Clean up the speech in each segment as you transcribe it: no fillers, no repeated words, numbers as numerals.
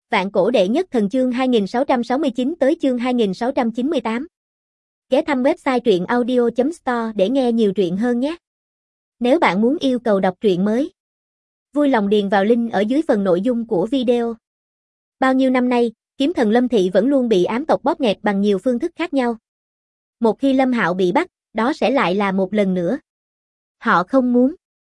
Vạn cổ đệ nhất thần chương 2669 tới chương 2698. Ghé thăm website truyện audio.store để nghe nhiều truyện hơn nhé. Nếu bạn muốn yêu cầu đọc truyện mới, vui lòng điền vào link ở dưới phần nội dung của video. Bao nhiêu năm nay, kiếm thần Lâm Thị vẫn luôn bị ám tộc bóp nghẹt bằng nhiều phương thức khác nhau. Một khi Lâm Hạo bị bắt, đó sẽ lại là một lần nữa. Họ không muốn.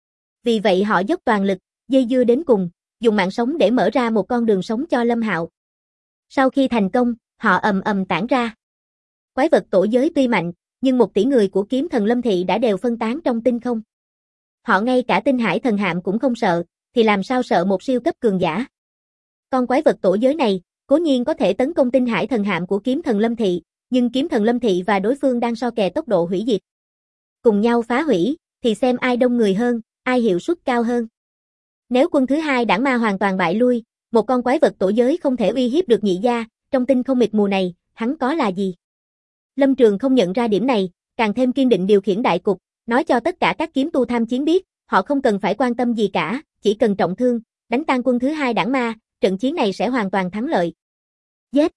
Vì vậy họ dốc toàn lực, dây dưa đến cùng, dùng mạng sống để mở ra một con đường sống cho Lâm Hạo. Sau khi thành công, họ ầm ầm tản ra. Quái vật tổ giới tuy mạnh, nhưng 1 tỷ người của kiếm thần Lâm Thị đã đều phân tán trong tinh không. Họ ngay cả tinh hải thần hạm cũng không sợ, thì làm sao sợ một siêu cấp cường giả. Con quái vật tổ giới này, cố nhiên có thể tấn công tinh hải thần hạm của kiếm thần Lâm Thị, nhưng kiếm thần Lâm Thị và đối phương đang so kè tốc độ hủy diệt. Cùng nhau phá hủy, thì xem ai đông người hơn, ai hiệu suất cao hơn. Nếu quân thứ hai đảng ma hoàn toàn bại lui, một con quái vật tổ giới không thể uy hiếp được Nhị gia, trong tinh không mịt mù này, hắn có là gì? Lâm Trường không nhận ra điểm này, càng thêm kiên định điều khiển đại cục, nói cho tất cả các kiếm tu tham chiến biết, họ không cần phải quan tâm gì cả, chỉ cần trọng thương, đánh tan quân thứ hai đảng ma, trận chiến này sẽ hoàn toàn thắng lợi. Giết!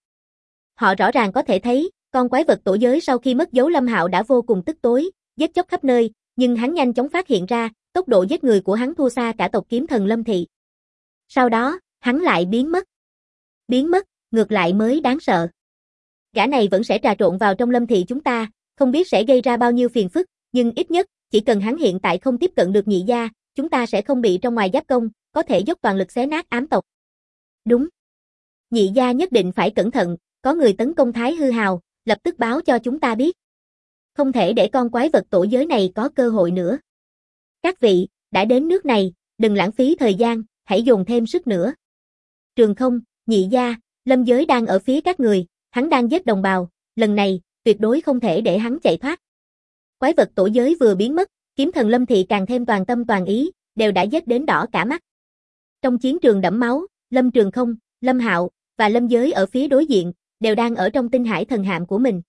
Họ rõ ràng có thể thấy, con quái vật tổ giới sau khi mất dấu Lâm Hạo đã vô cùng tức tối, giết chóc khắp nơi, nhưng hắn nhanh chóng phát hiện ra, tốc độ giết người của hắn thua xa cả tộc kiếm thần Lâm Thị. Sau đó, hắn lại biến mất. Biến mất, ngược lại mới đáng sợ. Gã này vẫn sẽ trà trộn vào trong Lâm Thị chúng ta, không biết sẽ gây ra bao nhiêu phiền phức, nhưng ít nhất, chỉ cần hắn hiện tại không tiếp cận được Nhị gia, chúng ta sẽ không bị trong ngoài giáp công, có thể dốc toàn lực xé nát ám tộc. Đúng. Nhị gia nhất định phải cẩn thận, có người tấn công Thái Hư Hào, lập tức báo cho chúng ta biết. Không thể để con quái vật tổ giới này có cơ hội nữa. Các vị, đã đến nước này, đừng lãng phí thời gian, hãy dồn thêm sức nữa. Trường Không, Nhị gia, Lâm Giới đang ở phía các người, hắn đang giết đồng bào, lần này, tuyệt đối không thể để hắn chạy thoát. Quái vật tổ giới vừa biến mất, kiếm thần Lâm Thị càng thêm toàn tâm toàn ý, đều đã giết đến đỏ cả mắt. Trong chiến trường đẫm máu, Lâm Trường Không, Lâm Hạo và Lâm Giới ở phía đối diện, đều đang ở trong tinh hải thần hạm của mình.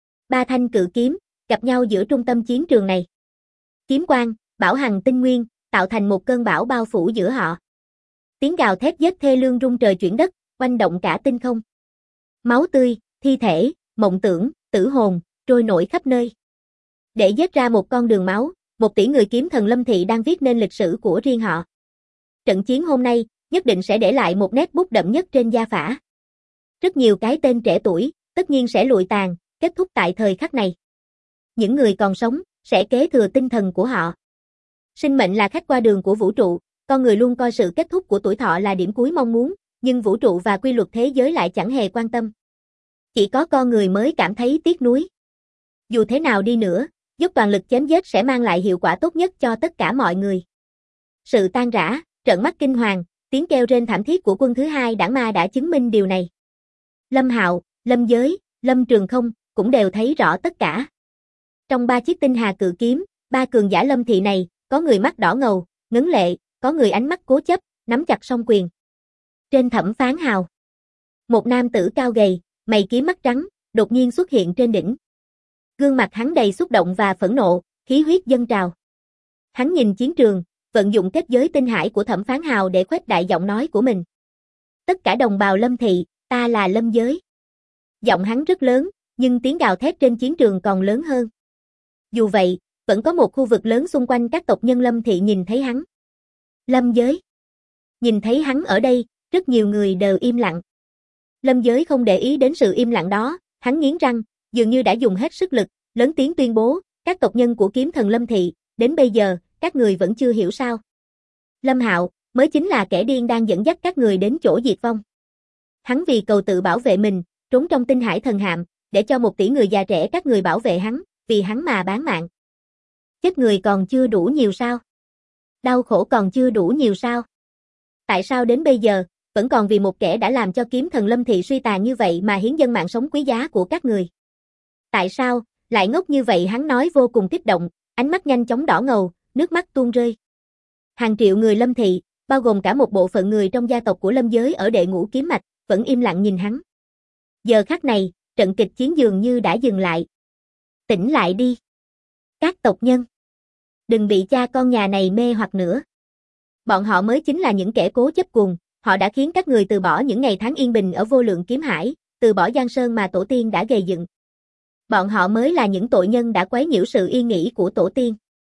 3 thanh cự kiếm, gặp nhau giữa trung tâm chiến trường này. Kiếm quang, bảo hằng tinh nguyên, tạo thành một cơn bão bao phủ giữa họ. Tiếng gào thét giết thê lương rung trời chuyển đất, oanh động cả tinh không. Máu tươi, thi thể, mộng tưởng, tử hồn, trôi nổi khắp nơi. Để giết ra một con đường máu, 1 tỷ người kiếm thần Lâm Thị đang viết nên lịch sử của riêng họ. Trận chiến hôm nay, nhất định sẽ để lại một nét bút đậm nhất trên gia phả. Rất nhiều cái tên trẻ tuổi, tất nhiên sẽ lụi tàn, kết thúc tại thời khắc này. Những người còn sống, sẽ kế thừa tinh thần của họ. Sinh mệnh là khách qua đường của vũ trụ, con người luôn coi sự kết thúc của tuổi thọ là điểm cuối mong muốn, nhưng vũ trụ và quy luật thế giới lại chẳng hề quan tâm. Chỉ có con người mới cảm thấy tiếc nuối. Dù thế nào đi nữa, dốc toàn lực chém giết sẽ mang lại hiệu quả tốt nhất cho tất cả mọi người. Sự tan rã, trợn mắt kinh hoàng, tiếng kêu rên thảm thiết của quân thứ hai đảng ma đã chứng minh điều này. Lâm Hạo, Lâm Giới, Lâm Trường Không cũng đều thấy rõ tất cả. Trong 3 chiếc tinh hà cự kiếm, 3 cường giả Lâm Thị này, có người mắt đỏ ngầu, ngấn lệ, có người ánh mắt cố chấp, nắm chặt song quyền. Trên Thẩm Phán Hào, một nam tử cao gầy, mày kiếm mắt trắng, đột nhiên xuất hiện trên đỉnh. Gương mặt hắn đầy xúc động và phẫn nộ, khí huyết dâng trào. Hắn nhìn chiến trường, vận dụng kết giới tinh hải của Thẩm Phán Hào để khuếch đại giọng nói của mình. Tất cả đồng bào Lâm Thị, ta là Lâm Giới. Giọng hắn rất lớn, nhưng tiếng gào thét trên chiến trường còn lớn hơn. Dù vậy, vẫn có một khu vực lớn xung quanh các tộc nhân Lâm Thị nhìn thấy hắn. Lâm Giới. Nhìn thấy hắn ở đây, rất nhiều người đều im lặng. Lâm Giới không để ý đến sự im lặng đó, hắn nghiến răng, dường như đã dùng hết sức lực, lớn tiếng tuyên bố, các tộc nhân của kiếm thần Lâm Thị, đến bây giờ, các người vẫn chưa hiểu sao. Lâm Hạo, mới chính là kẻ điên đang dẫn dắt các người đến chỗ diệt vong. Hắn vì cầu tự bảo vệ mình, trốn trong tinh hải thần hạm, để cho 1 tỷ người già trẻ các người bảo vệ hắn, vì hắn mà bán mạng. Chết người còn chưa đủ nhiều sao? Đau khổ còn chưa đủ nhiều sao? Tại sao đến bây giờ, vẫn còn vì một kẻ đã làm cho kiếm thần Lâm Thị suy tàn như vậy mà hiến dâng mạng sống quý giá của các người? Tại sao, lại ngốc như vậy? Hắn nói vô cùng kích động, ánh mắt nhanh chóng đỏ ngầu, nước mắt tuôn rơi. Hàng triệu người Lâm Thị, bao gồm cả một bộ phận người trong gia tộc của Lâm Giới ở đệ ngũ kiếm mạch, vẫn im lặng nhìn hắn. Giờ khắc này, trận kịch chiến dường như đã dừng lại. Tỉnh lại đi. Các tộc nhân. Đừng bị cha con nhà này mê hoặc nữa. Bọn họ mới chính là những kẻ cố chấp cuồng, họ đã khiến các người từ bỏ những ngày tháng yên bình ở vô lượng kiếm hải, từ bỏ giang sơn mà tổ tiên đã gầy dựng. Bọn họ mới là những tội nhân đã quấy nhiễu sự yên nghỉ của tổ tiên.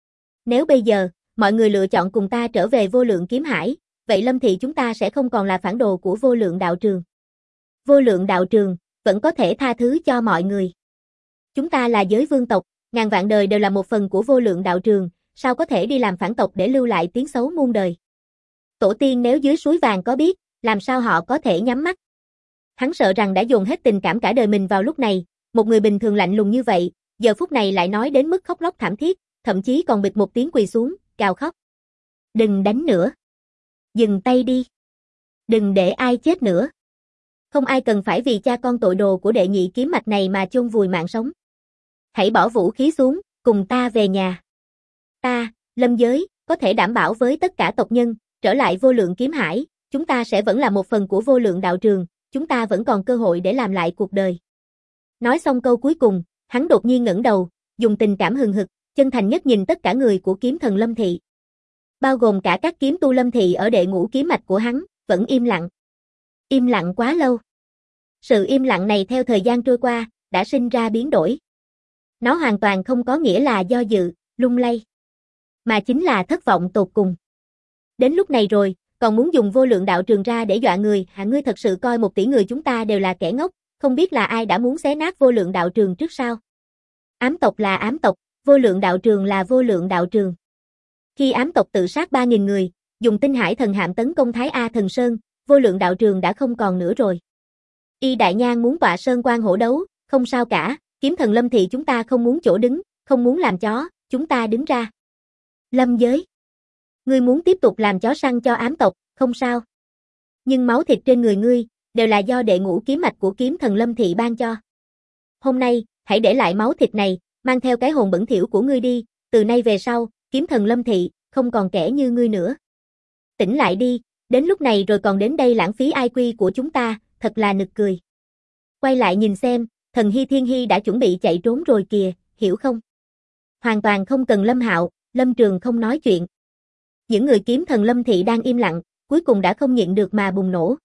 Nếu bây giờ, mọi người lựa chọn cùng ta trở về vô lượng kiếm hải, vậy Lâm thị chúng ta sẽ không còn là phản đồ của vô lượng đạo trường. Vô lượng đạo trường, vẫn có thể tha thứ cho mọi người. Chúng ta là giới vương tộc, ngàn vạn đời đều là một phần của vô lượng đạo trường, sao có thể đi làm phản tộc để lưu lại tiếng xấu muôn đời. Tổ tiên nếu dưới suối vàng có biết, làm sao họ có thể nhắm mắt. Hắn sợ rằng đã dồn hết tình cảm cả đời mình vào lúc này, một người bình thường lạnh lùng như vậy, giờ phút này lại nói đến mức khóc lóc thảm thiết, thậm chí còn bịch một tiếng quỳ xuống, gào khóc. Đừng đánh nữa. Dừng tay đi. Đừng để ai chết nữa. Không ai cần phải vì cha con tội đồ của đệ nhị kiếm mạch này mà chôn vùi mạng sống. Hãy bỏ vũ khí xuống, cùng ta về nhà. Ta, Lâm Giới, có thể đảm bảo với tất cả tộc nhân, trở lại vô lượng kiếm hải, chúng ta sẽ vẫn là một phần của vô lượng đạo trường, chúng ta vẫn còn cơ hội để làm lại cuộc đời. Nói xong câu cuối cùng, hắn đột nhiên ngẩng đầu, dùng tình cảm hừng hực, chân thành nhất nhìn tất cả người của kiếm thần Lâm thị. Bao gồm cả các kiếm tu Lâm thị ở đệ ngũ kiếm mạch của hắn, vẫn im lặng. Im lặng quá lâu. Sự im lặng này theo thời gian trôi qua, đã sinh ra biến đổi. Nó hoàn toàn không có nghĩa là do dự, lung lay, mà chính là thất vọng tột cùng. Đến lúc này rồi, còn muốn dùng vô lượng đạo trường ra để dọa người, hả? Ngươi thật sự coi 1 tỷ người chúng ta đều là kẻ ngốc, không biết là ai đã muốn xé nát vô lượng đạo trường trước sao? Ám tộc là ám tộc, vô lượng đạo trường là vô lượng đạo trường. Khi ám tộc tự sát 3.000 người, dùng tinh hải thần hạm tấn công Thái A Thần Sơn, vô lượng đạo trường đã không còn nữa rồi. Y Đại Nhan muốn tọa sơn quan hổ đấu, không sao cả, kiếm thần Lâm thị chúng ta không muốn chỗ đứng, không muốn làm chó, chúng ta đứng ra. Lâm Giới, ngươi muốn tiếp tục làm chó săn cho ám tộc, không sao. Nhưng máu thịt trên người ngươi, đều là do đệ ngũ kiếm mạch của kiếm thần Lâm thị ban cho. Hôm nay, hãy để lại máu thịt này, mang theo cái hồn bẩn thỉu của ngươi đi, từ nay về sau, kiếm thần Lâm thị, không còn kẻ như ngươi nữa. Tỉnh lại đi, đến lúc này rồi còn đến đây lãng phí IQ của chúng ta, thật là nực cười. Quay lại nhìn xem, thần Hy Thiên Hy đã chuẩn bị chạy trốn rồi kìa, hiểu không? Hoàn toàn không cần Lâm Hạo, Lâm Trường không nói chuyện. Những người kiếm thần Lâm thị đang im lặng, cuối cùng đã không nhịn được mà bùng nổ.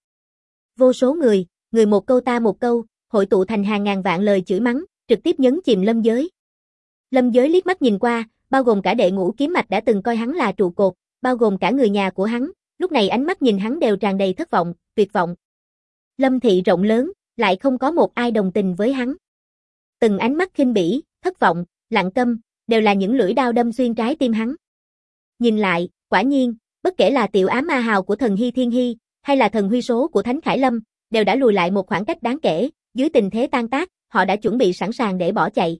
Vô số người một câu ta một câu, hội tụ thành hàng ngàn vạn lời chửi mắng, trực tiếp nhấn chìm Lâm Giới. Lâm Giới liếc mắt nhìn qua, bao gồm cả đệ ngũ kiếm mạch đã từng coi hắn là trụ cột, bao gồm cả người nhà của hắn, lúc này ánh mắt nhìn hắn đều tràn đầy thất vọng, tuyệt vọng. Lâm thị rộng lớn, lại không có một ai đồng tình với hắn. Từng ánh mắt khinh bỉ, thất vọng, lặng câm, đều là những lưỡi đao đâm xuyên trái tim hắn. Nhìn lại, quả nhiên, bất kể là tiểu ám ma hào của thần Hy Thiên Hy, hay là thần huy số của Thánh Khải Lâm, đều đã lùi lại một khoảng cách đáng kể, dưới tình thế tan tác, họ đã chuẩn bị sẵn sàng để bỏ chạy.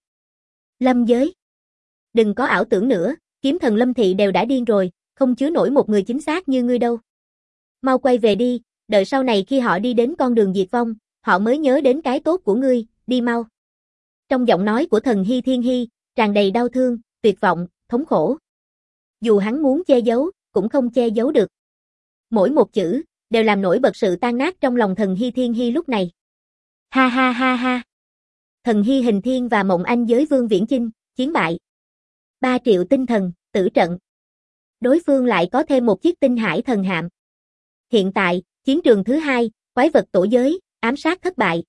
Lâm Giới, đừng có ảo tưởng nữa, kiếm thần Lâm thị đều đã điên rồi, không chứa nổi một người chính xác như ngươi đâu. Mau quay về đi, đợi sau này khi họ đi đến con đường diệt vong, họ mới nhớ đến cái tốt của ngươi, đi mau. Trong giọng nói của thần Hy Thiên Hy, tràn đầy đau thương, tuyệt vọng, thống khổ. Dù hắn muốn che giấu, cũng không che giấu được. Mỗi một chữ, đều làm nổi bật sự tan nát trong lòng thần Hy Thiên Hy lúc này. Ha ha ha ha. Thần Hy Hình Thiên và Mộng Anh giới Vương Viễn Chinh, chiến bại. 3 triệu tinh thần, tử trận. Đối phương lại có thêm một chiếc tinh hải thần hạm. Hiện tại, chiến trường thứ 2, quái vật tổ giới, ám sát thất bại.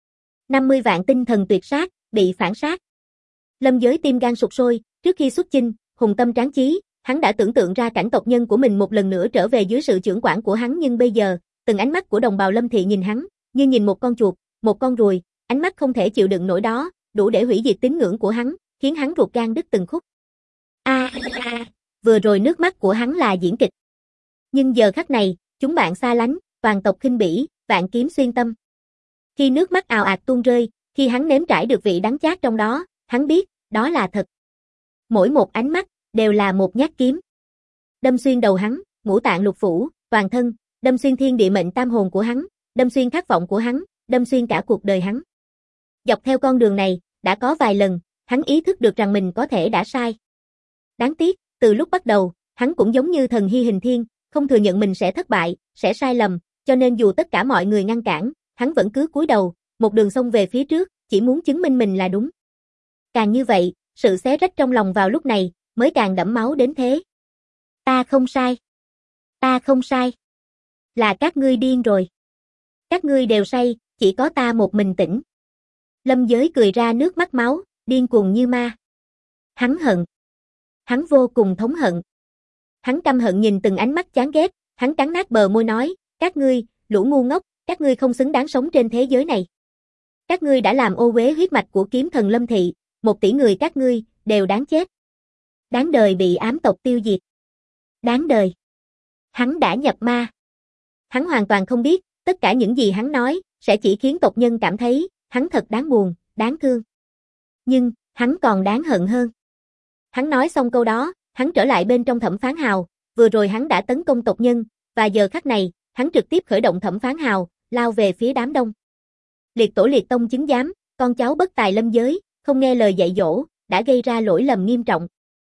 50 vạn tinh thần tuyệt sát, bị phản sát. Lâm Giới tim gan sụt sôi, trước khi xuất chinh, hùng tâm tráng chí, hắn đã tưởng tượng ra cảnh tộc nhân của mình một lần nữa trở về dưới sự chưởng quản của hắn, nhưng bây giờ, từng ánh mắt của đồng bào Lâm thị nhìn hắn, như nhìn một con chuột, một con ruồi, ánh mắt không thể chịu đựng nổi đó, đủ để hủy diệt tín ngưỡng của hắn, khiến hắn ruột gan đứt từng khúc. Vừa rồi nước mắt của hắn là diễn kịch. Nhưng giờ khắc này, chúng bạn xa lánh, toàn tộc khinh bỉ, vạn kiếm xuyên tâm. Khi nước mắt ào ạt tuôn rơi, khi hắn nếm trải được vị đắng chát trong đó, hắn biết, đó là thật. Mỗi một ánh mắt, đều là một nhát kiếm. Đâm xuyên đầu hắn, ngũ tạng lục phủ, toàn thân, đâm xuyên thiên địa mệnh tam hồn của hắn, đâm xuyên khát vọng của hắn, đâm xuyên cả cuộc đời hắn. Dọc theo con đường này, đã có vài lần, hắn ý thức được rằng mình có thể đã sai. Đáng tiếc, từ lúc bắt đầu, hắn cũng giống như thần Hy Hình Thiên, không thừa nhận mình sẽ thất bại, sẽ sai lầm, cho nên dù tất cả mọi người ngăn cản, hắn vẫn cứ cúi đầu, một đường xông về phía trước, chỉ muốn chứng minh mình là đúng. Càng như vậy, sự xé rách trong lòng vào lúc này, mới càng đẫm máu đến thế. Ta không sai. Ta không sai. Là các ngươi điên rồi. Các ngươi đều say, chỉ có ta một mình tỉnh. Lâm Giới cười ra nước mắt máu, điên cuồng như ma. Hắn hận. Hắn vô cùng thống hận. Hắn căm hận nhìn từng ánh mắt chán ghét, hắn cắn nát bờ môi nói, các ngươi, lũ ngu ngốc, các ngươi không xứng đáng sống trên thế giới này. Các ngươi đã làm ô uế huyết mạch của kiếm thần Lâm Thị, 1 tỷ người các ngươi, đều đáng chết. Đáng đời bị ám tộc tiêu diệt. Đáng đời. Hắn đã nhập ma. Hắn hoàn toàn không biết, tất cả những gì hắn nói, sẽ chỉ khiến tộc nhân cảm thấy, hắn thật đáng buồn, đáng thương. Nhưng, hắn còn đáng hận hơn. Hắn nói xong câu đó, hắn trở lại bên trong Thẩm Phán Hào, vừa rồi hắn đã tấn công tộc nhân, và giờ khắc này, hắn trực tiếp khởi động Thẩm Phán Hào, lao về phía đám đông. Liệt tổ liệt tông chứng giám, con cháu bất tài Lâm Giới, không nghe lời dạy dỗ, đã gây ra lỗi lầm nghiêm trọng.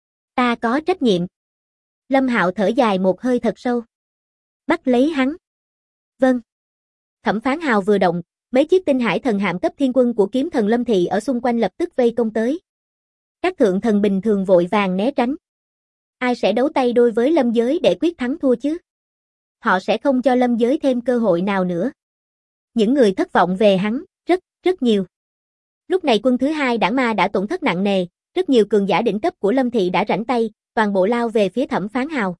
Ta có trách nhiệm. Lâm Hạo thở dài một hơi thật sâu. Bắt lấy hắn. Vâng. Thẩm Phán Hào vừa động, mấy chiếc tinh hải thần hạm cấp thiên quân của kiếm thần Lâm Thị ở xung quanh lập tức vây công tới. Các thượng thần bình thường vội vàng né tránh. Ai sẽ đấu tay đôi với Lâm Giới để quyết thắng thua chứ? Họ sẽ không cho Lâm Giới thêm cơ hội nào nữa. Những người thất vọng về hắn, rất nhiều. Lúc này quân thứ 2 Đảng Ma đã tổn thất nặng nề, rất nhiều cường giả đỉnh cấp của Lâm Thị đã rảnh tay, toàn bộ lao về phía Thẩm Phán Hào.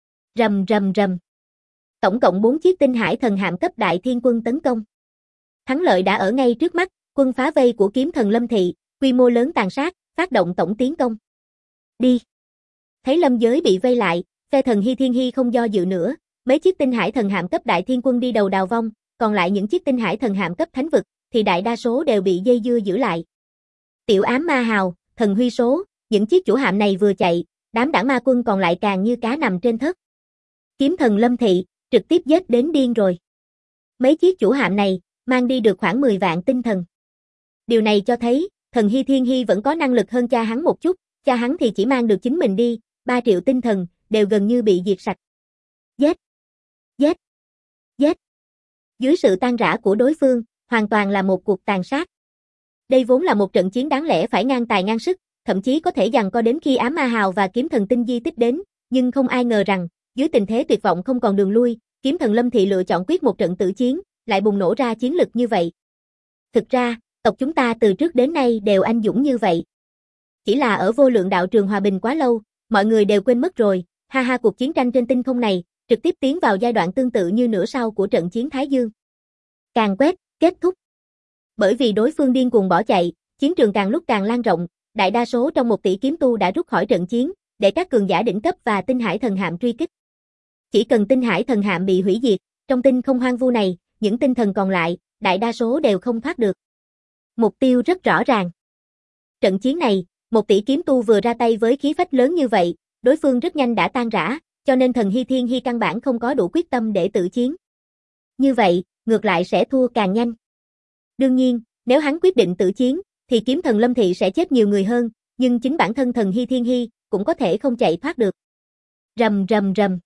Rầm rầm rầm. Tổng cộng 4 chiếc tinh hải thần hạm cấp đại thiên quân tấn công. Thắng lợi đã ở ngay trước mắt, quân phá vây của kiếm thần Lâm Thị, quy mô lớn tàn sát, phát động tổng tiến công. Đi. Thấy Lâm Giới bị vây lại, phe thần Hy Thiên Hy không do dự nữa, mấy chiếc tinh hải thần hạm cấp đại thiên quân đi đầu đào vong, còn lại những chiếc tinh hải thần hạm cấp thánh vực, thì đại đa số đều bị dây dưa giữ lại. Tiểu ám ma hào, thần huy số, những chiếc chủ hạm này vừa chạy, đám đảng ma quân còn lại càng như cá nằm trên thớt. Kiếm thần Lâm Thị, trực tiếp giết đến điên rồi. Mấy chiếc chủ hạm này, mang đi được khoảng 10 vạn tinh thần. Điều này cho thấy, thần Hy Thiên Hy vẫn có năng lực hơn cha hắn một chút, cha hắn thì chỉ mang được chính mình đi, 3 triệu tinh thần, đều gần như bị diệt sạch. Giết! Giết! Giết! Dưới sự tan rã của đối phương, hoàn toàn là một cuộc tàn sát. Đây vốn là một trận chiến đáng lẽ phải ngang tài ngang sức, thậm chí có thể giằng co đến khi ám ma hào và kiếm thần tinh di tích đến, nhưng không ai ngờ rằng, dưới tình thế tuyệt vọng không còn đường lui, kiếm thần Lâm Thị lựa chọn quyết một trận tử chiến, lại bùng nổ ra chiến lực như vậy. Thực ra, tộc chúng ta từ trước đến nay đều anh dũng như vậy. Chỉ là ở vô lượng đạo trường hòa bình quá lâu, mọi người đều quên mất rồi, cuộc chiến tranh trên tinh không này, trực tiếp tiến vào giai đoạn tương tự như nửa sau của trận chiến Thái Dương. Càng quét, kết thúc. Bởi vì đối phương điên cuồng bỏ chạy, chiến trường càng lúc càng lan rộng, đại đa số trong 1 tỷ kiếm tu đã rút khỏi trận chiến, để các cường giả đỉnh cấp và tinh hải thần hạm truy kích. Chỉ cần tinh hải thần hạm bị hủy diệt, trong tinh không hoang vu này, những tinh thần còn lại, đại đa số đều không thoát được. Mục tiêu rất rõ ràng. Trận chiến này, 1 tỷ kiếm tu vừa ra tay với khí phách lớn như vậy, đối phương rất nhanh đã tan rã, cho nên thần Hy Thiên Hy căn bản không có đủ quyết tâm để tự chiến. Như vậy, ngược lại sẽ thua càng nhanh. Đương nhiên, nếu hắn quyết định tự chiến, thì kiếm thần Lâm Thị sẽ chết nhiều người hơn, nhưng chính bản thân thần Hy Thiên Hy cũng có thể không chạy thoát được. Rầm rầm rầm.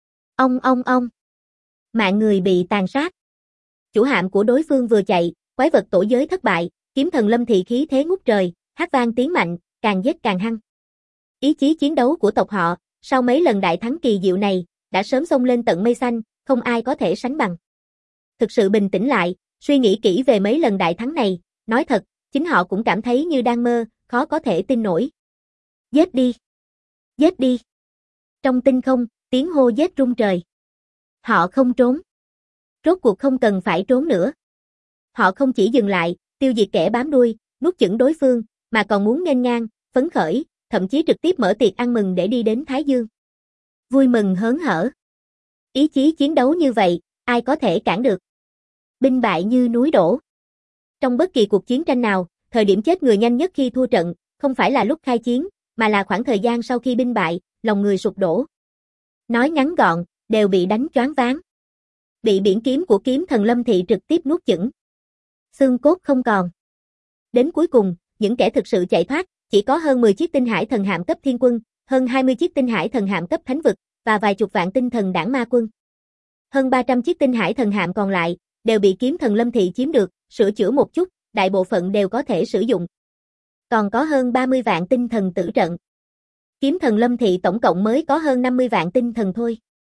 Ong. Mạng người bị tàn sát. Chủ hạm của đối phương vừa chạy, quái vật tổ giới thất bại, kiếm thần Lâm Thị khí thế ngút trời, hát vang tiếng mạnh, càng giết càng hăng. Ý chí chiến đấu của tộc họ, sau mấy lần đại thắng kỳ diệu này, đã sớm xông lên tận mây xanh, không ai có thể sánh bằng. Thực sự bình tĩnh lại, suy nghĩ kỹ về mấy lần đại thắng này, nói thật, chính họ cũng cảm thấy như đang mơ, khó có thể tin nổi. Giết đi! Giết đi! Trong tinh không, tiếng hô giết rung trời. Họ không trốn. Rốt cuộc không cần phải trốn nữa. Họ không chỉ dừng lại, tiêu diệt kẻ bám đuôi, nuốt chửng đối phương, mà còn muốn nghênh ngang, phấn khởi, thậm chí trực tiếp mở tiệc ăn mừng để đi đến Thái Dương. Vui mừng hớn hở. Ý chí chiến đấu như vậy, ai có thể cản được? Binh bại như núi đổ. Trong bất kỳ cuộc chiến tranh nào, thời điểm chết người nhanh nhất khi thua trận, không phải là lúc khai chiến, mà là khoảng thời gian sau khi binh bại, lòng người sụp đổ. Nói ngắn gọn, đều bị đánh choáng váng. Bị biển kiếm của kiếm thần Lâm Thị trực tiếp nuốt chửng. Xương cốt không còn. Đến cuối cùng, những kẻ thực sự chạy thoát, chỉ có hơn 10 chiếc tinh hải thần hạm cấp thiên quân, hơn 20 chiếc tinh hải thần hạm cấp thánh vực, và vài chục vạn tinh thần đảng ma quân. Hơn 300 chiếc tinh hải thần hạm còn lại, đều bị kiếm thần Lâm Thị chiếm được, sửa chữa một chút, đại bộ phận đều có thể sử dụng. Còn có hơn 30 vạn tinh thần tử trận. Kiếm thần Lâm Thị tổng cộng mới có hơn 50 vạn tinh thần thôi.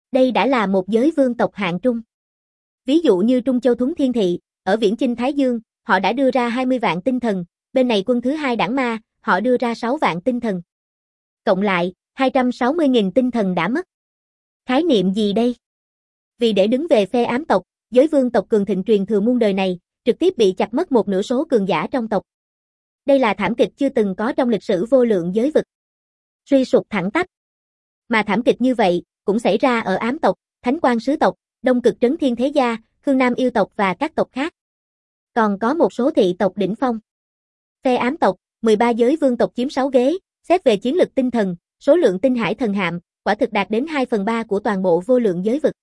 Đây đã là một giới vương tộc hạng trung. Ví dụ như Trung Châu Thuấn Thiên Thị, ở Viễn Chinh Thái Dương, họ đã đưa ra 20 vạn tinh thần, bên này quân thứ hai Đảng Ma, họ đưa ra 6 vạn tinh thần. Cộng lại, 260.000 tinh thần đã mất. Khái niệm gì đây? Vì để đứng về phe ám tộc, giới vương tộc cường thịnh truyền thừa muôn đời này, trực tiếp bị chặt mất một nửa số cường giả trong tộc. Đây là thảm kịch chưa từng có trong lịch sử vô lượng giới vực. Suy sụp thẳng tắp. Mà thảm kịch như vậy, cũng xảy ra ở ám tộc, Thánh Quang Sứ tộc, Đông Cực Trấn Thiên Thế Gia, Khương Nam Yêu tộc và các tộc khác. Còn có một số thị tộc đỉnh phong. Phe ám tộc, 13 giới vương tộc chiếm 6 ghế, xét về chiến lực tinh thần, số lượng tinh hải thần hạm, quả thực đạt đến 2/3 của toàn bộ vô lượng giới vực.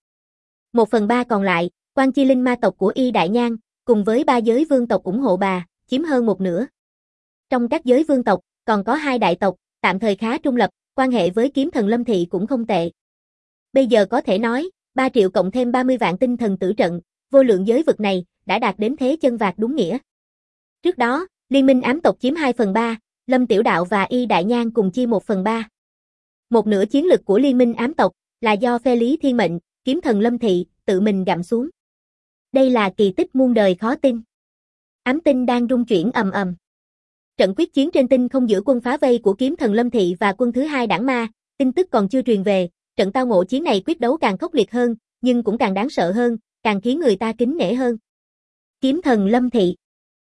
1/3 còn lại, Quan Chi Linh ma tộc của Y Đại Nhan, cùng với 3 giới vương tộc ủng hộ bà, chiếm hơn một nửa. Trong các giới vương tộc, còn có 2 đại tộc, tạm thời khá trung lập, quan hệ với kiếm thần Lâm Thị cũng không tệ. Bây giờ có thể nói, 3 triệu cộng thêm 30 vạn tinh thần tử trận, vô lượng giới vực này, đã đạt đến thế chân vạc đúng nghĩa. Trước đó, Liên minh ám tộc chiếm 2/3, Lâm Tiểu Đạo và Y Đại Nhan cùng chia 1/3. Một nửa chiến lực của Liên minh ám tộc, là do phe Lý Thiên Mệnh, kiếm thần Lâm Thị, tự mình gặm xuống. Đây là kỳ tích muôn đời khó tin. Ám tinh đang rung chuyển ầm ầm. Trận quyết chiến trên tinh không giữa quân phá vây của kiếm thần Lâm Thị và quân thứ hai Đảng Ma, tin tức còn chưa truyền về, trận tao ngộ chiến này quyết đấu càng khốc liệt hơn, nhưng cũng càng đáng sợ hơn, càng khiến người ta kính nể hơn. Kiếm thần Lâm Thị.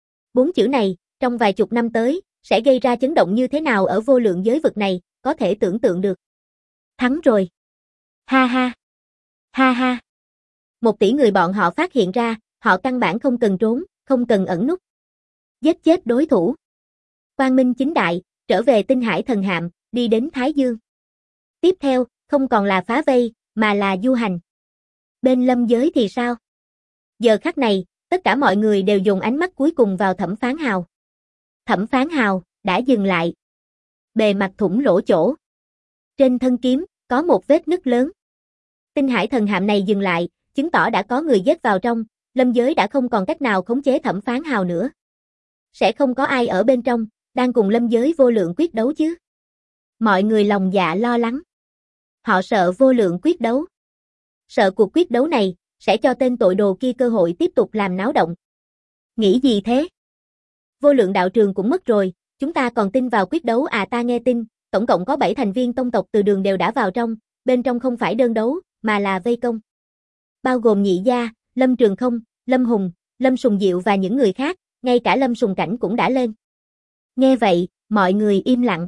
4 chữ này, trong vài chục năm tới, sẽ gây ra chấn động như thế nào ở vô lượng giới vực này, có thể tưởng tượng được. Thắng rồi. Ha ha. Ha ha. 1 tỷ người bọn họ phát hiện ra, họ căn bản không cần trốn, không cần ẩn núp. Giết chết đối thủ. Quang minh chính đại, trở về tinh hải thần hạm, đi đến Thái Dương. Tiếp theo, không còn là phá vây, mà là du hành. Bên lâm giới thì sao? Giờ khắc này, tất cả mọi người đều dùng ánh mắt cuối cùng vào Thẩm Phán Hào. Thẩm Phán Hào, đã dừng lại. Bề mặt thủng lỗ chỗ. Trên thân kiếm, có một vết nứt lớn. Tinh hải thần hạm này dừng lại, chứng tỏ đã có người giết vào trong, lâm giới đã không còn cách nào khống chế Thẩm Phán Hào nữa. Sẽ không có ai ở bên trong, đang cùng lâm giới vô lượng quyết đấu chứ. Mọi người lòng dạ lo lắng. Họ sợ vô lượng quyết đấu. Sợ cuộc quyết đấu này, sẽ cho tên tội đồ kia cơ hội tiếp tục làm náo động. Nghĩ gì thế? Vô lượng đạo trường cũng mất rồi, chúng ta còn tin vào quyết đấu à? Ta nghe tin, tổng cộng có 7 thành viên tông tộc từ đường đều đã vào trong, bên trong không phải đơn đấu, mà là vây công. Bao gồm Nhị Gia, Lâm Trường Không, Lâm Hùng, Lâm Sùng Diệu và những người khác, ngay cả Lâm Sùng Cảnh cũng đã lên. Nghe vậy, mọi người im lặng.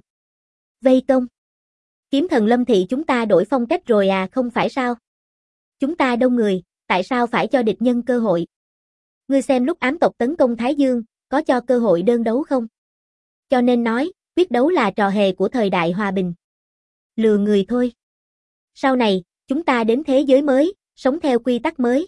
Vây công. Kiếm thần Lâm Thị chúng ta đổi phong cách rồi à? Không phải sao? Chúng ta đông người, tại sao phải cho địch nhân cơ hội? Ngươi xem lúc ám tộc tấn công Thái Dương, có cho cơ hội đơn đấu không? Cho nên nói, quyết đấu là trò hề của thời đại hòa bình. Lừa người thôi. Sau này, chúng ta đến thế giới mới, sống theo quy tắc mới.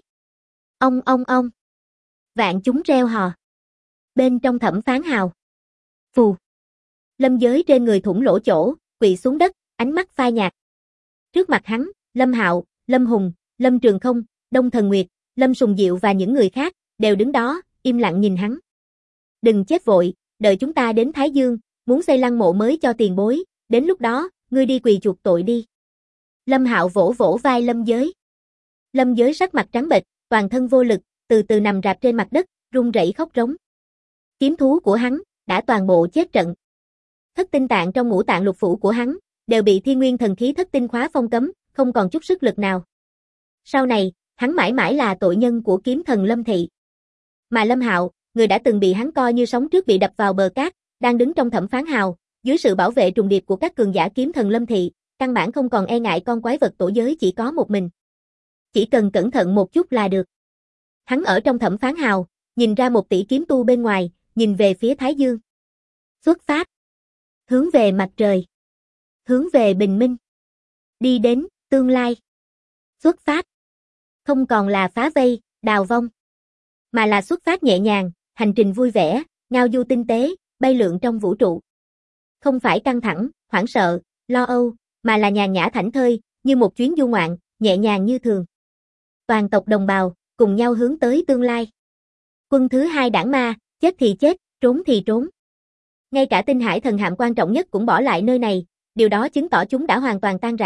Ông. Vạn chúng reo hò. Bên trong Thẩm Phán Hào. Phù. Lâm giới trên người thủng lỗ chỗ, quỵ xuống đất, ánh mắt phai nhạt. Trước mặt hắn, Lâm Hạo, Lâm Hùng, Lâm Trường Không, Đông Thần Nguyệt, Lâm Sùng Diệu và những người khác, đều đứng đó, im lặng nhìn hắn. Đừng chết vội, đợi chúng ta đến Thái Dương, muốn xây lăng mộ mới cho tiền bối, đến lúc đó, ngươi đi quỳ chuộc tội đi. Lâm Hạo vỗ vỗ vai Lâm Giới. Lâm Giới sắc mặt trắng bệch, toàn thân vô lực, từ từ nằm rạp trên mặt đất, run rẩy khóc rống. Kiếm thú của hắn, đã toàn bộ chết trận. Thất tinh tạng trong ngũ tạng lục phủ của hắn, đều bị thiên nguyên thần khí thất tinh khóa phong cấm, không còn chút sức lực nào. Sau này, hắn mãi mãi là tội nhân của kiếm thần Lâm Thị. Mà Lâm Hạo, người đã từng bị hắn coi như sóng trước bị đập vào bờ cát, đang đứng trong Thẩm Phán Hào, dưới sự bảo vệ trùng điệp của các cường giả kiếm thần Lâm Thị, căn bản không còn e ngại con quái vật tổ giới chỉ có một mình. Chỉ cần cẩn thận một chút là được. Hắn ở trong Thẩm Phán Hào, nhìn ra 1 tỷ kiếm tu bên ngoài, nhìn về phía Thái Dương. Xuất phát. Hướng về mặt trời. Hướng về bình minh. Đi đến tương lai. Xuất phát. Không còn là phá vây, đào vong, mà là xuất phát nhẹ nhàng, hành trình vui vẻ, ngao du tinh tế, bay lượn trong vũ trụ. Không phải căng thẳng, hoảng sợ, lo âu, mà là nhàn nhã thảnh thơi, như một chuyến du ngoạn, nhẹ nhàng như thường. Toàn tộc đồng bào, cùng nhau hướng tới tương lai. Quân thứ hai Đảng Ma, chết thì chết, trốn thì trốn. Ngay cả tinh hải thần hạm quan trọng nhất cũng bỏ lại nơi này, điều đó chứng tỏ chúng đã hoàn toàn tan rã,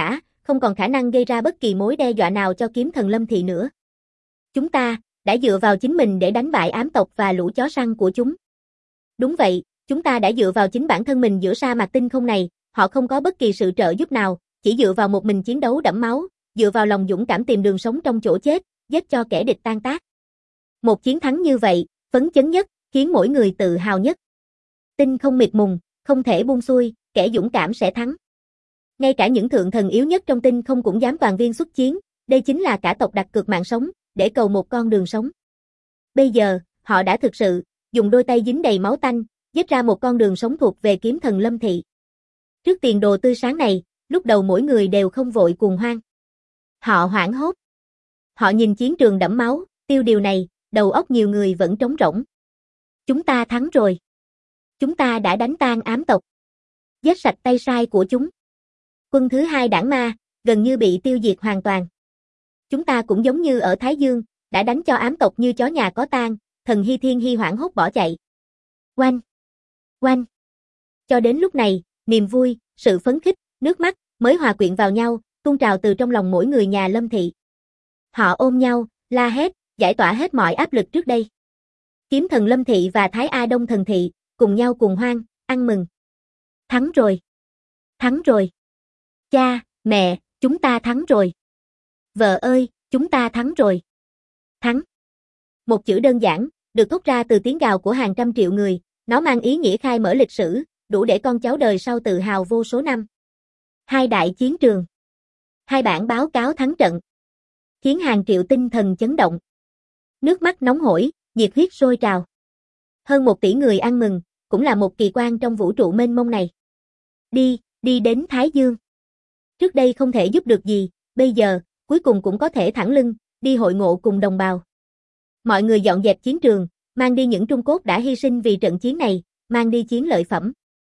không còn khả năng gây ra bất kỳ mối đe dọa nào cho kiếm thần Lâm Thị nữa. Chúng ta đã dựa vào chính mình để đánh bại ám tộc và lũ chó săn của chúng. Đúng vậy, chúng ta đã dựa vào chính bản thân mình giữa sa mạc tinh không này, họ không có bất kỳ sự trợ giúp nào, chỉ dựa vào một mình chiến đấu đẫm máu, dựa vào lòng dũng cảm tìm đường sống trong chỗ chết, giết cho kẻ địch tan tác. Một chiến thắng như vậy, phấn chấn nhất, khiến mỗi người tự hào nhất. Tinh không mịt mùng, không thể buông xuôi, kẻ dũng cảm sẽ thắng. Ngay cả những thượng thần yếu nhất trong tinh không cũng dám toàn viên xuất chiến, đây chính là cả tộc đặt cược mạng sống, để cầu một con đường sống. Bây giờ, họ đã thực sự, dùng đôi tay dính đầy máu tanh, giết ra một con đường sống thuộc về kiếm thần Lâm Thị. Trước tiền đồ tươi sáng này, lúc đầu mỗi người đều không vội cuồng hoang. Họ hoảng hốt. Họ nhìn chiến trường đẫm máu, tiêu điều này, đầu óc nhiều người vẫn trống rỗng. Chúng ta thắng rồi. Chúng ta đã đánh tan ám tộc. Giết sạch tay sai của chúng. Quân thứ hai đảng ma, gần như bị tiêu diệt hoàn toàn. Chúng ta cũng giống như ở Thái Dương, đã đánh cho ám tộc như chó nhà có tang, thần Hy Thiên Hy hoảng hốt bỏ chạy. Oanh! Oanh! Cho đến lúc này, niềm vui, sự phấn khích, nước mắt, mới hòa quyện vào nhau, tuôn trào từ trong lòng mỗi người nhà Lâm Thị. Họ ôm nhau, la hét, giải tỏa hết mọi áp lực trước đây. Kiếm thần Lâm Thị và Thái A Đông thần thị, cùng nhau cùng hoan, ăn mừng. Thắng rồi! Thắng rồi! Cha, mẹ, chúng ta thắng rồi! Vợ ơi, chúng ta thắng rồi! Thắng! Một chữ đơn giản, được thốt ra từ tiếng gào của hàng trăm triệu người, nó mang ý nghĩa khai mở lịch sử, đủ để con cháu đời sau tự hào vô số năm. Hai đại chiến trường. Hai bản báo cáo thắng trận. Khiến hàng triệu tinh thần chấn động. Nước mắt nóng hổi, nhiệt huyết sôi trào. Hơn 1 tỷ người ăn mừng, cũng là một kỳ quan trong vũ trụ mênh mông này. Đi đến Thái Dương. Trước đây không thể giúp được gì, bây giờ, cuối cùng cũng có thể thẳng lưng, đi hội ngộ cùng đồng bào. Mọi người dọn dẹp chiến trường, mang đi những tro cốt đã hy sinh vì trận chiến này, mang đi chiến lợi phẩm.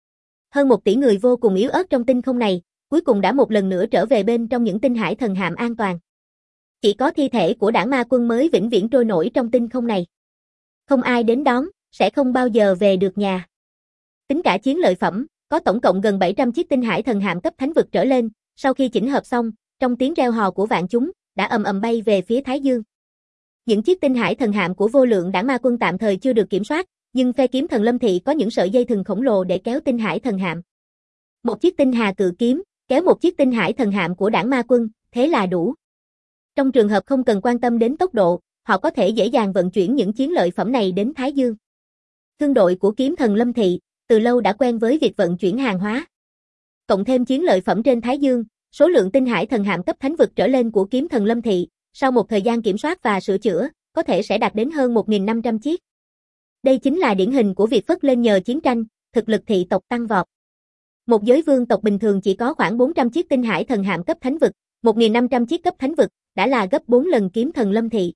Hơn 1 tỷ người vô cùng yếu ớt trong tinh không này, cuối cùng đã một lần nữa trở về bên trong những tinh hải thần hạm an toàn. Chỉ có thi thể của đảng ma quân mới vĩnh viễn trôi nổi trong tinh không này. Không ai đến đón, sẽ không bao giờ về được nhà. Tính cả chiến lợi phẩm, có tổng cộng gần 700 chiếc tinh hải thần hạm cấp thánh vực trở lên, sau khi chỉnh hợp xong, trong tiếng reo hò của vạn chúng, đã ầm ầm bay về phía Thái Dương. Những chiếc tinh hải thần hạm của vô lượng đảng ma quân tạm thời chưa được kiểm soát, nhưng phe kiếm thần Lâm Thị có những sợi dây thừng khổng lồ để kéo tinh hải thần hạm. Một chiếc tinh hà cự kiếm, kéo một chiếc tinh hải thần hạm của đảng ma quân, thế là đủ. Trong trường hợp không cần quan tâm đến tốc độ, họ có thể dễ dàng vận chuyển những chiến lợi phẩm này đến Thái Dương. Thương đội của kiếm thần Lâm Thị, từ lâu đã quen với việc vận chuyển hàng hóa. Cộng thêm chiến lợi phẩm trên Thái Dương, số lượng tinh hải thần hạm cấp thánh vực trở lên của kiếm thần Lâm Thị, sau một thời gian kiểm soát và sửa chữa, có thể sẽ đạt đến hơn 1.500 chiếc. Đây chính là điển hình của việc phất lên nhờ chiến tranh, thực lực thị tộc tăng vọt. Một giới vương tộc bình thường chỉ có khoảng 400 chiếc tinh hải thần hạm cấp thánh vực, 1.500 chiếc cấp thánh vực, đã là gấp 4 lần kiếm thần Lâm Thị.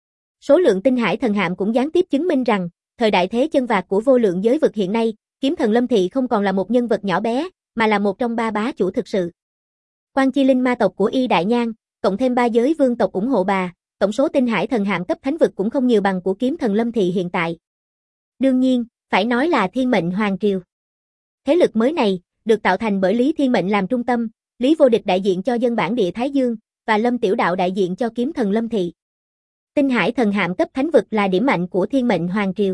Số lượng tinh hải thần hạm cũng gián tiếp chứng minh rằng, thời đại thế chân vạc của vô lượng giới vực hiện nay, kiếm thần Lâm Thị không còn là một nhân vật nhỏ bé, mà là một trong 3 bá chủ thực sự. Quan Chi Linh ma tộc của Y Đại Nhan, cộng thêm 3 giới vương tộc ủng hộ bà, tổng số tinh hải thần hạm cấp thánh vực cũng không nhiều bằng của kiếm thần Lâm Thị hiện tại. Đương nhiên, phải nói là Thiên Mệnh Hoàng Triều. Thế lực mới này, được tạo thành bởi Lý Thiên Mệnh làm trung tâm, Lý Vô Địch đại diện cho dân bản địa Thái Dương, và Lâm Tiểu Đạo đại diện cho kiếm thần Lâm Thị. Tinh hải thần hạm cấp thánh vực là điểm mạnh của Thiên Mệnh Hoàng Triều.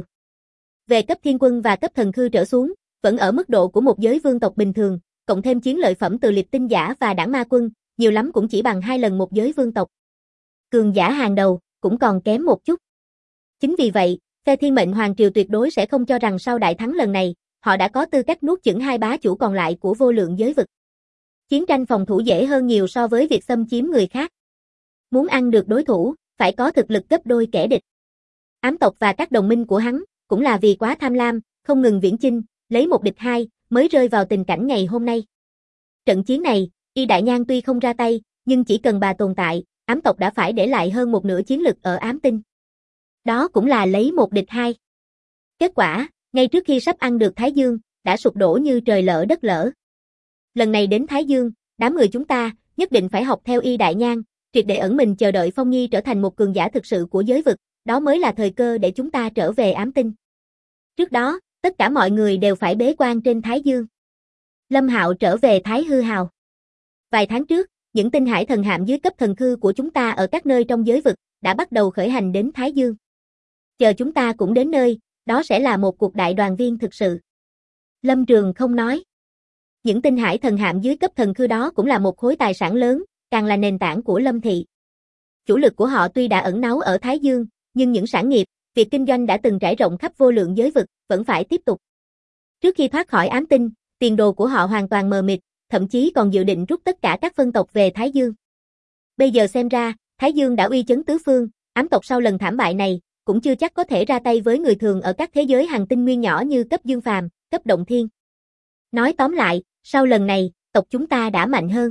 Về cấp thiên quân và cấp thần khư trở xuống, vẫn ở mức độ của một giới vương tộc bình thường, cộng thêm chiến lợi phẩm từ liệt tinh giả và đảng ma quân, nhiều lắm cũng chỉ bằng 2 lần một giới vương tộc. Cường giả hàng đầu, cũng còn kém một chút. Chính vì vậy, phe Thiên Mệnh Hoàng Triều tuyệt đối sẽ không cho rằng sau đại thắng lần này, họ đã có tư cách nuốt chửng 2 bá chủ còn lại của vô lượng giới vực. Chiến tranh phòng thủ dễ hơn nhiều so với việc xâm chiếm người khác. Muốn ăn được đối thủ, phải có thực lực gấp đôi kẻ địch. Ám tộc và các đồng minh của hắn, cũng là vì quá tham lam, không ngừng viễn chinh, lấy một địch 2, mới rơi vào tình cảnh ngày hôm nay. Trận chiến này, Y Đại Nhan tuy không ra tay, nhưng chỉ cần bà tồn tại, ám tộc đã phải để lại hơn một nửa chiến lực ở ám tinh. Đó cũng là lấy một địch 2. Kết quả, ngay trước khi sắp ăn được Thái Dương, đã sụp đổ như trời lỡ đất lỡ. Lần này đến Thái Dương, đám người chúng ta, nhất định phải học theo Y Đại Nhan, triệt để ẩn mình chờ đợi Phong Nhi trở thành một cường giả thực sự của giới vực, đó mới là thời cơ để chúng ta trở về ám tinh. Trước đó, tất cả mọi người đều phải bế quan trên Thái Dương. Lâm Hạo trở về Thái Hư Hào. Vài tháng trước, Những tinh hải thần hạm dưới cấp thần khư của chúng ta ở các nơi trong giới vực đã bắt đầu khởi hành đến Thái Dương. Chờ chúng ta cũng đến nơi, đó sẽ là một cuộc đại đoàn viên thực sự. Lâm Trường không nói. Những tinh hải thần hạm dưới cấp thần khư đó cũng là một khối tài sản lớn, càng là nền tảng của Lâm thị. Chủ lực của họ tuy đã ẩn náu ở Thái Dương, nhưng những sản nghiệp, việc kinh doanh đã từng trải rộng khắp vô lượng giới vực, vẫn phải tiếp tục. Trước khi thoát khỏi ám tinh, tiền đồ của họ hoàn toàn mờ mịt, thậm chí còn dự định rút tất cả các phân tộc về Thái Dương. Bây giờ xem ra, Thái Dương đã uy chấn tứ phương, ám tộc sau lần thảm bại này, cũng chưa chắc có thể ra tay với người thường ở các thế giới hành tinh nguyên nhỏ như cấp Dương Phàm, cấp Động Thiên. Nói tóm lại, sau lần này, tộc chúng ta đã mạnh hơn.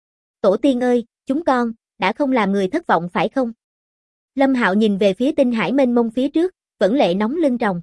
Tổ tiên ơi, chúng con, đã không làm người thất vọng phải không? Lâm Hạo nhìn về phía tinh hải mênh mông phía trước, vẫn lệ nóng lưng tròng.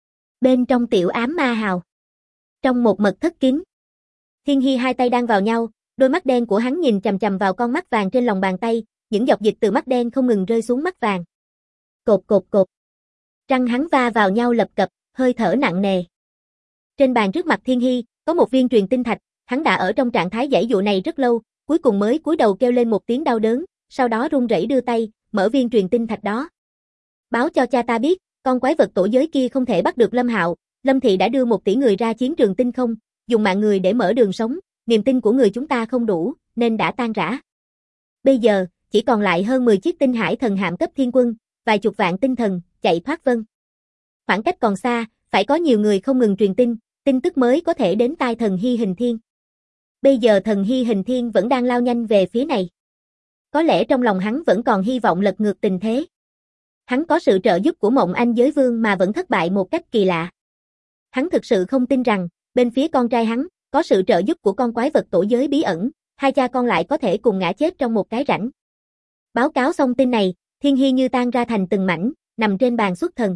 Bên trong tiểu ám ma hào. Trong một mật thất kín. Thiên Hy hai tay đang vào nhau, đôi mắt đen của hắn nhìn chằm chằm vào con mắt vàng trên lòng bàn tay, những giọt dịch từ mắt đen không ngừng rơi xuống mắt vàng. Cột cột cột. Răng hắn va vào nhau lập cập, hơi thở nặng nề. Trên bàn trước mặt Thiên Hy, có một viên truyền tinh thạch, hắn đã ở trong trạng thái giãy dụa này rất lâu, cuối cùng mới cúi đầu kêu lên một tiếng đau đớn, sau đó run rẩy đưa tay, mở viên truyền tinh thạch đó. Báo cho cha ta biết, con quái vật tổ giới kia không thể bắt được Lâm Hạo, Lâm thị đã đưa 1 tỷ người ra chiến trường tinh không, dùng mạng người để mở đường sống, niềm tin của người chúng ta không đủ, nên đã tan rã. Bây giờ, chỉ còn lại hơn 10 chiếc tinh hải thần hạm cấp thiên quân, vài chục vạn tinh thần, chạy thoát vân. Khoảng cách còn xa, phải có nhiều người không ngừng truyền tin tức mới có thể đến tai thần Hy Hình Thiên. Bây giờ thần Hy Hình Thiên vẫn đang lao nhanh về phía này. Có lẽ trong lòng hắn vẫn còn hy vọng lật ngược tình thế. Hắn có sự trợ giúp của Mộng Anh Giới Vương mà vẫn thất bại một cách kỳ lạ. Hắn thực sự không tin rằng, bên phía con trai hắn, có sự trợ giúp của con quái vật tổ giới bí ẩn, hai cha con lại có thể cùng ngã chết trong một cái rãnh. Báo cáo xong tin này, Thiên Hy như tan ra thành từng mảnh, nằm trên bàn xuất thần.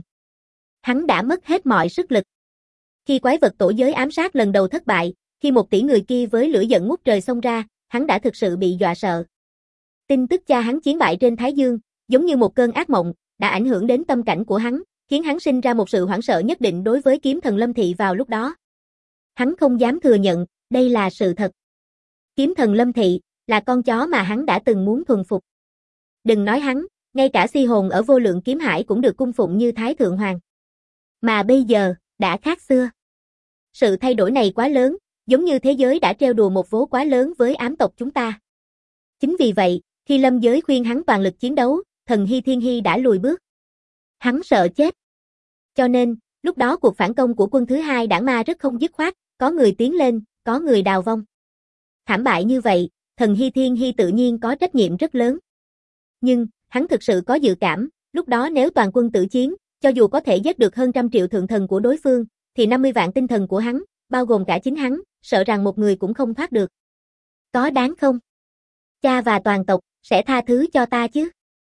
Hắn đã mất hết mọi sức lực. Khi quái vật tổ giới ám sát lần đầu thất bại, khi 1 tỷ người kia với lửa giận ngút trời xông ra, hắn đã thực sự bị dọa sợ. Tin tức cha hắn chiến bại trên Thái Dương, giống như một cơn ác mộng, đã ảnh hưởng đến tâm cảnh của hắn, khiến hắn sinh ra một sự hoảng sợ nhất định đối với kiếm thần Lâm thị vào lúc đó. Hắn không dám thừa nhận, đây là sự thật. Kiếm thần Lâm thị, là con chó mà hắn đã từng muốn thuần phục. Đừng nói hắn, ngay cả si hồn ở vô lượng kiếm hải cũng được cung phụng như Thái Thượng Hoàng. Mà bây giờ, đã khác xưa. Sự thay đổi này quá lớn, giống như thế giới đã trêu đùa một vố quá lớn với ám tộc chúng ta. Chính vì vậy, khi Lâm giới khuyên hắn toàn lực chiến đấu, thần Hy Thiên Hy đã lùi bước. Hắn sợ chết. Cho nên, lúc đó cuộc phản công của quân thứ hai đảng ma rất không dứt khoát, có người tiến lên, có người đào vong. Thảm bại như vậy, thần Hy Thiên Hy tự nhiên có trách nhiệm rất lớn. Nhưng, hắn thực sự có dự cảm, lúc đó nếu toàn quân tử chiến, cho dù có thể giết được hơn 100 triệu thượng thần của đối phương, thì 50 vạn tinh thần của hắn, bao gồm cả chính hắn, sợ rằng một người cũng không thoát được. Có đáng không? Cha và toàn tộc, sẽ tha thứ cho ta chứ?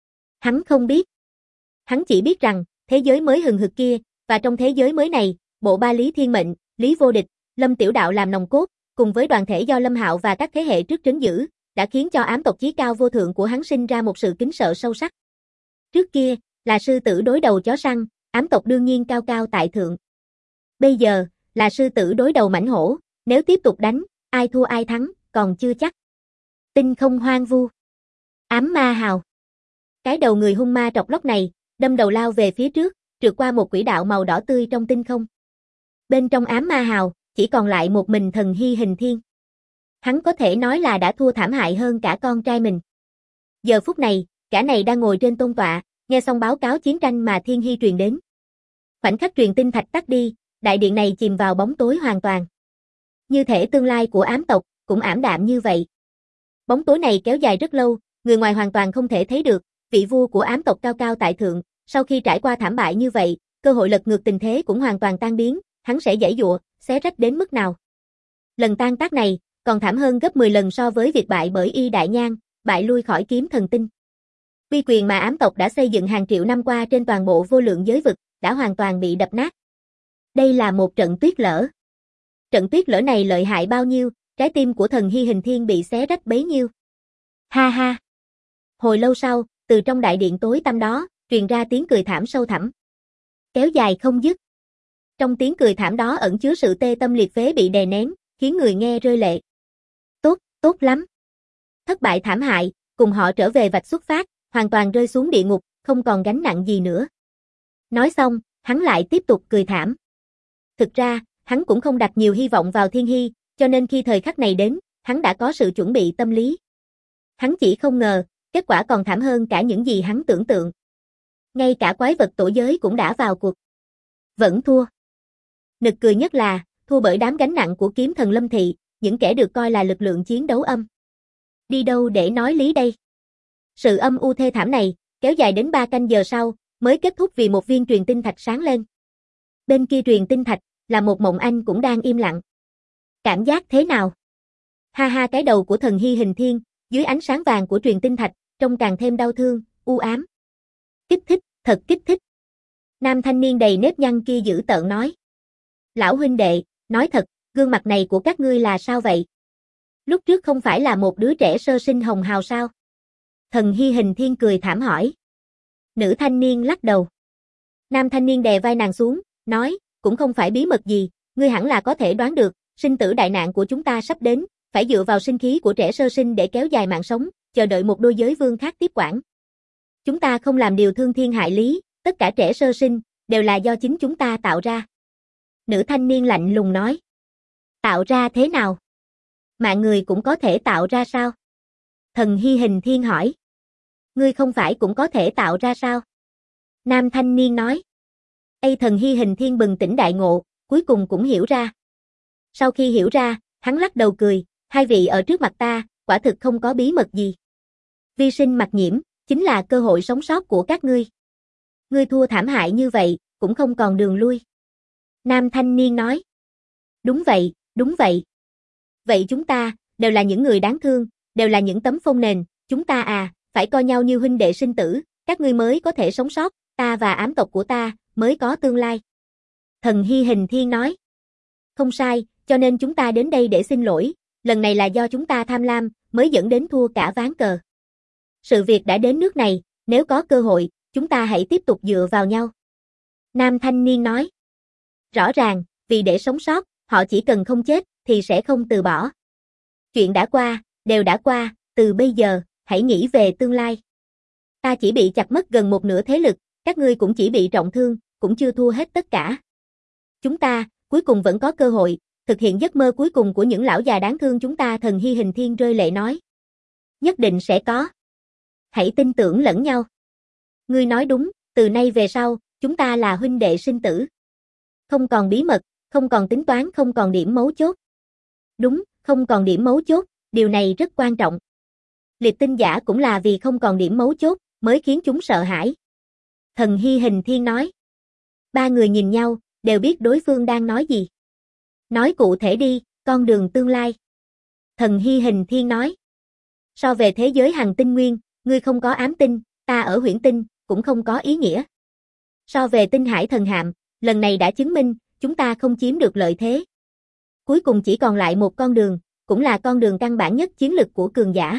Hắn không biết. Hắn chỉ biết rằng, thế giới mới hừng hực kia, và trong thế giới mới này, bộ ba Lý Thiên Mệnh, Lý Vô Địch, Lâm Tiểu Đạo làm nòng cốt, cùng với đoàn thể do Lâm Hạo và các thế hệ trước trấn giữ, đã khiến cho ám tộc chí cao vô thượng của hắn sinh ra một sự kính sợ sâu sắc. Trước kia, là sư tử đối đầu chó săn, ám tộc đương nhiên cao cao tại thượng. Bây giờ, là sư tử đối đầu mãnh hổ, nếu tiếp tục đánh, ai thua ai thắng, còn chưa chắc. Tinh không hoang vu. Ám ma hào. Cái đầu người hung ma trọc lóc này, đâm đầu lao về phía trước, trượt qua một quỹ đạo màu đỏ tươi trong tinh không. Bên trong ám ma hào, chỉ còn lại một mình thần Hy Hình Thiên. Hắn có thể nói là đã thua thảm hại hơn cả con trai mình. Giờ phút này, cả này đang ngồi trên tôn tọa, nghe xong báo cáo chiến tranh mà Thiên Hy truyền đến. Khoảnh khắc truyền tinh thạch tắt đi, đại điện này chìm vào bóng tối hoàn toàn. Như thể tương lai của ám tộc, cũng ảm đạm như vậy. Bóng tối này kéo dài rất lâu, người ngoài hoàn toàn không thể thấy được, vị vua của ám tộc cao cao tại thượng, sau khi trải qua thảm bại như vậy, cơ hội lật ngược tình thế cũng hoàn toàn tan biến, hắn sẽ giãy giụa, xé rách đến mức nào. Lần tan tác này, còn thảm hơn gấp 10 lần so với việc bại bởi Y Đại Nhan, bại lui khỏi kiếm thần tinh. Uy quyền mà ám tộc đã xây dựng hàng triệu năm qua trên toàn bộ vô lượng giới vực, đã hoàn toàn bị đập nát. Đây là một trận tuyết lở. Trận tuyết lở này lợi hại bao nhiêu, trái tim của thần Hy Hình Thiên bị xé rách bấy nhiêu. Ha ha. Hồi lâu sau, từ trong đại điện tối tăm đó, truyền ra tiếng cười thảm sâu thẳm. Kéo dài không dứt. Trong tiếng cười thảm đó ẩn chứa sự tê tâm liệt phế bị đè nén, khiến người nghe rơi lệ. Tốt, tốt lắm. thất bại thảm hại, cùng họ trở về vạch xuất phát, hoàn toàn rơi xuống địa ngục, không còn gánh nặng gì nữa. Nói xong, hắn lại tiếp tục cười thảm. Thực ra, hắn cũng không đặt nhiều hy vọng vào Thiên Hy, cho nên khi thời khắc này đến, hắn đã có sự chuẩn bị tâm lý. Hắn chỉ không ngờ, kết quả còn thảm hơn cả những gì hắn tưởng tượng. Ngay cả quái vật tổ giới cũng đã vào cuộc. Vẫn thua. Nực cười nhất là, thua bởi đám gánh nặng của kiếm thần Lâm Thị, những kẻ được coi là lực lượng chiến đấu âm. Đi đâu để nói lý đây? Sự âm u thê thảm này, kéo dài đến 3 canh giờ sau, mới kết thúc vì một viên truyền tinh thạch sáng lên. Bên kia truyền tinh thạch, là một Mộng Anh cũng đang im lặng. Cảm giác thế nào? Ha ha, cái đầu của thần Hy Hình Thiên, dưới ánh sáng vàng của truyền tinh thạch, trông càng thêm đau thương, u ám. Kích thích, thật kích thích. Nam thanh niên đầy nếp nhăn kia dữ tợn nói. Lão huynh đệ, nói thật, gương mặt này của các ngươi là sao vậy? Lúc trước không phải là một đứa trẻ sơ sinh hồng hào sao? Thần Hy Hình Thiên cười thảm hỏi. Nữ thanh niên lắc đầu. Nam thanh niên đè vai nàng xuống, nói, cũng không phải bí mật gì, ngươi hẳn là có thể đoán được, sinh tử đại nạn của chúng ta sắp đến, phải dựa vào sinh khí của trẻ sơ sinh để kéo dài mạng sống, chờ đợi một đôi giới vương khác tiếp quản. Chúng ta không làm điều thương thiên hại lý, tất cả trẻ sơ sinh, đều là do chính chúng ta tạo ra. Nữ thanh niên lạnh lùng nói. Tạo ra thế nào? Mạng người cũng có thể tạo ra sao? Thần Hy Hình Thiên hỏi. Ngươi không phải cũng có thể tạo ra sao? Nam thanh niên nói. Thần Hy Hình Thiên bừng tỉnh đại ngộ, cuối cùng cũng hiểu ra. Sau khi hiểu ra, hắn lắc đầu cười, hai vị ở trước mặt ta, quả thực không có bí mật gì. Vi sinh mặc nhiễm, chính là cơ hội sống sót của các ngươi. Ngươi thua thảm hại như vậy, cũng không còn đường lui. Nam thanh niên nói. Đúng vậy, đúng vậy. Vậy chúng ta, đều là những người đáng thương, đều là những tấm phông nền, chúng ta phải coi nhau như huynh đệ sinh tử, các ngươi mới có thể sống sót, ta và ám tộc của ta, mới có tương lai. Thần Hy Hình Thiên nói. Không sai, cho nên chúng ta đến đây để xin lỗi, lần này là do chúng ta tham lam, mới dẫn đến thua cả ván cờ. Sự việc đã đến nước này, nếu có cơ hội, chúng ta hãy tiếp tục dựa vào nhau. Nam thanh niên nói. Rõ ràng, vì để sống sót, họ chỉ cần không chết, thì sẽ không từ bỏ. Chuyện đã qua, đều đã qua, từ bây giờ, hãy nghĩ về tương lai. Ta chỉ bị chặt mất gần một nửa thế lực, các ngươi cũng chỉ bị trọng thương, cũng chưa thua hết tất cả. Chúng ta, cuối cùng vẫn có cơ hội, thực hiện giấc mơ cuối cùng của những lão già đáng thương chúng ta. Thần Hy Hình Thiên rơi lệ nói. Nhất định sẽ có. Hãy tin tưởng lẫn nhau. Ngươi nói đúng, từ nay về sau, chúng ta là huynh đệ sinh tử. Không còn bí mật, không còn tính toán, không còn điểm mấu chốt. Đúng, không còn điểm mấu chốt, điều này rất quan trọng. Liệt tinh giả cũng là vì không còn điểm mấu chốt, mới khiến chúng sợ hãi. Thần Hy Hình Thiên nói. Ba người nhìn nhau, đều biết đối phương đang nói gì. Nói cụ thể đi, con đường tương lai. Thần Hy Hình Thiên nói. So về thế giới hành tinh nguyên, ngươi không có ám tinh, ta ở huyễn tinh, cũng không có ý nghĩa. So về tinh hải thần hạm, lần này đã chứng minh, chúng ta không chiếm được lợi thế. Cuối cùng chỉ còn lại một con đường, cũng là con đường căn bản nhất chiến lực của cường giả.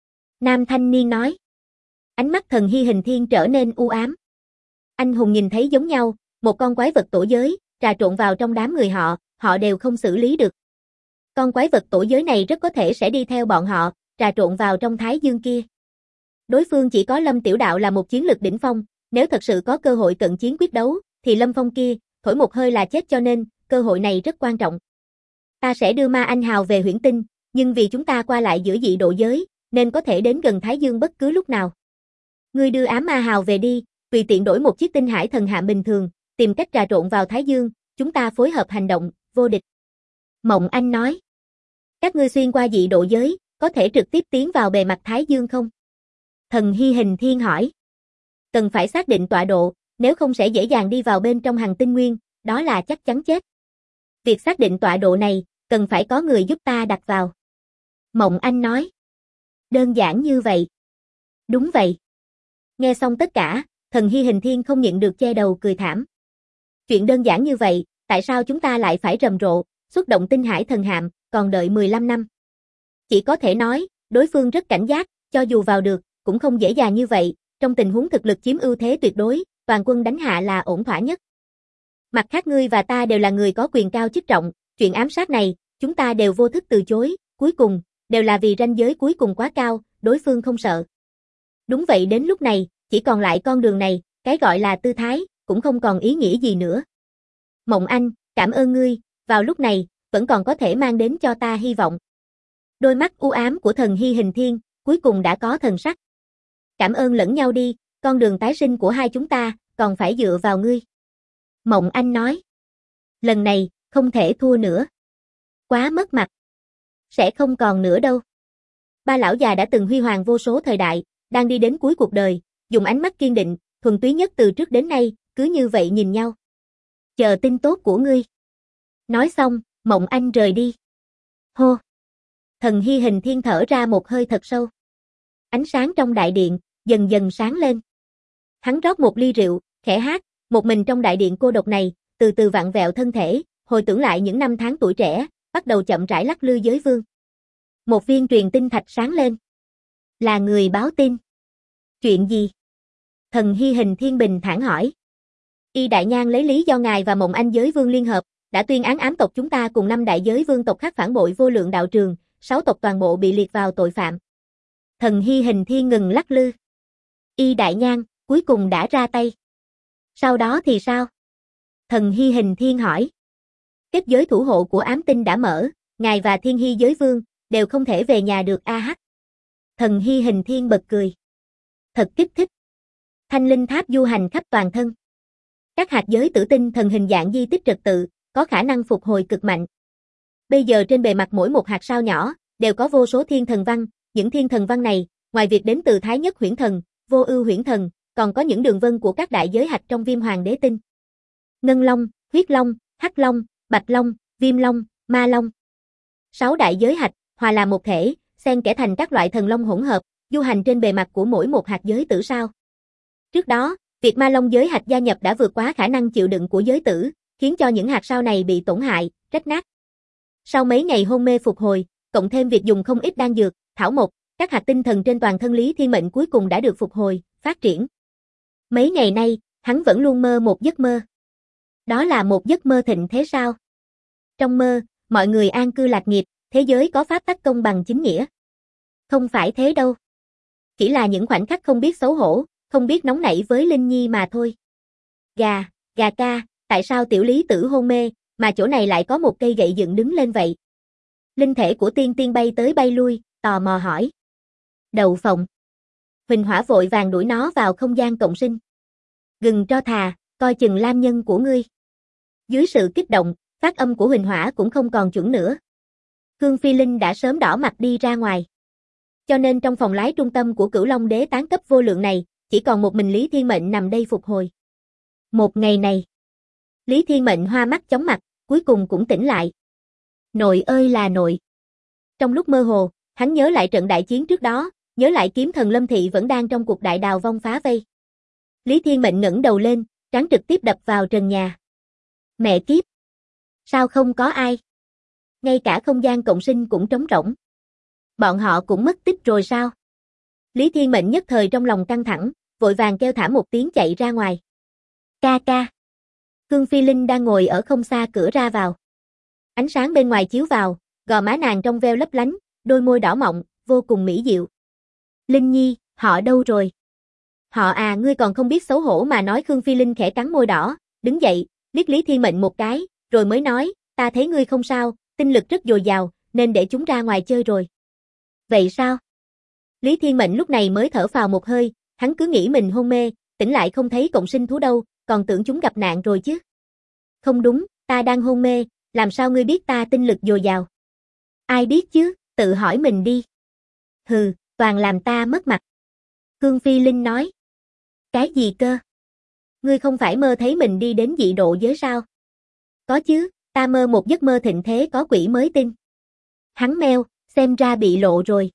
Nam thanh niên nói. Ánh mắt Thần Hy Hình Thiên trở nên u ám. Anh hùng nhìn thấy giống nhau, một con quái vật tổ giới, trà trộn vào trong đám người họ đều không xử lý được. Con quái vật tổ giới này rất có thể sẽ đi theo bọn họ, trà trộn vào trong Thái Dương kia. Đối phương chỉ có Lâm Tiểu Đạo là một chiến lực đỉnh phong, nếu thật sự có cơ hội cận chiến quyết đấu, thì Lâm Phong kia, thổi một hơi là chết, cho nên, cơ hội này rất quan trọng. Ta sẽ đưa Ma Anh Hào về huyễn tinh, nhưng vì chúng ta qua lại giữa dị độ giới, nên có thể đến gần Thái Dương bất cứ lúc nào. Ngươi đưa Ám Ma Hào về đi, tùy tiện đổi một chiếc tinh hải thần hạm bình thường, tìm cách trà trộn vào Thái Dương, chúng ta phối hợp hành động, vô địch. Mộng Anh nói. Các ngươi xuyên qua dị độ giới, có thể trực tiếp tiến vào bề mặt Thái Dương không? Thần Hy Hình Thiên hỏi. Cần phải xác định tọa độ, nếu không sẽ dễ dàng đi vào bên trong hành tinh nguyên, đó là chắc chắn chết. Việc xác định tọa độ này, cần phải có người giúp ta đặt vào. Mộng Anh nói. Đơn giản như vậy. Đúng vậy. Nghe xong tất cả, Thần Hy Hình Thiên không nhịn được che đầu cười thảm. Chuyện đơn giản như vậy, tại sao chúng ta lại phải rầm rộ, xuất động tinh hải thần hạm, còn đợi 15 năm? Chỉ có thể nói, đối phương rất cảnh giác, cho dù vào được, cũng không dễ dàng như vậy, trong tình huống thực lực chiếm ưu thế tuyệt đối, toàn quân đánh hạ là ổn thỏa nhất. Mặt khác ngươi và ta đều là người có quyền cao chức trọng, chuyện ám sát này, chúng ta đều vô thức từ chối, cuối cùng, đều là vì ranh giới cuối cùng quá cao, đối phương không sợ. Đúng vậy, đến lúc này, chỉ còn lại con đường này, cái gọi là tư thái, cũng không còn ý nghĩa gì nữa. Mộng Anh, cảm ơn ngươi, vào lúc này, vẫn còn có thể mang đến cho ta hy vọng. Đôi mắt u ám của Thần Hy Hình Thiên, cuối cùng đã có thần sắc. Cảm ơn lẫn nhau đi, con đường tái sinh của hai chúng ta, còn phải dựa vào ngươi. Mộng Anh nói. Lần này, không thể thua nữa. Quá mất mặt. Sẽ không còn nữa đâu. Ba lão già đã từng huy hoàng vô số thời đại, đang đi đến cuối cuộc đời, dùng ánh mắt kiên định, thuần túy nhất từ trước đến nay, cứ như vậy nhìn nhau. Chờ tin tốt của ngươi. Nói xong, Mộng Anh rời đi. Hô. Thần Hy Hình Thiên thở ra một hơi thật sâu. Ánh sáng trong đại điện, dần dần sáng lên. Hắn rót một ly rượu, khẽ hát, một mình trong đại điện cô độc này, từ từ vặn vẹo thân thể, hồi tưởng lại những năm tháng tuổi trẻ, bắt đầu chậm rãi lắc lư giới vương. Một viên truyền tinh thạch sáng lên. Là người báo tin. Chuyện gì? Thần Hy Hình Thiên bình thản hỏi. Y Đại Nhan lấy lý do ngài và Mộng Anh giới vương liên hợp, đã tuyên án ám tộc chúng ta cùng 5 đại giới vương tộc khác phản bội vô lượng đạo trường, 6 tộc toàn bộ bị liệt vào tội phạm. Thần Hy Hình Thiên ngừng lắc lư. Y Đại Nhan, cuối cùng đã ra tay. Sau đó thì sao? Thần Hy Hình Thiên hỏi. Kết giới thủ hộ của ám tinh đã mở, ngài và Thiên Hy giới vương, đều không thể về nhà được AH. Thần Hy Hình Thiên bật cười. Thật kích thích. Thanh linh tháp du hành khắp toàn thân. Các hạt giới tử tinh thần hình dạng di tích trật tự, có khả năng phục hồi cực mạnh. Bây giờ trên bề mặt mỗi một hạt sao nhỏ, đều có vô số thiên thần văn, những thiên thần văn này, ngoài việc đến từ Thái Nhất Huyễn Thần, Vô Ưu Huyễn Thần, còn có những đường vân của các đại giới hạch trong Viêm Hoàng Đế Tinh. Ngân Long, Huyết Long, Hắc Long, Bạch Long, Viêm Long, Ma Long. 6 đại giới hạch, hòa làm một thể, xen kẽ thành các loại thần long hỗn hợp, du hành trên bề mặt của mỗi một hạt giới tử sao. Trước đó, việc Ma Long giới hạch gia nhập đã vượt quá khả năng chịu đựng của giới tử, khiến cho những hạt sao này bị tổn hại, rách nát. Sau mấy ngày hôn mê phục hồi, cộng thêm việc dùng không ít đan dược, thảo mộc, các hạt tinh thần trên toàn thân Lý Thiên Mệnh cuối cùng đã được phục hồi, phát triển. Mấy ngày nay, hắn vẫn luôn mơ một giấc mơ. Đó là một giấc mơ thịnh thế sao? Trong mơ, mọi người an cư lạc nghiệp, thế giới có pháp tắc công bằng chính nghĩa. Không phải thế đâu. Chỉ là những khoảnh khắc không biết xấu hổ, không biết nóng nảy với Linh Nhi mà thôi. Gà ca, tại sao tiểu Lý Tử hôn mê, mà chỗ này lại có một cây gậy dựng đứng lên vậy? Linh thể của Tiên Tiên bay tới bay lui, tò mò hỏi. Đậu phộng. Huỳnh Hỏa vội vàng đuổi nó vào không gian cộng sinh. Gừng cho thà, coi chừng lam nhân của ngươi. Dưới sự kích động, phát âm của Huỳnh Hỏa cũng không còn chuẩn nữa. Khương Phi Linh đã sớm đỏ mặt đi ra ngoài. Cho nên trong phòng lái trung tâm của Cửu Long Đế tán cấp vô lượng này, chỉ còn một mình Lý Thiên Mệnh nằm đây phục hồi. Một ngày này, Lý Thiên Mệnh hoa mắt chóng mặt, cuối cùng cũng tỉnh lại. Nội ơi là nội. Trong lúc mơ hồ, hắn nhớ lại trận đại chiến trước đó, nhớ lại kiếm thần Lâm Thị vẫn đang trong cuộc đại đào vong phá vây. Lý Thiên Mệnh ngẩng đầu lên, trán trực tiếp đập vào trần nhà. Mẹ kiếp! Sao không có ai? Ngay cả không gian cộng sinh cũng trống rỗng. Bọn họ cũng mất tích rồi sao? Lý Thiên Mệnh nhất thời trong lòng căng thẳng, vội vàng kêu thảm một tiếng chạy ra ngoài. Ca ca! Khương Phi Linh đang ngồi ở không xa cửa ra vào. Ánh sáng bên ngoài chiếu vào, gò má nàng trong veo lấp lánh, đôi môi đỏ mọng, vô cùng mỹ diệu. Linh Nhi, họ đâu rồi? Họ à, ngươi còn không biết xấu hổ mà nói. Khương Phi Linh khẽ cắn môi đỏ, đứng dậy, liếc Lý Thiên Mệnh một cái, rồi mới nói, ta thấy ngươi không sao, tinh lực rất dồi dào, nên để chúng ra ngoài chơi rồi. Vậy sao? Lý Thiên Mệnh lúc này mới thở phào một hơi, hắn cứ nghĩ mình hôn mê, tỉnh lại không thấy cộng sinh thú đâu, còn tưởng chúng gặp nạn rồi chứ. Không đúng, ta đang hôn mê, làm sao ngươi biết ta tinh lực dồi dào? Ai biết chứ, tự hỏi mình đi. Hừ, toàn làm ta mất mặt. Khương Phi Linh nói. Cái gì cơ? Ngươi không phải mơ thấy mình đi đến dị độ giới sao? Có chứ, ta mơ một giấc mơ thịnh thế có quỷ mới tin. Hắn meo, xem ra bị lộ rồi.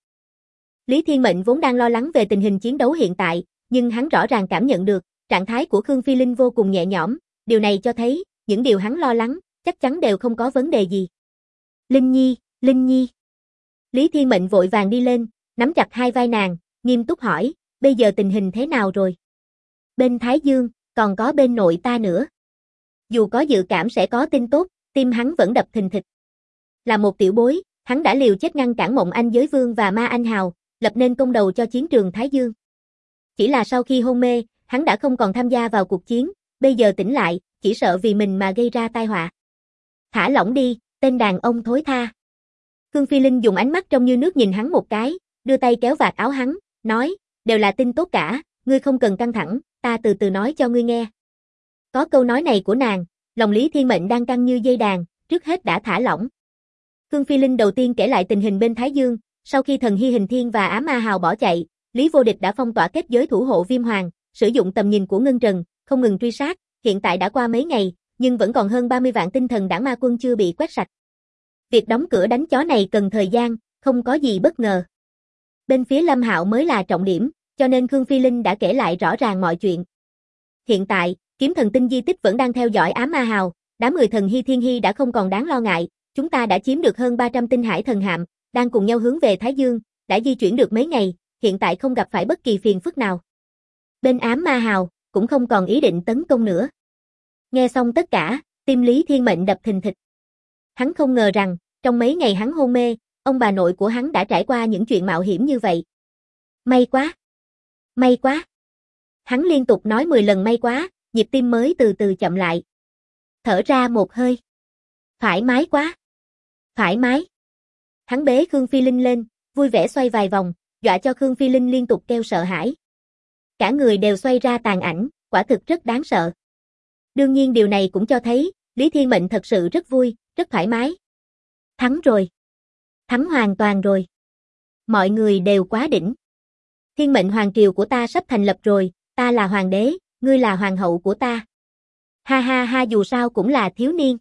Lý Thiên Mệnh vốn đang lo lắng về tình hình chiến đấu hiện tại, nhưng hắn rõ ràng cảm nhận được, trạng thái của Khương Phi Linh vô cùng nhẹ nhõm, điều này cho thấy, những điều hắn lo lắng, chắc chắn đều không có vấn đề gì. Linh Nhi, Linh Nhi. Lý Thiên Mệnh vội vàng đi lên, nắm chặt hai vai nàng, nghiêm túc hỏi, bây giờ tình hình thế nào rồi? Bên Thái Dương, còn có bên nội ta nữa. Dù có dự cảm sẽ có tin tốt, tim hắn vẫn đập thình thịch. Là một tiểu bối, Hắn đã liều chết ngăn cản Mộng Anh Giới Vương và Ma Anh Hào, lập nên công đầu cho chiến trường Thái Dương. Chỉ là sau khi hôn mê, hắn đã không còn tham gia vào cuộc chiến, bây giờ tỉnh lại, chỉ sợ vì mình mà gây ra tai họa. Thả lỏng đi, tên đàn ông thối tha. Khương Phi Linh dùng ánh mắt trong như nước nhìn hắn một cái, đưa tay kéo vạt áo hắn, nói, đều là tin tốt cả, ngươi không cần căng thẳng, ta từ từ nói cho ngươi nghe. Có câu nói này của nàng, lòng Lý Thiên Mệnh đang căng như dây đàn, trước hết đã thả lỏng. Khương Phi Linh đầu tiên kể lại tình hình bên Thái Dương, sau khi thần Hy Hình Thiên và Ám Ma Hào bỏ chạy, Lý Vô Địch đã phong tỏa kết giới thủ hộ Viêm Hoàng, sử dụng tầm nhìn của Ngân Trần, không ngừng truy sát, hiện tại đã qua mấy ngày, nhưng vẫn còn hơn 30 vạn tinh thần đảng ma quân chưa bị quét sạch. Việc đóng cửa đánh chó này cần thời gian, không có gì bất ngờ. Bên phía Lâm Hạo mới là trọng điểm, cho nên Khương Phi Linh đã kể lại rõ ràng mọi chuyện. Hiện tại, kiếm thần tinh di tích vẫn đang theo dõi Ám Ma Hào, đám người thần Hy Thiên Hy đã không còn đáng lo ngại, chúng ta đã chiếm được hơn 300 tinh hải thần hạm, đang cùng nhau hướng về Thái Dương, đã di chuyển được mấy ngày, hiện tại không gặp phải bất kỳ phiền phức nào. Bên Ám Ma Hào, cũng không còn ý định tấn công nữa. Nghe xong tất cả, tim Lý Thiên Mệnh đập thình thịch. Hắn không ngờ rằng, trong mấy ngày hắn hôn mê, ông bà nội của hắn đã trải qua những chuyện mạo hiểm như vậy. May quá! May quá! Hắn liên tục nói 10 lần may quá, nhịp tim mới từ từ chậm lại. Thở ra một hơi. Thoải mái quá! Thoải mái! Hắn bế Khương Phi Linh lên, vui vẻ xoay vài vòng, dọa cho Khương Phi Linh liên tục kêu sợ hãi. Cả người đều xoay ra tàn ảnh, quả thực rất đáng sợ. Đương nhiên điều này cũng cho thấy, Lý Thiên Mệnh thật sự rất vui, rất thoải mái. Thắng rồi. Thắng hoàn toàn rồi. Mọi người đều quá đỉnh. Thiên mệnh hoàng triều của ta sắp thành lập rồi, ta là hoàng đế, ngươi là hoàng hậu của ta. Ha ha ha, dù sao cũng là thiếu niên.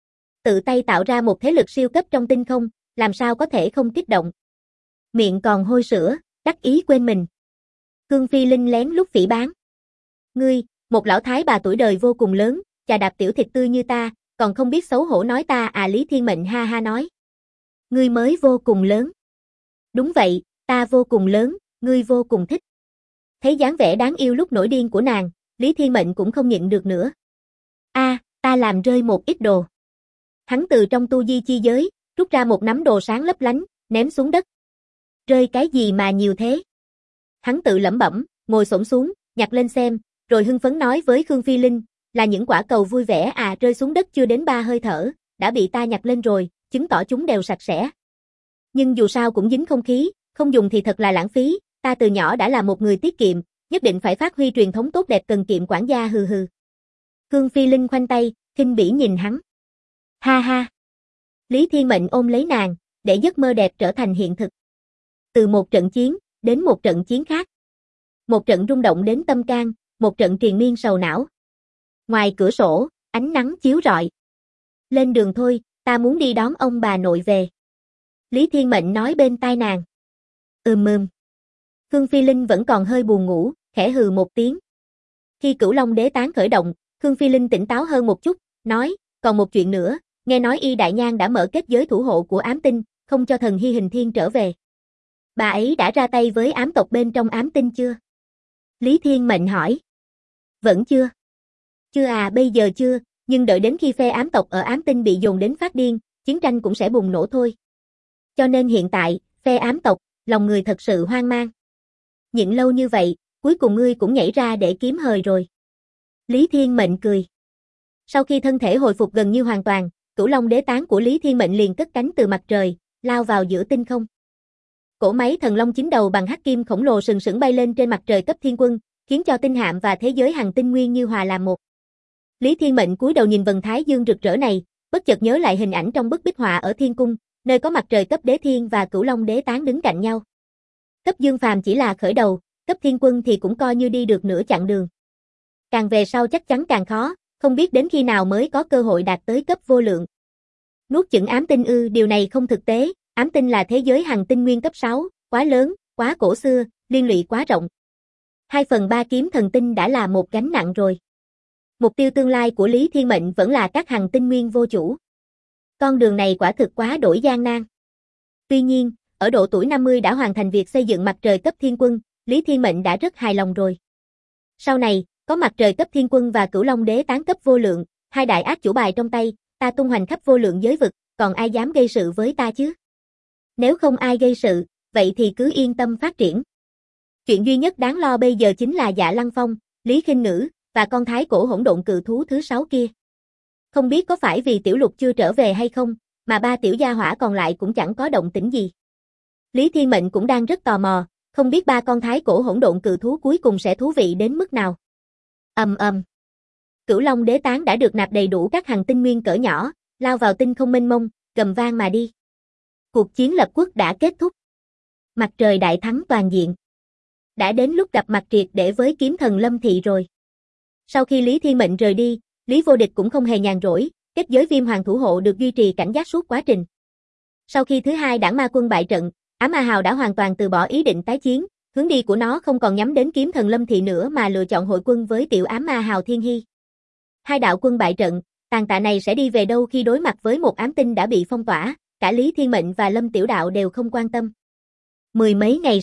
Tự tay tạo ra một thế lực siêu cấp trong tinh không, làm sao có thể không kích động. Miệng còn hôi sữa, đắc ý quên mình. Khương Phi Linh lén lút phỉ báng. Ngươi, một lão thái bà tuổi đời vô cùng lớn, chà đạp tiểu thịt tươi như ta, còn không biết xấu hổ nói ta à. Lý Thiên Mệnh ha ha nói. Ngươi mới vô cùng lớn. Đúng vậy, ta vô cùng lớn, ngươi vô cùng thích. Thấy dáng vẻ đáng yêu lúc nổi điên của nàng, Lý Thiên Mệnh cũng không nhịn được nữa. Ta làm rơi một ít đồ. Hắn từ trong tu di chi giới, rút ra một nắm đồ sáng lấp lánh, ném xuống đất. Rơi cái gì mà nhiều thế? Hắn tự lẩm bẩm, ngồi xổm xuống, nhặt lên xem, rồi hưng phấn nói với Khương Phi Linh, là những quả cầu vui vẻ à. Rơi xuống đất chưa đến 3 hơi thở, đã bị ta nhặt lên rồi, chứng tỏ chúng đều sạch sẽ. Nhưng dù sao cũng dính không khí, không dùng thì thật là lãng phí, ta từ nhỏ đã là một người tiết kiệm, nhất định phải phát huy truyền thống tốt đẹp cần kiệm quản gia hừ hừ. Khương Phi Linh khoanh tay, khinh bỉ nhìn hắn. Ha ha. Lý Thiên Mệnh ôm lấy nàng, để giấc mơ đẹp trở thành hiện thực. Từ một trận chiến, đến một trận chiến khác. Một trận rung động đến tâm can, một trận triền miên sầu não. Ngoài cửa sổ, ánh nắng chiếu rọi. Lên đường thôi, ta muốn đi đón ông bà nội về. Lý Thiên Mệnh nói bên tai nàng. Khương Phi Linh vẫn còn hơi buồn ngủ, khẽ hừ một tiếng. Khi Cửu Long Đế tán khởi động, Khương Phi Linh tỉnh táo hơn một chút, nói, còn một chuyện nữa, nghe nói Y Đại Nhan đã mở kết giới thủ hộ của ám tinh, không cho thần Hy Hình Thiên trở về. Bà ấy đã ra tay với ám tộc bên trong ám tinh chưa? Lý Thiên Mệnh hỏi. Vẫn chưa. Chưa à, bây giờ chưa, nhưng đợi đến khi phe ám tộc ở ám tinh bị dồn đến phát điên, chiến tranh cũng sẽ bùng nổ thôi. Cho nên hiện tại, phe ám tộc, lòng người thật sự hoang mang. Nhịn lâu như vậy, cuối cùng ngươi cũng nhảy ra để kiếm hời rồi. Lý Thiên Mệnh cười. Sau khi thân thể hồi phục gần như hoàn toàn, Cửu Long Đế tán của Lý Thiên Mệnh liền cất cánh từ mặt trời, lao vào giữa tinh không. Cỗ máy thần long 9 đầu bằng hắc kim khổng lồ sừng sững bay lên trên mặt trời cấp thiên quân, khiến cho tinh hạm và thế giới hằng tinh nguyên như hòa làm một. Lý Thiên Mệnh cúi đầu nhìn vầng thái dương rực rỡ này, bất chợt nhớ lại hình ảnh trong bức bích họa ở thiên cung, nơi có mặt trời cấp đế thiên và Cửu Long Đế tán đứng cạnh nhau. Cấp dương phàm chỉ là khởi đầu, cấp thiên quân thì cũng coi như đi được nửa chặng đường. Càng về sau chắc chắn càng khó, không biết đến khi nào mới có cơ hội đạt tới cấp vô lượng. Nuốt chửng ám tinh ư? Điều này không thực tế, ám tinh là thế giới hằng tinh nguyên cấp 6, quá lớn, quá cổ xưa, liên lụy quá rộng. 2/3 kiếm thần tinh đã là một gánh nặng rồi. Mục tiêu tương lai của Lý Thiên Mệnh vẫn là các hằng tinh nguyên vô chủ. Con đường này quả thực quá đổi gian nan. Tuy nhiên, ở độ tuổi 50 đã hoàn thành việc xây dựng mặt trời cấp thiên quân, Lý Thiên Mệnh đã rất hài lòng rồi. Sau này, có mặt trời cấp thiên quân và Cửu Long Đế tán cấp vô lượng, hai đại ác chủ bài trong tay, ta tung hoành khắp vô lượng giới vực, còn ai dám gây sự với ta chứ? Nếu không ai gây sự, vậy thì cứ yên tâm phát triển. Chuyện duy nhất đáng lo bây giờ chính là Dạ Lăng Phong, Lý Khinh Ngữ, và con thái cổ hỗn độn cự thú thứ 6 kia. Không biết có phải vì Tiểu Lục chưa trở về hay không, mà ba tiểu gia hỏa còn lại cũng chẳng có động tĩnh gì. Lý Thiên Mệnh cũng đang rất tò mò, không biết ba con thái cổ hỗn độn cự thú cuối cùng sẽ thú vị đến mức nào. Cửu Long Đế Tán đã được nạp đầy đủ các hành tinh nguyên cỡ nhỏ, lao vào tinh không mênh mông, gầm vang mà đi. Cuộc chiến lập quốc đã kết thúc. Mặt trời đại thắng toàn diện. Đã đến lúc gặp mặt triệt để với kiếm thần Lâm Thị rồi. Sau khi Lý Thiên Mệnh rời đi, Lý Vô Địch cũng không hề nhàn rỗi, kết giới Viêm Hoàng thủ hộ được duy trì cảnh giác suốt quá trình. Sau khi thứ hai đảng ma quân bại trận, Ám Ma Hào đã hoàn toàn từ bỏ ý định tái chiến, hướng đi của nó không còn nhắm đến kiếm thần Lâm Thị nữa mà lựa chọn hội quân với tiểu Ám Ma Hào Thiên Hy. Hai đạo quân bại trận, tàn tạ này sẽ đi về đâu khi đối mặt với một ám tinh đã bị phong tỏa, cả Lý Thiên Mệnh và Lâm Tiểu Đạo đều không quan tâm. Mười mấy ngày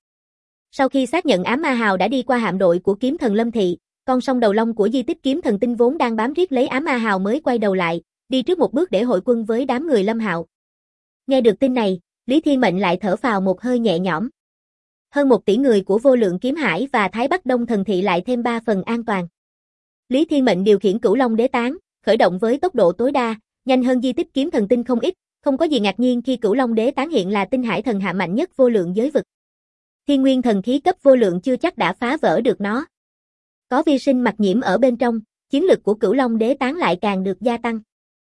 sau khi xác nhận Ám Ma Hào đã đi qua hạm đội của kiếm thần Lâm Thị, con sông đầu long của di tích kiếm thần tinh vốn đang bám riết lấy Ám Ma Hào mới quay đầu lại, đi trước một bước để hội quân với đám người Lâm Hạo. Nghe được tin này, Lý Thiên Mệnh lại thở phào một hơi nhẹ nhõm. Hơn 1 tỷ người của Vô Lượng Kiếm Hải và Thái Bắc Đông Thần Thị lại thêm 3 phần an toàn. Lý Thiên Mệnh điều khiển Cửu Long Đế Tán, khởi động với tốc độ tối đa, nhanh hơn di tích kiếm thần tinh không ít, không có gì ngạc nhiên khi Cửu Long Đế Tán hiện là tinh hải thần hạ mạnh nhất vô lượng giới vực. Thiên nguyên thần khí cấp vô lượng chưa chắc đã phá vỡ được nó. Có vi sinh mặc nhiễm ở bên trong, chiến lực của Cửu Long Đế Tán lại càng được gia tăng.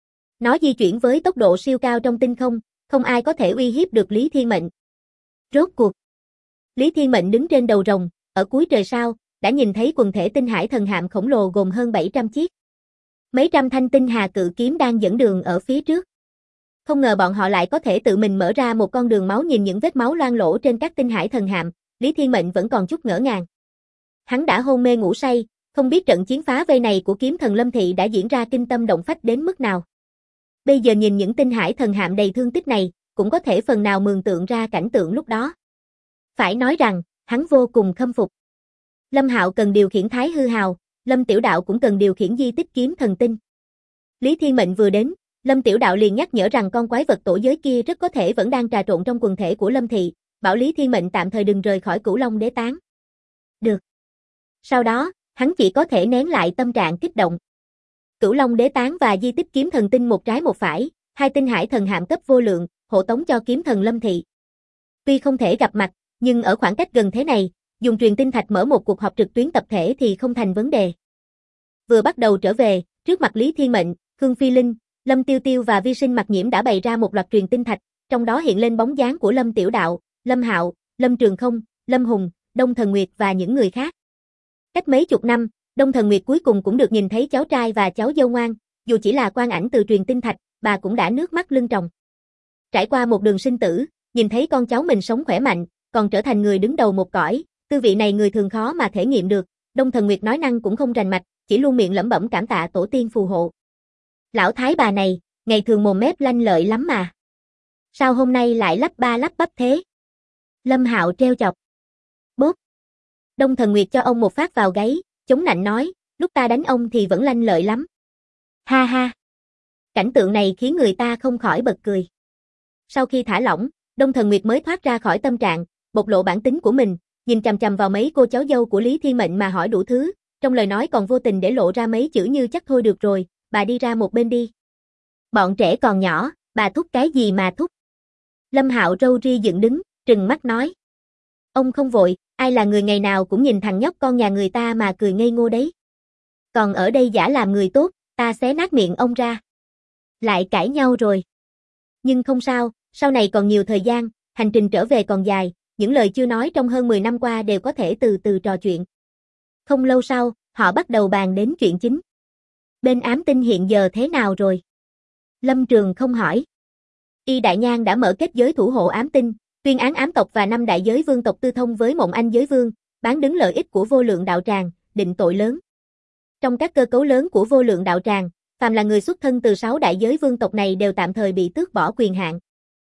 Nó di chuyển với tốc độ siêu cao trong tinh không, không ai có thể uy hiếp được Lý Thiên Mệnh. Rốt cuộc, Lý Thiên Mệnh đứng trên đầu rồng, ở cuối trời sao, đã nhìn thấy quần thể tinh hải thần hạm khổng lồ gồm hơn 700 chiếc. Mấy trăm thanh tinh hà cự kiếm đang dẫn đường ở phía trước. Không ngờ bọn họ lại có thể tự mình mở ra một con đường máu. Nhìn những vết máu loang lổ trên các tinh hải thần hạm, Lý Thiên Mệnh vẫn còn chút ngỡ ngàng. Hắn đã hôn mê ngủ say, không biết trận chiến phá vây này của kiếm thần Lâm Thị đã diễn ra kinh tâm động phách đến mức nào. Bây giờ nhìn những tinh hải thần hạm đầy thương tích này, cũng có thể phần nào mường tượng ra cảnh tượng lúc đó. Phải nói rằng, hắn vô cùng khâm phục. Lâm Hạo cần điều khiển Thái Hư Hào, Lâm Tiểu Đạo cũng cần điều khiển di tích kiếm thần tinh. Lý Thiên Mệnh vừa đến, Lâm Tiểu Đạo liền nhắc nhở rằng con quái vật tổ giới kia rất có thể vẫn đang trà trộn trong quần thể của Lâm Thị, bảo Lý Thiên Mệnh tạm thời đừng rời khỏi Cửu Long Đế Tán. Được. Sau đó, hắn chỉ có thể nén lại tâm trạng kích động. Cửu Long Đế Tán và di tích kiếm thần tinh một trái một phải, hai tinh hải thần hạm cấp vô lượng, hộ tống cho kiếm thần Lâm Thị. Tuy không thể gặp mặt, nhưng ở khoảng cách gần thế này, dùng truyền tinh thạch mở một cuộc họp trực tuyến tập thể thì không thành vấn đề. Vừa bắt đầu trở về, trước mặt Lý Thiên Mệnh, Khương Phi Linh, Lâm Tiêu Tiêu và Vi Sinh Mặc Nhiễm đã bày ra một loạt truyền tinh thạch, trong đó hiện lên bóng dáng của Lâm Tiểu Đạo, Lâm Hạo, Lâm Trường Không, Lâm Hùng, Đông Thần Nguyệt và những người khác. Cách mấy chục năm, Đông Thần Nguyệt cuối cùng cũng được nhìn thấy cháu trai và cháu dâu ngoan, dù chỉ là quang ảnh từ truyền tinh thạch, bà cũng đã nước mắt lưng tròng. Trải qua một đường sinh tử, nhìn thấy con cháu mình sống khỏe mạnh, còn trở thành người đứng đầu một cõi, tư vị này người thường khó mà thể nghiệm được. Đông Thần Nguyệt nói năng cũng không rành mạch, chỉ luôn miệng lẩm bẩm cảm tạ tổ tiên phù hộ. Lão thái bà này, ngày thường mồm mép lanh lợi lắm mà. Sao hôm nay lại lắp ba lắp bắp thế? Lâm Hạo treo chọc. Bốp. Đông Thần Nguyệt cho ông một phát vào gáy, chống nạnh nói, lúc ta đánh ông thì vẫn lanh lợi lắm. Ha ha. Cảnh tượng này khiến người ta không khỏi bật cười. Sau khi thả lỏng, Đông Thần Nguyệt mới thoát ra khỏi tâm trạng, bộc lộ bản tính của mình, nhìn chằm chằm vào mấy cô cháu dâu của Lý Thiên Mệnh mà hỏi đủ thứ, trong lời nói còn vô tình để lộ ra mấy chữ như chắc thôi được rồi, bà đi ra một bên đi. Bọn trẻ còn nhỏ, bà thúc cái gì mà thúc? Lâm Hạo râu ri dựng đứng, trừng mắt nói. Ông không vội, ai là người ngày nào cũng nhìn thằng nhóc con nhà người ta mà cười ngây ngô đấy. Còn ở đây giả làm người tốt, ta xé nát miệng ông ra. Lại cãi nhau rồi. Nhưng không sao, sau này còn nhiều thời gian, hành trình trở về còn dài, những lời chưa nói trong hơn 10 năm qua đều có thể từ từ trò chuyện. Không lâu sau, họ bắt đầu bàn đến chuyện chính. Bên ám tinh hiện giờ thế nào rồi? Lâm Trường không hỏi. Y Đại Nhan đã mở kết giới thủ hộ ám tinh, tuyên án ám tộc và 5 đại giới vương tộc tư thông với Mộng Anh giới vương, bán đứng lợi ích của Vô Lượng đạo tràng, định tội lớn. Trong các cơ cấu lớn của Vô Lượng đạo tràng, phàm là người xuất thân từ 6 đại giới vương tộc này đều tạm thời bị tước bỏ quyền hạn.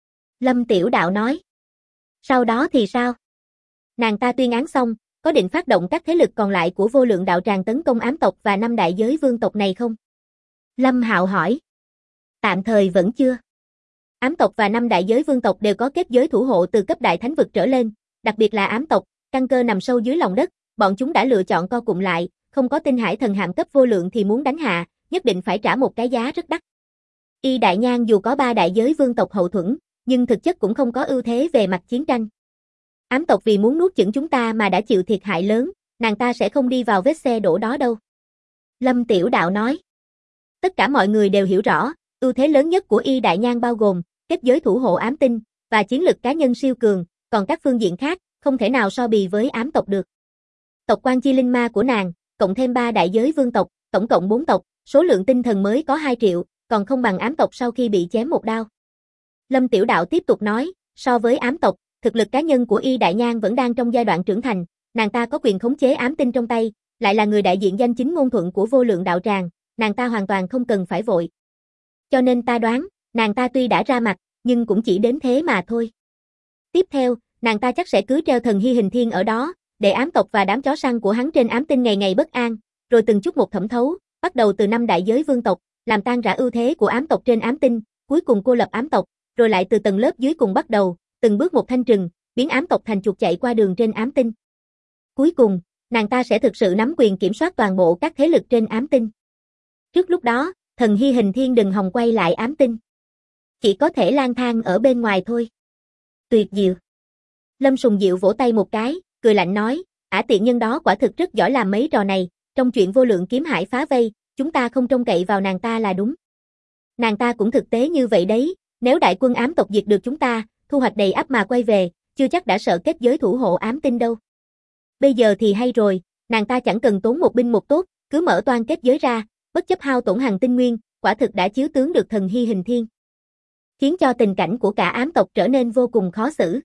Lâm Tiểu Đạo nói. Sau đó thì sao? Nàng ta tuyên án xong, có định phát động các thế lực còn lại của Vô Lượng đạo tràng tấn công ám tộc và 5 đại giới vương tộc này không? Lâm Hạo hỏi. Tạm thời vẫn chưa. Ám tộc và 5 đại giới vương tộc đều có kết giới thủ hộ từ cấp đại thánh vực trở lên, đặc biệt là ám tộc, căn cơ nằm sâu dưới lòng đất, bọn chúng đã lựa chọn co cụm lại, không có tinh hải thần hạm cấp vô lượng thì muốn đánh hạ, nhất định phải trả một cái giá rất đắt. Y Đại Nhan dù có 3 đại giới vương tộc hậu thuẫn, nhưng thực chất cũng không có ưu thế về mặt chiến tranh. Ám tộc vì muốn nuốt chửng chúng ta mà đã chịu thiệt hại lớn, nàng ta sẽ không đi vào vết xe đổ đó đâu. Lâm Tiểu Đạo nói. Tất cả mọi người đều hiểu rõ, ưu thế lớn nhất của Y Đại Nhan bao gồm kết giới thủ hộ ám tinh và chiến lực cá nhân siêu cường, còn các phương diện khác không thể nào so bì với ám tộc được. Tộc quan chi linh ma của nàng, cộng thêm 3 đại giới vương tộc, tổng cộng 4 tộc, số lượng tinh thần mới có 2 triệu, còn không bằng ám tộc sau khi bị chém một đao. Lâm Tiểu Đạo tiếp tục nói, so với ám tộc, thực lực cá nhân của Y Đại Nhan vẫn đang trong giai đoạn trưởng thành, nàng ta có quyền khống chế ám tinh trong tay, lại là người đại diện danh chính ngôn thuận của vô lượng đạo tràng, nàng ta hoàn toàn không cần phải vội. Cho nên ta đoán, nàng ta tuy đã ra mặt, nhưng cũng chỉ đến thế mà thôi. Tiếp theo, nàng ta chắc sẽ cứ treo thần hy hình thiên ở đó, để ám tộc và đám chó săn của hắn trên ám tinh ngày ngày bất an, rồi từng chút một thẩm thấu, bắt đầu từ 5 đại giới vương tộc, làm tan rã ưu thế của ám tộc trên ám tinh, cuối cùng cô lập ám tộc, rồi lại từ tầng lớp dưới cùng bắt đầu, từng bước một thanh trừng, biến ám tộc thành chuột chạy qua đường trên ám tinh. Cuối cùng, nàng ta sẽ thực sự nắm quyền kiểm soát toàn bộ các thế lực trên ám tinh. Trước lúc đó, thần hy hình thiên đừng hòng quay lại ám tinh. Chỉ có thể lang thang ở bên ngoài thôi. Tuyệt diệu. Lâm Sùng Diệu vỗ tay một cái, cười lạnh nói, tiện nhân đó quả thực rất giỏi làm mấy trò này, trong chuyện vô lượng kiếm hải phá vây, chúng ta không trông cậy vào nàng ta là đúng. Nàng ta cũng thực tế như vậy đấy, nếu đại quân ám tộc diệt được chúng ta, thu hoạch đầy ắp mà quay về, chưa chắc đã sợ kết giới thủ hộ ám tinh đâu. Bây giờ thì hay rồi, nàng ta chẳng cần tốn một binh một tốt, cứ mở toang kết giới ra, bất chấp hao tổn hàng tinh nguyên, quả thực đã chiếu tướng được thần hy hình thiên. Khiến cho tình cảnh của cả ám tộc trở nên vô cùng khó xử.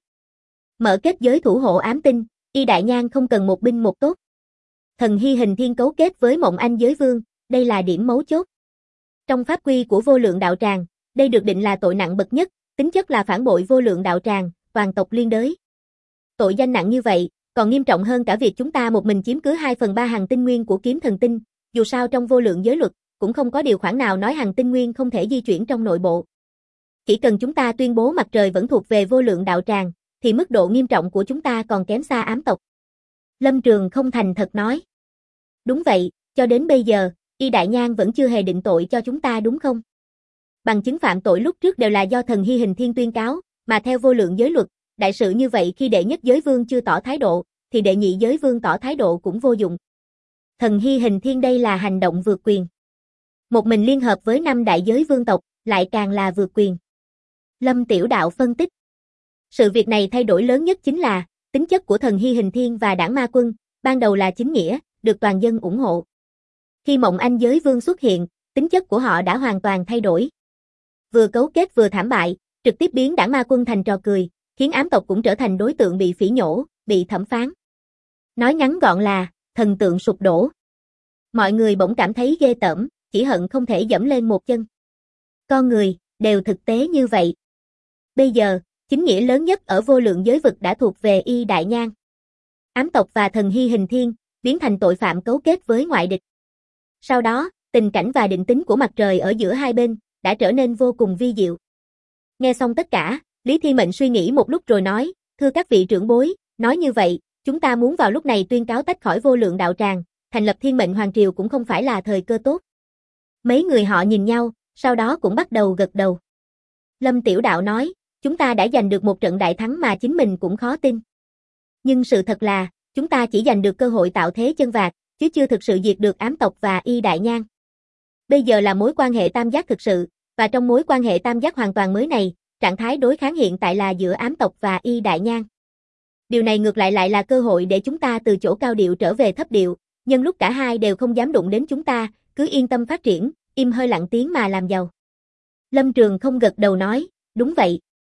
Mở kết giới thủ hộ ám tinh, Y Đại Nhan không cần một binh một tốt. Thần hy hình thiên cấu kết với Mộng Anh giới vương, đây là điểm mấu chốt. Trong pháp quy của vô lượng đạo tràng, đây được định là tội nặng bậc nhất, tính chất là phản bội vô lượng đạo tràng, toàn tộc liên đới. Tội danh nặng như vậy, còn nghiêm trọng hơn cả việc chúng ta một mình chiếm cứ 2/3 hàng tinh nguyên của kiếm thần tinh, dù sao trong vô lượng giới luật, cũng không có điều khoản nào nói hàng tinh nguyên không thể di chuyển trong nội bộ. Chỉ cần chúng ta tuyên bố mặt trời vẫn thuộc về vô lượng đạo tràng, thì mức độ nghiêm trọng của chúng ta còn kém xa ám tộc. Lâm Trường không thành thật nói. Đúng vậy, cho đến bây giờ, Y Đại Nhan vẫn chưa hề định tội cho chúng ta đúng không? Bằng chứng phạm tội lúc trước đều là do thần hy hình thiên tuyên cáo, mà theo vô lượng giới luật, đại sự như vậy khi đệ nhất giới vương chưa tỏ thái độ, thì đệ nhị giới vương tỏ thái độ cũng vô dụng. Thần hy hình thiên đây là hành động vượt quyền. Một mình liên hợp với 5 đại giới vương tộc, lại càng là vượt quyền. Lâm Tiểu Đạo phân tích. Sự việc này thay đổi lớn nhất chính là, tính chất của thần hy hình thiên và đảng ma quân, ban đầu là chính nghĩa, được toàn dân ủng hộ. Khi Mộng Anh giới vương xuất hiện, tính chất của họ đã hoàn toàn thay đổi. Vừa cấu kết vừa thảm bại, trực tiếp biến đảng ma quân thành trò cười, khiến ám tộc cũng trở thành đối tượng bị phỉ nhổ, bị thẩm phán. Nói ngắn gọn là, thần tượng sụp đổ. Mọi người bỗng cảm thấy ghê tởm, chỉ hận không thể dẫm lên một chân. Con người, đều thực tế như vậy. Bây giờ, chính nghĩa lớn nhất ở vô lượng giới vực đã thuộc về Y Đại Nhan. Ám tộc và thần hy hình thiên, biến thành tội phạm cấu kết với ngoại địch. Sau đó, tình cảnh và định tính của mặt trời ở giữa hai bên, đã trở nên vô cùng vi diệu. Nghe xong tất cả, Lý Thi Mệnh suy nghĩ một lúc rồi nói, thưa các vị trưởng bối, nói như vậy, chúng ta muốn vào lúc này tuyên cáo tách khỏi vô lượng đạo tràng, thành lập Thiên Mệnh Hoàng Triều cũng không phải là thời cơ tốt. Mấy người họ nhìn nhau, sau đó cũng bắt đầu gật đầu. Lâm Tiểu Đạo nói, chúng ta đã giành được một trận đại thắng mà chính mình cũng khó tin. Nhưng sự thật là, chúng ta chỉ giành được cơ hội tạo thế chân vạc, chứ chưa thực sự diệt được ám tộc và Y Đại Nhan. Bây giờ là mối quan hệ tam giác thực sự, và trong mối quan hệ tam giác hoàn toàn mới này, trạng thái đối kháng hiện tại là giữa ám tộc và Y Đại Nhan. Điều này ngược lại là cơ hội để chúng ta từ chỗ cao điệu trở về thấp điệu, nhân lúc cả hai đều không dám đụng đến chúng ta, cứ yên tâm phát triển, im hơi lặng tiếng mà làm giàu. Lâm Trường không gật đầu nói, đúng vậy.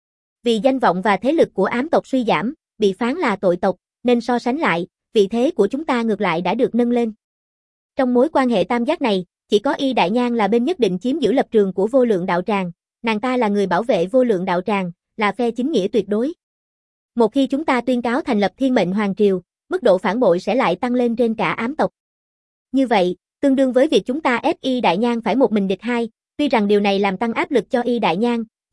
Vì danh vọng và thế lực của ám tộc suy giảm, bị phán là tội tộc, nên so sánh lại, vị thế của chúng ta ngược lại đã được nâng lên. Trong mối quan hệ tam giác này, chỉ có Y Đại Nhan là bên nhất định chiếm giữ lập trường của vô lượng đạo tràng, nàng ta là người bảo vệ vô lượng đạo tràng, là phe chính nghĩa tuyệt đối. Một khi chúng ta tuyên cáo thành lập Thiên Mệnh Hoàng Triều, mức độ phản bội sẽ lại tăng lên trên cả ám tộc. Như vậy, tương đương với việc chúng ta ép Y Đại Nhan phải một mình địch hai, tuy rằng điều này làm tăng áp lực cho Y Đại Nhan,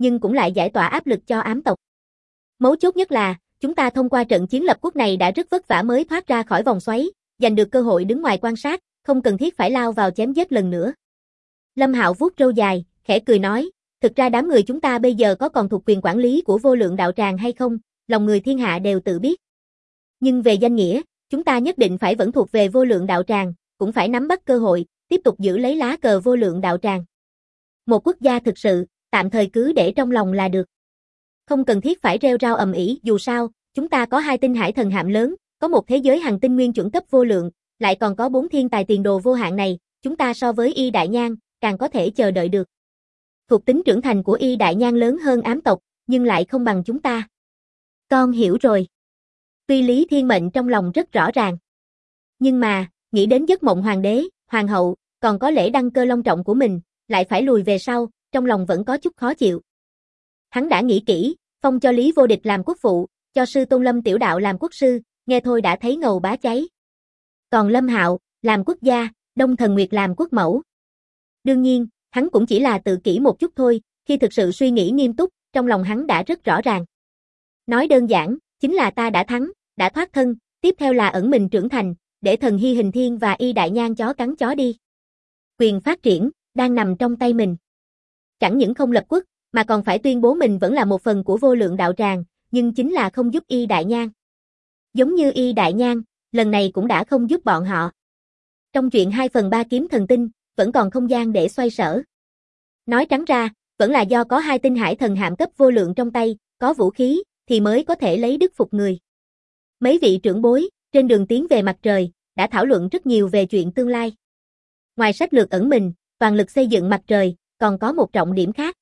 nhưng cũng lại giải tỏa áp lực cho ám tộc. Mấu chốt nhất là, chúng ta thông qua trận chiến lập quốc này đã rất vất vả mới thoát ra khỏi vòng xoáy, giành được cơ hội đứng ngoài quan sát, không cần thiết phải lao vào chém giết lần nữa. Lâm Hạo vuốt râu dài, khẽ cười nói, thực ra đám người chúng ta bây giờ có còn thuộc quyền quản lý của vô lượng đạo tràng hay không, lòng người thiên hạ đều tự biết. Nhưng về danh nghĩa, chúng ta nhất định phải vẫn thuộc về vô lượng đạo tràng, cũng phải nắm bắt cơ hội, tiếp tục giữ lấy lá cờ vô lượng đạo tràng. Một quốc gia thực sự, tạm thời cứ để trong lòng là được. Không cần thiết phải rêu rao ầm ĩ, dù sao, chúng ta có 2 tinh hải thần hạm lớn, có một thế giới hành tinh nguyên chuẩn cấp vô lượng, lại còn có 4 thiên tài tiền đồ vô hạn này, chúng ta so với Y Đại Nhang, càng có thể chờ đợi được. Thuộc tính trưởng thành của Y Đại Nhang lớn hơn ám tộc, nhưng lại không bằng chúng ta. Con hiểu rồi. Tuy Lý Thiên Mệnh trong lòng rất rõ ràng. Nhưng mà, nghĩ đến giấc mộng hoàng đế, hoàng hậu, còn có lễ đăng cơ long trọng của mình, lại phải lùi về sau, trong lòng vẫn có chút khó chịu. Hắn đã nghĩ kỹ, phong cho Lý Vô Địch làm quốc phụ, cho sư tôn Lâm Tiểu Đạo làm quốc sư, nghe thôi đã thấy ngầu bá cháy. Còn Lâm Hạo, làm quốc gia, Đông Thần Nguyệt làm quốc mẫu. Đương nhiên, hắn cũng chỉ là tự kỷ một chút thôi, khi thực sự suy nghĩ nghiêm túc, trong lòng hắn đã rất rõ ràng. Nói đơn giản, chính là ta đã thắng, đã thoát thân, tiếp theo là ẩn mình trưởng thành, để thần Hy Hình Thiên và Y Đại Nhang chó cắn chó đi. Quyền phát triển, đang nằm trong tay mình. Chẳng những không lập quốc, mà còn phải tuyên bố mình vẫn là một phần của vô lượng đạo tràng, nhưng chính là không giúp Y Đại Nhang. Giống như Y Đại Nhang, lần này cũng đã không giúp bọn họ. Trong chuyện 2/3 kiếm thần tinh, vẫn còn không gian để xoay sở. Nói trắng ra, vẫn là do có 2 tinh hải thần hạm cấp vô lượng trong tay, có vũ khí, thì mới có thể lấy đức phục người. Mấy vị trưởng bối, trên đường tiến về mặt trời, đã thảo luận rất nhiều về chuyện tương lai. Ngoài sách lược ẩn mình, toàn lực xây dựng mặt trời, còn có một trọng điểm khác.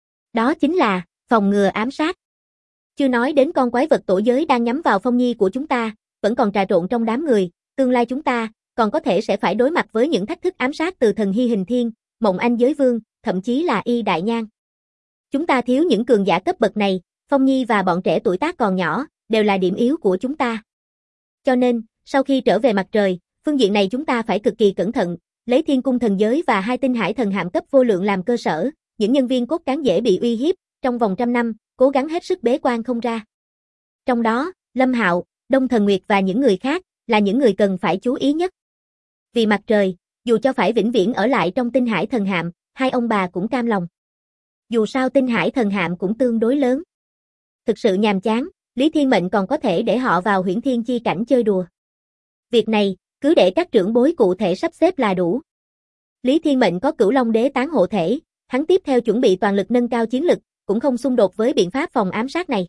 Đó chính là, phòng ngừa ám sát. Chưa nói đến con quái vật tổ giới đang nhắm vào Phong Nhi của chúng ta, vẫn còn trà trộn trong đám người, tương lai chúng ta, còn có thể sẽ phải đối mặt với những thách thức ám sát từ thần Hy Hình Thiên, Mộng Anh Giới Vương, thậm chí là Y Đại Nhang. Chúng ta thiếu những cường giả cấp bậc này, Phong Nhi và bọn trẻ tuổi tác còn nhỏ, đều là điểm yếu của chúng ta. Cho nên, sau khi trở về mặt trời, phương diện này chúng ta phải cực kỳ cẩn thận, lấy Thiên Cung Thần Giới và 2 tinh hải thần hạm cấp vô lượng làm cơ sở, những nhân viên cốt cán dễ bị uy hiếp, trong vòng 100 năm, cố gắng hết sức bế quan không ra. Trong đó, Lâm Hạo, Đông Thần Nguyệt và những người khác, là những người cần phải chú ý nhất. Vì mặt trời, dù cho phải vĩnh viễn ở lại trong tinh hải thần hạm, 2 ông bà cũng cam lòng. Dù sao tinh hải thần hạm cũng tương đối lớn. Thực sự nhàm chán, Lý Thiên Mệnh còn có thể để họ vào Huyễn Thiên Chi cảnh chơi đùa. Việc này, cứ để các trưởng bối cụ thể sắp xếp là đủ. Lý Thiên Mệnh có Cửu Long Đế tán hộ thể, hắn tiếp theo chuẩn bị toàn lực nâng cao chiến lực, cũng không xung đột với biện pháp phòng ám sát này.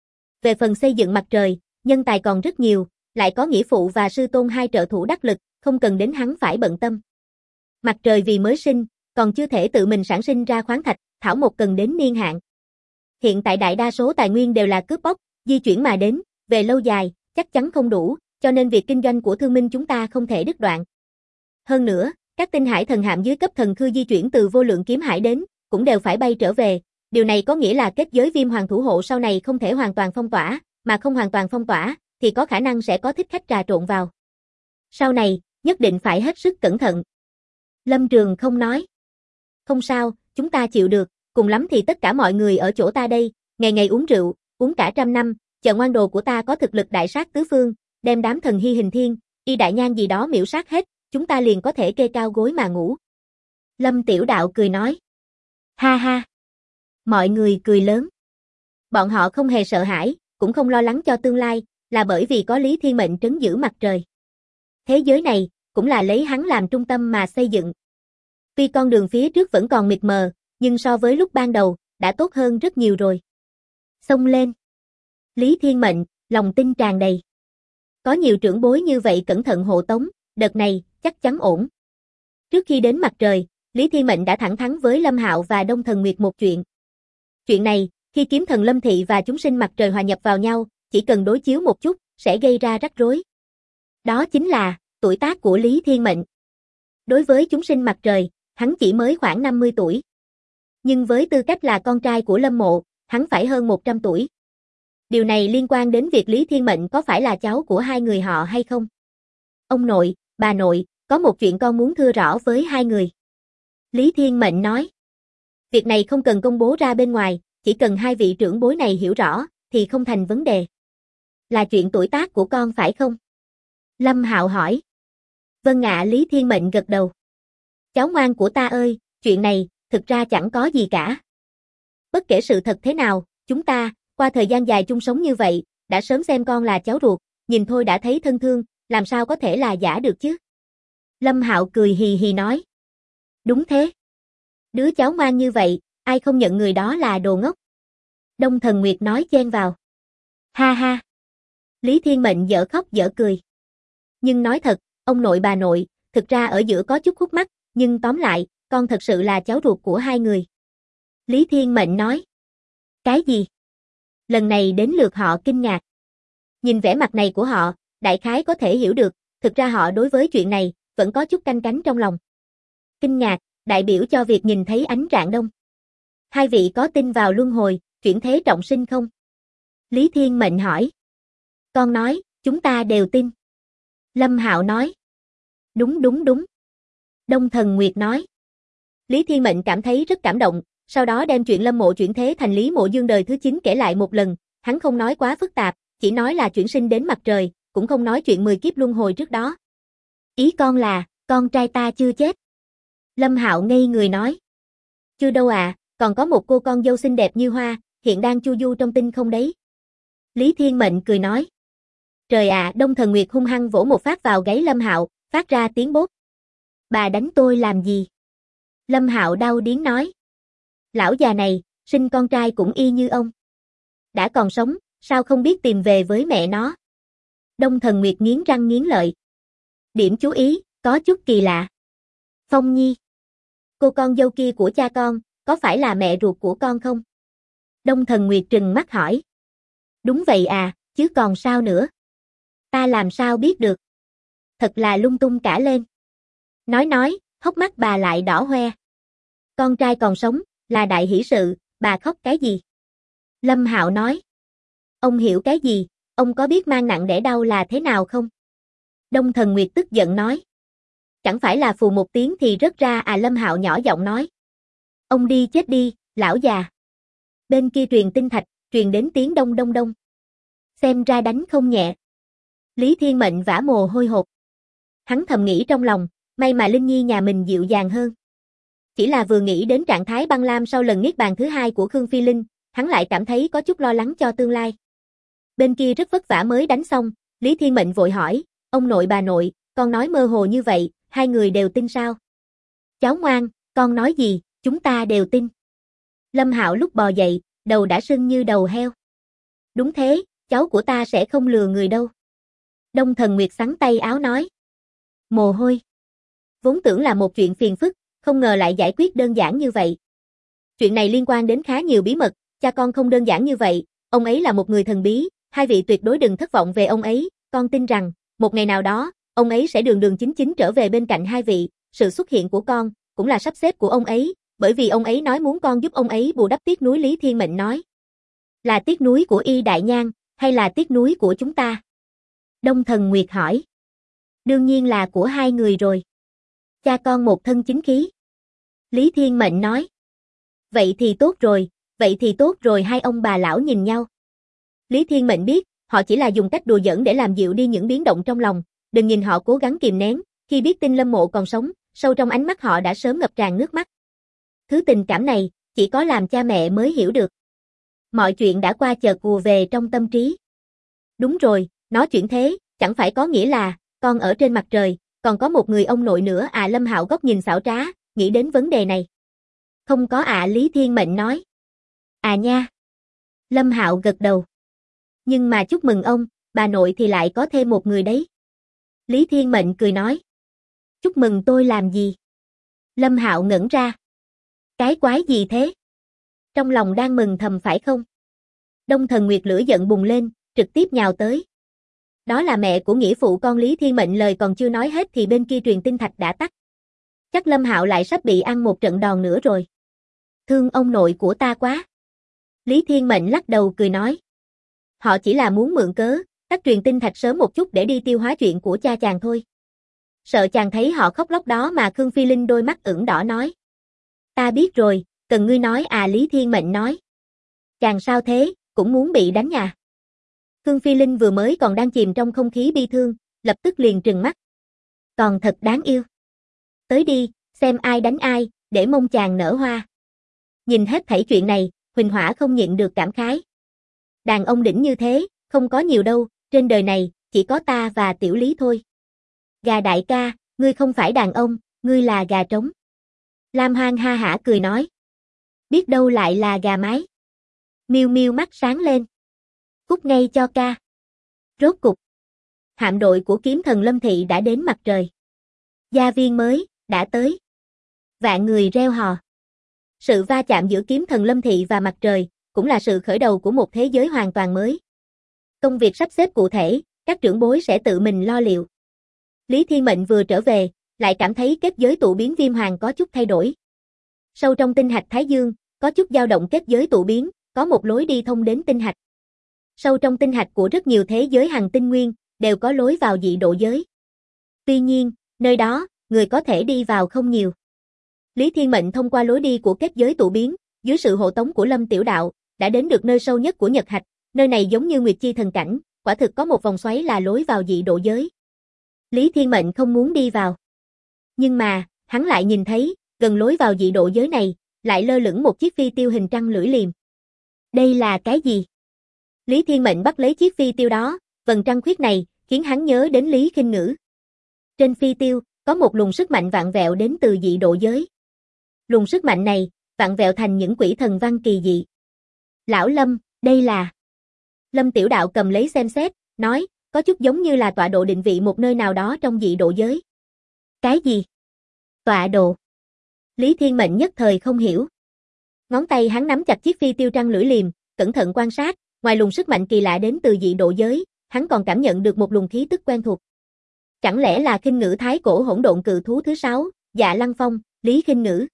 Về phần xây dựng mặt trời, nhân tài còn rất nhiều, lại có nghĩa phụ và sư tôn 2 trợ thủ đắc lực, không cần đến hắn phải bận tâm. Mặt trời vì mới sinh, còn chưa thể tự mình sản sinh ra khoáng thạch, thảo mộc cần đến niên hạn. Hiện tại đại đa số tài nguyên đều là cướp bóc, di chuyển mà đến, về lâu dài, chắc chắn không đủ, cho nên việc kinh doanh của thương minh chúng ta không thể đứt đoạn. Hơn nữa, các tinh hải thần hạm dưới cấp thần khư di chuyển từ vô lượng kiếm hải đến, cũng đều phải bay trở về. Điều này có nghĩa là kết giới viêm hoàng thủ hộ sau này không thể hoàn toàn phong tỏa, mà không hoàn toàn phong tỏa, thì có khả năng sẽ có thích khách trà trộn vào. Sau này, nhất định phải hết sức cẩn thận. Lâm Trường không nói. Không sao, chúng ta chịu được, cùng lắm thì tất cả mọi người ở chỗ ta đây, ngày ngày uống rượu, uống cả 100 năm, chờ ngoan đồ của ta có thực lực đại sát tứ phương, đem đám thần Hy Hình Thiên, Y Đại Nhang gì đó miểu sát hết, chúng ta liền có thể kê cao gối mà ngủ. Lâm Tiểu Đạo cười nói. Ha ha. Mọi người cười lớn. Bọn họ không hề sợ hãi, cũng không lo lắng cho tương lai, là bởi vì có Lý Thiên Mệnh trấn giữ mặt trời. Thế giới này, cũng là lấy hắn làm trung tâm mà xây dựng. Tuy con đường phía trước vẫn còn mịt mờ, nhưng so với lúc ban đầu, đã tốt hơn rất nhiều rồi. Xông lên. Lý Thiên Mệnh, lòng tin tràn đầy. Có nhiều trưởng bối như vậy cẩn thận hộ tống, đợt này, chắc chắn ổn. Trước khi đến mặt trời, Lý Thiên Mệnh đã thẳng thắn với Lâm Hạo và Đông Thần Nguyệt một chuyện. Chuyện này, khi kiếm thần Lâm Thị và chúng sinh mặt trời hòa nhập vào nhau, chỉ cần đối chiếu một chút, sẽ gây ra rắc rối. Đó chính là, tuổi tác của Lý Thiên Mệnh. Đối với chúng sinh mặt trời, hắn chỉ mới khoảng 50 tuổi. Nhưng với tư cách là con trai của Lâm Mộ, hắn phải hơn 100 tuổi. Điều này liên quan đến việc Lý Thiên Mệnh có phải là cháu của 2 người họ hay không? Ông nội, bà nội, có một chuyện con muốn thưa rõ với 2 người. Lý Thiên Mệnh nói. Việc này không cần công bố ra bên ngoài, chỉ cần hai vị trưởng bối này hiểu rõ, thì không thành vấn đề. Là chuyện tuổi tác của con phải không? Lâm Hạo hỏi. Vâng ạ, Lý Thiên Mệnh gật đầu. Cháu ngoan của ta ơi, chuyện này, thực ra chẳng có gì cả. Bất kể sự thật thế nào, chúng ta, qua thời gian dài chung sống như vậy, đã sớm xem con là cháu ruột, nhìn thôi đã thấy thân thương, làm sao có thể là giả được chứ? Lâm Hạo cười hì hì nói. Đúng thế. Đứa cháu ngoan như vậy, ai không nhận người đó là đồ ngốc. Đông Thần Nguyệt nói chen vào. Ha ha. Lý Thiên Mệnh dở khóc dở cười. Nhưng nói thật, ông nội bà nội, thực ra ở giữa có chút khúc mắc, nhưng tóm lại, con thật sự là cháu ruột của hai người. Lý Thiên Mệnh nói. Cái gì? Lần này đến lượt họ kinh ngạc. Nhìn vẻ mặt này của họ, đại khái có thể hiểu được, thực ra họ đối với chuyện này, vẫn có chút canh cánh trong lòng. Kinh ngạc, đại biểu cho việc nhìn thấy ánh rạng đông. Hai vị có tin vào luân hồi, chuyển thế trọng sinh không? Lý Thiên Mệnh hỏi. Con nói, chúng ta đều tin. Lâm Hạo nói. Đúng đúng đúng. Đông Thần Nguyệt nói. Lý Thiên Mệnh cảm thấy rất cảm động, sau đó đem chuyện Lâm Mộ chuyển thế thành Lý Mộ Dương đời thứ 9 kể lại một lần, hắn không nói quá phức tạp, chỉ nói là chuyển sinh đến mặt trời, cũng không nói chuyện 10 kiếp luân hồi trước đó. Ý con là, con trai ta chưa chết. Lâm Hạo ngây người nói. Chưa đâu à, còn có một cô con dâu xinh đẹp như hoa, hiện đang chu du trong tinh không đấy. Lý Thiên Mệnh cười nói. Trời ạ, Đông Thần Nguyệt hung hăng vỗ một phát vào gáy Lâm Hạo, phát ra tiếng bốp. Bà đánh tôi làm gì? Lâm Hạo đau điếng nói. Lão già này, sinh con trai cũng y như ông. Đã còn sống, sao không biết tìm về với mẹ nó? Đông Thần Nguyệt nghiến răng nghiến lợi. Điểm chú ý, có chút kỳ lạ. Phong Nhi. Cô con dâu kia của cha con, có phải là mẹ ruột của con không? Đông Thần Nguyệt trừng mắt hỏi. Đúng vậy à, chứ còn sao nữa? Ta làm sao biết được? Thật là lung tung cả lên. Nói, hốc mắt bà lại đỏ hoe. Con trai còn sống, là đại hỷ sự, bà khóc cái gì? Lâm Hạo nói. Ông hiểu cái gì, ông có biết mang nặng đẻ đau là thế nào không? Đông Thần Nguyệt tức giận nói. Chẳng phải là phù một tiếng thì rớt ra à, Lâm Hạo nhỏ giọng nói. Ông đi chết đi, lão già. Bên kia truyền tinh thạch, truyền đến tiếng đông đông đông. Xem ra đánh không nhẹ. Lý Thiên Mệnh vã mồ hôi hột. Hắn thầm nghĩ trong lòng, may mà Linh Nhi nhà mình dịu dàng hơn. Chỉ là vừa nghĩ đến trạng thái băng lam sau lần niết bàn thứ hai của Khương Phi Linh, hắn lại cảm thấy có chút lo lắng cho tương lai. Bên kia rất vất vả mới đánh xong, Lý Thiên Mệnh vội hỏi, ông nội bà nội, con nói mơ hồ như vậy, hai người đều tin sao? Cháu ngoan, con nói gì, chúng ta đều tin. Lâm Hạo lúc bò dậy, đầu đã sưng như đầu heo. Đúng thế, cháu của ta sẽ không lừa người đâu. Đông Thần Nguyệt xắn tay áo nói. Mồ hôi. Vốn tưởng là một chuyện phiền phức, không ngờ lại giải quyết đơn giản như vậy. Chuyện này liên quan đến khá nhiều bí mật, cha con không đơn giản như vậy, ông ấy là một người thần bí, hai vị tuyệt đối đừng thất vọng về ông ấy, con tin rằng, một ngày nào đó, ông ấy sẽ đường đường chính chính trở về bên cạnh hai vị, sự xuất hiện của con, cũng là sắp xếp của ông ấy, bởi vì ông ấy nói muốn con giúp ông ấy bù đắp tiếc nuối. Lý Thiên Mệnh nói. Là tiếc nuối của Y Đại Nhan, hay là tiếc nuối của chúng ta? Đông Thần Nguyệt hỏi. Đương nhiên là của hai người rồi. Cha con một thân chính khí. Lý Thiên Mệnh nói. Vậy thì tốt rồi, hai ông bà lão nhìn nhau. Lý Thiên Mệnh biết, họ chỉ là dùng cách đùa giỡn để làm dịu đi những biến động trong lòng, đừng nhìn họ cố gắng kìm nén, khi biết tin Lâm Mộ còn sống, sâu trong ánh mắt họ đã sớm ngập tràn nước mắt. Thứ tình cảm này, chỉ có làm cha mẹ mới hiểu được. Mọi chuyện đã qua chợt ùa về trong tâm trí. Đúng rồi, nó chuyển thế, chẳng phải có nghĩa là, con ở trên mặt trời, còn có một người ông nội nữa à? Lâm Hạo góc nhìn xảo trá, nghĩ đến vấn đề này. Không có ạ, Lý Thiên Mệnh nói. À nha. Lâm Hạo gật đầu. Nhưng mà chúc mừng ông, bà nội thì lại có thêm một người đấy. Lý Thiên Mệnh cười nói. Chúc mừng tôi làm gì? Lâm Hạo ngẩn ra. Cái quái gì thế? Trong lòng đang mừng thầm phải không? Đông Thần Nguyệt lửa giận bùng lên, trực tiếp nhào tới. Đó là mẹ của nghĩa phụ con. Lý Thiên Mệnh lời còn chưa nói hết thì bên kia truyền tinh thạch đã tắt. Chắc Lâm Hạo lại sắp bị ăn một trận đòn nữa rồi. Thương ông nội của ta quá. Lý Thiên Mệnh lắc đầu cười nói. Họ chỉ là muốn mượn cớ, tắt truyền tinh thạch sớm một chút để đi tiêu hóa chuyện của cha chàng thôi. Sợ chàng thấy họ khóc lóc đó mà. Khương Phi Linh đôi mắt ửng đỏ nói. Ta biết rồi, cần ngươi nói à? Lý Thiên Mệnh nói. Chàng sao thế, cũng muốn bị đánh à? Khương Phi Linh vừa mới còn đang chìm trong không khí bi thương, lập tức liền trừng mắt. Còn thật đáng yêu. Tới đi, xem ai đánh ai, để mong chàng nở hoa. Nhìn hết thảy chuyện này, Huỳnh Hỏa không nhịn được cảm khái. Đàn ông đỉnh như thế, không có nhiều đâu, trên đời này, chỉ có ta và Tiểu Lý thôi. Gà đại ca, ngươi không phải đàn ông, ngươi là gà trống. Lam Hoang ha hả cười nói. Biết đâu lại là gà mái. Miêu Miêu mắt sáng lên. Cút ngay cho ca. Rốt cục. Hạm đội của kiếm thần Lâm Thị đã đến mặt trời. Gia viên mới, đã tới. Vạn người reo hò. Sự va chạm giữa kiếm thần Lâm Thị và mặt trời, cũng là sự khởi đầu của một thế giới hoàn toàn mới. Công việc sắp xếp cụ thể, các trưởng bối sẽ tự mình lo liệu. Lý Thiên Mệnh vừa trở về, lại cảm thấy kết giới tụ biến viêm hoàng có chút thay đổi. Sâu trong tinh hạch Thái Dương, có chút dao động kết giới tụ biến, có một lối đi thông đến tinh hạch. Sâu trong tinh hạch của rất nhiều thế giới hành tinh nguyên, đều có lối vào dị độ giới. Tuy nhiên, nơi đó, người có thể đi vào không nhiều. Lý Thiên Mệnh thông qua lối đi của kết giới tụ biến, dưới sự hộ tống của Lâm Tiểu Đạo, đã đến được nơi sâu nhất của Nhật Hạch, nơi này giống như Nguyệt Chi thần cảnh, quả thực có một vòng xoáy là lối vào dị độ giới. Lý Thiên Mệnh không muốn đi vào. Nhưng mà, hắn lại nhìn thấy, gần lối vào dị độ giới này, lại lơ lửng một chiếc phi tiêu hình trăng lưỡi liềm. Đây là cái gì? Lý Thiên Mệnh bắt lấy chiếc phi tiêu đó, vầng trăng khuyết này, khiến hắn nhớ đến Lý Khinh Ngữ. Trên phi tiêu, có một luồng sức mạnh vạn vẹo đến từ dị độ giới. Luồng sức mạnh này, vạn vẹo thành những quỷ thần văn kỳ dị. Lão Lâm, đây là... Lâm Tiểu Đạo cầm lấy xem xét, nói, có chút giống như là tọa độ định vị một nơi nào đó trong dị độ giới. Cái gì? Tọa độ. Lý Thiên Mệnh nhất thời không hiểu. Ngón tay hắn nắm chặt chiếc phi tiêu trăng lưỡi liềm, cẩn thận quan sát, ngoài luồng sức mạnh kỳ lạ đến từ dị độ giới, hắn còn cảm nhận được một luồng khí tức quen thuộc. Chẳng lẽ là Khinh Ngữ thái cổ hỗn độn cự thú thứ 6, Dạ Lăng Phong, Lý Khinh Ngữ.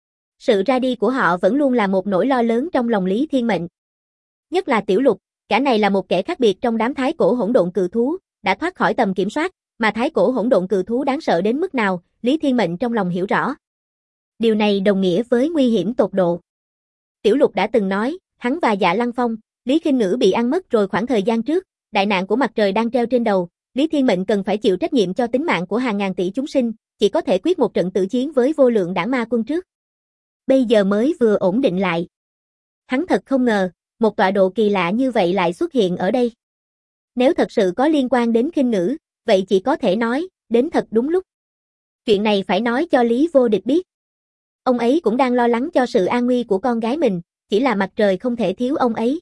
Sự ra đi của họ vẫn luôn là một nỗi lo lớn trong lòng Lý Thiên Mệnh. Nhất là Tiểu Lục, cả này là một kẻ khác biệt trong đám thái cổ hỗn độn cự thú, đã thoát khỏi tầm kiểm soát, mà thái cổ hỗn độn cự thú đáng sợ đến mức nào, Lý Thiên Mệnh trong lòng hiểu rõ. Điều này đồng nghĩa với nguy hiểm tột độ. Tiểu Lục đã từng nói, hắn và Dạ Lăng Phong, Lý Khinh Ngữ bị ăn mất rồi khoảng thời gian trước, đại nạn của mặt trời đang treo trên đầu, Lý Thiên Mệnh cần phải chịu trách nhiệm cho tính mạng của hàng ngàn tỷ chúng sinh, chỉ có thể quyết một trận tử chiến với vô lượng đảng ma quân trước. Bây giờ mới vừa ổn định lại. Hắn thật không ngờ, một tọa độ kỳ lạ như vậy lại xuất hiện ở đây. Nếu thật sự có liên quan đến Khinh Ngữ, vậy chỉ có thể nói, đến thật đúng lúc. Chuyện này phải nói cho Lý Vô Địch biết. Ông ấy cũng đang lo lắng cho sự an nguy của con gái mình, chỉ là mặt trời không thể thiếu ông ấy.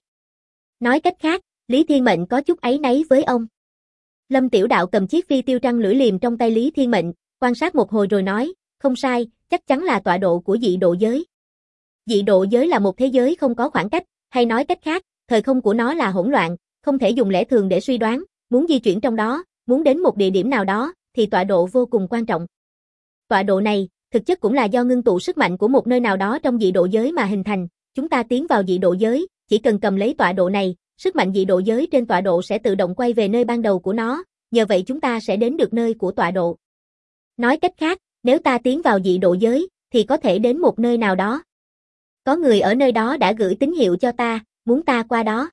Nói cách khác, Lý Thiên Mệnh có chút áy náy với ông. Lâm Tiểu Đạo cầm chiếc phi tiêu trăng lưỡi liềm trong tay Lý Thiên Mệnh, quan sát một hồi rồi nói, không sai, chắc chắn là tọa độ của dị độ giới. Dị độ giới là một thế giới không có khoảng cách, hay nói cách khác, thời không của nó là hỗn loạn, không thể dùng lẽ thường để suy đoán, muốn di chuyển trong đó, muốn đến một địa điểm nào đó, thì tọa độ vô cùng quan trọng. Tọa độ này, thực chất cũng là do ngưng tụ sức mạnh của một nơi nào đó trong dị độ giới mà hình thành, chúng ta tiến vào dị độ giới, chỉ cần cầm lấy tọa độ này, sức mạnh dị độ giới trên tọa độ sẽ tự động quay về nơi ban đầu của nó, nhờ vậy chúng ta sẽ đến được nơi của tọa độ. Nói cách khác, nếu ta tiến vào dị độ giới, thì có thể đến một nơi nào đó. Có người ở nơi đó đã gửi tín hiệu cho ta, muốn ta qua đó.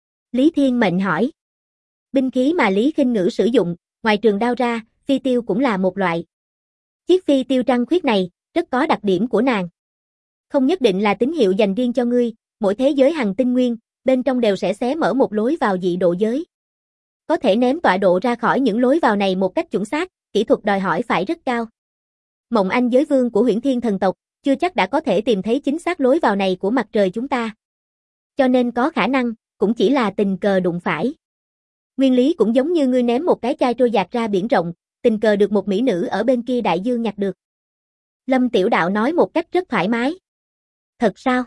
Lý Thiên Mệnh hỏi. Binh khí mà Lý Khinh Ngữ sử dụng, ngoài trường đao ra, phi tiêu cũng là một loại. Chiếc phi tiêu trăng khuyết này, rất có đặc điểm của nàng. Không nhất định là tín hiệu dành riêng cho ngươi, mỗi thế giới hành tinh nguyên, bên trong đều sẽ xé mở một lối vào dị độ giới. Có thể ném tọa độ ra khỏi những lối vào này một cách chuẩn xác, kỹ thuật đòi hỏi phải rất cao. Mộng Anh giới vương của Huyễn Thiên thần tộc, chưa chắc đã có thể tìm thấy chính xác lối vào này của mặt trời chúng ta. Cho nên có khả năng, cũng chỉ là tình cờ đụng phải. Nguyên lý cũng giống như ngươi ném một cái chai trôi dạt ra biển rộng, tình cờ được một mỹ nữ ở bên kia đại dương nhặt được. Lâm Tiểu Đạo nói một cách rất thoải mái. Thật sao?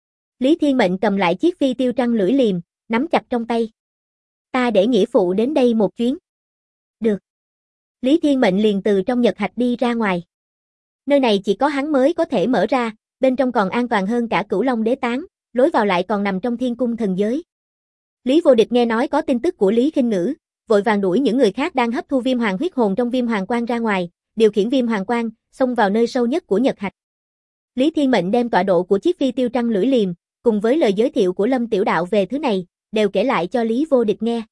Lý Thiên Mệnh cầm lại chiếc phi tiêu trăng lưỡi liềm, nắm chặt trong tay. Ta để nghĩa phụ đến đây một chuyến. Được. Lý Thiên Mệnh liền từ trong Nhật Hạch đi ra ngoài. Nơi này chỉ có hắn mới có thể mở ra, bên trong còn an toàn hơn cả Cửu Long Đế Tán, lối vào lại còn nằm trong Thiên Cung thần giới. Lý Vô Địch nghe nói có tin tức của Lý Khinh Ngữ, vội vàng đuổi những người khác đang hấp thu viêm hoàng huyết hồn trong viêm hoàng quang ra ngoài, điều khiển viêm hoàng quang, xông vào nơi sâu nhất của Nhật Hạch. Lý Thiên Mệnh đem tọa độ của chiếc phi tiêu trăng lưỡi liềm, cùng với lời giới thiệu của Lâm Tiểu Đạo về thứ này, đều kể lại cho Lý Vô Địch nghe.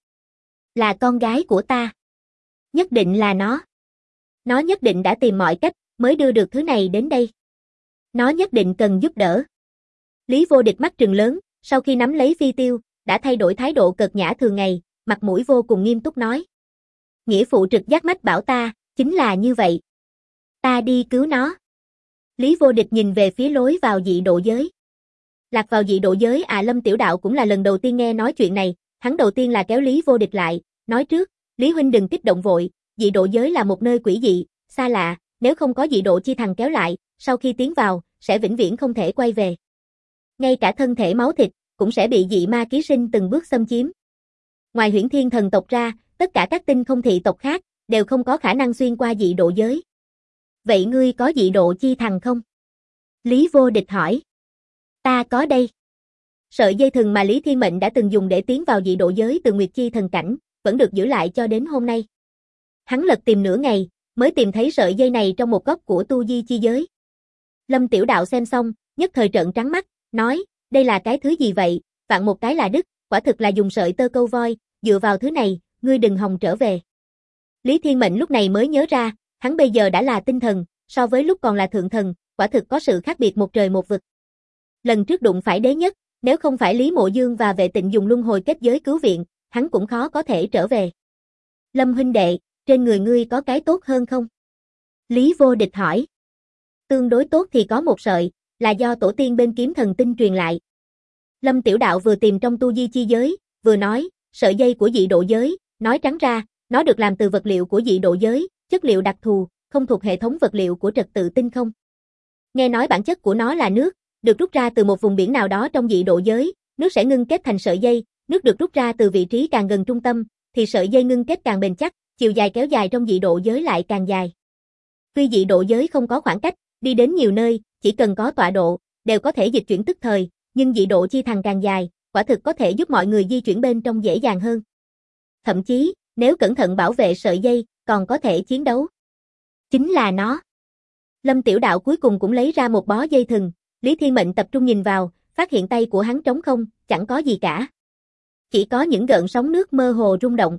Là con gái của ta. Nhất định là nó. Nó nhất định đã tìm mọi cách, mới đưa được thứ này đến đây. Nó nhất định cần giúp đỡ. Lý Vô Địch mắt trừng lớn, sau khi nắm lấy phi tiêu, đã thay đổi thái độ cợt nhã thường ngày, mặt mũi vô cùng nghiêm túc nói. Nghĩa phụ trực giác mách bảo ta, chính là như vậy. Ta đi cứu nó. Lý Vô Địch nhìn về phía lối vào dị độ giới. Lạc vào dị độ giới Lâm Tiểu Đạo cũng là lần đầu tiên nghe nói chuyện này, hắn đầu tiên là kéo Lý Vô Địch lại, nói trước, Lý huynh đừng kích động vội, dị độ giới là một nơi quỷ dị, xa lạ, nếu không có dị độ chi thần kéo lại, sau khi tiến vào, sẽ vĩnh viễn không thể quay về. Ngay cả thân thể máu thịt, cũng sẽ bị dị ma ký sinh từng bước xâm chiếm. Ngoài Huyễn Thiên thần tộc ra, tất cả các tinh không thị tộc khác, đều không có khả năng xuyên qua dị độ giới. Vậy ngươi có dị độ chi thần không? Lý Vô Địch hỏi. Ta có đây. Sợi dây thừng mà Lý Thiên Mệnh đã từng dùng để tiến vào dị độ giới từ Nguyệt Chi thần cảnh, vẫn được giữ lại cho đến hôm nay. Hắn lật tìm nửa ngày, mới tìm thấy sợi dây này trong một góc của tu di chi giới. Lâm Tiểu Đạo xem xong, nhất thời trợn trắng mắt, nói, đây là cái thứ gì vậy, vạn một cái là đứt, quả thực là dùng sợi tơ câu voi, dựa vào thứ này, ngươi đừng hòng trở về. Lý Thiên Mệnh lúc này mới nhớ ra, hắn bây giờ đã là tinh thần, so với lúc còn là thượng thần, quả thực có sự khác biệt một trời một vực. Lần trước đụng phải đế nhất, nếu không phải Lý Mộ Dương và Vệ Tịnh dùng luân hồi kết giới cứu viện, hắn cũng khó có thể trở về. Lâm huynh đệ, trên người ngươi có cái tốt hơn không? Lý Vô Địch hỏi. Tương đối tốt thì có một sợi, là do tổ tiên bên Kiếm Thần Tinh truyền lại. Lâm Tiểu Đạo vừa tìm trong tu di chi giới, vừa nói, sợi dây của dị độ giới, nói trắng ra, nó được làm từ vật liệu của dị độ giới, chất liệu đặc thù, không thuộc hệ thống vật liệu của trật tự tinh không. Nghe nói bản chất của nó là nước, được rút ra từ một vùng biển nào đó trong dị độ giới, nước sẽ ngưng kết thành sợi dây, nước được rút ra từ vị trí càng gần trung tâm, thì sợi dây ngưng kết càng bền chắc, chiều dài kéo dài trong dị độ giới lại càng dài. Tuy dị độ giới không có khoảng cách, đi đến nhiều nơi, chỉ cần có tọa độ, đều có thể dịch chuyển tức thời, nhưng dị độ chi thần càng dài, quả thực có thể giúp mọi người di chuyển bên trong dễ dàng hơn. Thậm chí, nếu cẩn thận bảo vệ sợi dây, còn có thể chiến đấu. Chính là nó. Lâm Tiểu Đạo cuối cùng cũng lấy ra một bó dây thừng, Lý Thiên Mệnh tập trung nhìn vào, phát hiện tay của hắn trống không, chẳng có gì cả. Chỉ có những gợn sóng nước mơ hồ rung động.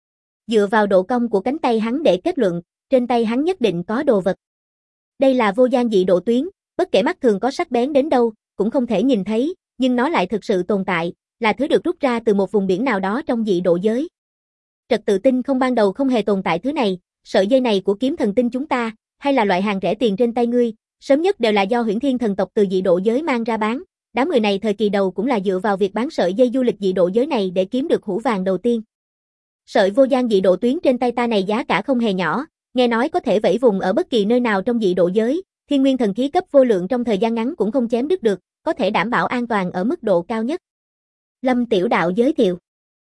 Dựa vào độ cong của cánh tay hắn để kết luận, trên tay hắn nhất định có đồ vật. Đây là vô gian dị độ tuyến, bất kể mắt thường có sắc bén đến đâu, cũng không thể nhìn thấy, nhưng nó lại thực sự tồn tại, là thứ được rút ra từ một vùng biển nào đó trong dị độ giới. Trật tự tinh không ban đầu không hề tồn tại thứ này, sợi dây này của Kiếm Thần Tinh chúng ta, hay là loại hàng rẻ tiền trên tay ngươi, sớm nhất đều là do Huyễn Thiên thần tộc từ dị độ giới mang ra bán. Đám người này thời kỳ đầu cũng là dựa vào việc bán sợi dây du lịch dị độ giới này để kiếm được hũ vàng đầu tiên. Sợi vô gian dị độ tuyến trên tay ta này giá cả không hề nhỏ, nghe nói có thể vẫy vùng ở bất kỳ nơi nào trong dị độ giới, thiên nguyên thần khí cấp vô lượng trong thời gian ngắn cũng không chém đứt được, có thể đảm bảo an toàn ở mức độ cao nhất. Lâm Tiểu Đạo giới thiệu.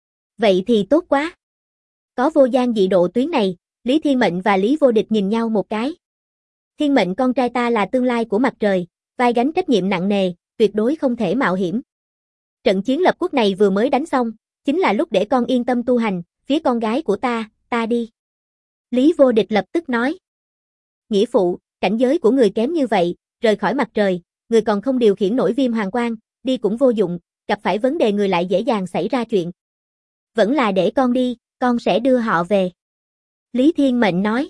Vậy thì tốt quá. Có vô gian dị độ tuyến này, Lý Thiên Mệnh và Lý Vô Địch nhìn nhau một cái. Thiên Mệnh con trai ta là tương lai của mặt trời, vai gánh trách nhiệm nặng nề, tuyệt đối không thể mạo hiểm. Trận chiến lập quốc này vừa mới đánh xong, chính là lúc để con yên tâm tu hành, phía con gái của ta đi. Lý Vô Địch lập tức nói. Nghĩa phụ, cảnh giới của người kém như vậy, rời khỏi mặt trời, người còn không điều khiển nổi viêm hoàng quang, đi cũng vô dụng, gặp phải vấn đề người lại dễ dàng xảy ra chuyện. Vẫn là để con đi, con sẽ đưa họ về. Lý Thiên Mệnh nói.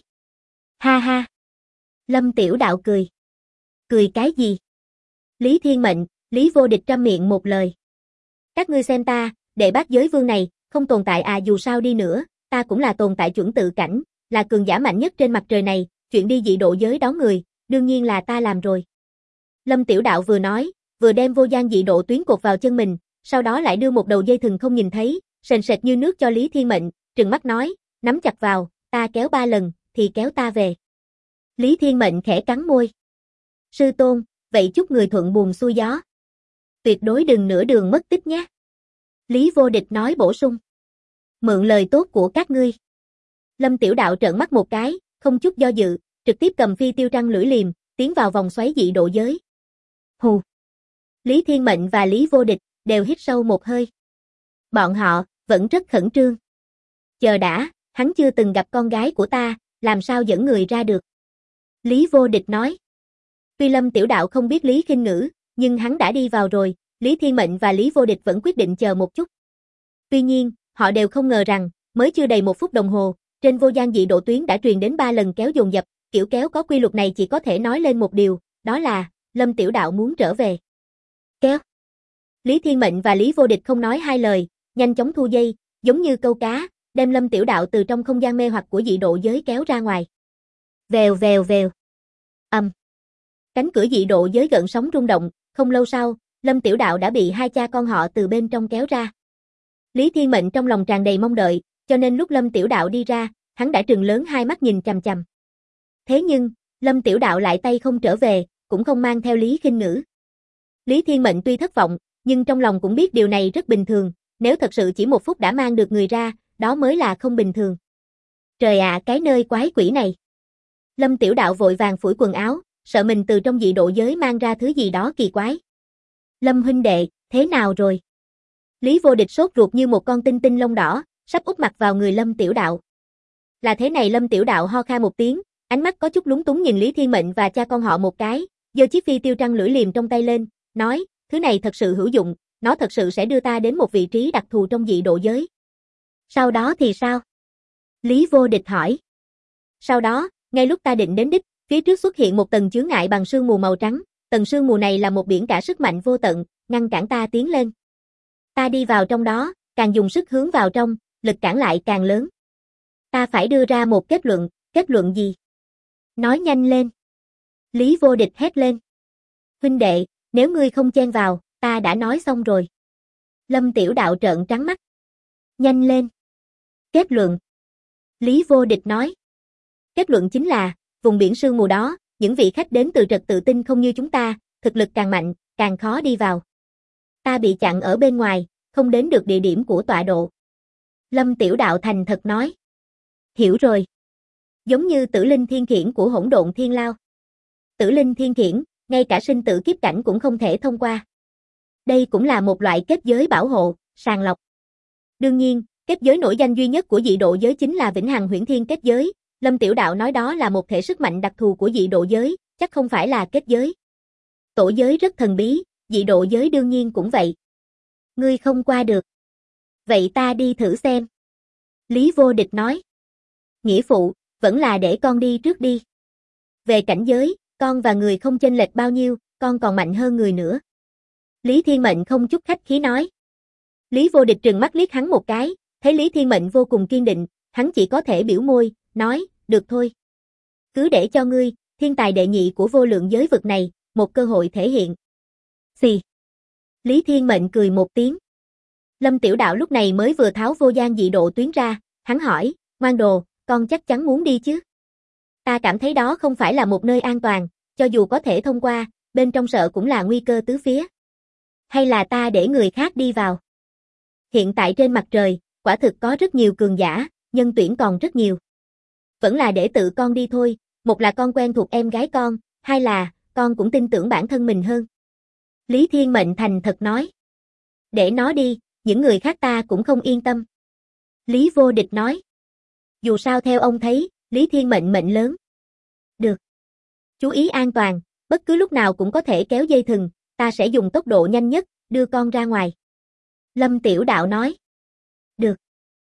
Ha ha. Lâm Tiểu Đạo cười. Cười cái gì? Lý Thiên Mệnh, Lý Vô Địch trăm miệng một lời. Các ngươi xem ta, đệ bát giới vương này, không tồn tại dù sao đi nữa, ta cũng là tồn tại chuẩn tự cảnh, là cường giả mạnh nhất trên mặt trời này, chuyện đi dị độ giới đón người, đương nhiên là ta làm rồi. Lâm Tiểu Đạo vừa nói, vừa đem vô gian dị độ tuyến cột vào chân mình, sau đó lại đưa một đầu dây thừng không nhìn thấy, sền sệt như nước cho Lý Thiên Mệnh, trừng mắt nói, nắm chặt vào, ta kéo 3 lần, thì kéo ta về. Lý Thiên Mệnh khẽ cắn môi. Sư tôn, vậy chúc người thuận buồm xuôi gió. Tuyệt đối đừng nửa đường mất tích nhé. Lý Vô Địch nói bổ sung. Mượn lời tốt của các ngươi. Lâm Tiểu Đạo trợn mắt một cái, không chút do dự, trực tiếp cầm phi tiêu trăng lưỡi liềm, tiến vào vòng xoáy dị độ giới. Hù. Lý Thiên Mệnh và Lý Vô Địch đều hít sâu một hơi. Bọn họ vẫn rất khẩn trương. Chờ đã, hắn chưa từng gặp con gái của ta, làm sao dẫn người ra được. Lý Vô Địch nói. Tuy Lâm Tiểu Đạo không biết Lý Khinh Ngữ, nhưng hắn đã đi vào rồi, Lý Thiên Mệnh và Lý Vô Địch vẫn quyết định chờ một chút. Tuy nhiên, họ đều không ngờ rằng, mới chưa đầy 1 phút đồng hồ, trên vô gian dị độ tuyến đã truyền đến 3 lần kéo dồn dập, kiểu kéo có quy luật này chỉ có thể nói lên một điều, đó là, Lâm Tiểu Đạo muốn trở về. Kéo. Lý Thiên Mệnh và Lý Vô Địch không nói hai lời, nhanh chóng thu dây, giống như câu cá, đem Lâm Tiểu Đạo từ trong không gian mê hoặc của dị độ giới kéo ra ngoài. Vèo vèo vèo. Cánh cửa dị độ giới gợn sóng rung động, không lâu sau, Lâm Tiểu Đạo đã bị hai cha con họ từ bên trong kéo ra. Lý Thiên Mệnh trong lòng tràn đầy mong đợi, cho nên lúc Lâm Tiểu Đạo đi ra, hắn đã trừng lớn hai mắt nhìn chằm chằm. Thế nhưng, Lâm Tiểu Đạo lại tay không trở về, cũng không mang theo Lý Khinh Ngữ. Lý Thiên Mệnh tuy thất vọng, nhưng trong lòng cũng biết điều này rất bình thường, nếu thật sự chỉ 1 phút đã mang được người ra, đó mới là không bình thường. Trời ạ, cái nơi quái quỷ này. Lâm Tiểu Đạo vội vàng phủi quần áo, sợ mình từ trong dị độ giới mang ra thứ gì đó kỳ quái. Lâm huynh đệ, thế nào rồi? Lý Vô Địch sốt ruột như một con tinh tinh lông đỏ, sắp úp mặt vào người Lâm Tiểu Đạo. Là thế này, Lâm Tiểu Đạo ho khan một tiếng, ánh mắt có chút lúng túng nhìn Lý Thiên Mệnh và cha con họ một cái, giơ chiếc phi tiêu trăng lưỡi liềm trong tay lên, nói, thứ này thật sự hữu dụng, nó thật sự sẽ đưa ta đến một vị trí đặc thù trong dị độ giới. Sau đó thì sao? Lý Vô Địch hỏi. Sau đó, ngay lúc ta định đến đích, phía trước xuất hiện một tầng chướng ngại bằng sương mù màu trắng, tầng sương mù này là một biển cả sức mạnh vô tận, ngăn cản ta tiến lên. Ta đi vào trong đó, càng dùng sức hướng vào trong, lực cản lại càng lớn. Ta phải đưa ra một kết luận gì? Nói nhanh lên. Lý Vô Địch hét lên. Huynh đệ, nếu ngươi không chen vào, ta đã nói xong rồi. Lâm Tiểu Đạo trợn trắng mắt. Nhanh lên. Kết luận. Lý Vô Địch nói. Kết luận chính là, vùng biển sương mù đó, những vị khách đến từ trật tự tinh không như chúng ta, thực lực càng mạnh, càng khó đi vào. Ta bị chặn ở bên ngoài, không đến được địa điểm của tọa độ. Lâm Tiểu Đạo thành thật nói. Hiểu rồi. Giống như Tử Linh Thiên Khiển của Hỗn Độn Thiên Lao. Tử Linh Thiên Khiển, ngay cả sinh tử kiếp cảnh cũng không thể thông qua. Đây cũng là một loại kết giới bảo hộ, sàng lọc. Đương nhiên, kết giới nổi danh duy nhất của dị độ giới chính là Vĩnh Hằng Huyễn Thiên kết giới. Lâm Tiểu Đạo nói đó là một thể sức mạnh đặc thù của dị độ giới, chắc không phải là kết giới. Tổ giới rất thần bí, dị độ giới đương nhiên cũng vậy. Ngươi không qua được. Vậy ta đi thử xem. Lý Vô Địch nói. Nghĩa phụ, vẫn là để con đi trước đi. Về cảnh giới, con và người không chênh lệch bao nhiêu, con còn mạnh hơn người nữa. Lý Thiên Mệnh không chút khách khí nói. Lý Vô Địch trừng mắt liếc hắn một cái, thấy Lý Thiên Mệnh vô cùng kiên định, hắn chỉ có thể biểu môi, nói, được thôi. Cứ để cho ngươi, thiên tài đệ nhị của vô lượng giới vực này, một cơ hội thể hiện. Xì. Lý Thiên Mệnh cười một tiếng. Lâm Tiểu Đạo lúc này mới vừa tháo vô gian dị độ tuyến ra, hắn hỏi, ngoan đồ, con chắc chắn muốn đi chứ? Ta cảm thấy đó không phải là một nơi an toàn, cho dù có thể thông qua, bên trong sợ cũng là nguy cơ tứ phía. Hay là ta để người khác đi vào? Hiện tại trên mặt trời, quả thực có rất nhiều cường giả, nhân tuyển còn rất nhiều. Vẫn là để tự con đi thôi, một là con quen thuộc em gái con, hai là, con cũng tin tưởng bản thân mình hơn. Lý Thiên Mệnh thành thật nói. Để nó đi, những người khác ta cũng không yên tâm. Lý Vô Địch nói. Dù sao theo ông thấy, Lý Thiên Mệnh mệnh lớn. Được. Chú ý an toàn, bất cứ lúc nào cũng có thể kéo dây thừng, ta sẽ dùng tốc độ nhanh nhất, đưa con ra ngoài. Lâm Tiểu Đạo nói. Được.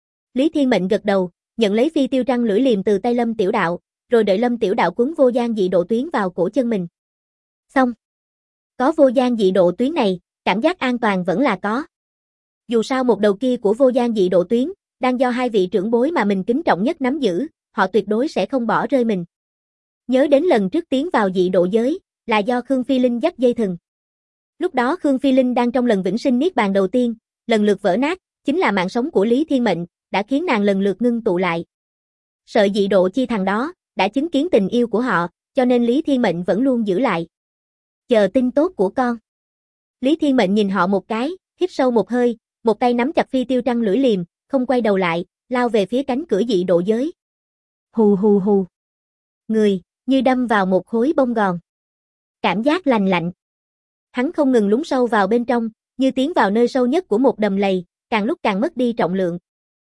Lý Thiên Mệnh gật đầu, nhận lấy phi tiêu trăng lưỡi liềm từ tay Lâm Tiểu Đạo, rồi đợi Lâm Tiểu Đạo cuốn vô gian dị độ tuyến vào cổ chân mình. Xong. Có vô gian dị độ tuyến này, cảm giác an toàn vẫn là có. Dù sao một đầu kia của vô gian dị độ tuyến, đang do hai vị trưởng bối mà mình kính trọng nhất nắm giữ, họ tuyệt đối sẽ không bỏ rơi mình. Nhớ đến lần trước tiến vào dị độ giới, là do Khương Phi Linh dắt dây thừng. Lúc đó Khương Phi Linh đang trong lần vĩnh sinh niết bàn đầu tiên, lần lượt vỡ nát, chính là mạng sống của Lý Thiên Mệnh, đã khiến nàng lần lượt ngưng tụ lại. Sợ dị độ chi thằng đó, đã chứng kiến tình yêu của họ, cho nên Lý Thiên Mệnh vẫn luôn giữ lại. Chờ tin tốt của con. Lý Thiên Mệnh nhìn họ một cái, hít sâu một hơi, một tay nắm chặt phi tiêu trăng lưỡi liềm, không quay đầu lại, lao về phía cánh cửa dị độ giới. Hù hù hù. Người, như đâm vào một khối bông gòn. Cảm giác lành lạnh. Hắn không ngừng lún sâu vào bên trong, như tiến vào nơi sâu nhất của một đầm lầy, càng lúc càng mất đi trọng lượng.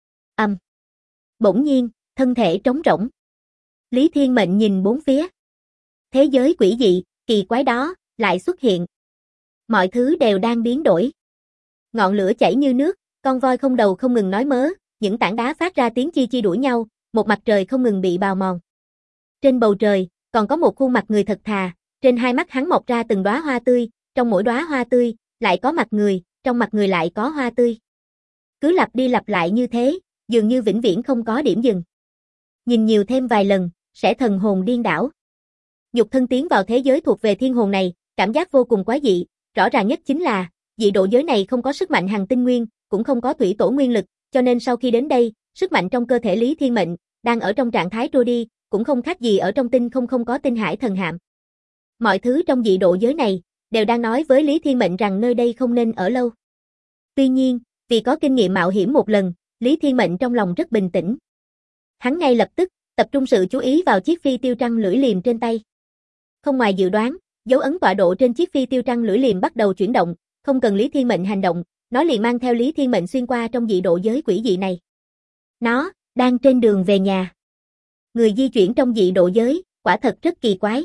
Bỗng nhiên, thân thể trống rỗng. Lý Thiên Mệnh nhìn bốn phía. Thế giới quỷ dị, kỳ quái đó, lại xuất hiện. Mọi thứ đều đang biến đổi. Ngọn lửa chảy như nước, con voi không đầu không ngừng nói mớ, những tảng đá phát ra tiếng chi chi đuổi nhau, một mặt trời không ngừng bị bào mòn. Trên bầu trời, còn có một khuôn mặt người thật thà, trên hai mắt hắn mọc ra từng đóa hoa tươi, trong mỗi đóa hoa tươi, lại có mặt người, trong mặt người lại có hoa tươi. Cứ lặp đi lặp lại như thế, dường như vĩnh viễn không có điểm dừng. Nhìn nhiều thêm vài lần, sẽ thần hồn điên đảo. Nhục thân tiến vào thế giới thuộc về thiên hồn này, cảm giác vô cùng quái dị, rõ ràng nhất chính là, dị độ giới này không có sức mạnh hằng tinh nguyên, cũng không có thủy tổ nguyên lực, cho nên sau khi đến đây, sức mạnh trong cơ thể Lý Thiên Mệnh, đang ở trong trạng thái trôi đi, cũng không khác gì ở trong tinh không có tinh hải thần hạm. Mọi thứ trong dị độ giới này, đều đang nói với Lý Thiên Mệnh rằng nơi đây không nên ở lâu. Tuy nhiên, vì có kinh nghiệm mạo hiểm một lần, Lý Thiên Mệnh trong lòng rất bình tĩnh. Hắn ngay lập tức, tập trung sự chú ý vào chiếc phi tiêu trăng lưỡi liềm trên tay. Không ngoài dự đoán, dấu ấn tọa độ trên chiếc phi tiêu trăng lưỡi liềm bắt đầu chuyển động, không cần Lý Thiên Mệnh hành động, nó liền mang theo Lý Thiên Mệnh xuyên qua trong dị độ giới quỷ dị này. Nó đang trên đường về nhà. Người di chuyển trong dị độ giới, quả thật rất kỳ quái.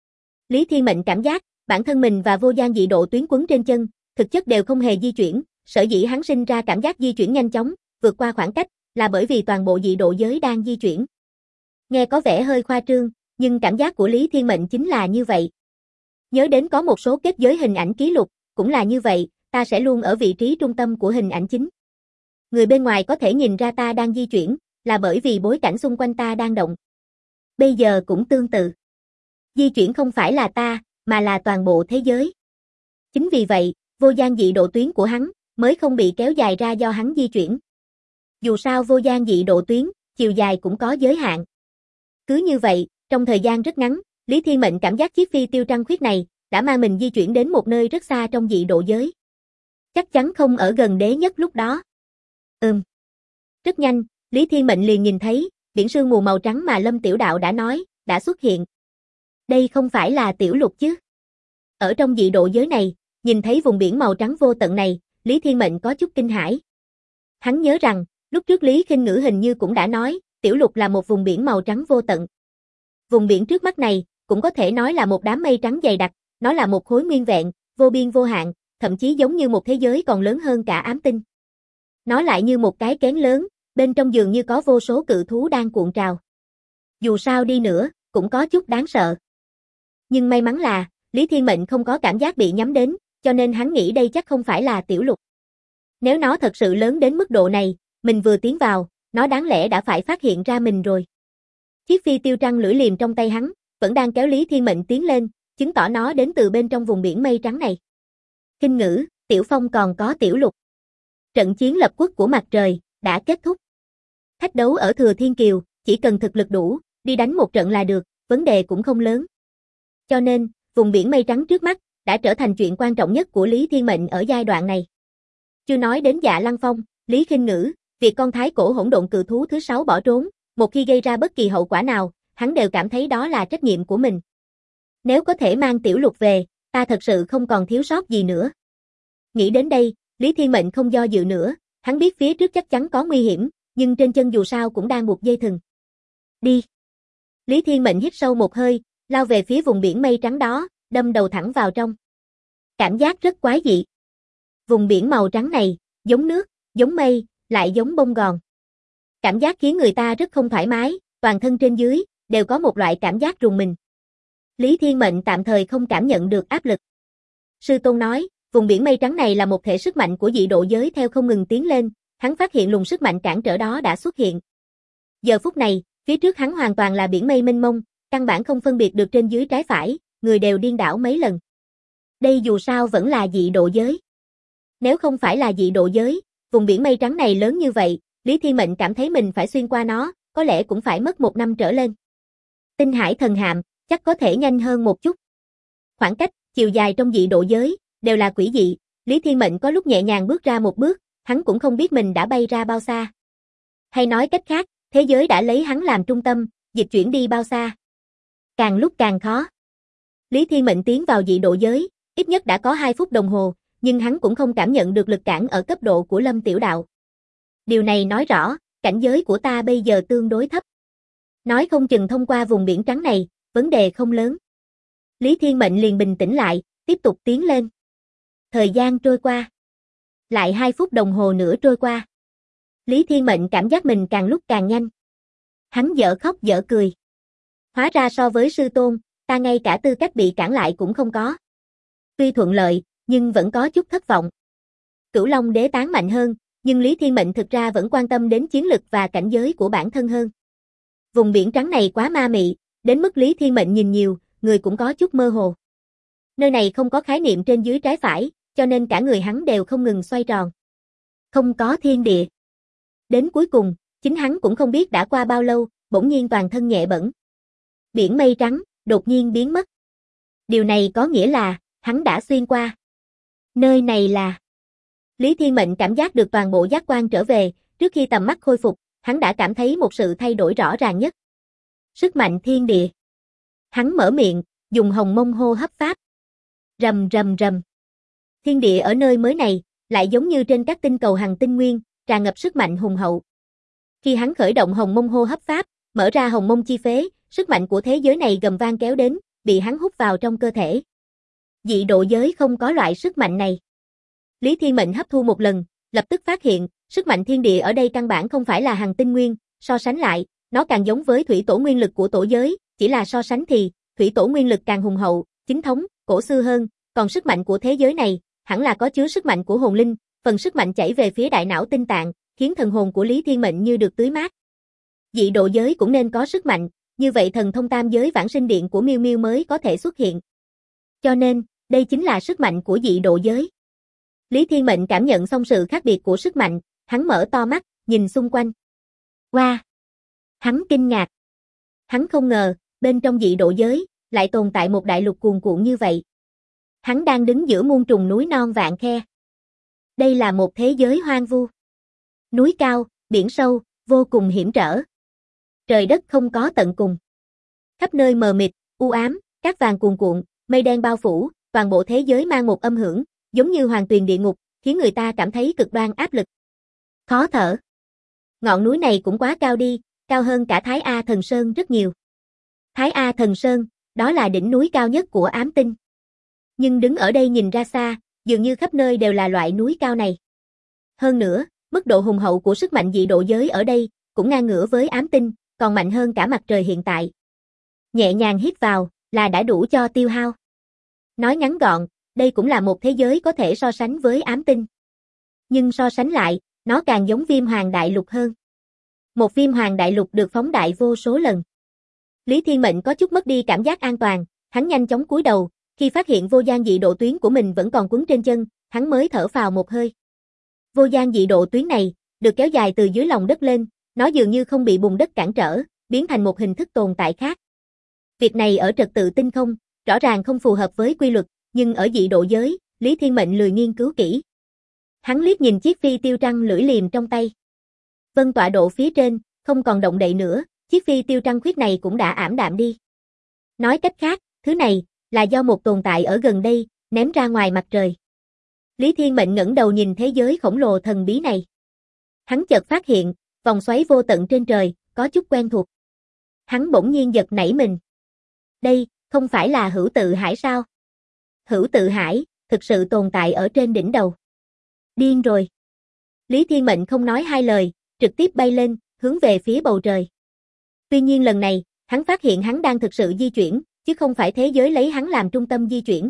Lý Thiên Mệnh cảm giác, bản thân mình và vô gian dị độ tuyến quấn trên chân, thực chất đều không hề di chuyển, sở dĩ hắn sinh ra cảm giác di chuyển nhanh chóng, vượt qua khoảng cách, là bởi vì toàn bộ dị độ giới đang di chuyển. Nghe có vẻ hơi khoa trương, nhưng cảm giác của Lý Thiên Mệnh chính là như vậy. Nhớ đến có một số kết giới hình ảnh ký lục, cũng là như vậy, ta sẽ luôn ở vị trí trung tâm của hình ảnh chính. Người bên ngoài có thể nhìn ra ta đang di chuyển, là bởi vì bối cảnh xung quanh ta đang động. Bây giờ cũng tương tự. Di chuyển không phải là ta, mà là toàn bộ thế giới. Chính vì vậy, vô gian dị độ tuyến của hắn, mới không bị kéo dài ra do hắn di chuyển. Dù sao vô gian dị độ tuyến, chiều dài cũng có giới hạn. Cứ như vậy, trong thời gian rất ngắn, Lý Thiên Mệnh cảm giác chiếc phi tiêu trăng khuyết này, đã mang mình di chuyển đến một nơi rất xa trong dị độ giới. Chắc chắn không ở gần đế nhất lúc đó. Rất nhanh, Lý Thiên Mệnh liền nhìn thấy, biển sương mù màu trắng mà Lâm Tiểu Đạo đã nói, đã xuất hiện. Đây không phải là tiểu lục chứ? Ở trong dị độ giới này, nhìn thấy vùng biển màu trắng vô tận này, Lý Thiên Mệnh có chút kinh hãi. Hắn nhớ rằng, lúc trước Lý Khinh Ngữ hình như cũng đã nói, tiểu lục là một vùng biển màu trắng vô tận. Vùng biển trước mắt này, cũng có thể nói là một đám mây trắng dày đặc, nó là một khối nguyên vẹn, vô biên vô hạn, thậm chí giống như một thế giới còn lớn hơn cả ám tinh. Nó lại như một cái kén lớn, bên trong dường như có vô số cự thú đang cuộn trào. Dù sao đi nữa, cũng có chút đáng sợ. Nhưng may mắn là, Lý Thiên Mệnh không có cảm giác bị nhắm đến, cho nên hắn nghĩ đây chắc không phải là tiểu lục. Nếu nó thật sự lớn đến mức độ này, mình vừa tiến vào, nó đáng lẽ đã phải phát hiện ra mình rồi. Chiếc phi tiêu trăng lưỡi liềm trong tay hắn, vẫn đang kéo Lý Thiên Mệnh tiến lên, chứng tỏ nó đến từ bên trong vùng biển mây trắng này. Kinh Ngữ, Tiểu Phong còn có tiểu lục. Trận chiến lập quốc của mặt trời, đã kết thúc. Thách đấu ở Thừa Thiên Kiều, chỉ cần thực lực đủ, đi đánh một trận là được, vấn đề cũng không lớn. Cho nên, vùng biển mây trắng trước mắt, đã trở thành chuyện quan trọng nhất của Lý Thiên Mệnh ở giai đoạn này. Chưa nói đến Dạ Lăng Phong, Lý Khinh Ngữ, việc con thái cổ hỗn độn cự thú thứ 6 bỏ trốn, một khi gây ra bất kỳ hậu quả nào, hắn đều cảm thấy đó là trách nhiệm của mình. Nếu có thể mang tiểu lục về, ta thật sự không còn thiếu sót gì nữa. Nghĩ đến đây, Lý Thiên Mệnh không do dự nữa, hắn biết phía trước chắc chắn có nguy hiểm, nhưng trên chân dù sao cũng đang buộc dây thừng. Đi. Lý Thiên Mệnh hít sâu một hơi, lao về phía vùng biển mây trắng đó, đâm đầu thẳng vào trong. Cảm giác rất quái dị. Vùng biển màu trắng này, giống nước, giống mây, lại giống bông gòn. Cảm giác khiến người ta rất không thoải mái, toàn thân trên dưới, đều có một loại cảm giác rùng mình. Lý Thiên Mệnh tạm thời không cảm nhận được áp lực. Sư Tôn nói, vùng biển mây trắng này là một thể sức mạnh của dị độ giới theo không ngừng tiến lên, hắn phát hiện luồng sức mạnh cản trở đó đã xuất hiện. Giờ phút này, phía trước hắn hoàn toàn là biển mây mênh mông, căn bản không phân biệt được trên dưới trái phải, người đều điên đảo mấy lần. Đây dù sao vẫn là dị độ giới. Nếu không phải là dị độ giới, vùng biển mây trắng này lớn như vậy, Lý Thiên Mệnh cảm thấy mình phải xuyên qua nó, có lẽ cũng phải mất 1 năm trở lên. Tinh hải thần hạm, chắc có thể nhanh hơn một chút. Khoảng cách, chiều dài trong dị độ giới, đều là quỷ dị, Lý Thiên Mệnh có lúc nhẹ nhàng bước ra một bước, hắn cũng không biết mình đã bay ra bao xa. Hay nói cách khác, thế giới đã lấy hắn làm trung tâm, dịch chuyển đi bao xa. Càng lúc càng khó. Lý Thiên Mệnh tiến vào dị độ giới, ít nhất đã có 2 phút đồng hồ, nhưng hắn cũng không cảm nhận được lực cản ở cấp độ của Lâm Tiểu Đạo. Điều này nói rõ, cảnh giới của ta bây giờ tương đối thấp. Nói không chừng thông qua vùng biển trắng này, vấn đề không lớn. Lý Thiên Mệnh liền bình tĩnh lại, tiếp tục tiến lên. Thời gian trôi qua. Lại 2 phút đồng hồ nữa trôi qua. Lý Thiên Mệnh cảm giác mình càng lúc càng nhanh. Hắn dở khóc dở cười. Hóa ra so với sư tôn, ta ngay cả tư cách bị cản lại cũng không có. Tuy thuận lợi, nhưng vẫn có chút thất vọng. Cửu Long Đế tán mạnh hơn, nhưng Lý Thiên Mệnh thực ra vẫn quan tâm đến chiến lực và cảnh giới của bản thân hơn. Vùng biển trắng này quá ma mị, đến mức Lý Thiên Mệnh nhìn nhiều, người cũng có chút mơ hồ. Nơi này không có khái niệm trên dưới trái phải, cho nên cả người hắn đều không ngừng xoay tròn. Không có thiên địa. Đến cuối cùng, chính hắn cũng không biết đã qua bao lâu, bỗng nhiên toàn thân nhẹ bẫng. Biển mây trắng, đột nhiên biến mất. Điều này có nghĩa là, hắn đã xuyên qua. Nơi này là... Lý Thiên Mệnh cảm giác được toàn bộ giác quan trở về, trước khi tầm mắt khôi phục, hắn đã cảm thấy một sự thay đổi rõ ràng nhất. Sức mạnh thiên địa. Hắn mở miệng, dùng hồng mông hô hấp pháp. Rầm rầm rầm. Thiên địa ở nơi mới này, lại giống như trên các tinh cầu hành tinh nguyên, tràn ngập sức mạnh hùng hậu. Khi hắn khởi động hồng mông hô hấp pháp, mở ra hồng mông chi phế, sức mạnh của thế giới này gầm vang kéo đến, bị hắn hút vào trong cơ thể. Dị độ giới không có loại sức mạnh này. Lý Thiên Mệnh hấp thu một lần, lập tức phát hiện, sức mạnh thiên địa ở đây căn bản không phải là hành tinh nguyên, so sánh lại, nó càng giống với thủy tổ nguyên lực của tổ giới, chỉ là so sánh thì, thủy tổ nguyên lực càng hùng hậu, chính thống, cổ xưa hơn, còn sức mạnh của thế giới này, hẳn là có chứa sức mạnh của hồn linh, phần sức mạnh chảy về phía đại não tinh tạng, khiến thần hồn của Lý Thiên Mệnh như được tưới mát. Dị độ giới cũng nên có sức mạnh, như vậy thần thông tam giới vãng sinh điện của Miêu Miêu mới có thể xuất hiện. Cho nên, đây chính là sức mạnh của dị độ giới. Lý Thiên Mệnh cảm nhận xong sự khác biệt của sức mạnh, hắn mở to mắt, nhìn xung quanh. Wow! Hắn kinh ngạc. Hắn không ngờ, bên trong dị độ giới, lại tồn tại một đại lục cuồn cuộn như vậy. Hắn đang đứng giữa muôn trùng núi non vạn khe. Đây là một thế giới hoang vu. Núi cao, biển sâu, vô cùng hiểm trở. Trời đất không có tận cùng. Khắp nơi mờ mịt, u ám, cát vàng cuồn cuộn, mây đen bao phủ, toàn bộ thế giới mang một âm hưởng, giống như hoàng tuyền địa ngục, khiến người ta cảm thấy cực đoan áp lực. Khó thở. Ngọn núi này cũng quá cao đi, cao hơn cả Thái A Thần Sơn rất nhiều. Thái A Thần Sơn, đó là đỉnh núi cao nhất của ám tinh. Nhưng đứng ở đây nhìn ra xa, dường như khắp nơi đều là loại núi cao này. Hơn nữa, mức độ hùng hậu của sức mạnh dị độ giới ở đây, cũng ngang ngửa với ám tinh, còn mạnh hơn cả mặt trời hiện tại. Nhẹ nhàng hít vào, là đã đủ cho tiêu hao. Nói ngắn gọn, đây cũng là một thế giới có thể so sánh với ám tinh. Nhưng so sánh lại, nó càng giống Viêm Hoàng Đại Lục hơn. Một Viêm Hoàng Đại Lục được phóng đại vô số lần. Lý Thiên Mệnh có chút mất đi cảm giác an toàn, hắn nhanh chóng cúi đầu, khi phát hiện vô gian dị độ tuyến của mình vẫn còn quấn trên chân, hắn mới thở phào một hơi. Vô gian dị độ tuyến này, được kéo dài từ dưới lòng đất lên, nó dường như không bị bùn đất cản trở, biến thành một hình thức tồn tại khác. Việc này ở trật tự tinh không, rõ ràng không phù hợp với quy luật, nhưng ở dị độ giới, Lý Thiên Mệnh lười nghiên cứu kỹ. Hắn liếc nhìn chiếc phi tiêu trăng lưỡi liềm trong tay. Vân tọa độ phía trên, không còn động đậy nữa, chiếc phi tiêu trăng khuyết này cũng đã ảm đạm đi. Nói cách khác, thứ này, là do một tồn tại ở gần đây, ném ra ngoài mặt trời. Lý Thiên Mệnh ngẩng đầu nhìn thế giới khổng lồ thần bí này. Hắn chợt phát hiện, vòng xoáy vô tận trên trời, có chút quen thuộc. Hắn bỗng nhiên giật nảy mình. Đây, không phải là Hữu Tự Hải sao? Hữu Tự Hải, thực sự tồn tại ở trên đỉnh đầu. Điên rồi. Lý Thiên Mệnh không nói hai lời, trực tiếp bay lên, hướng về phía bầu trời. Tuy nhiên lần này, hắn phát hiện hắn đang thực sự di chuyển, chứ không phải thế giới lấy hắn làm trung tâm di chuyển.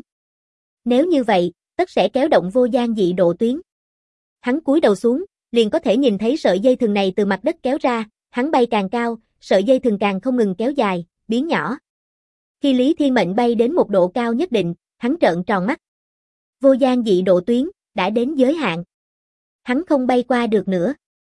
Nếu như vậy, tất sẽ kéo động vô gian dị độ tuyến. Hắn cúi đầu xuống, liền có thể nhìn thấy sợi dây thừng này từ mặt đất kéo ra, hắn bay càng cao, sợi dây thừng càng không ngừng kéo dài, biến nhỏ. Khi Lý Thiên Mệnh bay đến một độ cao nhất định, hắn trợn tròn mắt. Vô gian dị độ tuyến, đã đến giới hạn. Hắn không bay qua được nữa.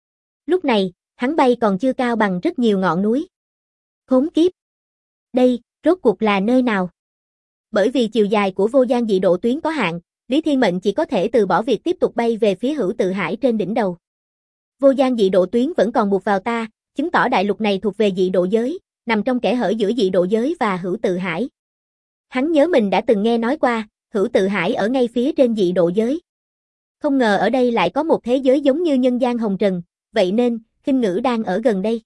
Lúc này, hắn bay còn chưa cao bằng rất nhiều ngọn núi. Khốn kiếp! Đây, rốt cuộc là nơi nào? Bởi vì chiều dài của vô gian dị độ tuyến có hạn, Lý Thiên Mệnh chỉ có thể từ bỏ việc tiếp tục bay về phía Hữu Tự Hải trên đỉnh đầu. Vô gian dị độ tuyến vẫn còn buộc vào ta, chứng tỏ đại lục này thuộc về dị độ giới, nằm trong kẽ hở giữa dị độ giới và Hữu Tự Hải. Hắn nhớ mình đã từng nghe nói qua, Hữu Tự Hải ở ngay phía trên dị độ giới. Không ngờ ở đây lại có một thế giới giống như nhân gian hồng trần, vậy nên, Khinh Ngữ đang ở gần đây.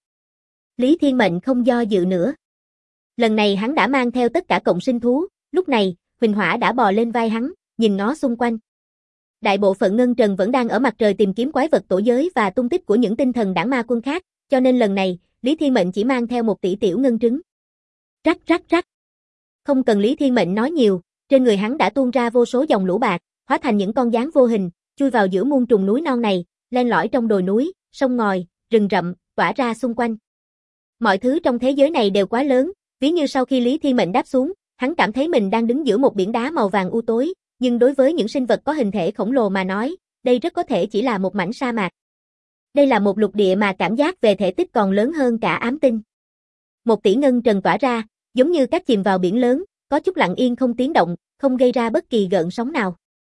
Lý Thiên Mệnh không do dự nữa. Lần này hắn đã mang theo tất cả cộng sinh thú, lúc này, Huỳnh Hỏa đã bò lên vai hắn, nhìn ngó xung quanh. Đại bộ phận ngân trần vẫn đang ở mặt trời tìm kiếm quái vật tổ giới và tung tích của những tinh thần đảng ma quân khác, cho nên lần này, Lý Thiên Mệnh chỉ mang theo 1 tỷ tiểu ngân trứng. Rắc rắc rắc. Không cần Lý Thiên Mệnh nói nhiều, trên người hắn đã tuôn ra vô số dòng lũ bạc, hóa thành những con gián vô hình, chui vào giữa muôn trùng núi non này, len lỏi trong đồi núi, sông ngòi, rừng rậm, tỏa ra xung quanh. Mọi thứ trong thế giới này đều quá lớn, ví như sau khi Lý Thiên Mệnh đáp xuống, hắn cảm thấy mình đang đứng giữa một biển đá màu vàng u tối, nhưng đối với những sinh vật có hình thể khổng lồ mà nói, đây rất có thể chỉ là một mảnh sa mạc. Đây là một lục địa mà cảm giác về thể tích còn lớn hơn cả ám tinh. 1 tỷ ngân trần tỏa ra, giống như cát chìm vào biển lớn, có chút lặng yên không tiếng động, không gây ra bất kỳ gợn sóng nào.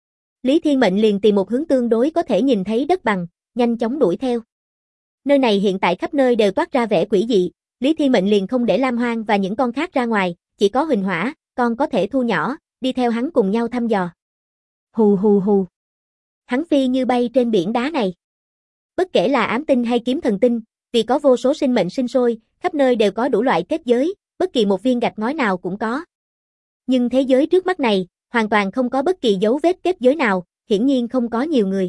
Lý Thiên Mệnh liền tìm một hướng tương đối có thể nhìn thấy đất bằng, nhanh chóng đuổi theo. Nơi này hiện tại khắp nơi đều toát ra vẻ quỷ dị, Lý Thiên Mệnh liền không để Lam Hoang và những con khác ra ngoài, chỉ có Huỳnh Hỏa, con có thể thu nhỏ, đi theo hắn cùng nhau thăm dò. Hù hù hù. Hắn phi như bay trên biển đá này. Bất kể là ám tinh hay kiếm thần tinh, vì có vô số sinh mệnh sinh sôi, khắp nơi đều có đủ loại kết giới, bất kỳ một viên gạch ngói nào cũng có. Nhưng thế giới trước mắt này, hoàn toàn không có bất kỳ dấu vết kết giới nào, hiển nhiên không có nhiều người.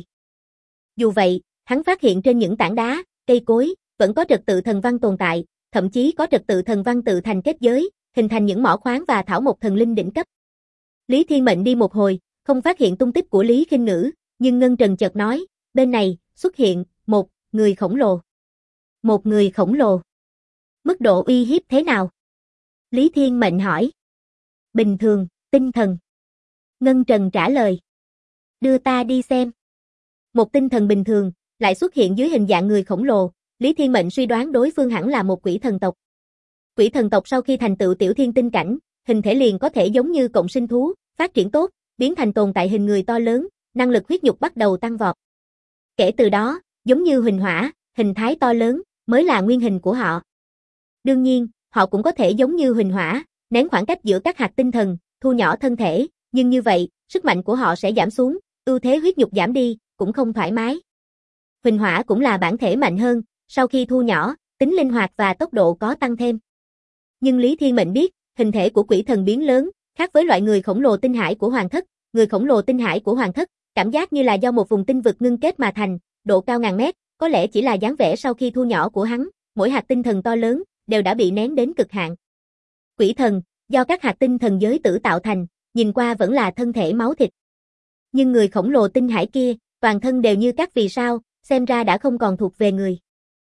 Dù vậy, hắn phát hiện trên những tảng đá, cây cối, vẫn có trật tự thần văn tồn tại, thậm chí có trật tự thần văn tự thành kết giới, hình thành những mỏ khoáng và thảo mộc thần linh đỉnh cấp. Lý Thiên Mệnh đi một hồi, không phát hiện tung tích của Lý Khinh Ngữ, nhưng Ngân Trần chợt nói, bên này, xuất hiện, một người khổng lồ. Một người khổng lồ. Mức độ uy hiếp thế nào? Lý Thiên Mệnh hỏi. Bình thường, tinh thần. Ngân Trần trả lời. Đưa ta đi xem. Một tinh thần bình thường, lại xuất hiện dưới hình dạng người khổng lồ, Lý Thiên Mệnh suy đoán đối phương hẳn là một quỷ thần tộc. Quỷ thần tộc sau khi thành tựu tiểu thiên tinh cảnh, hình thể liền có thể giống như cộng sinh thú, phát triển tốt, biến thành tồn tại hình người to lớn, năng lực huyết nhục bắt đầu tăng vọt. Kể từ đó, giống như Huỳnh Hỏa, hình thái to lớn, mới là nguyên hình của họ. Đương nhiên, họ cũng có thể giống như Huỳnh Hỏa, nén khoảng cách giữa các hạt tinh thần, thu nhỏ thân thể, nhưng như vậy, sức mạnh của họ sẽ giảm xuống, ưu thế huyết nhục giảm đi, cũng không thoải mái. Huỳnh Hỏa cũng là bản thể mạnh hơn, sau khi thu nhỏ, tính linh hoạt và tốc độ có tăng thêm. Nhưng Lý Thiên Mệnh biết, hình thể của quỷ thần biến lớn, khác với loại người khổng lồ tinh hải của Hoàng Thất, người khổng lồ tinh hải của Hoàng Thất, cảm giác như là do một vùng tinh vực ngưng kết mà thành, độ cao ngàn mét, có lẽ chỉ là dáng vẻ sau khi thu nhỏ của hắn, mỗi hạt tinh thần to lớn, đều đã bị nén đến cực hạn. Quỷ thần, do các hạt tinh thần giới tử tạo thành, nhìn qua vẫn là thân thể máu thịt. Nhưng người khổng lồ tinh hải kia, toàn thân đều như các vì sao, xem ra đã không còn thuộc về người.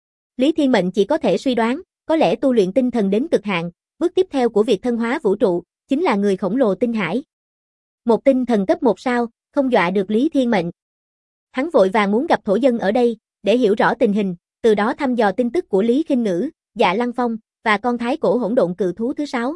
Lý Thiên Mệnh chỉ có thể suy đoán, có lẽ tu luyện tinh thần đến cực hạn, bước tiếp theo của việc thân hóa vũ trụ, chính là người khổng lồ tinh hải. Một tinh thần cấp 1 sao, không dọa được Lý Thiên Mệnh. Hắn vội vàng muốn gặp thổ dân ở đây, để hiểu rõ tình hình, từ đó thăm dò tin tức của Lý Khinh Ngữ, Dạ Lăng Phong, và con thái cổ hỗn độn cự thú thứ 6.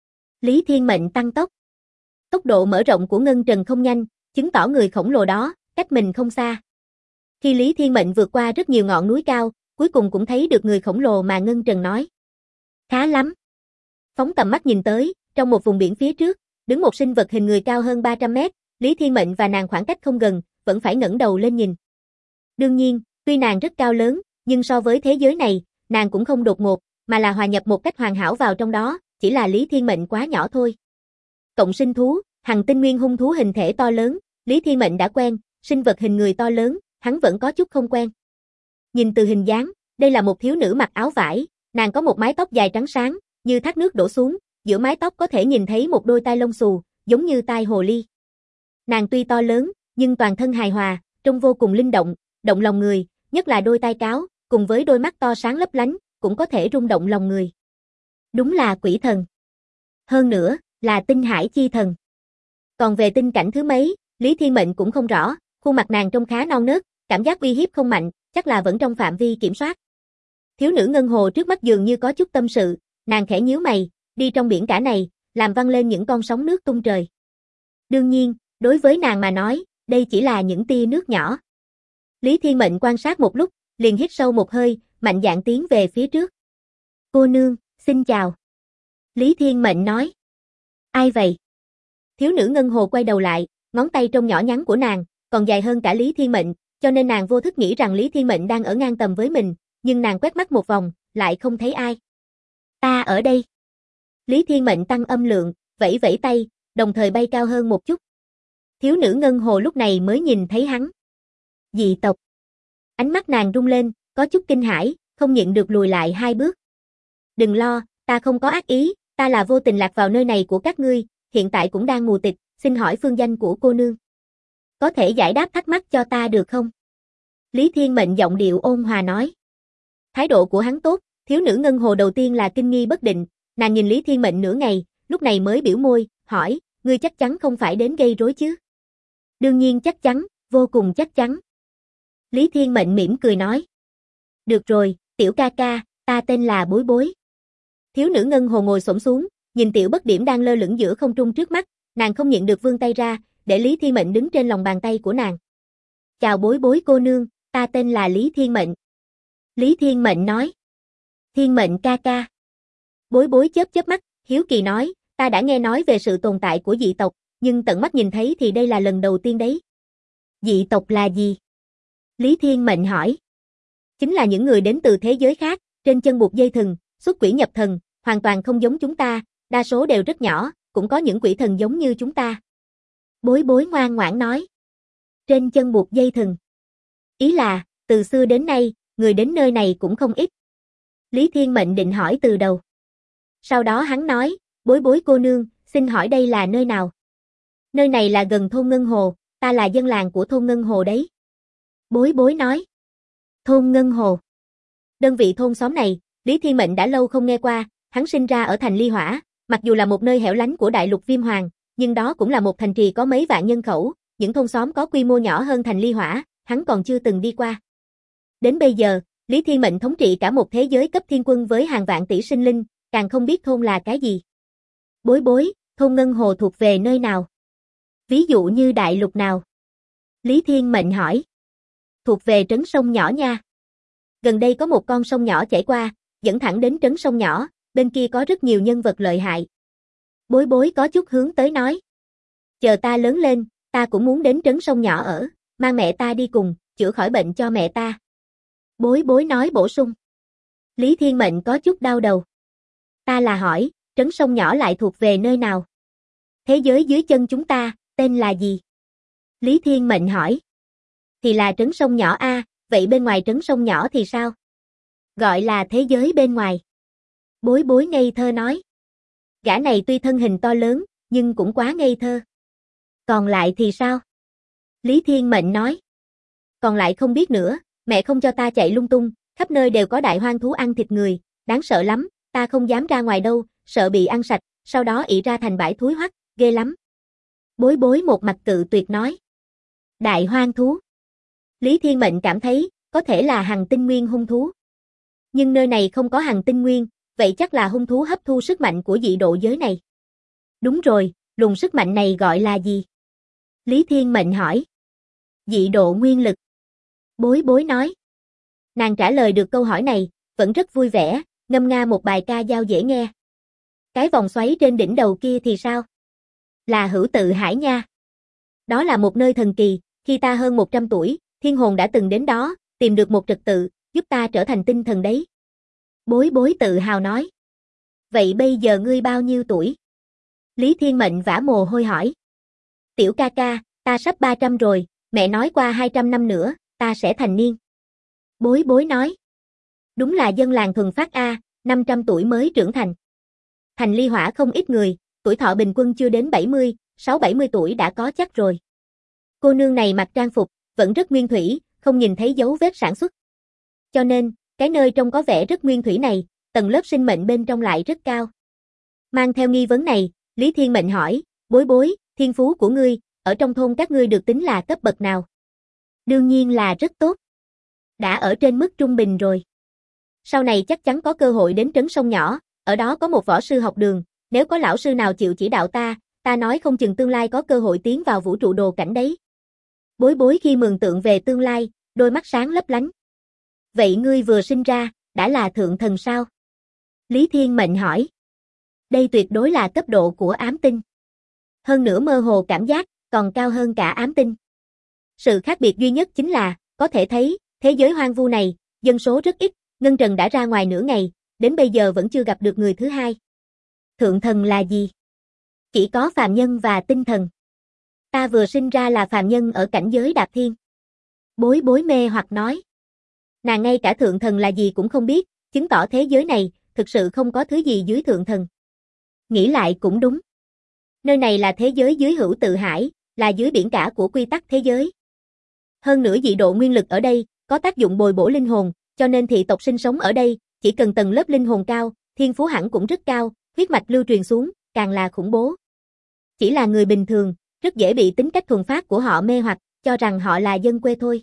Lý Thiên Mệnh tăng tốc. Tốc độ mở rộng của Ngân Trần không nhanh, chứng tỏ người khổng lồ đó, cách mình không xa. Khi Lý Thiên Mệnh vượt qua rất nhiều ngọn núi cao, cuối cùng cũng thấy được người khổng lồ mà Ngân Trần nói. Khá lắm. Phóng tầm mắt nhìn tới, trong một vùng biển phía trước, đứng một sinh vật hình người cao hơn 300 mét, Lý Thiên Mệnh và nàng khoảng cách không gần, vẫn phải ngẩng đầu lên nhìn. Đương nhiên, tuy nàng rất cao lớn, nhưng so với thế giới này, nàng cũng không đột ngột, mà là hòa nhập một cách hoàn hảo vào trong đó, chỉ là Lý Thiên Mệnh quá nhỏ thôi. Cộng sinh thú, hằng tinh nguyên hung thú hình thể to lớn, Lý Thiên Mệnh đã quen, sinh vật hình người to lớn, hắn vẫn có chút không quen. Nhìn từ hình dáng, đây là một thiếu nữ mặc áo vải, nàng có một mái tóc dài trắng sáng, như thác nước đổ xuống, giữa mái tóc có thể nhìn thấy một đôi tai lông xù, giống như tai hồ ly. Nàng tuy to lớn, nhưng toàn thân hài hòa, trông vô cùng linh động, động lòng người, nhất là đôi tai cáo, cùng với đôi mắt to sáng lấp lánh, cũng có thể rung động lòng người. Đúng là quỷ thần. Hơn nữa, là tinh hải chi thần. Còn về tinh cảnh thứ mấy, Lý Thiên Mệnh cũng không rõ, khuôn mặt nàng trông khá non nớt, cảm giác uy hiếp không mạnh, chắc là vẫn trong phạm vi kiểm soát. Thiếu nữ ngân hồ trước mắt dường như có chút tâm sự, nàng khẽ nhíu mày, đi trong biển cả này, làm văng lên những con sóng nước tung trời. Đương nhiên, đối với nàng mà nói, đây chỉ là những tia nước nhỏ. Lý Thiên Mệnh quan sát một lúc, liền hít sâu một hơi, mạnh dạn tiến về phía trước. Cô nương, xin chào. Lý Thiên Mệnh nói. Ai vậy? Thiếu nữ ngân hồ quay đầu lại, ngón tay trông nhỏ nhắn của nàng, còn dài hơn cả Lý Thiên Mệnh, cho nên nàng vô thức nghĩ rằng Lý Thiên Mệnh đang ở ngang tầm với mình, nhưng nàng quét mắt một vòng, lại không thấy ai. Ta ở đây. Lý Thiên Mệnh tăng âm lượng, vẫy vẫy tay, đồng thời bay cao hơn một chút. Thiếu nữ ngân hồ lúc này mới nhìn thấy hắn. Dị tộc. Ánh mắt nàng rung lên, có chút kinh hãi, không nhịn được lùi lại 2 bước. Đừng lo, ta không có ác ý, ta là vô tình lạc vào nơi này của các ngươi, hiện tại cũng đang mù tịt, xin hỏi phương danh của cô nương. Có thể giải đáp thắc mắc cho ta được không? Lý Thiên Mệnh giọng điệu ôn hòa nói. Thái độ của hắn tốt, thiếu nữ ngân hồ đầu tiên là kinh nghi bất định, nàng nhìn Lý Thiên Mệnh nửa ngày, lúc này mới biểu môi, hỏi, ngươi chắc chắn không phải đến gây rối chứ? Đương nhiên chắc chắn, vô cùng chắc chắn. Lý Thiên Mệnh mỉm cười nói. Được rồi, tiểu ca ca, ta tên là Bối Bối. Thiếu nữ ngân hồ ngồi xổm xuống, nhìn tiểu bất điểm đang lơ lửng giữa không trung trước mắt, nàng không nhịn được vươn tay ra, để Lý Thiên Mệnh đứng trên lòng bàn tay của nàng. Chào Bối Bối cô nương, ta tên là Lý Thiên Mệnh. Lý Thiên Mệnh nói. Thiên Mệnh ca ca. Bối Bối chớp chớp mắt, hiếu kỳ nói, ta đã nghe nói về sự tồn tại của dị tộc, nhưng tận mắt nhìn thấy thì đây là lần đầu tiên đấy. Dị tộc là gì? Lý Thiên Mệnh hỏi. Chính là những người đến từ thế giới khác, trên chân buộc dây thừng, xuất quỷ nhập thần, hoàn toàn không giống chúng ta, đa số đều rất nhỏ, cũng có những quỷ thần giống như chúng ta. Bối Bối ngoan ngoãn nói. Trên chân buộc dây thừng. Ý là, từ xưa đến nay, người đến nơi này cũng không ít. Lý Thiên Mệnh định hỏi từ đầu. Sau đó hắn nói, Bối Bối cô nương, xin hỏi đây là nơi nào? Nơi này là gần thôn Ngân Hồ, ta là dân làng của thôn Ngân Hồ đấy. Bối Bối nói. Thôn Ngân Hồ. Đơn vị thôn xóm này, Lý Thiên Mệnh đã lâu không nghe qua, hắn sinh ra ở thành Ly Hỏa, mặc dù là một nơi hẻo lánh của đại lục Viêm Hoàng, nhưng đó cũng là một thành trì có mấy vạn nhân khẩu, những thôn xóm có quy mô nhỏ hơn thành Ly Hỏa, hắn còn chưa từng đi qua. Đến bây giờ, Lý Thiên Mệnh thống trị cả một thế giới cấp thiên quân với hàng vạn tỷ sinh linh, càng không biết thôn là cái gì. Bối Bối, thôn Ngân Hồ thuộc về nơi nào? Ví dụ như đại lục nào? Lý Thiên Mệnh hỏi. Thuộc về trấn sông nhỏ nha. Gần đây có một con sông nhỏ chảy qua, dẫn thẳng đến trấn sông nhỏ, bên kia có rất nhiều nhân vật lợi hại. Bối Bối có chút hướng tới nói. Chờ ta lớn lên, ta cũng muốn đến trấn sông nhỏ ở, mang mẹ ta đi cùng, chữa khỏi bệnh cho mẹ ta. Bối Bối nói bổ sung. Lý Thiên Mệnh có chút đau đầu. Ta là hỏi, trấn sông nhỏ lại thuộc về nơi nào? Thế giới dưới chân chúng ta, tên là gì? Lý Thiên Mệnh hỏi. Thì là trấn sông nhỏ a, vậy bên ngoài trấn sông nhỏ thì sao? Gọi là thế giới bên ngoài. Bối Bối ngây thơ nói. Gã này tuy thân hình to lớn, nhưng cũng quá ngây thơ. Còn lại thì sao? Lý Thiên Mệnh nói. Còn lại không biết nữa, mẹ không cho ta chạy lung tung, khắp nơi đều có đại hoang thú ăn thịt người, đáng sợ lắm, ta không dám ra ngoài đâu, sợ bị ăn sạch, sau đó ị ra thành bãi thúi hoắc, ghê lắm. Bối Bối một mặt cự tuyệt nói. Đại hoang thú. Lý Thiên Mệnh cảm thấy, có thể là hằng tinh nguyên hung thú. Nhưng nơi này không có hằng tinh nguyên, vậy chắc là hung thú hấp thu sức mạnh của dị độ giới này. Đúng rồi, luồng sức mạnh này gọi là gì? Lý Thiên Mệnh hỏi. Dị độ nguyên lực. Bối Bối nói. Nàng trả lời được câu hỏi này, vẫn rất vui vẻ, ngâm nga một bài ca dao dễ nghe. Cái vòng xoáy trên đỉnh đầu kia thì sao? Là Hữu Tự Hải nha. Đó là một nơi thần kỳ, khi ta hơn 100 tuổi, thiên hồn đã từng đến đó, tìm được một trật tự, giúp ta trở thành tinh thần đấy. Bối Bối tự hào nói. Vậy bây giờ ngươi bao nhiêu tuổi? Lý Thiên Mệnh vã mồ hôi hỏi. Tiểu ca ca, ta sắp 300 rồi, mẹ nói qua 200 năm nữa, ta sẽ thành niên. Bối Bối nói. Đúng là dân làng thuần phát a, 500 tuổi mới trưởng thành. Thành Ly Hỏa không ít người, tuổi thọ bình quân chưa đến 70, 6-70 tuổi đã có chắc rồi. Cô nương này mặc trang phục, vẫn rất nguyên thủy, không nhìn thấy dấu vết sản xuất. Cho nên, cái nơi trông có vẻ rất nguyên thủy này, tầng lớp sinh mệnh bên trong lại rất cao. Mang theo nghi vấn này, Lý Thiên Mệnh hỏi, Bối Bối, thiên phú của ngươi, ở trong thôn các ngươi được tính là cấp bậc nào? Đương nhiên là rất tốt. Đã ở trên mức trung bình rồi. Sau này chắc chắn có cơ hội đến trấn sông nhỏ, ở đó có một võ sư học đường, nếu có lão sư nào chịu chỉ đạo ta nói không chừng tương lai có cơ hội tiến vào vũ trụ đồ cảnh đấy. Bối Bối khi mường tượng về tương lai, đôi mắt sáng lấp lánh. Vậy ngươi vừa sinh ra, đã là thượng thần sao? Lý Thiên Mệnh hỏi. Đây tuyệt đối là cấp độ của ám tinh. Hơn nữa mơ hồ cảm giác, còn cao hơn cả ám tinh. Sự khác biệt duy nhất chính là, có thể thấy, thế giới hoang vu này, dân số rất ít, Ngân Trần đã ra ngoài nửa ngày, đến bây giờ vẫn chưa gặp được người thứ hai. Thượng thần là gì? Chỉ có phàm nhân và tinh thần. Ta vừa sinh ra là phàm nhân ở cảnh giới đạp thiên. Bối bối mê hoặc nói. Nàng ngay cả thượng thần là gì cũng không biết, chứng tỏ thế giới này, thực sự không có thứ gì dưới thượng thần. Nghĩ lại cũng đúng. Nơi này là thế giới dưới hữu tự hải, là dưới biển cả của quy tắc thế giới. Hơn nữa dị độ nguyên lực ở đây, có tác dụng bồi bổ linh hồn, cho nên thị tộc sinh sống ở đây, chỉ cần tầng lớp linh hồn cao, thiên phú hẳn cũng rất cao, huyết mạch lưu truyền xuống, càng là khủng bố. Chỉ là người bình thường, rất dễ bị tính cách thuần phát của họ mê hoặc, cho rằng họ là dân quê thôi.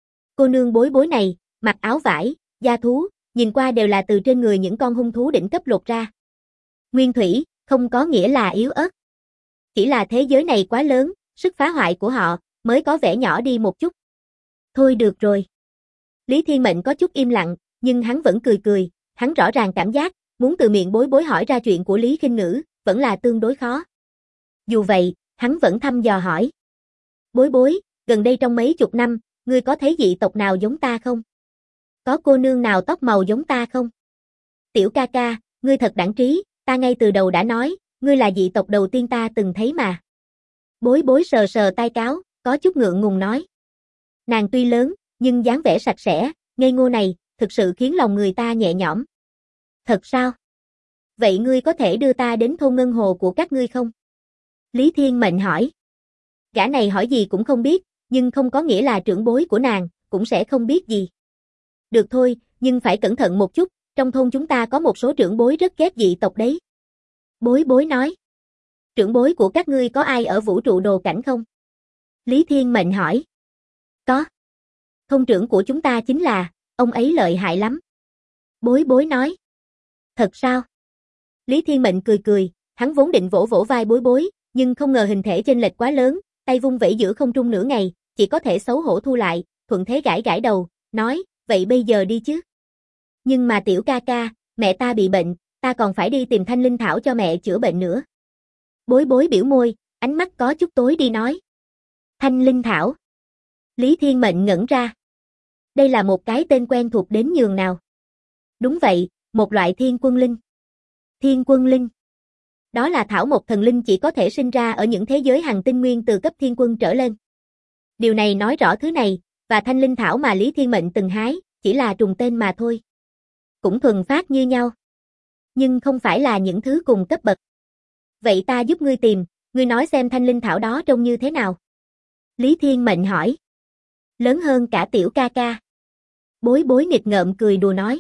Cô nương bối bối này, mặc áo vải, da thú, nhìn qua đều là từ trên người những con hung thú đỉnh cấp lột ra. Nguyên thủy, không có nghĩa là yếu ớt. Chỉ là thế giới này quá lớn, sức phá hoại của họ, mới có vẻ nhỏ đi một chút. Thôi được rồi. Lý Thiên Mệnh có chút im lặng, nhưng hắn vẫn cười cười, hắn rõ ràng cảm giác, muốn từ miệng bối bối hỏi ra chuyện của Lý Khinh Ngữ, vẫn là tương đối khó. Dù vậy, hắn vẫn thăm dò hỏi. Bối bối, gần đây trong mấy chục năm, ngươi có thấy dị tộc nào giống ta không? Có cô nương nào tóc màu giống ta không? Tiểu ca ca, ngươi thật đẳng trí, ta ngay từ đầu đã nói, ngươi là dị tộc đầu tiên ta từng thấy mà. Bối bối sờ sờ tai cáo, có chút ngượng ngùng nói. Nàng tuy lớn, nhưng dáng vẻ sạch sẽ, ngây ngô này, thực sự khiến lòng người ta nhẹ nhõm. Thật sao? Vậy ngươi có thể đưa ta đến thôn ngân hồ của các ngươi không? Lý Thiên Mệnh hỏi. Gã này hỏi gì cũng không biết, nhưng không có nghĩa là trưởng bối của nàng, cũng sẽ không biết gì. Được thôi, nhưng phải cẩn thận một chút, trong thôn chúng ta có một số trưởng bối rất ghét dị tộc đấy. Bối bối nói. Trưởng bối của các ngươi có ai ở vũ trụ đồ cảnh không? Lý Thiên Mệnh hỏi. Có. Thôn trưởng của chúng ta chính là, ông ấy lợi hại lắm. Bối bối nói. Thật sao? Lý Thiên Mệnh cười cười, hắn vốn định vỗ vỗ vai bối bối, nhưng không ngờ hình thể chênh lệch quá lớn, tay vung vẩy giữa không trung nửa ngày, chỉ có thể xấu hổ thu lại, thuận thế gãi gãi đầu, nói, vậy bây giờ đi chứ. Nhưng mà tiểu ca ca, mẹ ta bị bệnh, ta còn phải đi tìm Thanh Linh Thảo cho mẹ chữa bệnh nữa. Bối bối biểu môi, ánh mắt có chút tối đi nói. Thanh Linh Thảo. Lý Thiên Mệnh ngẩn ra. Đây là một cái tên quen thuộc đến nhường nào. Đúng vậy, một loại thiên quân linh. Thiên quân linh. Đó là thảo mộc thần linh chỉ có thể sinh ra ở những thế giới hành tinh nguyên từ cấp thiên quân trở lên. Điều này nói rõ thứ này, và thanh linh thảo mà Lý Thiên Mệnh từng hái, chỉ là trùng tên mà thôi. Cũng thuần phát như nhau. Nhưng không phải là những thứ cùng cấp bậc. Vậy ta giúp ngươi tìm, ngươi nói xem thanh linh thảo đó trông như thế nào. Lý Thiên Mệnh hỏi. Lớn hơn cả tiểu ca ca. Bối bối nghịch ngợm cười đùa nói.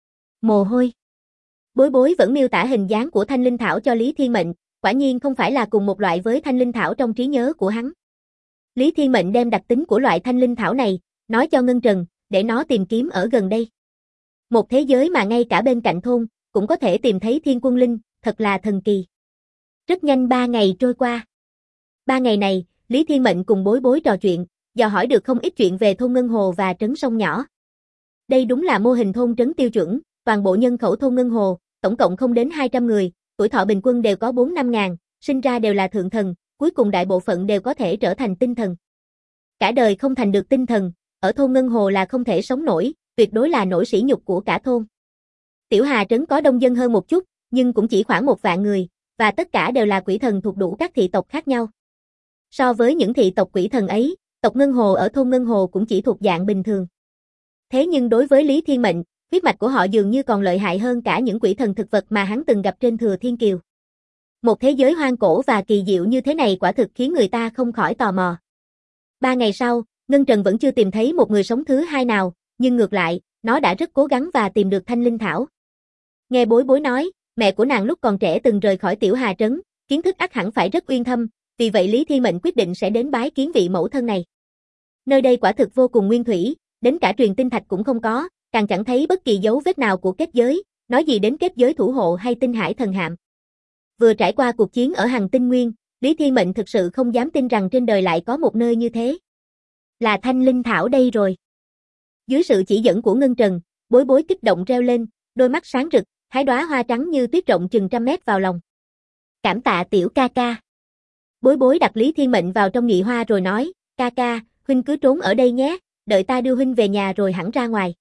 Mồ hôi. Bối bối vẫn miêu tả hình dáng của thanh linh thảo cho Lý Thiên Mệnh, quả nhiên không phải là cùng một loại với thanh linh thảo trong trí nhớ của hắn. Lý Thiên Mệnh đem đặc tính của loại thanh linh thảo này, nói cho Ngân Trần, để nó tìm kiếm ở gần đây. Một thế giới mà ngay cả bên cạnh thôn, cũng có thể tìm thấy thiên quân linh, thật là thần kỳ. Rất nhanh 3 ngày trôi qua. 3 ngày này, Lý Thiên Mệnh cùng bối bối trò chuyện, dò hỏi được không ít chuyện về thôn Ngân Hồ và trấn sông nhỏ. Đây đúng là mô hình thôn trấn tiêu chuẩn, toàn bộ nhân khẩu thôn Ngân Hồ, tổng cộng không đến 200 người, tuổi thọ bình quân đều có 4-5 ngàn, sinh ra đều là thượng thần, cuối cùng đại bộ phận đều có thể trở thành tinh thần. Cả đời không thành được tinh thần, ở thôn Ngân Hồ là không thể sống nổi, tuyệt đối là nỗi sỉ nhục của cả thôn. Tiểu Hà trấn có đông dân hơn một chút, nhưng cũng chỉ khoảng 1 vạn người, và tất cả đều là quỷ thần thuộc đủ các thị tộc khác nhau. So với những thị tộc quỷ thần ấy, tộc Ngân Hồ ở thôn Ngân Hồ cũng chỉ thuộc dạng bình thường. Thế nhưng đối với Lý Thiên Mệnh, huyết mạch của họ dường như còn lợi hại hơn cả những quỷ thần thực vật mà hắn từng gặp trên Thừa Thiên Kiều. Một thế giới hoang cổ và kỳ diệu như thế này quả thực khiến người ta không khỏi tò mò. 3 ngày sau, Ngân Trần vẫn chưa tìm thấy một người sống thứ hai nào, nhưng ngược lại, nó đã rất cố gắng và tìm được thanh linh thảo. Nghe bối bối nói, mẹ của nàng lúc còn trẻ từng rời khỏi Tiểu Hà trấn, kiến thức ắt hẳn phải rất uyên thâm, vì vậy Lý Thiên Mệnh quyết định sẽ đến bái kiến vị mẫu thân này. Nơi đây quả thực vô cùng nguyên thủy, đến cả truyền tinh thạch cũng không có, càng chẳng thấy bất kỳ dấu vết nào của kết giới, nói gì đến kết giới thủ hộ hay tinh hải thần hạm. Vừa trải qua cuộc chiến ở hành tinh nguyên, Lý Thiên Mệnh thực sự không dám tin rằng trên đời lại có một nơi như thế. Là thanh linh thảo đây rồi. Dưới sự chỉ dẫn của Ngân Trần, bối bối kích động reo lên, đôi mắt sáng rực, hái đóa hoa trắng như tuyết rộng chừng 100 mét vào lòng. Cảm tạ tiểu ca ca. Bối bối đặt Lý Thiên Mệnh vào trong nhị hoa rồi nói, ca ca, huynh cứ trốn ở đây nhé, đợi ta đưa huynh về nhà rồi hẳn ra ngoài.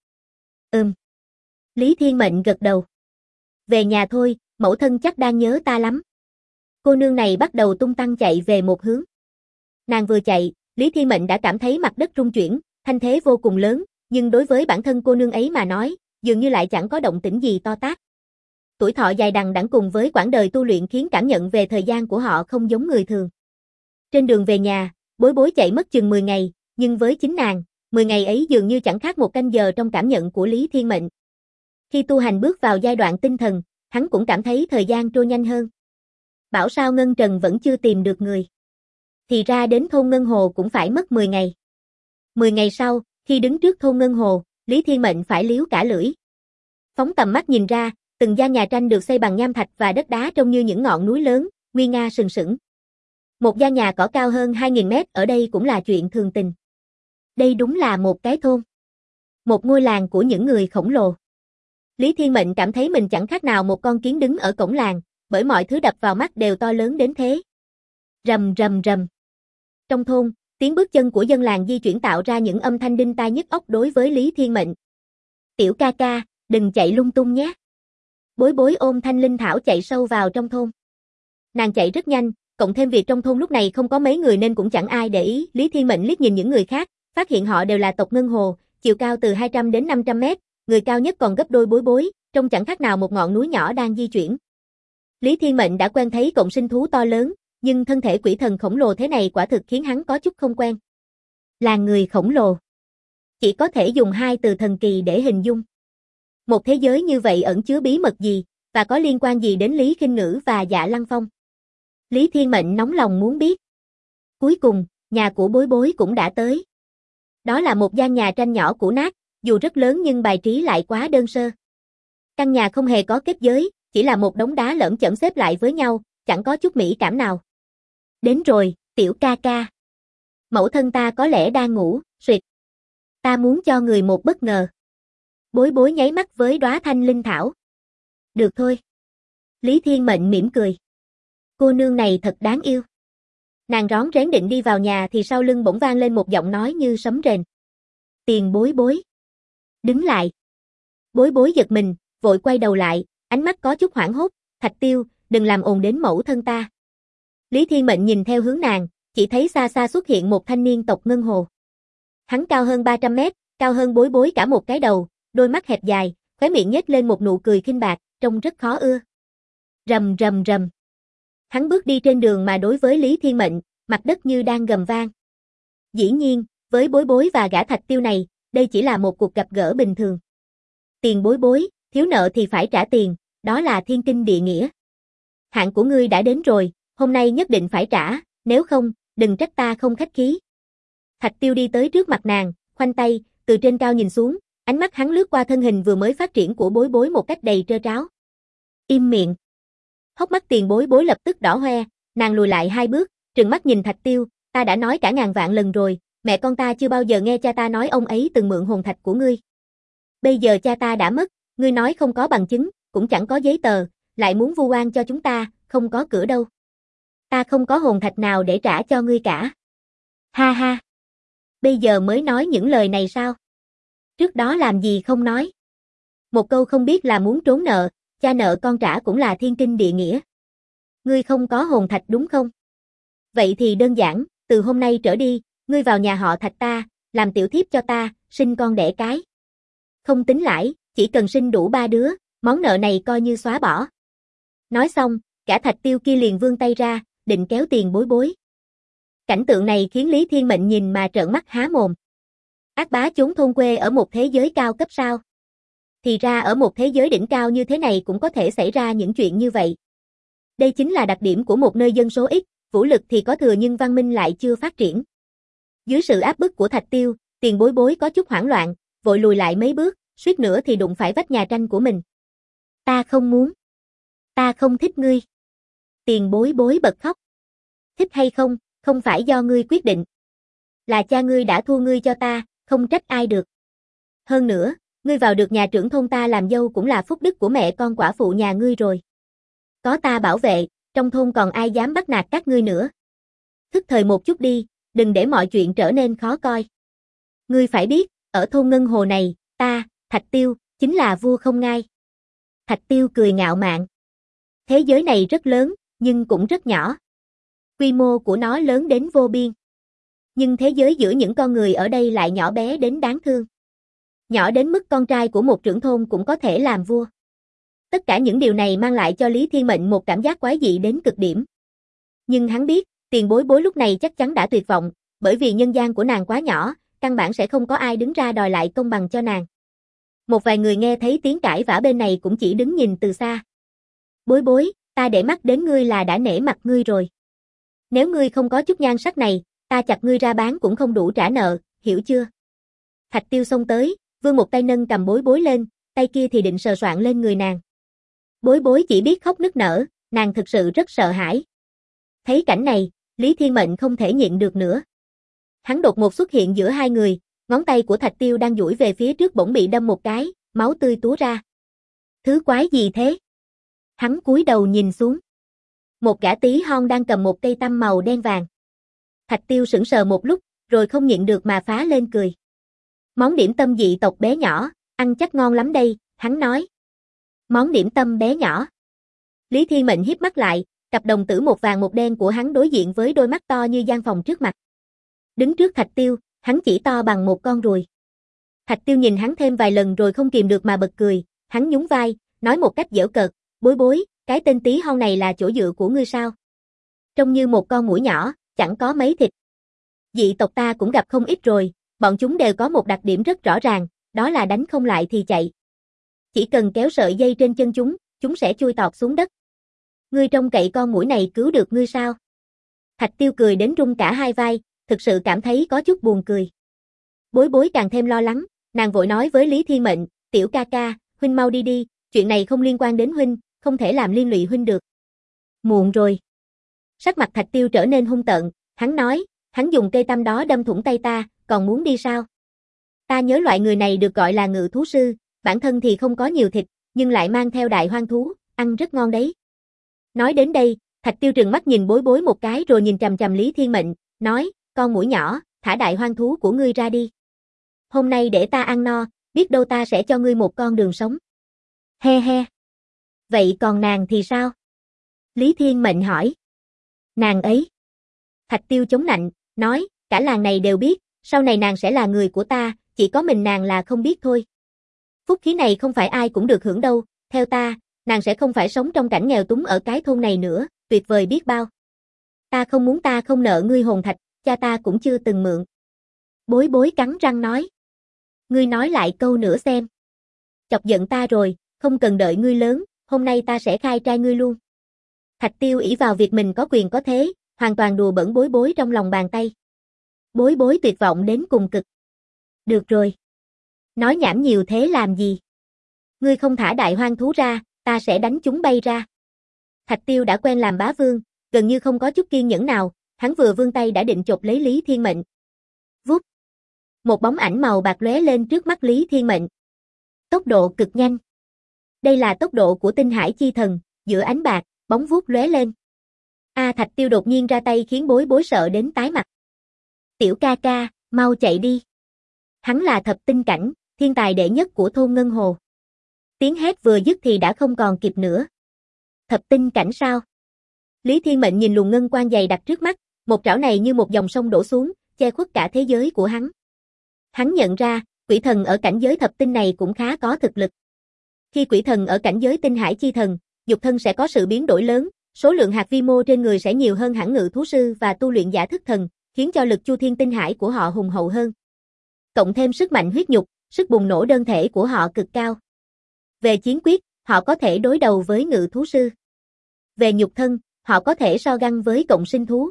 Lý Thiên Mệnh gật đầu. Về nhà thôi, mẫu thân chắc đang nhớ ta lắm. Cô nương này bắt đầu tung tăng chạy về một hướng. Nàng vừa chạy, Lý Thiên Mệnh đã cảm thấy mặt đất rung chuyển, thanh thế vô cùng lớn, nhưng đối với bản thân cô nương ấy mà nói, dường như lại chẳng có động tĩnh gì to tát. Tuổi thọ dài đằng đẵng cùng với quãng đời tu luyện khiến cảm nhận về thời gian của họ không giống người thường. Trên đường về nhà, Bối Bối chạy mất chừng 10 ngày, nhưng với chính nàng, 10 ngày ấy dường như chẳng khác một canh giờ trong cảm nhận của Lý Thiên Mệnh. Khi tu hành bước vào giai đoạn tinh thần, hắn cũng cảm thấy thời gian trôi nhanh hơn. Bảo sao Ngân Trần vẫn chưa tìm được người. Thì ra đến thôn Ngân Hồ cũng phải mất 10 ngày. 10 ngày sau, khi đứng trước thôn Ngân Hồ, Lý Thiên Mệnh phải liếu cả lưỡi. Phóng tầm mắt nhìn ra, từng gian nhà tranh được xây bằng nham thạch và đất đá trông như những ngọn núi lớn, nguy nga sừng sững. Một gian nhà cỏ cao hơn 2.000 mét ở đây cũng là chuyện thường tình. Đây đúng là một cái thôn. Một ngôi làng của những người khổng lồ. Lý Thiên Mệnh cảm thấy mình chẳng khác nào một con kiến đứng ở cổng làng, bởi mọi thứ đập vào mắt đều to lớn đến thế. Rầm rầm rầm. Trong thôn, tiếng bước chân của dân làng di chuyển tạo ra những âm thanh đinh tai nhức óc đối với Lý Thiên Mệnh. Tiểu ca ca, đừng chạy lung tung nhé. Bối Bối ôm Thanh Linh Thảo chạy sâu vào trong thôn. Nàng chạy rất nhanh, cộng thêm việc trong thôn lúc này không có mấy người nên cũng chẳng ai để ý. Lý Thiên Mệnh liếc nhìn những người khác, phát hiện họ đều là tộc Ngân Hồ, chiều cao từ 200 đến 500 mét, người cao nhất còn gấp đôi Bối Bối, trông chẳng khác nào một ngọn núi nhỏ đang di chuyển. Lý Thiên Mệnh đã quen thấy cộng sinh thú to lớn, nhưng thân thể quỷ thần khổng lồ thế này quả thực khiến hắn có chút không quen. Là người khổng lồ. Chỉ có thể dùng hai từ thần kỳ để hình dung. Một thế giới như vậy ẩn chứa bí mật gì, và có liên quan gì đến Lý Khinh Ngữ và Dạ Lăng Phong? Lý Thiên Mệnh nóng lòng muốn biết. Cuối cùng, nhà của Bối Bối cũng đã tới. Đó là một gian nhà tranh nhỏ cũ nát, dù rất lớn nhưng bài trí lại quá đơn sơ. Căn nhà không hề có kết giới, chỉ là một đống đá lởm chởm xếp lại với nhau, chẳng có chút mỹ cảm nào. Đến rồi, tiểu ca ca. Mẫu thân ta có lẽ đang ngủ, suyệt. Ta muốn cho người một bất ngờ. Bối Bối nháy mắt với đóa Thanh Linh Thảo. Được thôi. Lý Thiên Mệnh mỉm cười. Cô nương này thật đáng yêu. Nàng rón rén định đi vào nhà thì sau lưng bỗng vang lên một giọng nói như sấm rền. Tiền Bối Bối. Đứng lại. Bối Bối giật mình, vội quay đầu lại, ánh mắt có chút hoảng hốt. Thạch Tiêu, đừng làm ồn đến mẫu thân ta. Lý Thiên Mệnh nhìn theo hướng nàng, chỉ thấy xa xa xuất hiện một thanh niên tộc Ngân Hồ. Hắn cao hơn 300 mét, cao hơn Bối Bối cả một cái đầu, đôi mắt hẹp dài, khóe miệng nhếch lên một nụ cười khinh bạc, trông rất khó ưa. Rầm rầm rầm. Hắn bước đi trên đường mà đối với Lý Thiên Mệnh, mặt đất như đang gầm vang. Dĩ nhiên, với Bối Bối và gã Thạch Tiêu này, đây chỉ là một cuộc gặp gỡ bình thường. Tiền Bối Bối, thiếu nợ thì phải trả tiền, đó là thiên kinh địa nghĩa. Hạn của ngươi đã đến rồi, hôm nay nhất định phải trả, nếu không, đừng trách ta không khách khí. Thạch Tiêu đi tới trước mặt nàng, khoanh tay, từ trên cao nhìn xuống, ánh mắt hắn lướt qua thân hình vừa mới phát triển của Bối Bối một cách đầy trơ tráo. Im miệng. Hốc mắt Tiền Bối Bối lập tức đỏ hoe, nàng lùi lại 2 bước, trừng mắt nhìn Thạch Tiêu, ta đã nói cả ngàn vạn lần rồi, mẹ con ta chưa bao giờ nghe cha ta nói ông ấy từng mượn hồn thạch của ngươi. Bây giờ cha ta đã mất, ngươi nói không có bằng chứng, cũng chẳng có giấy tờ, lại muốn vu oan cho chúng ta, không có cửa đâu. Ta không có hồn thạch nào để trả cho ngươi cả. Ha ha. Bây giờ mới nói những lời này sao? Trước đó làm gì không nói? Một câu không biết là muốn trốn nợ, cha nợ con trả cũng là thiên kinh địa nghĩa. Ngươi không có hồn thạch đúng không? Vậy thì đơn giản, từ hôm nay trở đi, ngươi vào nhà họ Thạch ta, làm tiểu thiếp cho ta, sinh con đẻ cái. Không tính lãi, chỉ cần sinh đủ 3 đứa, món nợ này coi như xóa bỏ. Nói xong, cả Thạch Tiêu kia liền vươn tay ra, định kéo Tiền Bối Bối. Cảnh tượng này khiến Lý Thiên Mệnh nhìn mà trợn mắt há mồm. Ác bá chốn thôn quê ở một thế giới cao cấp sao? Thì ra ở một thế giới đỉnh cao như thế này cũng có thể xảy ra những chuyện như vậy. Đây chính là đặc điểm của một nơi dân số ít, vũ lực thì có thừa nhưng văn minh lại chưa phát triển. Dưới sự áp bức của Thạch Tiêu, Tiền Bối Bối có chút hoảng loạn, vội lùi lại mấy bước, suýt nữa thì đụng phải vách nhà tranh của mình. Ta không muốn. Ta không thích ngươi. Tiền Bối Bối bật khóc. Thích hay không, không phải do ngươi quyết định. Là cha ngươi đã thua ngươi cho ta, không trách ai được. Hơn nữa, ngươi vào được nhà trưởng thôn ta làm dâu cũng là phúc đức của mẹ con quả phụ nhà ngươi rồi. Có ta bảo vệ, trong thôn còn ai dám bắt nạt các ngươi nữa. Thức thời một chút đi, đừng để mọi chuyện trở nên khó coi. Ngươi phải biết, ở thôn Ngân Hồ này, ta, Thạch Tiêu, chính là vua không ngai. Thạch Tiêu cười ngạo mạn. Thế giới này rất lớn, nhưng cũng rất nhỏ. Quy mô của nó lớn đến vô biên. Nhưng thế giới giữa những con người ở đây lại nhỏ bé đến đáng thương. Nhỏ đến mức con trai của một trưởng thôn cũng có thể làm vua. Tất cả những điều này mang lại cho Lý Thiên Mệnh một cảm giác quái dị đến cực điểm. Nhưng hắn biết, tiền bối bối lúc này chắc chắn đã tuyệt vọng, bởi vì nhân gian của nàng quá nhỏ, căn bản sẽ không có ai đứng ra đòi lại công bằng cho nàng. Một vài người nghe thấy tiếng cãi vã bên này cũng chỉ đứng nhìn từ xa. Bối bối, ta để mắt đến ngươi là đã nể mặt ngươi rồi. Nếu ngươi không có chút nhan sắc này, ta chặt ngươi ra bán cũng không đủ trả nợ, hiểu chưa? Thạch Tiêu xông tới, vươn một tay nâng cầm bối bối lên, tay kia thì định sờ soạng lên người nàng. Bối bối chỉ biết khóc nức nở, nàng thực sự rất sợ hãi. Thấy cảnh này, Lý Thiên Mệnh không thể nhịn được nữa. Hắn đột ngột xuất hiện giữa hai người, ngón tay của Thạch Tiêu đang duỗi về phía trước bỗng bị đâm một cái, máu tươi túa ra. Thứ quái gì thế? Hắn cúi đầu nhìn xuống. Một gã tí hon đang cầm một cây tăm màu đen vàng. Thạch Tiêu sững sờ một lúc, rồi không nhịn được mà phá lên cười. Món điểm tâm dị tộc bé nhỏ, ăn chắc ngon lắm đây, hắn nói. Món điểm tâm bé nhỏ. Lý Thiên Mệnh híp mắt lại, cặp đồng tử một vàng một đen của hắn đối diện với đôi mắt to như gian phòng trước mặt. Đứng trước Thạch Tiêu, hắn chỉ to bằng một con ruồi. Thạch Tiêu nhìn hắn thêm vài lần rồi không kìm được mà bật cười, hắn nhún vai, nói một cách giễu cợt, bối bối, cái tên tí hon này là chỗ dựa của ngươi sao? Trông như một con muỗi nhỏ, chẳng có mấy thịt. Dị tộc ta cũng gặp không ít rồi, bọn chúng đều có một đặc điểm rất rõ ràng, đó là đánh không lại thì chạy. Chỉ cần kéo sợi dây trên chân chúng sẽ chui tọt xuống đất. Ngươi trông cậy con muỗi này cứu được ngươi sao? Thạch Tiêu cười đến rung cả hai vai, thực sự cảm thấy có chút buồn cười. Bối bối càng thêm lo lắng, nàng vội nói với Lý Thiên Mệnh, tiểu ca ca, huynh mau đi đi, chuyện này không liên quan đến huynh, không thể làm liên lụy huynh được. Muộn rồi. Sắc mặt Thạch Tiêu trở nên hung tợn, hắn nói, hắn dùng cây tăm đó đâm thủng tay ta, còn muốn đi sao? Ta nhớ loại người này được gọi là ngự thú sư, bản thân thì không có nhiều thịt, nhưng lại mang theo đại hoang thú, ăn rất ngon đấy. Nói đến đây, Thạch Tiêu trừng mắt nhìn bối bối một cái rồi nhìn chằm chằm Lý Thiên Mệnh, nói, con muỗi nhỏ, thả đại hoang thú của ngươi ra đi. Hôm nay để ta ăn no, biết đâu ta sẽ cho ngươi một con đường sống. He he. Vậy còn nàng thì sao? Lý Thiên Mệnh hỏi. Nàng ấy. Thạch Tiêu chống nạnh, nói, cả làng này đều biết, sau này nàng sẽ là người của ta, chỉ có mình nàng là không biết thôi. Phúc khí này không phải ai cũng được hưởng đâu, theo ta, nàng sẽ không phải sống trong cảnh nghèo túng ở cái thôn này nữa, tuyệt vời biết bao. Ta không nợ ngươi hồn thạch, cha ta cũng chưa từng mượn. Bối bối cắn răng nói. Ngươi nói lại câu nữa xem. Chọc giận ta rồi, không cần đợi ngươi lớn, hôm nay ta sẽ khai trai ngươi luôn. Thạch Tiêu ỷ vào việc mình có quyền có thế, hoàn toàn đùa bỡn bối bối trong lòng bàn tay. Bối bối tuyệt vọng đến cùng cực. Được rồi. Nói nhảm nhiều thế làm gì? Ngươi không thả đại hoang thú ra, ta sẽ đánh chúng bay ra. Thạch Tiêu đã quen làm bá vương, gần như không có chút kiên nhẫn nào, hắn vừa vươn tay đã định chộp lấy Lý Thiên Mệnh. Vút. Một bóng ảnh màu bạc lóe lên trước mắt Lý Thiên Mệnh. Tốc độ cực nhanh. Đây là tốc độ của tinh hải chi thần, giữa ánh bạc, bóng vuốt lóe lên. Thạch Tiêu đột nhiên ra tay khiến bối bối sợ đến tái mặt. Tiểu ca ca, mau chạy đi. Hắn là thập tinh cảnh, thiên tài đệ nhất của thôn Ngân Hồ. Tiếng hét vừa dứt thì đã không còn kịp nữa. Thập tinh cảnh sao? Lý Thiên Mệnh nhìn luồng ngân quang dày đặc trước mắt, một trảo này như một dòng sông đổ xuống, che khuất cả thế giới của hắn. Hắn nhận ra, quỷ thần ở cảnh giới thập tinh này cũng khá có thực lực. Khi quỷ thần ở cảnh giới tinh hải chi thần, dục thân sẽ có sự biến đổi lớn, số lượng hạt vi mô trên người sẽ nhiều hơn hẳn ngự thú sư và tu luyện giả thức thần, khiến cho lực chu thiên tinh hải của họ hùng hậu hơn. Cộng thêm sức mạnh huyết nhục, sức bùng nổ đơn thể của họ cực cao. Về chiến quyết, họ có thể đối đầu với ngự thú sư. Về nhục thân, họ có thể so găng với cộng sinh thú.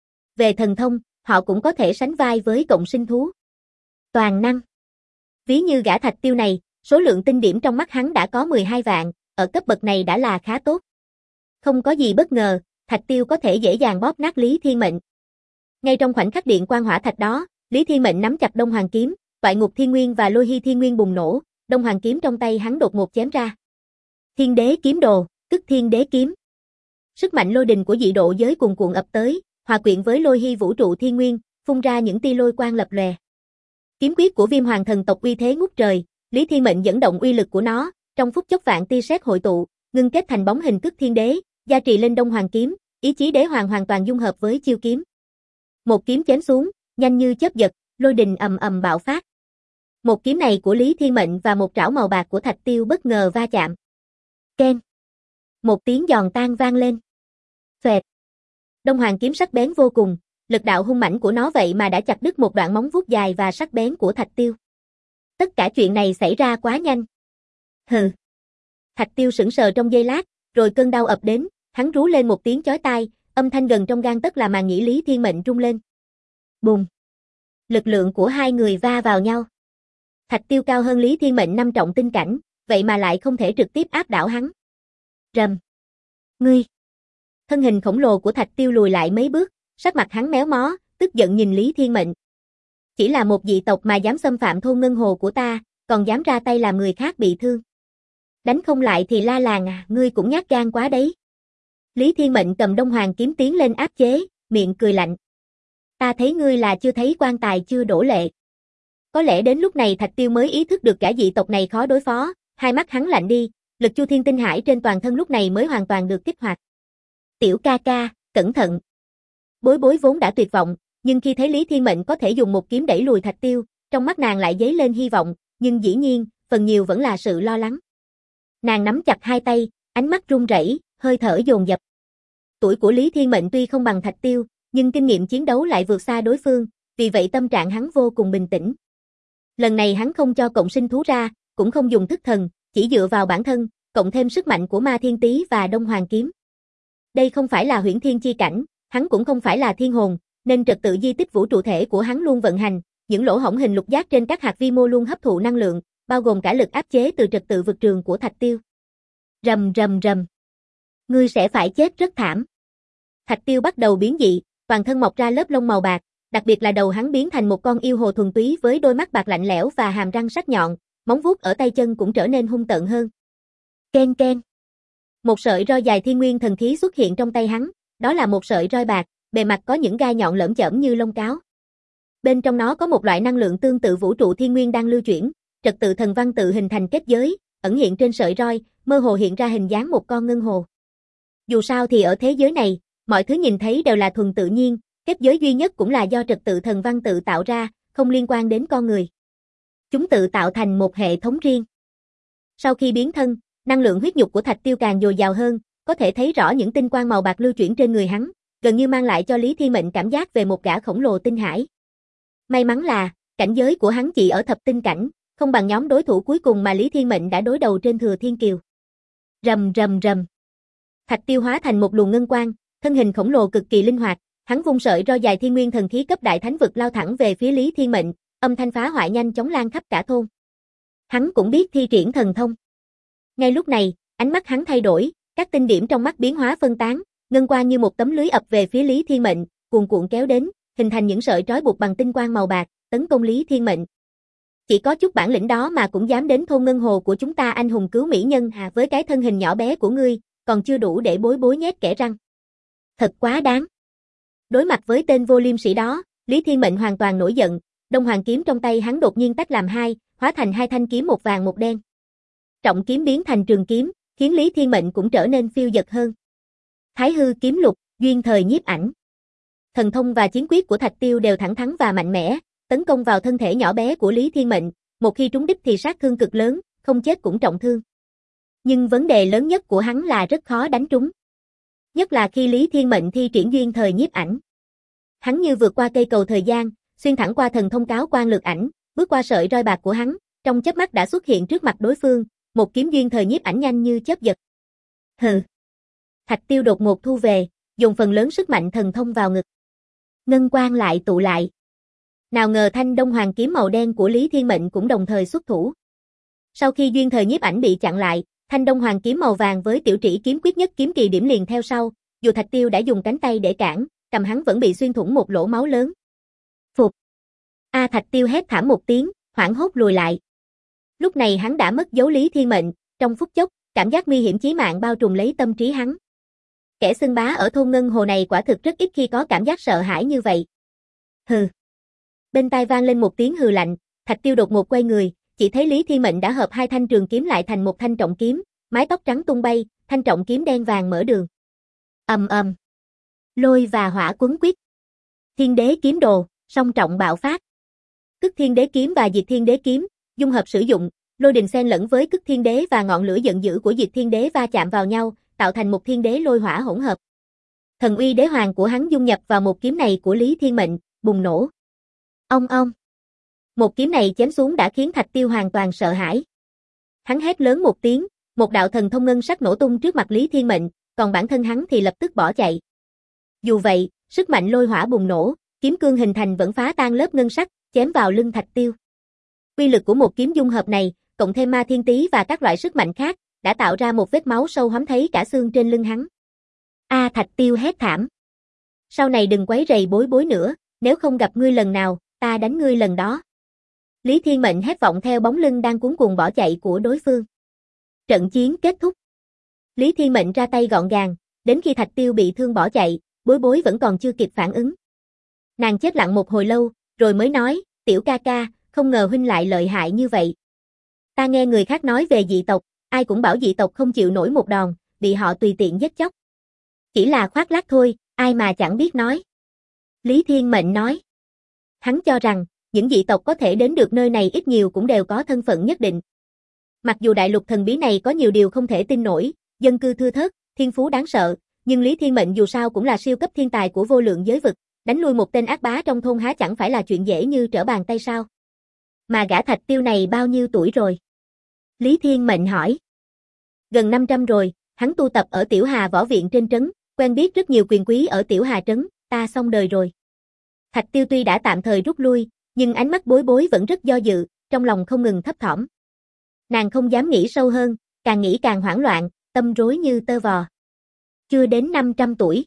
Về thần thông, họ cũng có thể sánh vai với cộng sinh thú. Toàn năng. Ví như gã Thạch Tiêu này, số lượng tinh điểm trong mắt hắn đã có 12 vạn, ở cấp bậc này đã là khá tốt. Không có gì bất ngờ, Thạch Tiêu có thể dễ dàng bóp nát Lý Thiên Mệnh. Ngay trong khoảnh khắc điện quang hỏa thạch đó, Lý Thiên Mệnh nắm chặt Đông Hoàng kiếm, Toại Ngục Thiên Nguyên và Lôi Hy Thiên Nguyên bùng nổ, Đông Hoàng kiếm trong tay hắn đột ngột chém ra. Thiên Đế kiếm đồ, tức Thiên Đế kiếm. Sức mạnh lôi đình của dị độ giới cuồn cuộn ập tới, hòa quyện với Lôi Hy vũ trụ thiên nguyên, phun ra những tia lôi quang lập lòe. Kiếm quyết của Viêm Hoàng thần tộc uy thế ngút trời, Lý Thiên Mệnh dẫn động uy lực của nó, trong phút chốc vạn tia sét hội tụ, ngưng kết thành bóng hình tức Thiên Đế, gia trì lên Đông Hoàng kiếm, ý chí đế hoàng hoàn toàn dung hợp với chiêu kiếm. Một kiếm chém xuống, nhanh như chớp giật, lôi đình ầm ầm bạo phát. Một kiếm này của Lý Thiên Mệnh và một trảo màu bạc của Thạch Tiêu bất ngờ va chạm. Keng. Một tiếng giòn tan vang lên. Phệt. Đông Hoàng kiếm sắc bén vô cùng, lực đạo hung mãnh của nó vậy mà đã chặt đứt một đoạn móng vuốt dài và sắc bén của Thạch Tiêu. Tất cả chuyện này xảy ra quá nhanh. Hừ. Thạch Tiêu sững sờ trong giây lát, rồi cơn đau ập đến, hắn rú lên một tiếng chói tai, âm thanh gần trong gang tấc là màng nhĩ Lý Thiên Mệnh rung lên. Bùng. Lực lượng của hai người va vào nhau. Thạch Tiêu cao hơn Lý Thiên Mệnh 5 trọng tinh cảnh, vậy mà lại không thể trực tiếp áp đảo hắn. Rầm. Ngươi. Thân hình khổng lồ của Thạch Tiêu lùi lại mấy bước, sắc mặt hắn méo mó, tức giận nhìn Lý Thiên Mệnh. Chỉ là một dị tộc mà dám xâm phạm thôn ngân hồ của ta, còn dám ra tay làm người khác bị thương. Đánh không lại thì la làng à, ngươi cũng nhát gan quá đấy. Lý Thiên Mệnh cầm Đông Hoàng kiếm tiến lên áp chế, miệng cười lạnh. Ta thấy ngươi là chưa thấy quan tài chưa đổ lệ. Có lẽ đến lúc này Thạch Tiêu mới ý thức được cả dị tộc này khó đối phó, hai mắt hắn lạnh đi, lực Chu Thiên Tinh Hải trên toàn thân lúc này mới hoàn toàn được kích hoạt. Tiểu ca ca, cẩn thận. Bối Bối vốn đã tuyệt vọng, nhưng khi thấy Lý Thiên Mệnh có thể dùng một kiếm đẩy lùi Thạch Tiêu, trong mắt nàng lại dấy lên hy vọng, nhưng dĩ nhiên, phần nhiều vẫn là sự lo lắng. Nàng nắm chặt hai tay, ánh mắt run rẩy, hơi thở dồn dập. Tuổi của Lý Thiên Mệnh tuy không bằng Thạch Tiêu, nhưng kinh nghiệm chiến đấu lại vượt xa đối phương, vì vậy tâm trạng hắn vô cùng bình tĩnh. Lần này hắn không cho cộng sinh thú ra, cũng không dùng thức thần, chỉ dựa vào bản thân, cộng thêm sức mạnh của Ma Thiên Tý và Đông Hoàng kiếm. Đây không phải là huyễn thiên chi cảnh, hắn cũng không phải là thiên hồn, nên trật tự di tích vũ trụ thể của hắn luôn vận hành, những lỗ hổng hình lục giác trên các hạt vi mô luôn hấp thụ năng lượng, bao gồm cả lực áp chế từ trật tự vực trường của Thạch Tiêu. Rầm rầm rầm. Ngươi sẽ phải chết rất thảm. Thạch Tiêu bắt đầu biến dị, toàn thân mọc ra lớp lông màu bạc, đặc biệt là đầu hắn biến thành một con yêu hồ thuần túy với đôi mắt bạc lạnh lẽo và hàm răng sắc nhọn, móng vuốt ở tay chân cũng trở nên hung tợn hơn. Ken ken. Một sợi roi dài thiên nguyên thần khí xuất hiện trong tay hắn, đó là một sợi roi bạc, bề mặt có những gai nhọn lởm chởm như lông cáo. Bên trong nó có một loại năng lượng tương tự vũ trụ thiên nguyên đang lưu chuyển, trật tự thần văn tự hình thành kết giới, ẩn hiện trên sợi roi, mơ hồ hiện ra hình dáng một con ngân hồ. Dù sao thì ở thế giới này, mọi thứ nhìn thấy đều là thuần tự nhiên, kết giới duy nhất cũng là do trật tự thần văn tự tạo ra, không liên quan đến con người. Chúng tự tạo thành một hệ thống riêng. Sau khi biến thân, năng lượng huyết nhục của Thạch Tiêu càng dồi dào hơn, có thể thấy rõ những tinh quang màu bạc lưu chuyển trên người hắn, gần như mang lại cho Lý Thiên Mệnh cảm giác về một gã khổng lồ tinh hải. May mắn là, cảnh giới của hắn chỉ ở thập tinh cảnh, không bằng nhóm đối thủ cuối cùng mà Lý Thiên Mệnh đã đối đầu trên Thừa Thiên Kiều. Rầm rầm rầm. Thạch Tiêu hóa thành một luồng ngân quang, thân hình khổng lồ cực kỳ linh hoạt, hắn vung sợi roi dài thiên nguyên thần khí cấp đại thánh vực lao thẳng về phía Lý Thiên Mệnh, âm thanh phá hoại nhanh chóng lan khắp cả thôn. Hắn cũng biết thi triển thần thông. Ngay lúc này, ánh mắt hắn thay đổi, các tinh điểm trong mắt biến hóa phân tán, ngân quang như một tấm lưới ập về phía Lý Thiên Mệnh, cuồn cuộn kéo đến, hình thành những sợi trói buộc bằng tinh quang màu bạc, tấn công Lý Thiên Mệnh. Chỉ có chút bản lĩnh đó mà cũng dám đến thôn ngân hồ của chúng ta anh hùng cứu mỹ nhân à, với cái thân hình nhỏ bé của ngươi, còn chưa đủ để Bối Bối nhét kẽ răng. Thật quá đáng. Đối mặt với tên vô liêm sỉ đó, Lý Thiên Mệnh hoàn toàn nổi giận, Đông Hoàng kiếm trong tay hắn đột nhiên tách làm hai, hóa thành hai thanh kiếm một vàng một đen. Trọng kiếm biến thành trường kiếm, khiến Lý Thiên Mệnh cũng trở nên phiêu dật hơn. Thái hư kiếm lục, duyên thời nhiếp ảnh. Thần thông và chiến quyết của Thạch Tiêu đều thẳng thắn và mạnh mẽ, tấn công vào thân thể nhỏ bé của Lý Thiên Mệnh, một khi trúng đích thì sát thương cực lớn, không chết cũng trọng thương. Nhưng vấn đề lớn nhất của hắn là rất khó đánh trúng. Nhất là khi Lý Thiên Mệnh thi triển duyên thời nhiếp ảnh. Hắn như vượt qua cây cầu thời gian, xuyên thẳng qua thần thông cáo quan lược ảnh, bước qua sợi roi bạc của hắn, trong chớp mắt đã xuất hiện trước mặt đối phương, một kiếm duyên thời nhiếp ảnh nhanh như chớp giật. Hừ. Thạch Tiêu đột ngột thu về, dùng phần lớn sức mạnh thần thông vào ngực. Ngân quang lại tụ lại. Nào ngờ thanh Đông Hoàng kiếm màu đen của Lý Thiên Mệnh cũng đồng thời xuất thủ. Sau khi duyên thời nhiếp ảnh bị chặn lại, thanh Đông Hoàng kiếm màu vàng với tiểu trĩ kiếm quyết nhất kiếm kỳ điểm liền theo sau, dù Thạch Tiêu đã dùng cánh tay để cản, cầm hắn vẫn bị xuyên thủng một lỗ máu lớn. Phục. Thạch Tiêu hét thảm một tiếng, hoảng hốt lùi lại. Lúc này hắn đã mất dấu Lý Thiên Mệnh, trong phút chốc, cảm giác nguy hiểm chí mạng bao trùm lấy tâm trí hắn. Kẻ xưng bá ở thôn ngân hồ này quả thực rất ít khi có cảm giác sợ hãi như vậy. Hừ. Bên tai vang lên một tiếng hừ lạnh, Thạch Tiêu đột ngột quay người, chỉ thấy Lý Thiên Mệnh đã hợp hai thanh trường kiếm lại thành một thanh trọng kiếm, mái tóc trắng tung bay, thanh trọng kiếm đen vàng mở đường. Ầm ầm. Lôi và hỏa quấn quýt. Thiên đế kiếm đồ, Song trọng bạo phát. Cức Thiên Đế kiếm và Diệt Thiên Đế kiếm, dung hợp sử dụng, lôi đình xen lẫn với Cức Thiên Đế và ngọn lửa giận dữ của Diệt Thiên Đế va chạm vào nhau, tạo thành một thiên đế lôi hỏa hỗn hợp. Thần uy đế hoàng của hắn dung nhập vào một kiếm này của Lý Thiên Mệnh, bùng nổ. Ong ong. Một kiếm này chém xuống đã khiến Thạch Tiêu hoàn toàn sợ hãi. Hắn hét lớn một tiếng, một đạo thần thông ngân sắc nổ tung trước mặt Lý Thiên Mệnh, còn bản thân hắn thì lập tức bỏ chạy. Dù vậy, sức mạnh lôi hỏa bùng nổ, kiếm cương hình thành vẫn phá tan lớp ngân sắc, chém vào lưng Thạch Tiêu. Uy lực của một kiếm dung hợp này, cộng thêm ma thiên tý và các loại sức mạnh khác, đã tạo ra một vết máu sâu hoắm thấy cả xương trên lưng hắn. Thạch Tiêu hét thảm. Sau này đừng quấy rầy Bối Bối nữa, nếu không gặp ngươi lần nào, ta đánh ngươi lần đó. Lý Thiên Mệnh hét vọng theo bóng lưng đang cuống cuồng bỏ chạy của đối phương. Trận chiến kết thúc. Lý Thiên Mệnh ra tay gọn gàng, đến khi Thạch Tiêu bị thương bỏ chạy, Bối Bối vẫn còn chưa kịp phản ứng. Nàng chết lặng một hồi lâu, rồi mới nói, tiểu ca ca, không ngờ huynh lại lợi hại như vậy. Ta nghe người khác nói về dị tộc, ai cũng bảo dị tộc không chịu nổi một đòn, bị họ tùy tiện giết chóc. Chỉ là khoác lác thôi, ai mà chẳng biết nói. Lý Thiên Mệnh nói. Hắn cho rằng, những dị tộc có thể đến được nơi này ít nhiều cũng đều có thân phận nhất định. Mặc dù đại lục thần bí này có nhiều điều không thể tin nổi, dân cư thưa thớt, thiên phú đáng sợ, nhưng Lý Thiên Mệnh dù sao cũng là siêu cấp thiên tài của vô lượng giới vực, đánh lui một tên ác bá trong thôn há chẳng phải là chuyện dễ như trở bàn tay sao. Mà gã Thạch Tiêu này bao nhiêu tuổi rồi? Lý Thiên Mệnh hỏi. Gần 500 rồi, hắn tu tập ở Tiểu Hà võ viện trên trấn, quen biết rất nhiều quyền quý ở Tiểu Hà trấn, ta xong đời rồi. Thạch Tiêu tuy đã tạm thời rút lui, nhưng ánh mắt Bối Bối vẫn rất do dự, trong lòng không ngừng thấp thỏm. Nàng không dám nghĩ sâu hơn, càng nghĩ càng hoảng loạn, tâm rối như tơ vò. Chưa đến 500 tuổi.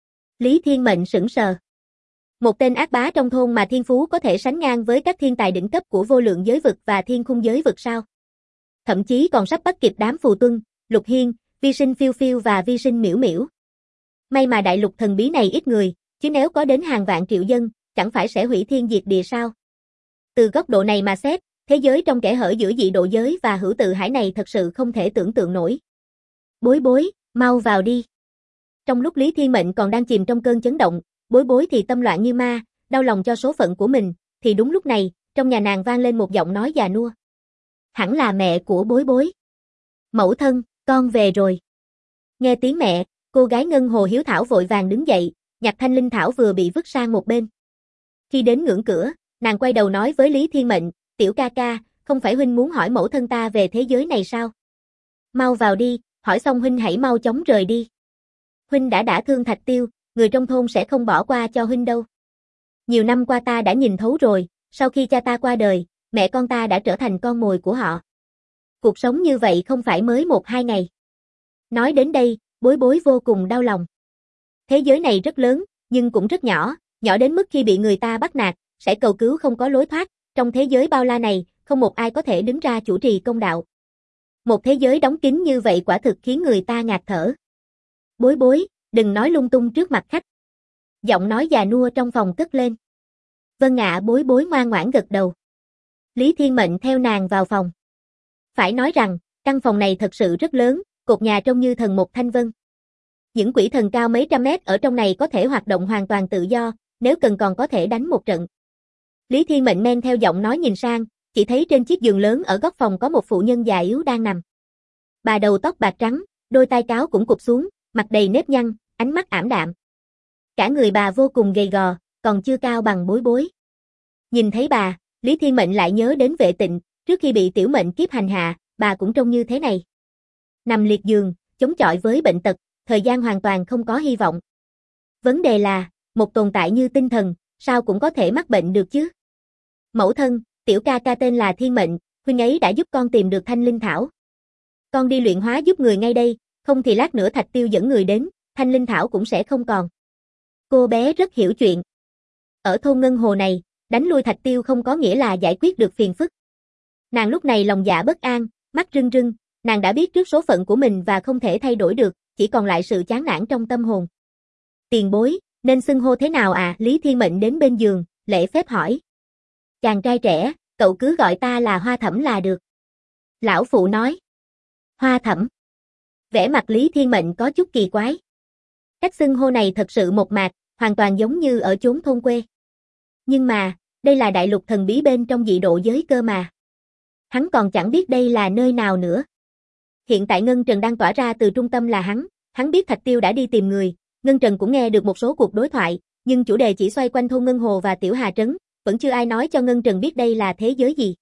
Lý Thiên Mệnh sững sờ. Một tên ác bá trong thôn mà thiên phú có thể sánh ngang với các thiên tài đỉnh cấp của vô lượng giới vực và thiên khung giới vực sao? Thậm chí còn sắp bắt kịp đám Phù Tuân, Lục Hiên, Vi Sinh Phiêu Phiêu và Vi Sinh Miễu Miễu. May mà đại lục thần bí này ít người, chứ nếu có đến hàng vạn triệu dân, chẳng phải sẽ hủy thiên diệt địa sao? Từ góc độ này mà xét, thế giới trong kẽ hở giữa dị độ giới và hữu tự hải này thật sự không thể tưởng tượng nổi. Bối Bối, mau vào đi. Trong lúc Lý Thiên Mệnh còn đang chìm trong cơn chấn động, Bối Bối thì tâm loạn như ma, đau lòng cho số phận của mình, thì đúng lúc này, trong nhà nàng vang lên một giọng nói già nua. Hẳn là mẹ của Bối Bối. Mẫu thân, con về rồi. Nghe tiếng mẹ, cô gái Ngân Hồ Hiếu Thảo vội vàng đứng dậy, nhặt thanh linh thảo vừa bị vứt sang một bên. Khi đến ngưỡng cửa, nàng quay đầu nói với Lý Thiên Mệnh, tiểu ca ca, không phải huynh muốn hỏi mẫu thân ta về thế giới này sao? Mau vào đi, hỏi xong huynh hãy mau chóng rời đi. Huynh đã thương Thạch Tiêu, người trong thôn sẽ không bỏ qua cho huynh đâu. Nhiều năm qua ta đã nhìn thấu rồi, sau khi cha ta qua đời, mẹ con ta đã trở thành con mồi của họ. Cuộc sống như vậy không phải mới 1-2 ngày. Nói đến đây, Bối Bối vô cùng đau lòng. Thế giới này rất lớn, nhưng cũng rất nhỏ, nhỏ đến mức khi bị người ta bắt nạt, sẽ cầu cứu không có lối thoát, trong thế giới bao la này, không một ai có thể đứng ra chủ trì công đạo. Một thế giới đóng kín như vậy quả thực khiến người ta ngạt thở. Bối Bối, đừng nói lung tung trước mặt khách. Giọng nói già nua trong phòng cất lên. Vâng ạ, Bối Bối ngoan ngoãn gật đầu. Lý Thiên Mệnh theo nàng vào phòng. Phải nói rằng, căn phòng này thật sự rất lớn, cột nhà trông như thần một thanh vân. Những quỷ thần cao mấy trăm mét ở trong này có thể hoạt động hoàn toàn tự do, nếu cần còn có thể đánh một trận. Lý Thiên Mệnh men theo giọng nói nhìn sang, chỉ thấy trên chiếc giường lớn ở góc phòng có một phụ nhân già yếu đang nằm. Bà đầu tóc bạc trắng, đôi tai cáo cũng cụp xuống, mặt đầy nếp nhăn, ánh mắt ảm đạm. Cả người bà vô cùng gầy gò, còn chưa cao bằng Bối Bối. Nhìn thấy bà, Lý Thiên Mệnh lại nhớ đến Vệ Tịnh, trước khi bị tiểu mệnh kiếp hành hạ, bà cũng trông như thế này. Nằm liệt giường, chống chọi với bệnh tật, thời gian hoàn toàn không có hy vọng. Vấn đề là, một tồn tại như tinh thần, sao cũng có thể mắc bệnh được chứ? Mẫu thân, tiểu ca ca tên là Thiên Mệnh, huynh ấy đã giúp con tìm được thanh linh thảo. Con đi luyện hóa giúp người ngay đây, không thì lát nữa Thạch Tiêu dẫn người đến, thanh linh thảo cũng sẽ không còn. Cô bé rất hiểu chuyện. Ở thôn Ngân Hồ này, đánh lui Thạch Tiêu không có nghĩa là giải quyết được phiền phức. Nàng lúc này lòng dạ bất an, mắt rưng rưng, nàng đã biết trước số phận của mình và không thể thay đổi được, chỉ còn lại sự chán nản trong tâm hồn. Tiền bối, nên xưng hô thế nào à? Lý Thiên Mệnh đến bên giường, lễ phép hỏi. Chàng trai trẻ, cậu cứ gọi ta là Hoa Thẩm là được. Lão phụ nói. Hoa Thẩm. Vẻ mặt Lý Thiên Mệnh có chút kỳ quái. Cách xưng hô này thật sự mộc mạc, hoàn toàn giống như ở chốn thôn quê. Nhưng mà, đây là đại lục thần bí bên trong dị độ giới cơ mà. Hắn còn chẳng biết đây là nơi nào nữa. Hiện tại Ngân Trần đang tỏa ra từ trung tâm là hắn biết Thạch Tiêu đã đi tìm người, Ngân Trần cũng nghe được một số cuộc đối thoại, nhưng chủ đề chỉ xoay quanh thôn Ngân Hồ và Tiểu Hà Trấn, vẫn chưa ai nói cho Ngân Trần biết đây là thế giới gì.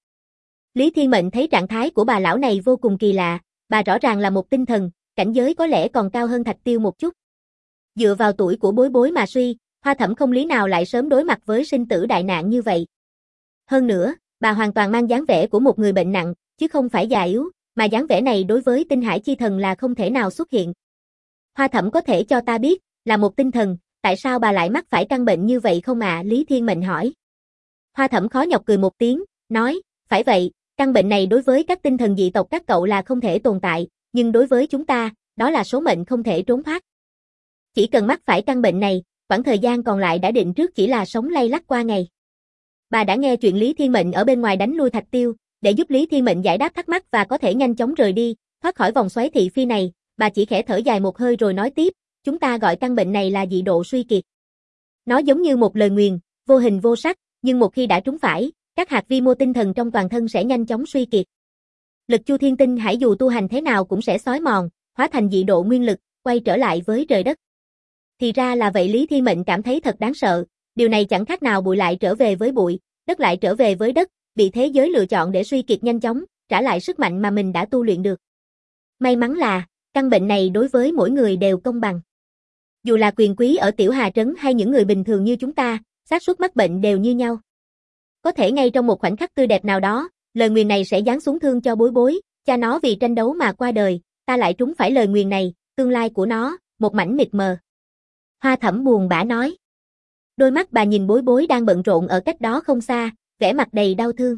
Lý Thiên Mệnh thấy trạng thái của bà lão này vô cùng kỳ lạ, bà rõ ràng là một tinh thần, cảnh giới có lẽ còn cao hơn Thạch Tiêu một chút. Dựa vào tuổi của Bối Bối mà suy, Hoa Thẩm không lý nào lại sớm đối mặt với sinh tử đại nạn như vậy. Hơn nữa, bà hoàn toàn mang dáng vẻ của một người bệnh nặng, chứ không phải già yếu, mà dáng vẻ này đối với Tinh Hải Chi Thần là không thể nào xuất hiện. Hoa Thẩm có thể cho ta biết, là một tinh thần, tại sao bà lại mắc phải căn bệnh như vậy không ạ? Lý Thiên Mệnh hỏi. Hoa Thẩm khó nhọc cười một tiếng, nói, phải vậy, căn bệnh này đối với các tinh thần dị tộc các cậu là không thể tồn tại, nhưng đối với chúng ta, đó là số mệnh không thể trốn thoát. Chỉ cần mắc phải căn bệnh này, khoảng thời gian còn lại đã định trước chỉ là sống lay lắt qua ngày. Bà đã nghe chuyện Lý Thiên Mệnh ở bên ngoài đánh lui Thạch Tiêu, để giúp Lý Thiên Mệnh giải đáp thắc mắc và có thể nhanh chóng rời đi, thoát khỏi vòng xoáy thị phi này, bà chỉ khẽ thở dài một hơi rồi nói tiếp, chúng ta gọi căn bệnh này là dị độ suy kiệt. Nó giống như một lời nguyền, vô hình vô sắc, nhưng một khi đã trúng phải, các hạt vi mô tinh thần trong toàn thân sẽ nhanh chóng suy kiệt. Lực Chu Thiên Tinh Hải dù tu hành thế nào cũng sẽ xói mòn, hóa thành dị độ nguyên lực, quay trở lại với trời đất. Thì ra là vậy. Lý Thiên Mệnh cảm thấy thật đáng sợ, điều này chẳng khác nào bụi lại trở về với bụi, đất lại trở về với đất, bị thế giới lựa chọn để suy kiệt nhanh chóng, trả lại sức mạnh mà mình đã tu luyện được. May mắn là, căn bệnh này đối với mỗi người đều công bằng. Dù là quyền quý ở Tiểu Hà Trấn hay những người bình thường như chúng ta, xác suất mắc bệnh đều như nhau. Có thể ngay trong một khoảnh khắc tươi đẹp nào đó, lời nguyền này sẽ giáng xuống thương cho Bối Bối, cha nó vì tranh đấu mà qua đời, ta lại trúng phải lời nguyền này, tương lai của nó, một mảnh mịt mờ. Hoa Thẩm buồn bã nói. Đôi mắt bà nhìn Bối Bối đang bận rộn ở cách đó không xa, vẻ mặt đầy đau thương.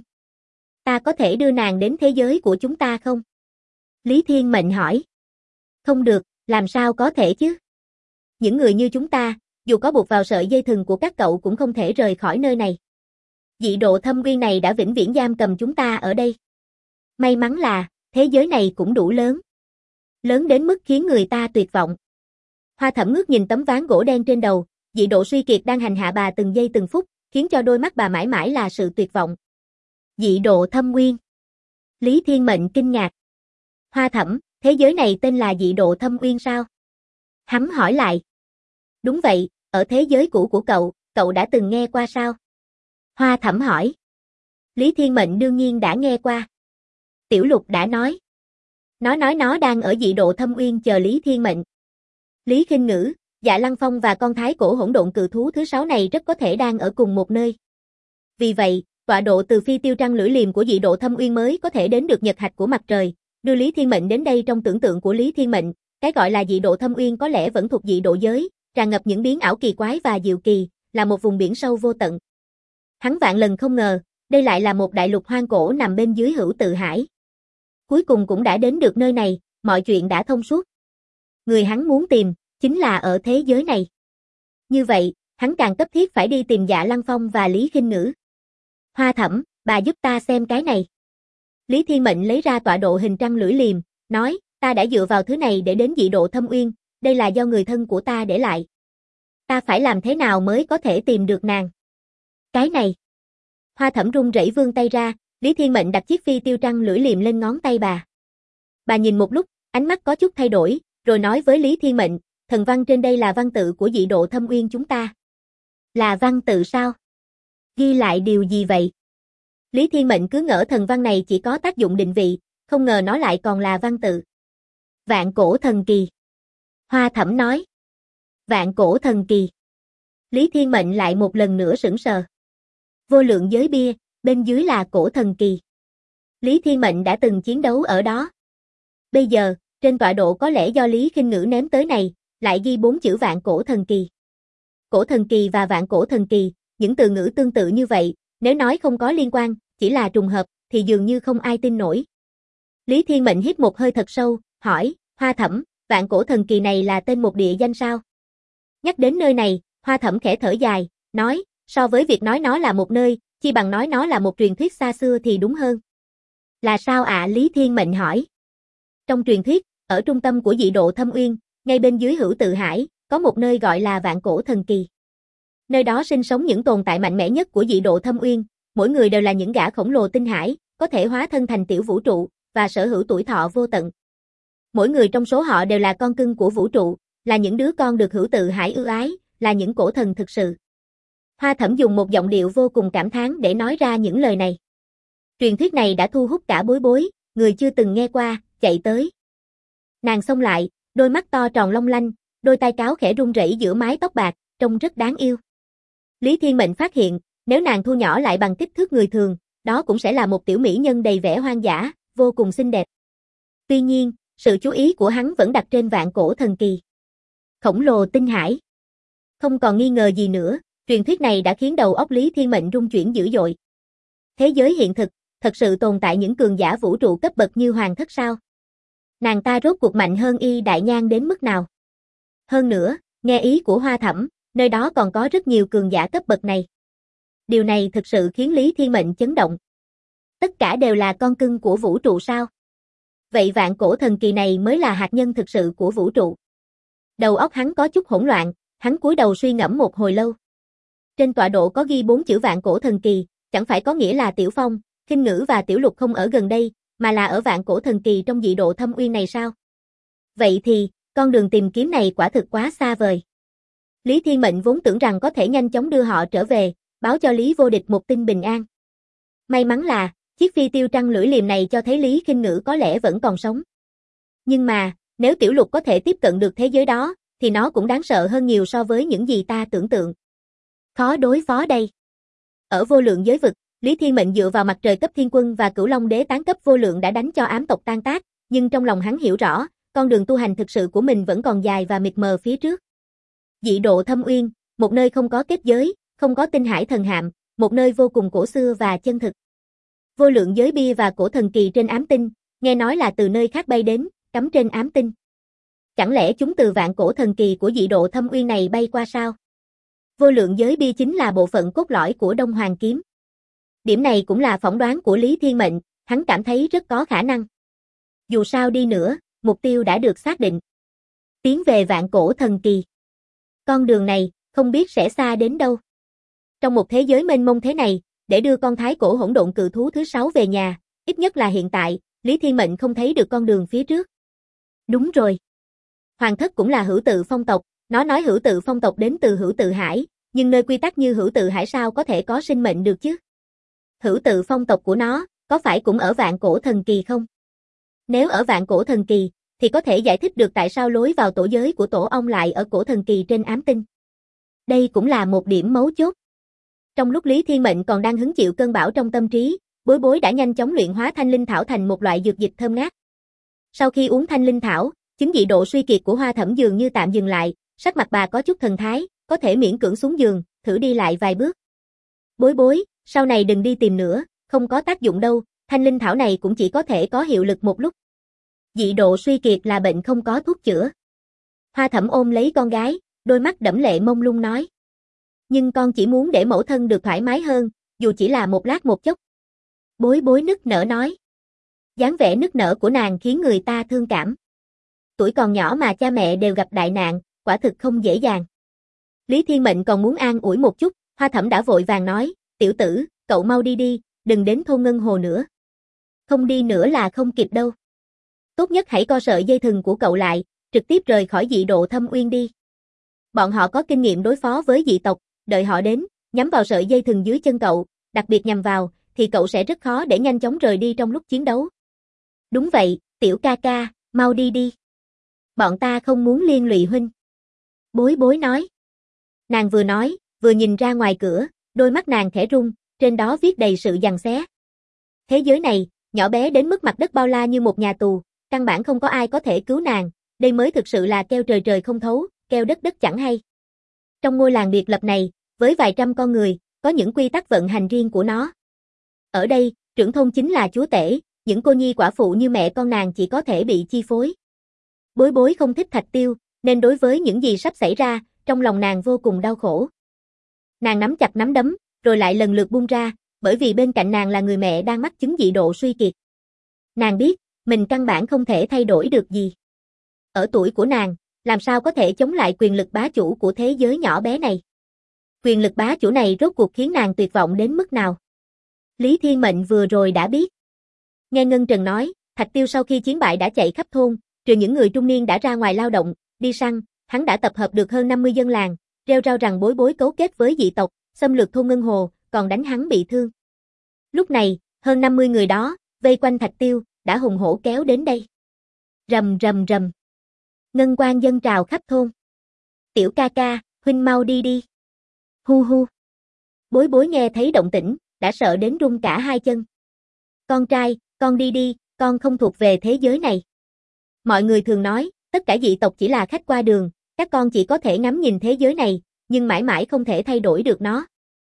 Ta có thể đưa nàng đến thế giới của chúng ta không? Lý Thiên Mệnh hỏi. Không được, làm sao có thể chứ? Những người như chúng ta, dù có buộc vào sợi dây thừng của các cậu cũng không thể rời khỏi nơi này. Dị độ thâm uyên này đã vĩnh viễn giam cầm chúng ta ở đây. May mắn là, thế giới này cũng đủ lớn. Lớn đến mức khiến người ta tuyệt vọng. Hoa Thẩm ngước nhìn tấm ván gỗ đen trên đầu, dị độ suy kiệt đang hành hạ bà từng giây từng phút, khiến cho đôi mắt bà mãi mãi là sự tuyệt vọng. Dị độ thâm uyên. Lý Thiên Mệnh kinh ngạc. Hoa Thẩm, thế giới này tên là dị độ thâm uyên sao? Hắn hỏi lại. Đúng vậy, ở thế giới cũ của cậu đã từng nghe qua sao? Hoa Thẩm hỏi. Lý Thiên Mệnh đương nhiên đã nghe qua. Tiểu Lục đã nói. Nó nói nó đang ở dị độ thâm uyên chờ Lý Thiên Mệnh. Lý Khinh Ngữ, Dạ Lăng Phong và con thái cổ hỗn độn cự thú thứ 6 này rất có thể đang ở cùng một nơi. Vì vậy, tọa độ từ phi tiêu trăng lưỡi liềm của dị độ thâm uyên mới có thể đến được nhật hạch của mặt trời, đưa Lý Thiên Mệnh đến đây. Trong tưởng tượng của Lý Thiên Mệnh, cái gọi là dị độ thâm uyên có lẽ vẫn thuộc dị độ giới, tràn ngập những biến ảo kỳ quái và diệu kỳ, là một vùng biển sâu vô tận. Hắn vạn lần không ngờ, đây lại là một đại lục hoang cổ nằm bên dưới Hữu Tự Hải. Cuối cùng cũng đã đến được nơi này, mọi chuyện đã thông suốt. Người hắn muốn tìm, chính là ở thế giới này. Như vậy, hắn càng cấp thiết phải đi tìm Dạ Lăng Phong và Lý Khinh Ngữ. Hoa Thẩm, bà giúp ta xem cái này. Lý Thiên Mệnh lấy ra tọa độ hình trăng lưỡi liềm, nói, ta đã dựa vào thứ này để đến dị độ thâm uyên, đây là do người thân của ta để lại. Ta phải làm thế nào mới có thể tìm được nàng? Cái này. Hoa Thẩm run rẩy vươn tay ra, Lý Thiên Mệnh đặt chiếc phi tiêu trăng lưỡi liềm lên ngón tay bà. Bà nhìn một lúc, ánh mắt có chút thay đổi, rồi nói với Lý Thiên Mệnh, thần văn trên đây là văn tự của dị độ thâm uyên chúng ta. Là văn tự sao? Ghi lại điều gì vậy? Lý Thiên Mệnh cứ ngỡ thần văn này chỉ có tác dụng định vị, không ngờ nó lại còn là văn tự. Vạn cổ thần kỳ. Hoa Thẩm nói. Vạn cổ thần kỳ. Lý Thiên Mệnh lại một lần nữa sững sờ. Vô lượng giới bia, bên dưới là cổ thần kỳ. Lý Thiên Mệnh đã từng chiến đấu ở đó. Bây giờ, trên tọa độ có lẽ do Lý Khinh Ngữ ném tới này, lại ghi 4 chữ vạn cổ thần kỳ. Cổ thần kỳ và vạn cổ thần kỳ, những từ ngữ tương tự như vậy, nếu nói không có liên quan, chỉ là trùng hợp, thì dường như không ai tin nổi. Lý Thiên Mệnh hít một hơi thật sâu, hỏi, Hoa Thẩm, vạn cổ thần kỳ này là tên một địa danh sao? Nhắc đến nơi này, Hoa Thẩm khẽ thở dài, nói, so với việc nói nó là một nơi, chi bằng nói nó là một truyền thuyết xa xưa thì đúng hơn. Là sao ạ? Lý Thiên Mệnh hỏi. Trong truyền thuyết, ở trung tâm của dị độ thâm uyên, ngay bên dưới Hữu Tự Hải, có một nơi gọi là vạn cổ thần kỳ. Nơi đó sinh sống những tồn tại mạnh mẽ nhất của dị độ Thâm Uyên, mỗi người đều là những gã khổng lồ tinh hải, có thể hóa thân thành tiểu vũ trụ, và sở hữu tuổi thọ vô tận. Mỗi người trong số họ đều là con cưng của vũ trụ, là những đứa con được Hữu Tự Hải ưu ái, là những cổ thần thực sự. Hoa Thẩm dùng một giọng điệu vô cùng cảm thán để nói ra những lời này. Truyền thuyết này đã thu hút cả Bối Bối, người chưa từng nghe qua, chạy tới. Nàng xông lại, đôi mắt to tròn long lanh, đôi tai cáo khẽ rung rẩy giữa mái tóc bạc, trông rất đáng yêu. Lý Thiên Mệnh phát hiện, nếu nàng thu nhỏ lại bằng kích thước người thường, đó cũng sẽ là một tiểu mỹ nhân đầy vẻ hoang dã, vô cùng xinh đẹp. Tuy nhiên, sự chú ý của hắn vẫn đặt trên vạn cổ thần kỳ. Khổng lồ tinh hải. Không còn nghi ngờ gì nữa, truyền thuyết này đã khiến đầu óc Lý Thiên Mệnh rung chuyển dữ dội. Thế giới hiện thực, thật sự tồn tại những cường giả vũ trụ cấp bậc như Hoàng Thất sao? Nàng ta rốt cuộc mạnh hơn Y Đại Nhan đến mức nào? Hơn nữa, nghe ý của Hoa Thẩm, nơi đó còn có rất nhiều cường giả cấp bậc này. Điều này thực sự khiến Lý Thiên Mệnh chấn động. Tất cả đều là con cưng của vũ trụ sao? Vậy vạn cổ thần kỳ này mới là hạt nhân thực sự của vũ trụ. Đầu óc hắn có chút hỗn loạn, hắn cúi đầu suy ngẫm một hồi lâu. Trên tọa độ có ghi 4 chữ vạn cổ thần kỳ, chẳng phải có nghĩa là Tiểu Phong, Khinh Ngữ và Tiểu Lục không ở gần đây, mà là ở vạn cổ thần kỳ trong dị độ Thâm Uyên này sao? Vậy thì, con đường tìm kiếm này quả thực quá xa vời. Lý Thiên Mệnh vốn tưởng rằng có thể nhanh chóng đưa họ trở về, báo cho Lý Vô Địch một tin bình an. May mắn là, chiếc phi tiêu trăng lưỡi liềm này cho thấy Lý Khinh Ngữ có lẽ vẫn còn sống. Nhưng mà, nếu Tiểu Lục có thể tiếp cận được thế giới đó, thì nó cũng đáng sợ hơn nhiều so với những gì ta tưởng tượng. Khó đối phó đây. Ở vô lượng giới vực, Lý Thiên Mệnh dựa vào mặt trời cấp thiên quân và Cửu Long đế tán cấp vô lượng đã đánh cho ám tộc tan tác, nhưng trong lòng hắn hiểu rõ, con đường tu hành thực sự của mình vẫn còn dài và mịt mờ phía trước. Dị độ Thâm Uyên, một nơi không có kết giới, không có tinh hải thần hạm, một nơi vô cùng cổ xưa và chân thực. Vô lượng giới bia và cổ thần kỳ trên ám tinh, nghe nói là từ nơi khác bay đến, cắm trên ám tinh. Chẳng lẽ chúng từ vạn cổ thần kỳ của dị độ Thâm Uyên này bay qua sao? Vô lượng giới bia chính là bộ phận cốt lõi của Đông Hoàng kiếm. Điểm này cũng là phỏng đoán của Lý Thiên Mệnh, hắn cảm thấy rất có khả năng. Dù sao đi nữa, mục tiêu đã được xác định. Tiến về vạn cổ thần kỳ. Con đường này, không biết sẽ xa đến đâu. Trong một thế giới mênh mông thế này, để đưa con thái cổ hỗn độn cự thú thứ 6 về nhà, ít nhất là hiện tại, Lý Thiên Mệnh không thấy được con đường phía trước. Đúng rồi. Hoàng Thất cũng là Hữu Tự phong tộc, nó nói Hữu Tự phong tộc đến từ Hữu Tự Hải, nhưng nơi quy tắc như Hữu Tự Hải sao có thể có sinh mệnh được chứ? Hữu Tự phong tộc của nó, có phải cũng ở vạn cổ thần kỳ không? Nếu ở vạn cổ thần kỳ, thì có thể giải thích được tại sao lối vào tổ giới của tổ ong lại ở cổ thần kỳ trên ám tinh. Đây cũng là một điểm mấu chốt. Trong lúc Lý Thiên Mệnh còn đang hứng chịu cơn bão trong tâm trí, Bối Bối đã nhanh chóng luyện hóa thanh linh thảo thành một loại dược dịch thơm ngát. Sau khi uống thanh linh thảo, chứng dị độ suy kiệt của Hoa Thẩm dường như tạm dừng lại, sắc mặt bà có chút thần thái, có thể miễn cưỡng xuống giường, thử đi lại vài bước. Bối Bối, sau này đừng đi tìm nữa, không có tác dụng đâu, thanh linh thảo này cũng chỉ có thể có hiệu lực một lúc. Dị độ suy kiệt là bệnh không có thuốc chữa. Hoa Thẩm ôm lấy con gái, đôi mắt đẫm lệ mông lung nói. Nhưng con chỉ muốn để mẫu thân được thoải mái hơn, dù chỉ là một lát một chốc. Bối Bối nức nở nói. Dáng vẻ nức nở của nàng khiến người ta thương cảm. Tuổi còn nhỏ mà cha mẹ đều gặp đại nạn, quả thực không dễ dàng. Lý Thiên Mệnh còn muốn an ủi một chút, Hoa Thẩm đã vội vàng nói, tiểu tử, cậu mau đi đi, đừng đến thôn Ngân Hồ nữa. Không đi nữa là không kịp đâu. Tốt nhất hãy co sợi dây thừng của cậu lại, trực tiếp rời khỏi dị độ Thâm Uyên đi. Bọn họ có kinh nghiệm đối phó với dị tộc, đợi họ đến, nhắm vào sợi dây thừng dưới chân cậu, đặc biệt nhằm vào, thì cậu sẽ rất khó để nhanh chóng rời đi trong lúc chiến đấu. Đúng vậy, tiểu ca ca, mau đi đi. Bọn ta không muốn liên lụy huynh. Bối Bối nói. Nàng vừa nói, vừa nhìn ra ngoài cửa, đôi mắt nàng khẽ rung, trên đó viết đầy sự giằng xé. Thế giới này, nhỏ bé đến mức mặt đất bao la như một nhà tù, căn bản không có ai có thể cứu nàng, đây mới thực sự là keo trời trời không thấu, keo đất đất chẳng hay. Trong ngôi làng biệt lập này, với vài trăm con người, có những quy tắc vận hành riêng của nó. Ở đây, trưởng thôn chính là chúa tể, những cô nhi quả phụ như mẹ con nàng chỉ có thể bị chi phối. Bối Bối không thích Thạch Tiêu, nên đối với những gì sắp xảy ra, trong lòng nàng vô cùng đau khổ. Nàng nắm chặt nắm đấm, rồi lại lần lượt buông ra, bởi vì bên cạnh nàng là người mẹ đang mắc chứng dị độ suy kiệt. Nàng biết, mình căn bản không thể thay đổi được gì. Ở tuổi của nàng, làm sao có thể chống lại quyền lực bá chủ của thế giới nhỏ bé này. Quyền lực bá chủ này rốt cuộc khiến nàng tuyệt vọng đến mức nào. Lý Thiên Mệnh vừa rồi đã biết. Nghe Ngân Trần nói, Thạch Tiêu sau khi chiến bại đã chạy khắp thôn, trừ những người trung niên đã ra ngoài lao động, đi săn, hắn đã tập hợp được hơn 50 dân làng, rêu rao rằng Bối Bối cấu kết với dị tộc, xâm lược thôn Ngân Hồ, còn đánh hắn bị thương. Lúc này, hơn 50 người đó, vây quanh Thạch Tiêu, đã hùng hổ kéo đến đây. Rầm rầm rầm. Ngân quang dâng trào khắp thôn. Tiểu ca ca, huynh mau đi đi. Hu hu. Bối Bối nghe thấy động tĩnh, đã sợ đến run cả hai chân. Con trai, con đi đi, con không thuộc về thế giới này. Mọi người thường nói, tất cả dị tộc chỉ là khách qua đường, các con chỉ có thể ngắm nhìn thế giới này, nhưng mãi mãi không thể thay đổi được nó.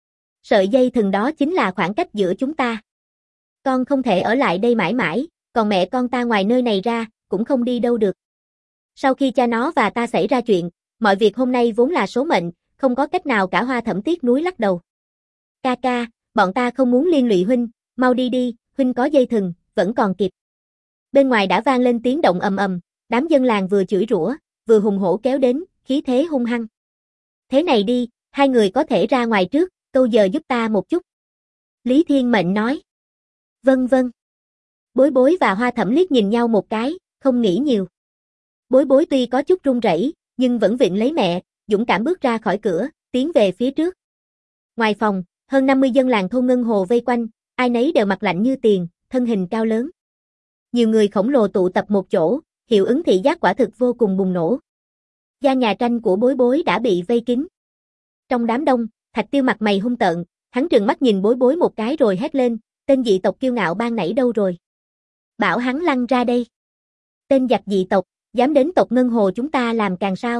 Sợi dây thừng đó chính là khoảng cách giữa chúng ta. Con không thể ở lại đây mãi mãi, còn mẹ con ta ngoài nơi này ra, cũng không đi đâu được. Sau khi cha nó và ta xảy ra chuyện, mọi việc hôm nay vốn là số mệnh, không có cách nào cả. Hoa Thẩm tiếc nuối lắc đầu. Ca ca, bọn ta không muốn liên lụy huynh, mau đi đi, huynh có dây thừng, vẫn còn kịp. Bên ngoài đã vang lên tiếng động ầm ầm, đám dân làng vừa chửi rủa, vừa hùng hổ kéo đến, khí thế hung hăng. Thế này đi, hai người có thể ra ngoài trước, câu giờ giúp ta một chút. Lý Thiên Mệnh nói. Vâng vâng. Bối Bối và Hoa Thẩm liếc nhìn nhau một cái, không nghĩ nhiều. Bối Bối tuy có chút run rẩy, nhưng vẫn vịn lấy mẹ, dũng cảm bước ra khỏi cửa, tiến về phía trước. Ngoài phòng, hơn 50 dân làng thôn Ngân Hồ vây quanh, ai nấy đều mặt lạnh như tiền, thân hình cao lớn. Nhiều người khổng lồ tụ tập một chỗ, hiệu ứng thị giác quả thực vô cùng bùng nổ. Gian nhà tranh của Bối Bối đã bị vây kín. Trong đám đông, Thạch Tiêu mặt mày hung tợn, hắn trừng mắt nhìn Bối Bối một cái rồi hét lên, tên dị tộc kiêu ngạo ban nãy đâu rồi? Bảo hắn lăn ra đây. Tên giặc dị tộc, dám đến tộc Ngân Hồ chúng ta làm càng sao?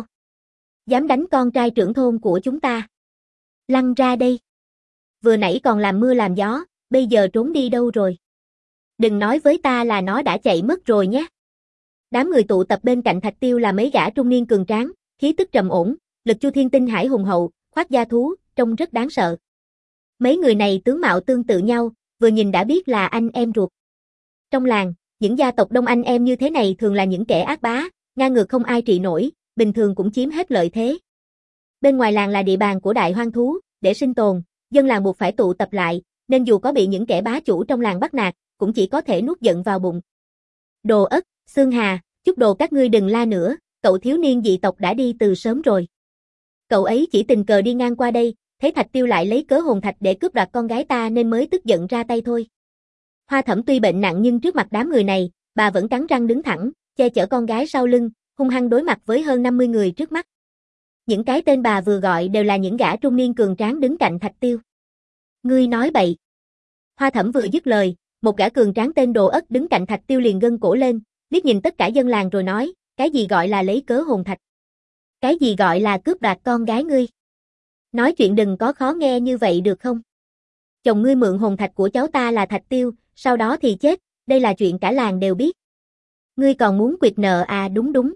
Dám đánh con trai trưởng thôn của chúng ta. Lăn ra đây. Vừa nãy còn làm mưa làm gió, bây giờ trốn đi đâu rồi? Đừng nói với ta là nó đã chạy mất rồi nhé. Đám người tụ tập bên cạnh Thạch Tiêu là mấy gã trung niên cường tráng, khí tức trầm ổn, lực chu thiên tinh hải hùng hậu, khoác da thú, trông rất đáng sợ. Mấy người này tướng mạo tương tự nhau, vừa nhìn đã biết là anh em ruột. Trong làng, những gia tộc đông anh em như thế này thường là những kẻ ác bá, ngang ngược không ai trị nổi, bình thường cũng chiếm hết lợi thế. Bên ngoài làng là địa bàn của đại hoang thú, để sinh tồn, dân làng buộc phải tụ tập lại, nên dù có bị những kẻ bá chủ trong làng bắt nạt, cũng chỉ có thể nuốt giận vào bụng. Đồ Ất, Xương Hà, chút đồ các ngươi đừng la nữa, cậu thiếu niên dị tộc đã đi từ sớm rồi. Cậu ấy chỉ tình cờ đi ngang qua đây, thấy Thạch Tiêu lại lấy cớ hồn thạch để cướp đoạt con gái ta nên mới tức giận ra tay thôi. Hoa Thẩm tuy bệnh nặng nhưng trước mặt đám người này, bà vẫn cắn răng đứng thẳng, che chở con gái sau lưng, hung hăng đối mặt với hơn 50 người trước mắt. Những cái tên bà vừa gọi đều là những gã trung niên cường tráng đứng cạnh Thạch Tiêu. Ngươi nói bậy. Hoa Thẩm vừa dứt lời, một gã cường tráng tên Đồ Ất đứng cạnh Thạch Tiêu liền gân cổ lên, liếc nhìn tất cả dân làng rồi nói, cái gì gọi là lấy cớ hồn thạch? Cái gì gọi là cướp đoạt con gái ngươi? Nói chuyện đừng có khó nghe như vậy được không? Chồng ngươi mượn hồn thạch của cháu ta là Thạch Tiêu, sau đó thì chết, đây là chuyện cả làng đều biết. Ngươi còn muốn quyệt nợ à? Đúng đúng.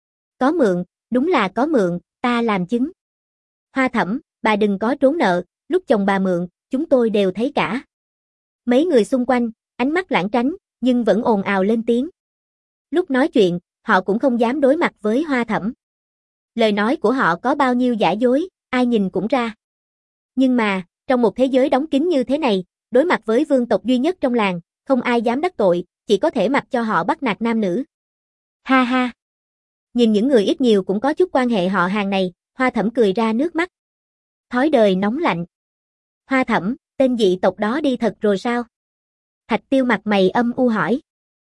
Có mượn, đúng là có mượn, ta làm chứng. Hoa Thẩm, bà đừng có trốn nợ, lúc chồng bà mượn, chúng tôi đều thấy cả. Mấy người xung quanh, ánh mắt lảng tránh, nhưng vẫn ồn ào lên tiếng. Lúc nói chuyện, họ cũng không dám đối mặt với Hoa Thẩm. Lời nói của họ có bao nhiêu giả dối, ai nhìn cũng ra. Nhưng mà, trong một thế giới đóng kín như thế này, đối mặt với vương tộc duy nhất trong làng, không ai dám đắc tội, chỉ có thể mặc cho họ bắt nạt nam nữ. Ha ha. Nhìn những người ít nhiều cũng có chút quan hệ họ hàng này, Hoa Thẩm cười ra nước mắt. Thói đời nóng lạnh. Hoa Thẩm, tên dị tộc đó đi thật rồi sao? Thạch Tiêu mặt mày âm u hỏi.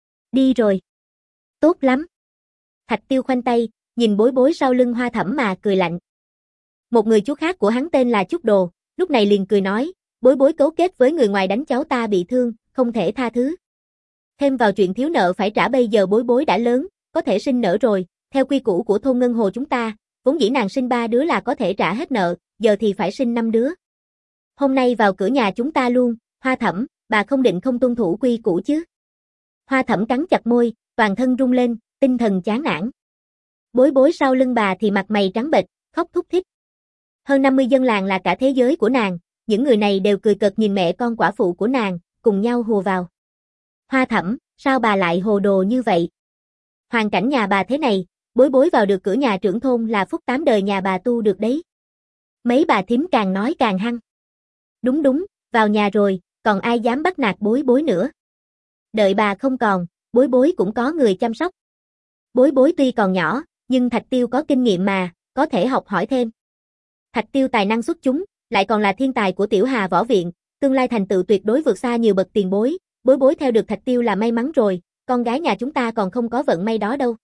Đi rồi. Tốt lắm. Thạch Tiêu khoanh tay, nhìn Bối Bối sau lưng Hoa Thẩm mà cười lạnh. Một người chú khác của hắn tên là Chút Đồ, lúc này liền cười nói, Bối Bối cấu kết với người ngoài đánh cháu ta bị thương, không thể tha thứ. Thêm vào chuyện thiếu nợ phải trả, bây giờ Bối Bối đã lớn, có thể sinh nở rồi, theo quy củ của thôn Ngân Hồ chúng ta, vốn dĩ nàng sinh 3 đứa là có thể trả hết nợ, giờ thì phải sinh 5 đứa. Hôm nay vào cửa nhà chúng ta luôn, Hoa Thẩm, bà không định không tuân thủ quy củ chứ? Hoa Thẩm cắn chặt môi, toàn thân rung lên, tinh thần chán nản. Bối Bối sau lưng bà thì mặt mày trắng bệch, khóc thút thít. Hơn 50 dân làng là cả thế giới của nàng, những người này đều cười cợt nhìn mẹ con quả phụ của nàng, cùng nhau hùa vào. Hoa Thẩm, sao bà lại hồ đồ như vậy? Hoàn cảnh nhà bà thế này, Bối Bối vào được cửa nhà trưởng thôn là phúc 8 đời nhà bà tu được đấy. Mấy bà thím càng nói càng hăng. Đúng đúng, vào nhà rồi, còn ai dám bắt nạt bối bối nữa. Đợi bà không còn, bối bối cũng có người chăm sóc. Bối bối tuy còn nhỏ, nhưng Thạch Tiêu có kinh nghiệm mà, có thể học hỏi thêm. Thạch Tiêu tài năng xuất chúng, lại còn là thiên tài của Tiểu Hà võ viện, tương lai thành tựu tuyệt đối vượt xa nhiều bậc tiền bối, bối bối theo được Thạch Tiêu là may mắn rồi, con gái nhà chúng ta còn không có vận may đó đâu.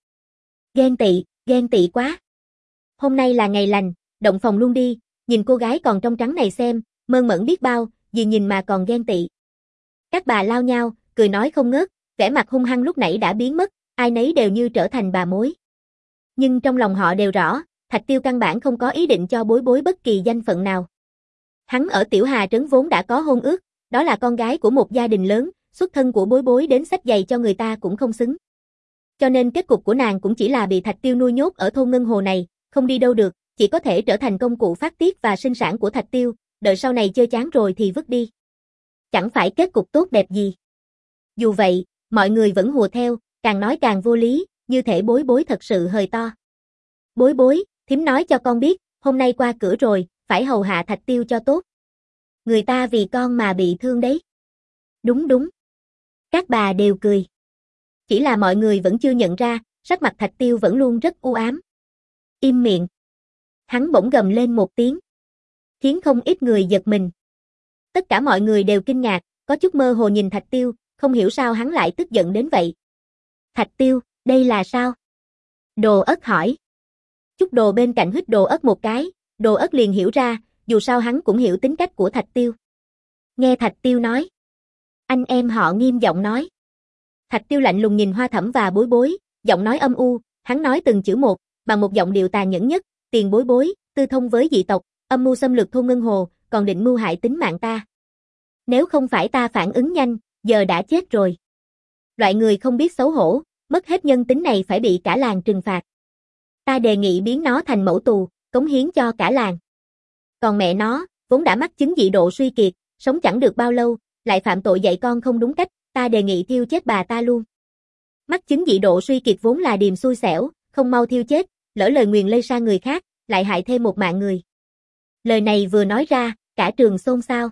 Ghen tị quá. Hôm nay là ngày lành, động phòng luôn đi, nhìn cô gái còn trong trắng này xem, mơn mởn biết bao, gì nhìn mà còn ghen tị. Các bà lao nhau, cười nói không ngớt, vẻ mặt hung hăng lúc nãy đã biến mất, ai nấy đều như trở thành bà mối. Nhưng trong lòng họ đều rõ, Thạch Tiêu căn bản không có ý định cho bối bối bất kỳ danh phận nào. Hắn ở Tiểu Hà Trấn vốn đã có hôn ước, đó là con gái của một gia đình lớn, xuất thân của bối bối đến xách giày cho người ta cũng không xứng. Cho nên kết cục của nàng cũng chỉ là bị Thạch Tiêu nuôi nhốt ở thôn Ngân Hồ này, không đi đâu được, chỉ có thể trở thành công cụ phát tiết và sinh sản của Thạch Tiêu, đợi sau này chơi chán rồi thì vứt đi. Chẳng phải kết cục tốt đẹp gì. Dù vậy, mọi người vẫn hùa theo, càng nói càng vô lý, như thể bối bối thật sự hời to. Bối bối, thím nói cho con biết, hôm nay qua cửa rồi, phải hầu hạ Thạch Tiêu cho tốt. Người ta vì con mà bị thương đấy. Đúng đúng. Các bà đều cười. Chỉ là mọi người vẫn chưa nhận ra, sắc mặt Thạch Tiêu vẫn luôn rất u ám. Im miệng. Hắn bỗng gầm lên một tiếng, khiến không ít người giật mình. Tất cả mọi người đều kinh ngạc, có chút mơ hồ nhìn Thạch Tiêu, không hiểu sao hắn lại tức giận đến vậy. Thạch Tiêu, đây là sao? Đồ Ất hỏi. Chút Đồ bên cạnh hít Đồ Ất một cái, Đồ Ất liền hiểu ra, dù sao hắn cũng hiểu tính cách của Thạch Tiêu. Nghe Thạch Tiêu nói. Anh em họ nghiêm giọng nói. Thạch Tiêu lạnh lùng nhìn Hoa Thẩm và Bối Bối, giọng nói âm u, hắn nói từng chữ một, bằng một giọng điệu tàn nhẫn nhất, tiền Bối Bối, tư thông với dị tộc, âm mưu xâm lược thôn Ngân Hồ, còn định mưu hại tính mạng ta. Nếu không phải ta phản ứng nhanh, giờ đã chết rồi. Loại người không biết xấu hổ, mất hết nhân tính này phải bị cả làng trừng phạt. Ta đề nghị biến nó thành mẫu tù, cống hiến cho cả làng. Còn mẹ nó, vốn đã mắc chứng dị độ suy kiệt, sống chẳng được bao lâu, lại phạm tội dạy con không đúng cách, ta đề nghị thiêu chết bà ta luôn. Mắc chứng dị độ suy kiệt vốn là điềm xui xẻo, không mau thiêu chết, lỡ lời nguyền lây sang người khác, lại hại thêm một mạng người. Lời này vừa nói ra, cả trường xôn xao.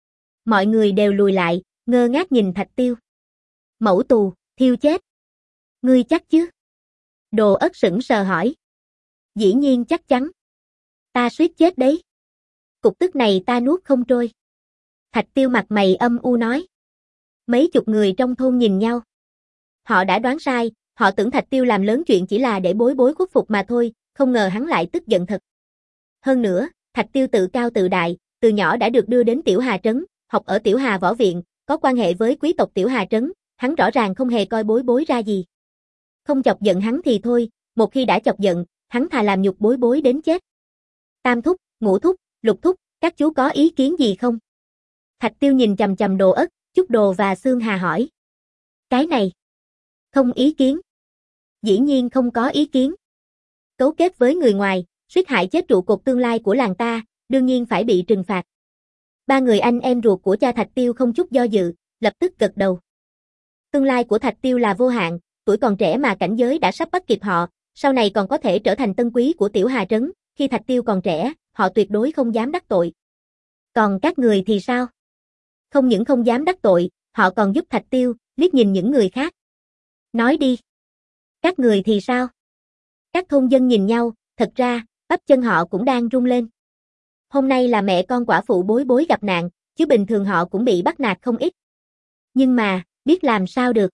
Mọi người đều lùi lại, ngơ ngác nhìn Thạch Tiêu. Mẫu tù, thiêu chết. Ngươi chắc chứ? Đồ Ất sững sờ hỏi. Dĩ nhiên chắc chắn. Ta suýt chết đấy. Cục tức này ta nuốt không trôi. Thạch Tiêu mặt mày âm u nói. Mấy chục người trong thôn nhìn nhau. Họ đã đoán sai, họ tưởng Thạch Tiêu làm lớn chuyện chỉ là để Bối Bối khuất phục mà thôi, không ngờ hắn lại tức giận thật. Hơn nữa, Thạch Tiêu tự cao tự đại, từ nhỏ đã được đưa đến Tiểu Hà Trấn, học ở Tiểu Hà Võ Viện, có quan hệ với quý tộc Tiểu Hà Trấn, hắn rõ ràng không hề coi Bối Bối ra gì. Không chọc giận hắn thì thôi, một khi đã chọc giận, hắn thà làm nhục Bối Bối đến chết. Tam thúc, ngũ thúc, lục thúc, các chú có ý kiến gì không? Thạch Tiêu nhìn chằm chằm Đồ Ất, Chúc Đồ và Xương Hà hỏi. Cái này. Không ý kiến. Dĩ nhiên không có ý kiến. Cấu kết với người ngoài, suýt hại chết trụ cột tương lai của làng ta, đương nhiên phải bị trừng phạt. Ba người anh em ruột của cha Thạch Tiêu không chút do dự, lập tức gật đầu. Tương lai của Thạch Tiêu là vô hạn, tuổi còn trẻ mà cảnh giới đã sắp bắt kịp họ, sau này còn có thể trở thành tân quý của Tiểu Hà Trấn, khi Thạch Tiêu còn trẻ, họ tuyệt đối không dám đắc tội. Còn các người thì sao? Không những không dám đắc tội, họ còn giúp Thạch Tiêu, liếc nhìn những người khác. Nói đi. Các người thì sao? Các thôn dân nhìn nhau, thật ra, bắp chân họ cũng đang rung lên. Hôm nay là mẹ con quả phụ Bối Bối gặp nạn, chứ bình thường họ cũng bị bắt nạt không ít. Nhưng mà, biết làm sao được.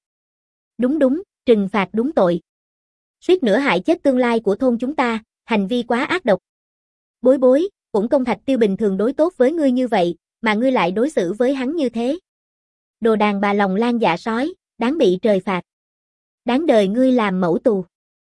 Đúng, trừng phạt đúng tội. Suýt nữa hại chết tương lai của thôn chúng ta, hành vi quá ác độc. Bối Bối, cũng công Thạch Tiêu bình thường đối tốt với ngươi như vậy, mà ngươi lại đối xử với hắn như thế. Đồ đàn bà lòng lan dạ sói, đáng bị trời phạt. Đáng đời ngươi làm mẫu tù.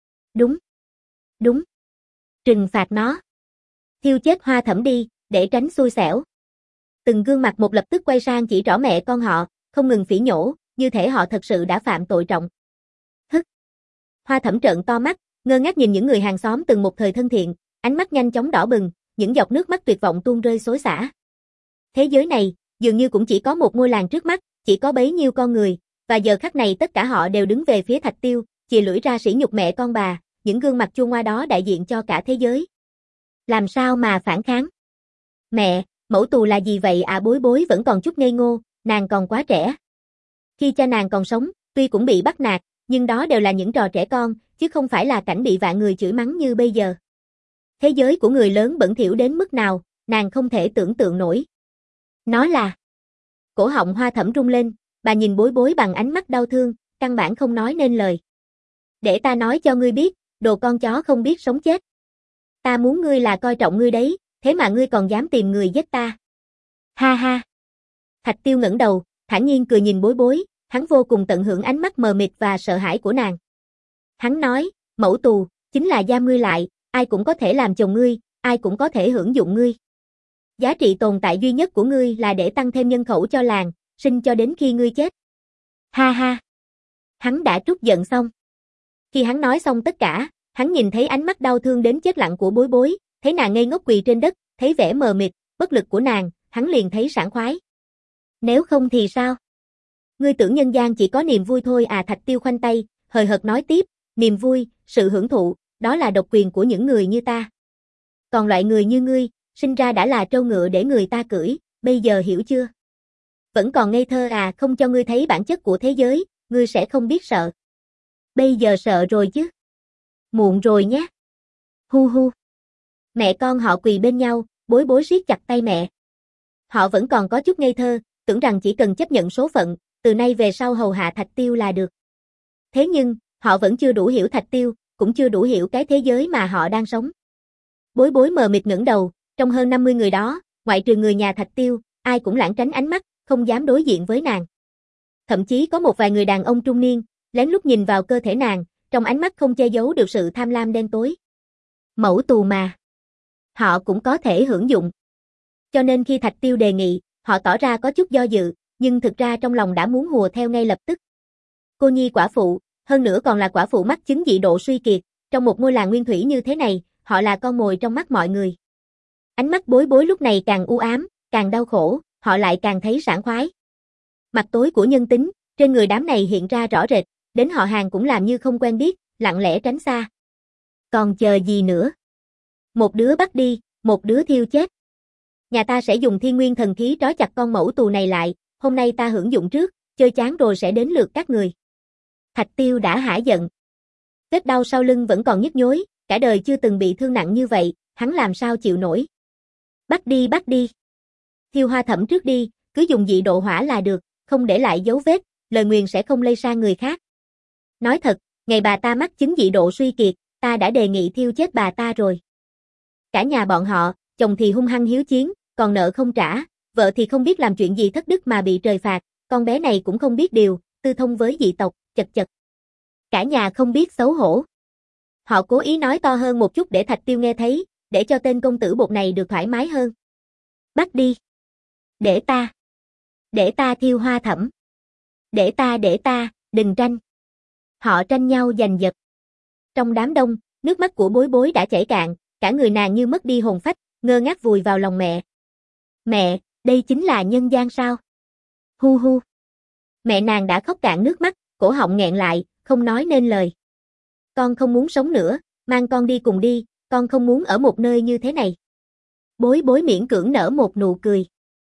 Đúng. Trừng phạt nó. Thiêu chết Hoa Thẩm đi, để tránh xui xẻo. Từng gương mặt một lập tức quay sang chỉ trỏ mẹ con họ, không ngừng phỉ nhổ, như thể họ thật sự đã phạm tội trọng. Hức. Hoa Thẩm trợn to mắt, ngơ ngác nhìn những người hàng xóm từng một thời thân thiện, ánh mắt nhanh chóng đỏ bừng, những giọt nước mắt tuyệt vọng tuôn rơi xối xả. Thế giới này, dường như cũng chỉ có một ngôi làng trước mắt, chỉ có bấy nhiêu con người, và giờ khắc này tất cả họ đều đứng về phía Thạch Tiêu, chìa lưỡi ra sỉ nhục mẹ con bà, những gương mặt chua ngoa đó đại diện cho cả thế giới. Làm sao mà phản kháng? Mẹ, mẫu tù là gì vậy à? Bối bối vẫn còn chút ngây ngô, nàng còn quá trẻ. Khi cha nàng còn sống, tuy cũng bị bắt nạt, nhưng đó đều là những trò trẻ con, chứ không phải là cảnh bị vạn người chửi mắng như bây giờ. Thế giới của người lớn bẩn thỉu đến mức nào, nàng không thể tưởng tượng nổi. Nó là... Cổ họng Hoa Thẩm rung lên, bà nhìn bối bối bằng ánh mắt đau thương, căn bản không nói nên lời. Để ta nói cho ngươi biết, đồ con chó không biết sống chết. Ta muốn ngươi là coi trọng ngươi đấy, thế mà ngươi còn dám tìm người giết ta. Ha ha. Thạch Tiêu ngẩng đầu, thản nhiên cười nhìn bối bối, hắn vô cùng tận hưởng ánh mắt mờ mịt và sợ hãi của nàng. Hắn nói, mẫu tù, chính là giam ngươi lại, ai cũng có thể làm chồng ngươi, ai cũng có thể hưởng dụng ngươi. Giá trị tồn tại duy nhất của ngươi là để tăng thêm nhân khẩu cho làng, sinh cho đến khi ngươi chết. Ha ha. Hắn đã trút giận xong. Khi hắn nói xong tất cả, hắn nhìn thấy ánh mắt đau thương đến chết lặng của bối bối, thấy nàng ngây ngốc quỳ trên đất, thấy vẻ mờ mịt, bất lực của nàng, hắn liền thấy sảng khoái. Nếu không thì sao? Ngươi tưởng nhân gian chỉ có niềm vui thôi à? Thạch Tiêu khoanh tay, hời hợt nói tiếp, niềm vui, sự hưởng thụ, đó là độc quyền của những người như ta. Còn loại người như ngươi, sinh ra đã là trâu ngựa để người ta cưỡi, bây giờ hiểu chưa? Vẫn còn ngây thơ à? Không cho ngươi thấy bản chất của thế giới, ngươi sẽ không biết sợ. Bây giờ sợ rồi chứ? Muộn rồi nhé. Hu hu. Mẹ con họ quỳ bên nhau, bối bối siết chặt tay mẹ. Họ vẫn còn có chút ngây thơ, tưởng rằng chỉ cần chấp nhận số phận, từ nay về sau hầu hạ Thạch Tiêu là được. Thế nhưng, họ vẫn chưa đủ hiểu Thạch Tiêu, cũng chưa đủ hiểu cái thế giới mà họ đang sống. Bối bối mờ mịt ngẩng đầu, trong hơn 50 người đó, ngoại trừ người nhà Thạch Tiêu, ai cũng lảng tránh ánh mắt, không dám đối diện với nàng. Thậm chí có một vài người đàn ông trung niên, lén lút nhìn vào cơ thể nàng, trong ánh mắt không che giấu được sự tham lam đen tối. Mẫu tù mà. Họ cũng có thể hưởng dụng. Cho nên khi Thạch Tiêu đề nghị, họ tỏ ra có chút do dự, nhưng thực ra trong lòng đã muốn hùa theo ngay lập tức. Cô nhi quả phụ, hơn nữa còn là quả phụ mắc chứng dị độ suy kiệt, trong một ngôi làng nguyên thủy như thế này, họ là con mồi trong mắt mọi người. Ánh mắt bối bối lúc này càng u ám, càng đau khổ, họ lại càng thấy sảng khoái. Mặt tối của nhân tính, trên người đám này hiện ra rõ rệt, đến họ hàng cũng làm như không quen biết, lặng lẽ tránh xa. Còn chờ gì nữa? Một đứa bắt đi, một đứa thiêu chết. Nhà ta sẽ dùng thiên nguyên thần khí trói chặt con mẫu tù này lại, hôm nay ta hưởng dụng trước, chơi chán rồi sẽ đến lượt các người. Thạch Tiêu đã hả giận. Vết đau sau lưng vẫn còn nhức nhối, cả đời chưa từng bị thương nặng như vậy, hắn làm sao chịu nổi. Bắt đi bắt đi. Thiêu Hoa Thẩm trước đi, cứ dùng dị độ hỏa là được, không để lại dấu vết, lời nguyền sẽ không lây sang người khác. Nói thật, ngày bà ta mắc chứng dị độ suy kiệt, ta đã đề nghị thiêu chết bà ta rồi. Cả nhà bọn họ, chồng thì hung hăng hiếu chiến, còn nợ không trả, vợ thì không biết làm chuyện gì thất đức mà bị trời phạt, con bé này cũng không biết điều, tư thông với dị tộc, chật chật. Cả nhà không biết xấu hổ. Họ cố ý nói to hơn một chút để Thạch Tiêu nghe thấy, để cho tên công tử bột này được thoải mái hơn. Bắt đi. Để ta. Để ta thiêu Hoa Thẩm. Để ta, đừng tranh. Họ tranh nhau giành giật. Trong đám đông, nước mắt của bối bối đã chảy cạn, cả người nàng như mất đi hồn phách, ngơ ngác vùi vào lòng mẹ. Mẹ, đây chính là nhân gian sao? Hu hu. Mẹ nàng đã khóc cạn nước mắt, cổ họng nghẹn lại, không nói nên lời. Con không muốn sống nữa, mang con đi cùng đi, con không muốn ở một nơi như thế này. Bối bối miễn cưỡng nở một nụ cười.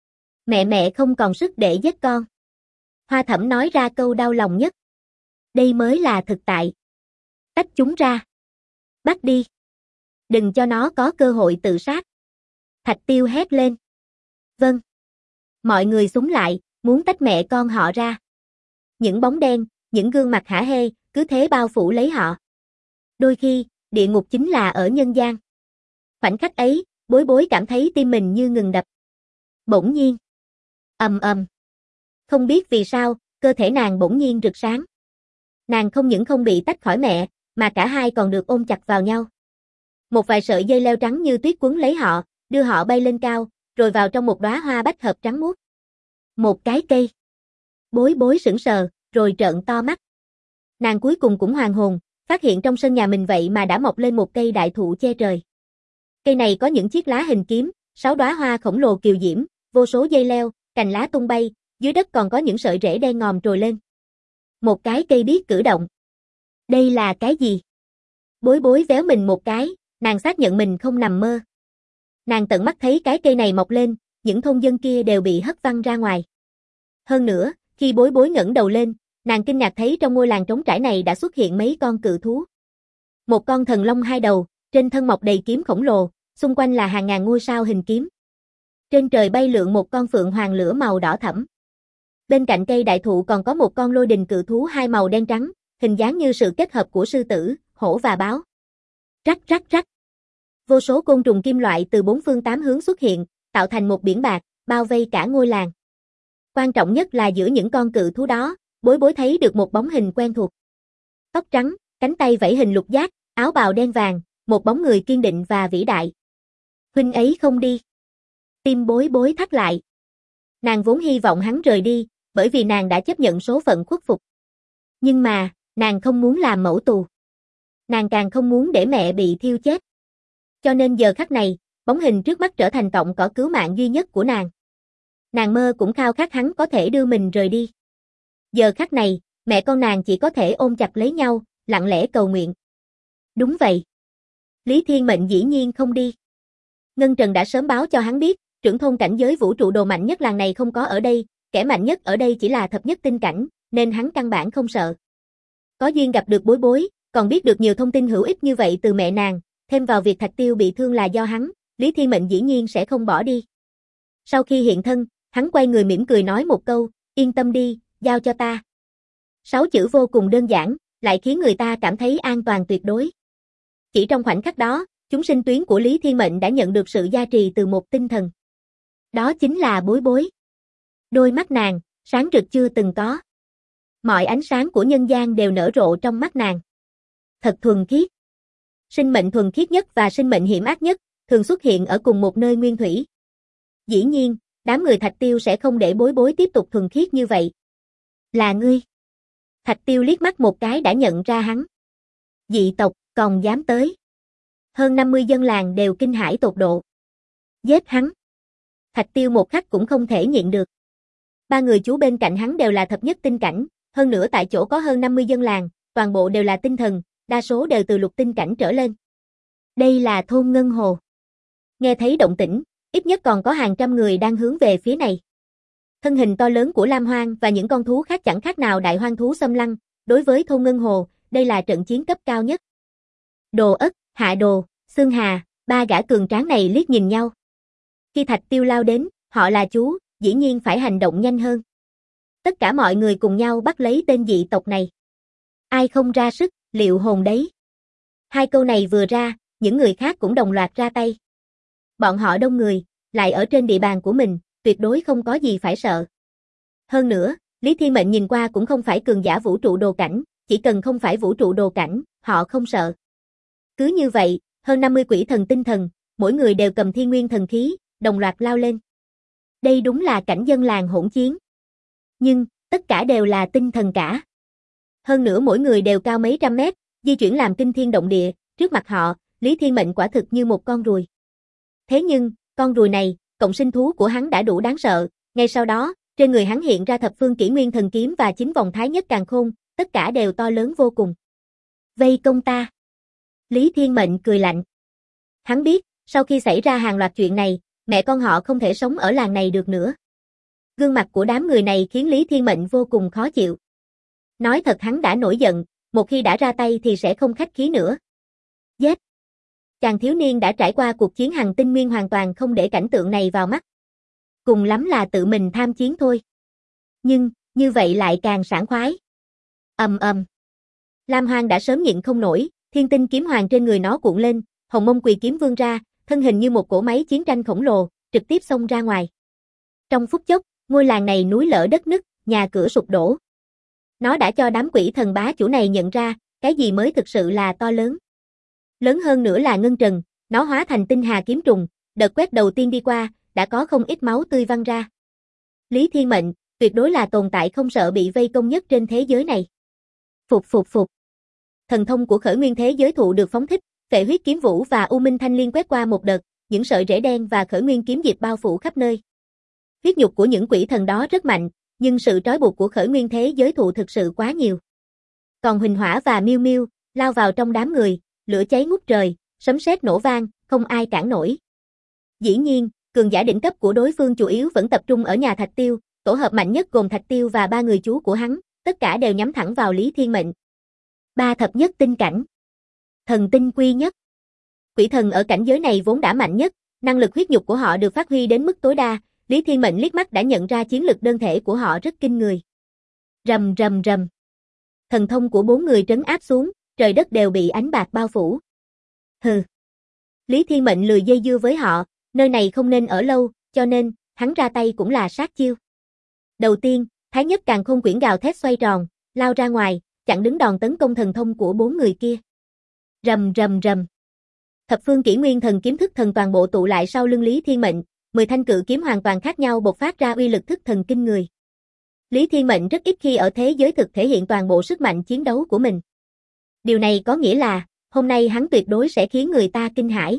Mẹ không còn sức để giết con. Hoa Thẩm nói ra câu đau lòng nhất. Đây mới là thực tại. Tách chúng ra. Bắt đi. Đừng cho nó có cơ hội tự sát. Thạch Tiêu hét lên. Vâng. Mọi người xúm lại, muốn tách mẹ con họ ra. Những bóng đen, những gương mặt hả hê, cứ thế bao phủ lấy họ. Đôi khi, địa ngục chính là ở nhân gian. Khoảnh khắc ấy, bối bối cảm thấy tim mình như ngừng đập. Bỗng nhiên. Ầm ầm. Không biết vì sao, cơ thể nàng bỗng nhiên rực sáng. Nàng không những không bị tách khỏi mẹ, mà cả hai còn được ôm chặt vào nhau. Một vài sợi dây leo trắng như tuyết quấn lấy họ, đưa họ bay lên cao, rồi vào trong một đóa hoa bách hợp trắng muốt. Một cái cây. Bối bối sững sờ, rồi trợn to mắt. Nàng cuối cùng cũng hoàn hồn, phát hiện trong sân nhà mình vậy mà đã mọc lên một cây đại thụ che trời. Cây này có những chiếc lá hình kiếm, 6 đóa hoa khổng lồ kiều diễm, vô số dây leo, cành lá tung bay, dưới đất còn có những sợi rễ đen ngòm trồi lên. Một cái cây biết cử động. Đây là cái gì? Bối bối véo mình một cái, nàng xác nhận mình không nằm mơ. Nàng tận mắt thấy cái cây này mọc lên, những thôn dân kia đều bị hất văng ra ngoài. Hơn nữa, khi Bối Bối ngẩng đầu lên, nàng kinh ngạc thấy trong ngôi làng trống trải này đã xuất hiện mấy con cự thú. Một con thần long hai đầu, trên thân mọc đầy kiếm khổng lồ, xung quanh là hàng ngàn ngôi sao hình kiếm. Trên trời bay lượn một con phượng hoàng lửa màu đỏ thẫm. Bên cạnh cây đại thụ còn có một con lôi đình cự thú hai màu đen trắng, hình dáng như sự kết hợp của sư tử, hổ và báo. Rắc rắc rắc. Vô số côn trùng kim loại từ bốn phương tám hướng xuất hiện, tạo thành một biển bạc, bao vây cả ngôi làng. Quan trọng nhất là giữa những con cự thú đó, Bối Bối thấy được một bóng hình quen thuộc. Tóc trắng, cánh tay vẫy hình lục giác, áo bào đen vàng, một bóng người kiên định và vĩ đại. Huynh ấy không đi. Tim Bối Bối thắt lại. Nàng vốn hy vọng hắn rời đi, bởi vì nàng đã chấp nhận số phận khuất phục. Nhưng mà, nàng không muốn làm mẫu tù. Nàng càng không muốn để mẹ bị thiêu chết. Cho nên giờ khắc này, bóng hình trước mắt trở thành cọng cỏ cứu mạng duy nhất của nàng. Nàng mơ cũng khao khát hắn có thể đưa mình rời đi. Giờ khắc này, mẹ con nàng chỉ có thể ôm chặt lấy nhau, lặng lẽ cầu nguyện. Đúng vậy. Lý Thiên Mệnh dĩ nhiên không đi. Ngân Trần đã sớm báo cho hắn biết, trưởng thôn cảnh giới vũ trụ đồ mạnh nhất làng này không có ở đây, kẻ mạnh nhất ở đây chỉ là thập nhất tinh cảnh, nên hắn căn bản không sợ. Có duyên gặp được Bối Bối, còn biết được nhiều thông tin hữu ích như vậy từ mẹ nàng, thêm vào việc Thạch Tiêu bị thương là do hắn, Lý Thiên Mệnh dĩ nhiên sẽ không bỏ đi. Sau khi hiện thân, hắn quay người mỉm cười nói một câu, yên tâm đi, giao cho ta. 6 chữ vô cùng đơn giản, lại khiến người ta cảm thấy an toàn tuyệt đối. Chỉ trong khoảnh khắc đó, chúng sinh tuyến của Lý Thiên Mệnh đã nhận được sự gia trì từ một tinh thần. Đó chính là Bối Bối. Đôi mắt nàng, sáng rực chưa từng có. Mọi ánh sáng của nhân gian đều nở rộ trong mắt nàng. Thật thuần khiết. Sinh mệnh thuần khiết nhất và sinh mệnh hiểm ác nhất, thường xuất hiện ở cùng một nơi nguyên thủy. Dĩ nhiên, đám người Thạch Tiêu sẽ không để Bối Bối tiếp tục thuần khiết như vậy. Là ngươi. Thạch Tiêu liếc mắt một cái đã nhận ra hắn. Dị tộc, còn dám tới. Hơn 50 dân làng đều kinh hãi tột độ. Giết hắn. Thạch Tiêu một khắc cũng không thể nhịn được. Ba người chú bên cạnh hắn đều là thập nhất tinh cảnh, hơn nữa tại chỗ có hơn 50 dân làng, toàn bộ đều là tinh thần, đa số đều từ lục tinh cảnh trở lên. Đây là thôn Ngân Hồ. Nghe thấy động tĩnh, ít nhất còn có hàng trăm người đang hướng về phía này. Thân hình to lớn của Lam Hoang và những con thú khác chẳng khác nào đại hoang thú xâm lăng, đối với thôn Ngân Hồ, đây là trận chiến cấp cao nhất. Đồ Ất, Hạ Đồ, Xương Hà, ba gã cường tráng này liếc nhìn nhau. Khi Thạch Tiêu lao đến, họ là chú, dĩ nhiên phải hành động nhanh hơn. Tất cả mọi người cùng nhau bắt lấy tên dị tộc này. Ai không ra sức, liệu hồn đấy. Hai câu này vừa ra, những người khác cũng đồng loạt ra tay. Bọn họ đông người, lại ở trên địa bàn của mình, tuyệt đối không có gì phải sợ. Hơn nữa, Lý Thiên Mệnh nhìn qua cũng không phải cường giả vũ trụ đồ cảnh, chỉ cần không phải vũ trụ đồ cảnh, họ không sợ. Cứ như vậy, hơn 50 quỷ thần tinh thần, mỗi người đều cầm thiên nguyên thần khí, đồng loạt lao lên. Đây đúng là cảnh dân làng hỗn chiến. Nhưng, tất cả đều là tinh thần cả. Hơn nữa mỗi người đều cao mấy trăm mét, di chuyển làm kinh thiên động địa, trước mặt họ, Lý Thiên Mệnh quả thực như một con ruồi. Thế nhưng, con ruồi này, cộng sinh thú của hắn đã đủ đáng sợ, ngay sau đó, trên người hắn hiện ra thập phương kỷ nguyên thần kiếm và 9 vòng thái nhất càn khôn, tất cả đều to lớn vô cùng. Vây công ta. Lý Thiên Mệnh cười lạnh. Hắn biết, sau khi xảy ra hàng loạt chuyện này, mẹ con họ không thể sống ở làng này được nữa. Gương mặt của đám người này khiến Lý Thiên Mệnh vô cùng khó chịu. Nói thật hắn đã nổi giận, một khi đã ra tay thì sẽ không khách khí nữa. Giết! Chàng thiếu niên đã trải qua cuộc chiến hằng tinh nguyên hoàn toàn không để cảnh tượng này vào mắt. Cùng lắm là tự mình tham chiến thôi. Nhưng, như vậy lại càng sảng khoái. Ầm ầm. Lam Hoang đã sớm nhịn không nổi, thiên tinh kiếm hoàng trên người nó cuộn lên, hồng mông quỳ kiếm vươn ra, thân hình như một cỗ máy chiến tranh khổng lồ, trực tiếp xông ra ngoài. Trong phút chốc, ngôi làng này núi lở đất nứt, nhà cửa sụp đổ. Nó đã cho đám quỷ thần bá chủ này nhận ra, cái gì mới thực sự là to lớn. Lớn hơn nữa là Ngân Trần, nó hóa thành tinh hà kiếm trùng, đợt quét đầu tiên đi qua, đã có không ít máu tươi văng ra. Lý Thiên Mệnh, tuyệt đối là tồn tại không sợ bị vây công nhất trên thế giới này. Phục phục phục. Thần thông của khởi nguyên thế giới thụ được phóng thích, Phệ huyết kiếm vũ và U Minh Thanh Liên quét qua một đợt, những sợi rễ đen và khởi nguyên kiếm diệp bao phủ khắp nơi. Huyết nhục của những quỷ thần đó rất mạnh, nhưng sự trói buộc của khởi nguyên thế giới thụ thực sự quá nhiều. Còn Huỳnh Hỏa và Miêu Miêu lao vào trong đám người, lửa cháy ngút trời, sấm sét nổ vang, không ai cản nổi. Dĩ nhiên, cường giả đỉnh cấp của đối phương chủ yếu vẫn tập trung ở nhà Thạch Tiêu, tổ hợp mạnh nhất gồm Thạch Tiêu và ba người chú của hắn, tất cả đều nhắm thẳng vào Lý Thiên Mệnh. Ba thập nhất tinh cảnh. Thần tinh quy nhất. Quỷ thần ở cảnh giới này vốn đã mạnh nhất, năng lực huyết nhục của họ được phát huy đến mức tối đa, Lý Thiên Mệnh liếc mắt đã nhận ra chiến lực đơn thể của họ rất kinh người. Rầm rầm rầm. Thần thông của bốn người trấn áp xuống, trời đất đều bị ánh bạc bao phủ. Hừ. Lý Thiên Mệnh lười dây dưa với họ, nơi này không nên ở lâu, cho nên, hắn ra tay cũng là sát chiêu. Đầu tiên, Thái Nhất Càn Khôn Quyển gào thét xoay tròn, lao ra ngoài, chặn đứng đòn tấn công thần thông của bốn người kia. Rầm rầm rầm. Thập phương Kỷ Nguyên Thần kiếm thức thần toàn bộ tụ lại sau lưng Lý Thiên Mệnh, 10 thanh cự kiếm hoàn toàn khác nhau bộc phát ra uy lực thức thần kinh người. Lý Thiên Mệnh rất ít khi ở thế giới thực thể hiện toàn bộ sức mạnh chiến đấu của mình. Điều này có nghĩa là, hôm nay hắn tuyệt đối sẽ khiến người ta kinh hãi.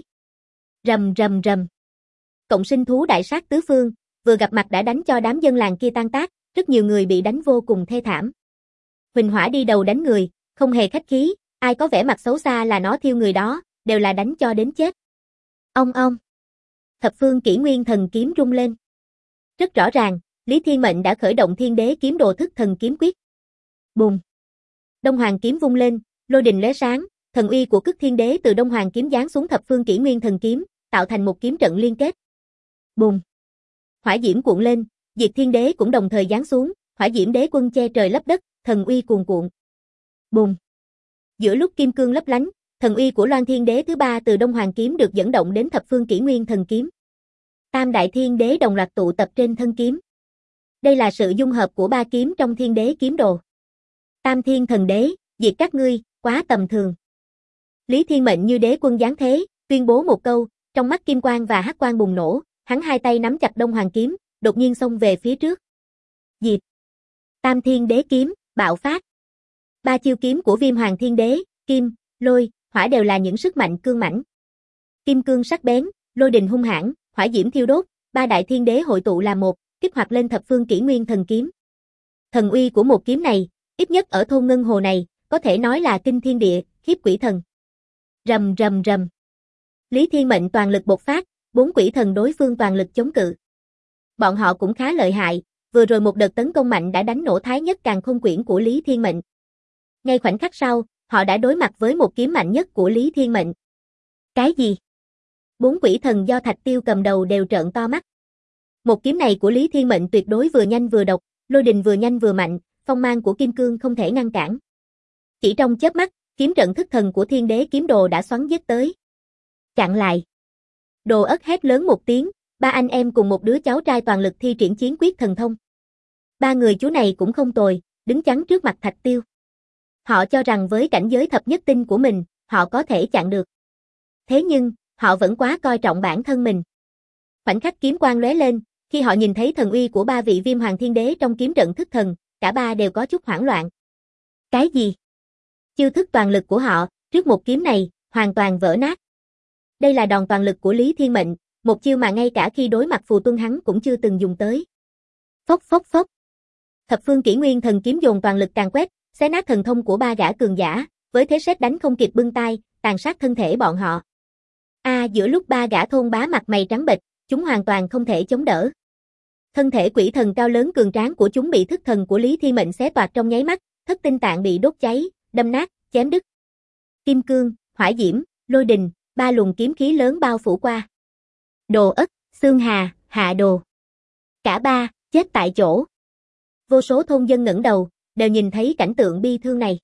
Rầm rầm rầm. Cộng sinh thú đại sát tứ phương, vừa gặp mặt đã đánh cho đám dân làng kia tan tác, rất nhiều người bị đánh vô cùng thê thảm. Huỳnh Hỏa đi đầu đánh người, không hề khách khí, ai có vẻ mặt xấu xa là nó thiêu người đó, đều là đánh cho đến chết. Ong ong. Thập phương Kỷ Nguyên Thần kiếm rung lên. Rất rõ ràng, Lý Thiên Mệnh đã khởi động Thiên Đế kiếm đồ thức thần kiếm quyết. Bùng. Đông Hoàng kiếm vung lên, lôi đình lóe sáng, thần uy của Cức Thiên Đế từ Đông Hoàng kiếm giáng xuống thập phương Kỷ Nguyên Thần kiếm, tạo thành một kiếm trận liên kết. Bùng. Hỏa diễm cuộn lên, Diệt Thiên Đế cũng đồng thời giáng xuống, Hỏa Diễm Đế quân che trời lấp đất, thần uy cuồn cuộn. Bùng. Giữa lúc kim cương lấp lánh, thần uy của Loan Thiên Đế thứ ba từ Đông Hoàng kiếm được dẫn động đến thập phương Kỷ Nguyên Thần kiếm. Tam đại thiên đế đồng loạt tụ tập trên thân kiếm. Đây là sự dung hợp của ba kiếm trong Thiên Đế kiếm đồ. Tam Thiên Thần Đế, diệt các ngươi, quá tầm thường. Lý Thiên Mệnh như đế quân giáng thế, tuyên bố một câu, trong mắt kim quang và hắc quang bùng nổ, hắn hai tay nắm chặt Đông Hoàng kiếm, đột nhiên xông về phía trước. Diệt. Tam Thiên Đế kiếm, bạo phát. Ba chiêu kiếm của Viêm Hoàng Thiên Đế, kim, lôi, hỏa đều là những sức mạnh cương mãnh. Kim cương sắc bén, lôi đình hung hãn, hỏa diễm thiêu đốt, ba đại thiên đế hội tụ là một, kích hoạt lên thập phương Kỷ Nguyên Thần kiếm. Thần uy của một kiếm này, ít nhất ở thôn Ngân Hồ này, có thể nói là kinh thiên địa, khiếp quỷ thần. Rầm rầm rầm. Lý Thiên Mệnh toàn lực bộc phát, bốn quỷ thần đối phương toàn lực chống cự. Bọn họ cũng khá lợi hại, vừa rồi một đợt tấn công mạnh đã đánh nổ Thái Nhất Càn Khôn Quyển của Lý Thiên Mệnh. Ngay khoảnh khắc sau, họ đã đối mặt với một kiếm mạnh nhất của Lý Thiên Mệnh. Cái gì? Bốn quỷ thần do Thạch Tiêu cầm đầu đều trợn to mắt. Một kiếm này của Lý Thiên Mệnh tuyệt đối vừa nhanh vừa độc, lôi đình vừa nhanh vừa mạnh, phong mang của kim cương không thể ngăn cản. Chỉ trong chớp mắt, kiếm trận thức thần của Thiên Đế kiếm đồ đã xoắn giết tới. Chặn lại. Đồ Ất hét lớn một tiếng, ba anh em cùng một đứa cháu trai toàn lực thi triển chiến quyết thần thông. Ba người chú này cũng không tồi, đứng chắn trước mặt Thạch Tiêu. Họ cho rằng với cảnh giới thập nhất tinh của mình, họ có thể chặn được. Thế nhưng, họ vẫn quá coi trọng bản thân mình. Khoảnh khắc kiếm quang lóe lên, khi họ nhìn thấy thần uy của ba vị Viêm Hoàng Thiên Đế trong kiếm trận thức thần, cả ba đều có chút hoảng loạn. Cái gì? Chiêu thức toàn lực của họ, trước một kiếm này, hoàn toàn vỡ nát. Đây là đòn toàn lực của Lý Thiên Mệnh, một chiêu mà ngay cả khi đối mặt Phù Tuân hắn cũng chưa từng dùng tới. Phốc phốc phốc. Thập phương Kỷ Nguyên Thần kiếm dồn toàn lực càn quét, xé nát thần thông của ba gã cường giả, với thế sét đánh không kịp bưng tay, tàn sát thân thể bọn họ. Giữa lúc ba gã thôn bá mặt mày trắng bệch, chúng hoàn toàn không thể chống đỡ. Thân thể quỷ thần cao lớn cường tráng của chúng bị thức thần của Lý Thiên Mệnh xé toạc trong nháy mắt, thất tinh tạng bị đốt cháy, đâm nát, chém đứt. Kim cương, hỏa diễm, lôi đình, ba luồng kiếm khí lớn bao phủ qua. Đồ Ất, Xương Hà, Hạ Đồ. Cả ba, chết tại chỗ. Vô số thôn dân ngẩng đầu, đều nhìn thấy cảnh tượng bi thương này.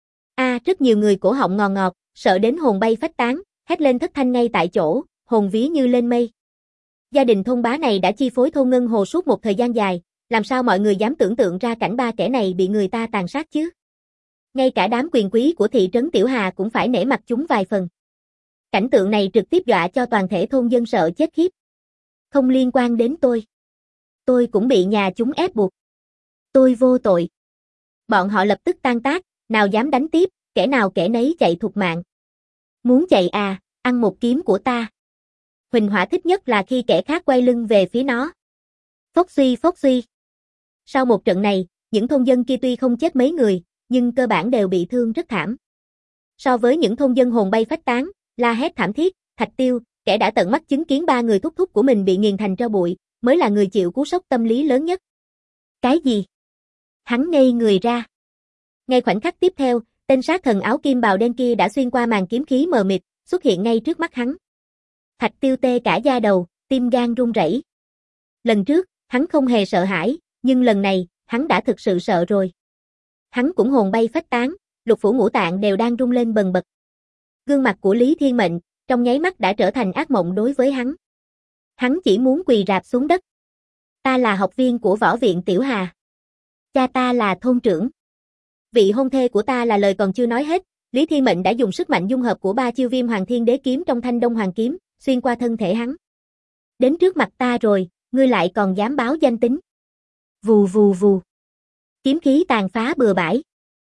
Rất nhiều người cổ họng ngò ngọt, sợ đến hồn bay phách tán, hét lên thất thanh ngay tại chỗ, hồn vía như lên mây. Gia đình thôn bá này đã chi phối thôn Ngân Hồ suốt một thời gian dài, làm sao mọi người dám tưởng tượng ra cảnh ba kẻ này bị người ta tàn sát chứ? Ngay cả đám quyền quý của thị trấn Tiểu Hà cũng phải nể mặt chúng vài phần. Cảnh tượng này trực tiếp dọa cho toàn thể thôn dân sợ chết khiếp. Không liên quan đến tôi. Tôi cũng bị nhà chúng ép buộc. Tôi vô tội. Bọn họ lập tức tan tác, nào dám đánh tiếp, kẻ nào kẻ nấy chạy thục mạng. Muốn chạy ăn một kiếm của ta. Huỳnh Hỏa thích nhất là khi kẻ khác quay lưng về phía nó. Phốc suy phốc suy. Sau một trận này, những thôn dân kia tuy không chết mấy người, nhưng cơ bản đều bị thương rất thảm. So với những thôn dân hồn bay phách tán, la hét thảm thiết, Thạch Tiêu, kẻ đã tận mắt chứng kiến ba người thúc thúc của mình bị nghiền thành tro bụi, mới là người chịu cú sốc tâm lý lớn nhất. Cái gì? Hắn ngây người ra. Ngay khoảnh khắc tiếp theo, tên sát thần áo kim bào đen kia đã xuyên qua màn kiếm khí mờ mịt, xuất hiện ngay trước mắt hắn. Thạch Tiêu tê cả da đầu, tim gan run rẩy. Lần trước, hắn không hề sợ hãi, nhưng lần này, hắn đã thực sự sợ rồi. Hắn cũng hồn bay phách tán, lục phủ ngũ tạng đều đang rung lên bần bật. Gương mặt của Lý Thiên Mệnh, trong nháy mắt đã trở thành ác mộng đối với hắn. Hắn chỉ muốn quỳ rạp xuống đất. Ta là học viên của võ viện Tiểu Hà. Cha ta là thôn trưởng. Vị hôn thê của ta là lời còn chưa nói hết, Lý Thiên Mệnh đã dùng sức mạnh dung hợp của ba chiêu Viêm Hoàng Thiên Đế kiếm trong Thanh Đông Hoàng kiếm, xuyên qua thân thể hắn. Đến trước mặt ta rồi, ngươi lại còn dám báo danh tính. Vù vù vù. Kiếm khí tàn phá bừa bãi.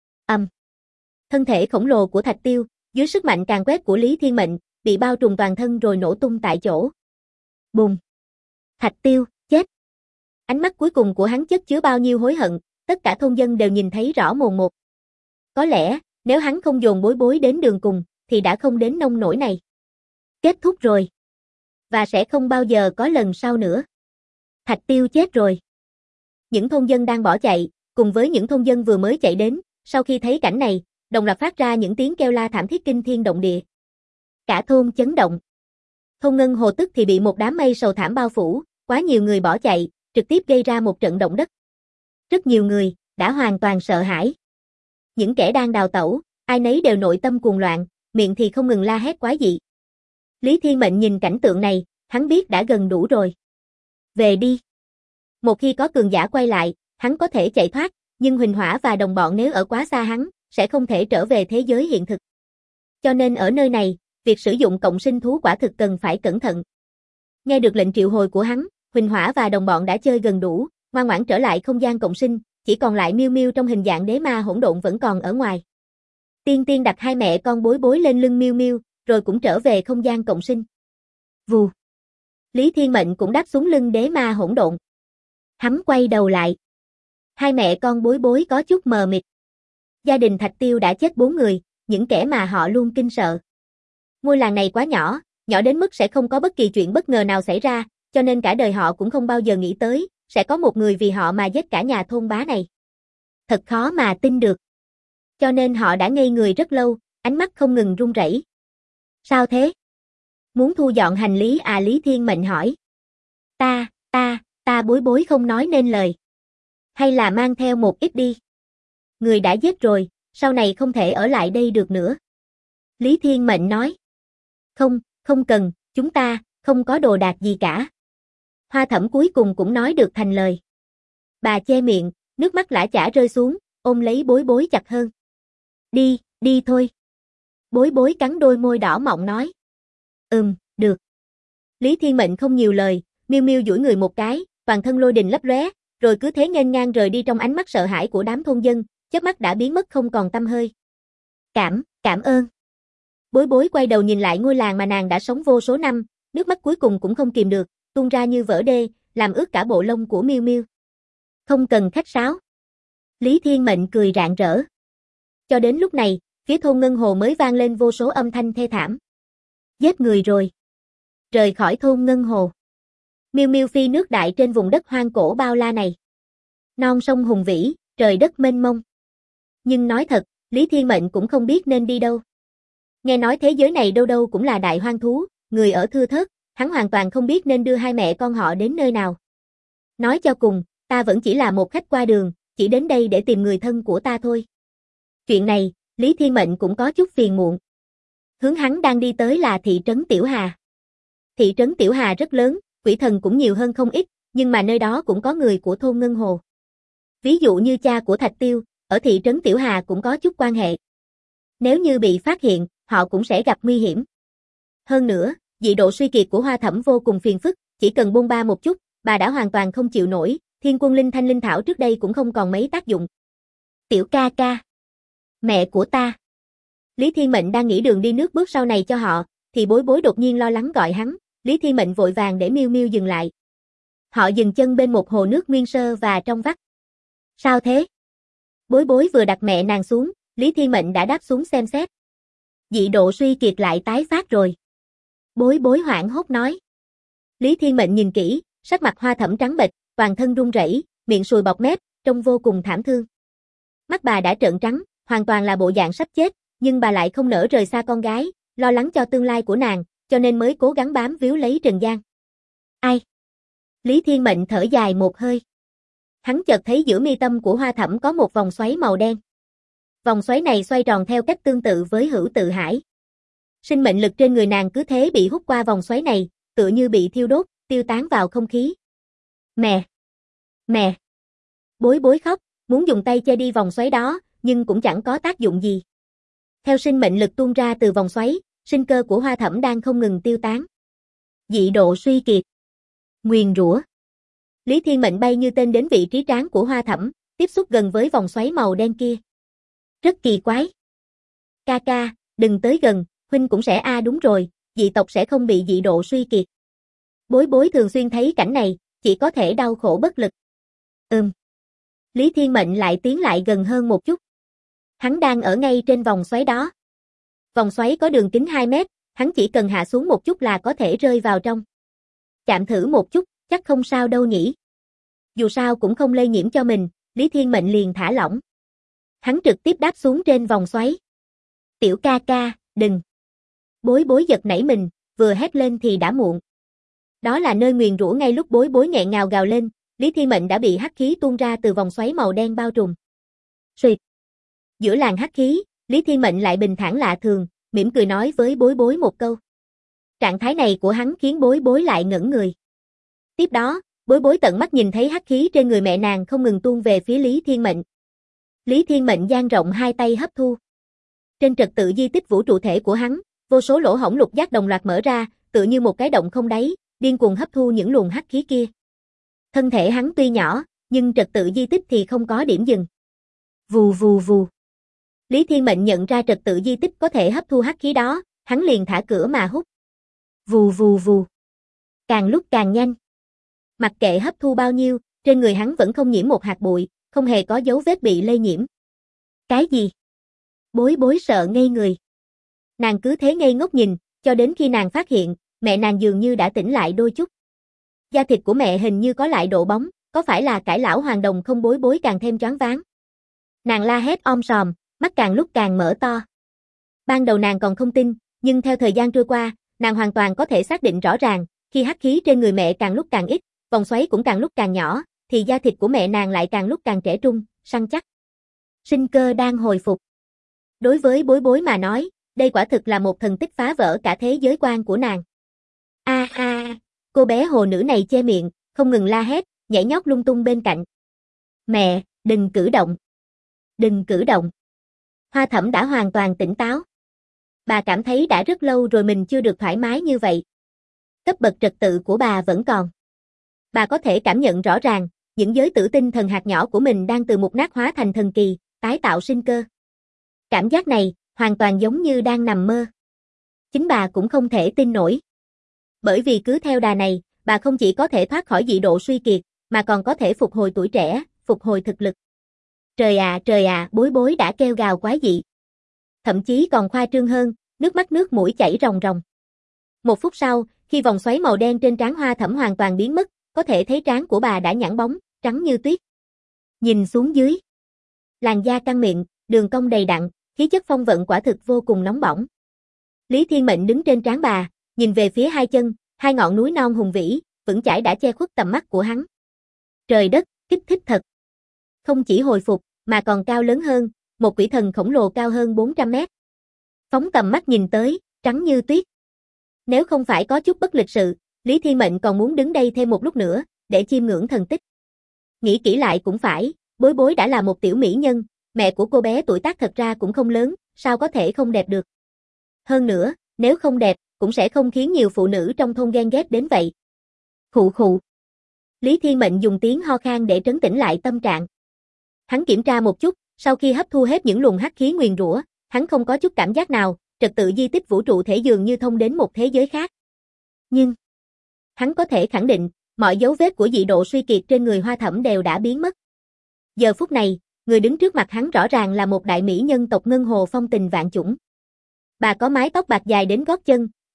Thân thể khổng lồ của Thạch Tiêu, dưới sức mạnh càn quét của Lý Thiên Mệnh, bị bao trùm toàn thân rồi nổ tung tại chỗ. Bùng. Thạch Tiêu, chết. Ánh mắt cuối cùng của hắn chất chứa bao nhiêu hối hận, tất cả thôn dân đều nhìn thấy rõ mồn một. Có lẽ, nếu hắn không dồn Bối Bối đến đường cùng, thì đã không đến nông nỗi này. Kết thúc rồi. Và sẽ không bao giờ có lần sau nữa. Thạch Tiêu chết rồi. Những thôn dân đang bỏ chạy, cùng với những thôn dân vừa mới chạy đến, sau khi thấy cảnh này, đồng loạt phát ra những tiếng kêu la thảm thiết kinh thiên động địa. Cả thôn chấn động. Thôn Ngân Hồ tức thì bị một đám mây sầu thảm bao phủ, quá nhiều người bỏ chạy, trực tiếp gây ra một trận động đất. Rất nhiều người đã hoàn toàn sợ hãi. Những kẻ đang đào tẩu, ai nấy đều nội tâm cuồng loạn, miệng thì không ngừng la hét quái dị. Lý Thiên Mệnh nhìn cảnh tượng này, hắn biết đã gần đủ rồi. Về đi. Một khi có cường giả quay lại, hắn có thể chạy thoát, nhưng Huỳnh Hỏa và đồng bọn nếu ở quá xa hắn, sẽ không thể trở về thế giới hiện thực. Cho nên ở nơi này, việc sử dụng cộng sinh thú quả thực cần phải cẩn thận. Nghe được lệnh triệu hồi của hắn, Huỳnh Hỏa và đồng bọn đã chơi gần đủ, ngoan ngoãn trở lại không gian cộng sinh, chỉ còn lại Miêu Miêu trong hình dạng đế ma hỗn độn vẫn còn ở ngoài. Tiên Tiên đặt hai mẹ con Bối Bối lên lưng Miêu Miêu, rồi cũng trở về không gian cộng sinh. Vù. Lý Thiên Mệnh cũng đáp xuống lưng đế ma hỗn độn. Hắn quay đầu lại. Hai mẹ con Bối Bối có chút mờ mịt. Gia đình Thạch Tiêu đã chết 4 người, những kẻ mà họ luôn kinh sợ. Ngôi làng này quá nhỏ, nhỏ đến mức sẽ không có bất kỳ chuyện bất ngờ nào xảy ra, cho nên cả đời họ cũng không bao giờ nghĩ tới, sẽ có một người vì họ mà giết cả nhà thôn bá này. Thật khó mà tin được. Cho nên họ đã ngây người rất lâu, ánh mắt không ngừng run rẩy. Sao thế? Muốn thu dọn hành lý à? Lý Thiên Mệnh hỏi. Ta Bối Bối không nói nên lời. Hay là mang theo một ít đi. Người đã giết rồi, sau này không thể ở lại đây được nữa. Lý Thiên Mệnh nói. Không cần, chúng ta, không có đồ đạc gì cả. Hoa Thẩm cuối cùng cũng nói được thành lời. Bà che miệng, nước mắt lã chã rơi xuống, ôm lấy Bối Bối chặt hơn. Đi thôi. Bối Bối cắn đôi môi đỏ mọng nói. Được. Lý Thiên Mệnh không nhiều lời, Miêu Miêu duỗi người một cái, toàn thân lôi đình lấp lóe, rồi cứ thế nghênh ngang rời đi trong ánh mắt sợ hãi của đám thôn dân, chớp mắt đã biến mất không còn tăm hơi. Cảm ơn. Bối Bối quay đầu nhìn lại ngôi làng mà nàng đã sống vô số năm, nước mắt cuối cùng cũng không kìm được, tuôn ra như vỡ đê, làm ướt cả bộ lông của Miêu Miêu. Không cần khách sáo. Lý Thiên Mệnh cười rạng rỡ. Cho đến lúc này, phía thôn Ngân Hồ mới vang lên vô số âm thanh thê thảm. Giết người rồi. Rời khỏi thôn Ngân Hồ. Miêu Miêu phi nước đại trên vùng đất hoang cổ bao la này. Non sông hùng vĩ, trời đất mênh mông. Nhưng nói thật, Lý Thiên Mệnh cũng không biết nên đi đâu. Nghe nói thế giới này đâu đâu cũng là đại hoang thú, người ở thưa thớt, hắn hoàn toàn không biết nên đưa hai mẹ con họ đến nơi nào. Nói cho cùng, ta vẫn chỉ là một khách qua đường, chỉ đến đây để tìm người thân của ta thôi. Chuyện này, Lý Thiên Mệnh cũng có chút phiền muộn. Hướng hắn đang đi tới là thị trấn Tiểu Hà. Thị trấn Tiểu Hà rất lớn, quỷ thần cũng nhiều hơn không ít, nhưng mà nơi đó cũng có người của thôn Ngân Hồ. Ví dụ như cha của Thạch Tiêu, ở thị trấn Tiểu Hà cũng có chút quan hệ. Nếu như bị phát hiện, họ cũng sẽ gặp nguy hiểm. Hơn nữa, dị độ suy kiệt của Hoa Thẩm vô cùng phiền phức, chỉ cần bôn ba một chút, bà đã hoàn toàn không chịu nổi, Thiên Quân Linh Thanh Linh Thảo trước đây cũng không còn mấy tác dụng. Tiểu ca ca. Mẹ của ta. Lý Thiên Mệnh đang nghĩ đường đi nước bước sau này cho họ, thì Bối Bối đột nhiên lo lắng gọi hắn, Lý Thiên Mệnh vội vàng để Miêu Miêu dừng lại. Họ dừng chân bên một hồ nước nguyên sơ và trong vắt. Sao thế? Bối Bối vừa đặt mẹ nàng xuống, Lý Thiên Mệnh đã đáp xuống xem xét. Dị độ suy kiệt lại tái phát rồi. Bối Bối hoảng hốt nói. Lý Thiên Mệnh nhìn kỹ, sắc mặt Hoa Thẩm trắng bệch, toàn thân run rẩy, miệng sùi bọt mép, trông vô cùng thảm thương. Mắt bà đã trợn trắng, hoàn toàn là bộ dạng sắp chết, nhưng bà lại không nỡ rời xa con gái, lo lắng cho tương lai của nàng, cho nên mới cố gắng bám víu lấy Trần Giang. Ai? Lý Thiên Mệnh thở dài một hơi. Hắn chợt thấy giữa mi tâm của Hoa Thẩm có một vòng xoáy màu đen. Vòng xoáy này xoay tròn theo cách tương tự với Hữu Tự Hải. Sinh mệnh lực trên người nàng cứ thế bị hút qua vòng xoáy này, tựa như bị thiêu đốt, tiêu tán vào không khí. Mẹ! Mẹ! Bối Bối khóc, muốn dùng tay che đi vòng xoáy đó, nhưng cũng chẳng có tác dụng gì. Theo sinh mệnh lực tuôn ra từ vòng xoáy, sinh cơ của Hoa Thẩm đang không ngừng tiêu tán. Dị độ suy kiệt. Nguyền rủa. Lý Thiên Mệnh bay như tên đến vị trí trán của Hoa Thẩm, tiếp xúc gần với vòng xoáy màu đen kia. Rất kỳ quái. Ca ca, đừng tới gần, huynh cũng sẽ đúng rồi, dị tộc sẽ không bị dị độ suy kiệt. Bối Bối thường xuyên thấy cảnh này, chỉ có thể đau khổ bất lực. Lý Thiên Mệnh lại tiến lại gần hơn một chút. Hắn đang ở ngay trên vòng xoáy đó. Vòng xoáy có đường kính 2 mét, hắn chỉ cần hạ xuống một chút là có thể rơi vào trong. Chạm thử một chút, chắc không sao đâu nhỉ. Dù sao cũng không lây nhiễm cho mình, Lý Thiên Mệnh liền thả lỏng. Hắn trực tiếp đáp xuống trên vòng xoáy. Tiểu ca ca, đừng. Bối Bối giật nảy mình, vừa hét lên thì đã muộn. Đó là nơi nguyền rủa, ngay lúc Bối Bối nghẹn ngào gào lên, Lý Thiên Mệnh đã bị hắc khí tuôn ra từ vòng xoáy màu đen bao trùm. Xuyệt. Giữa làn hắc khí, Lý Thiên Mệnh lại bình thản lạ thường, mỉm cười nói với Bối Bối một câu. Trạng thái này của hắn khiến Bối Bối lại ngẩn người. Tiếp đó, Bối Bối tận mắt nhìn thấy hắc khí trên người mẹ nàng không ngừng tuôn về phía Lý Thiên Mệnh. Lý Thiên Mệnh dang rộng hai tay hấp thu. Trên trật tự di tích vũ trụ thể của hắn, vô số lỗ hổng lục giác đồng loạt mở ra, tựa như một cái động không đáy, điên cuồng hấp thu những luồng hắc khí kia. Thân thể hắn tuy nhỏ, nhưng trật tự di tích thì không có điểm dừng. Vù vù vù. Lý Thiên Mệnh nhận ra trật tự di tích có thể hấp thu hắc khí đó, hắn liền thả cửa mà hút. Vù vù vù. Càng lúc càng nhanh. Mặc kệ hấp thu bao nhiêu, trên người hắn vẫn không nhiễm một hạt bụi, không hề có dấu vết bị lây nhiễm. Cái gì? Bối Bối sợ ngây người. Nàng cứ thế ngây ngốc nhìn, cho đến khi nàng phát hiện, mẹ nàng dường như đã tỉnh lại đôi chút. Da thịt của mẹ hình như có lại độ bóng, có phải là cải lão hoàng đồng không? Bối Bối càng thêm choáng váng. Nàng la hét om sòm, mắt càng lúc càng mở to. Ban đầu nàng còn không tin, nhưng theo thời gian trôi qua, nàng hoàn toàn có thể xác định rõ ràng, khi hắc khí trên người mẹ càng lúc càng ít, vòng xoáy cũng càng lúc càng nhỏ, thì da thịt của mẹ nàng lại càng lúc càng trẻ trung, săn chắc. Sinh cơ đang hồi phục. Đối với Bối Bối mà nói, đây quả thực là một thần tích phá vỡ cả thế giới quan của nàng. Cô bé hồ nữ này che miệng, không ngừng la hét, nhảy nhót lung tung bên cạnh. Mẹ, đừng cử động. Đừng cử động. Hoa Thẩm đã hoàn toàn tỉnh táo. Bà cảm thấy đã rất lâu rồi mình chưa được thoải mái như vậy. Cấp bậc trật tự của bà vẫn còn. Bà có thể cảm nhận rõ ràng, những giới tử tinh thần hạt nhỏ của mình đang từ mục nát hóa thành thần kỳ, tái tạo sinh cơ. Cảm giác này, hoàn toàn giống như đang nằm mơ. Chính bà cũng không thể tin nổi. Bởi vì cứ theo đà này, bà không chỉ có thể thoát khỏi dị độ suy kiệt, mà còn có thể phục hồi tuổi trẻ, phục hồi thực lực. Trời à, Bối Bối đã kêu gào quái dị. Thậm chí còn khoa trương hơn, nước mắt nước mũi chảy ròng ròng. Một phút sau, khi vòng xoáy màu đen trên trán Hoa Thẩm hoàn toàn biến mất, có thể thấy trán của bà đã nhẵn bóng, trắng như tuyết. Nhìn xuống dưới, làn da căng mịn, đường cong đầy đặn, khí chất phong vận quả thực vô cùng nóng bỏng. Lý Thiên Mệnh đứng trên trán bà, nhìn về phía hai chân, hai ngọn núi non hùng vĩ, vững chãi đã che khuất tầm mắt của hắn. Trời đất, kích thích thật. Không chỉ hồi phục, mà còn cao lớn hơn, một quỷ thần khổng lồ cao hơn 400 mét. Phóng tầm mắt nhìn tới, trắng như tuyết. Nếu không phải có chút bất lịch sự, Lý Thiên Mệnh còn muốn đứng đây thêm một lúc nữa, để chiêm ngưỡng thần tích. Nghĩ kỹ lại cũng phải, Bối Bối đã là một tiểu mỹ nhân, mẹ của cô bé tuổi tác thật ra cũng không lớn, sao có thể không đẹp được. Hơn nữa, nếu không đẹp, cũng sẽ không khiến nhiều phụ nữ trong thôn ghen ghét đến vậy. Khụ khụ. Lý Thiên Mệnh dùng tiếng ho khan để trấn tĩnh lại tâm trạng. Hắn kiểm tra một chút, sau khi hấp thu hết những luồng hắc khí nguyền rủa, hắn không có chút cảm giác nào, trật tự di tích vũ trụ thể dường như thông đến một thế giới khác. Nhưng, hắn có thể khẳng định, mọi dấu vết của dị độ suy kiệt trên người Hoa Thẩm đều đã biến mất. Giờ phút này, người đứng trước mặt hắn rõ ràng là một đại mỹ nhân tộc Ngân Hồ phong tình vạn chủng. Bà có mái tóc bạc dài đến gót chân,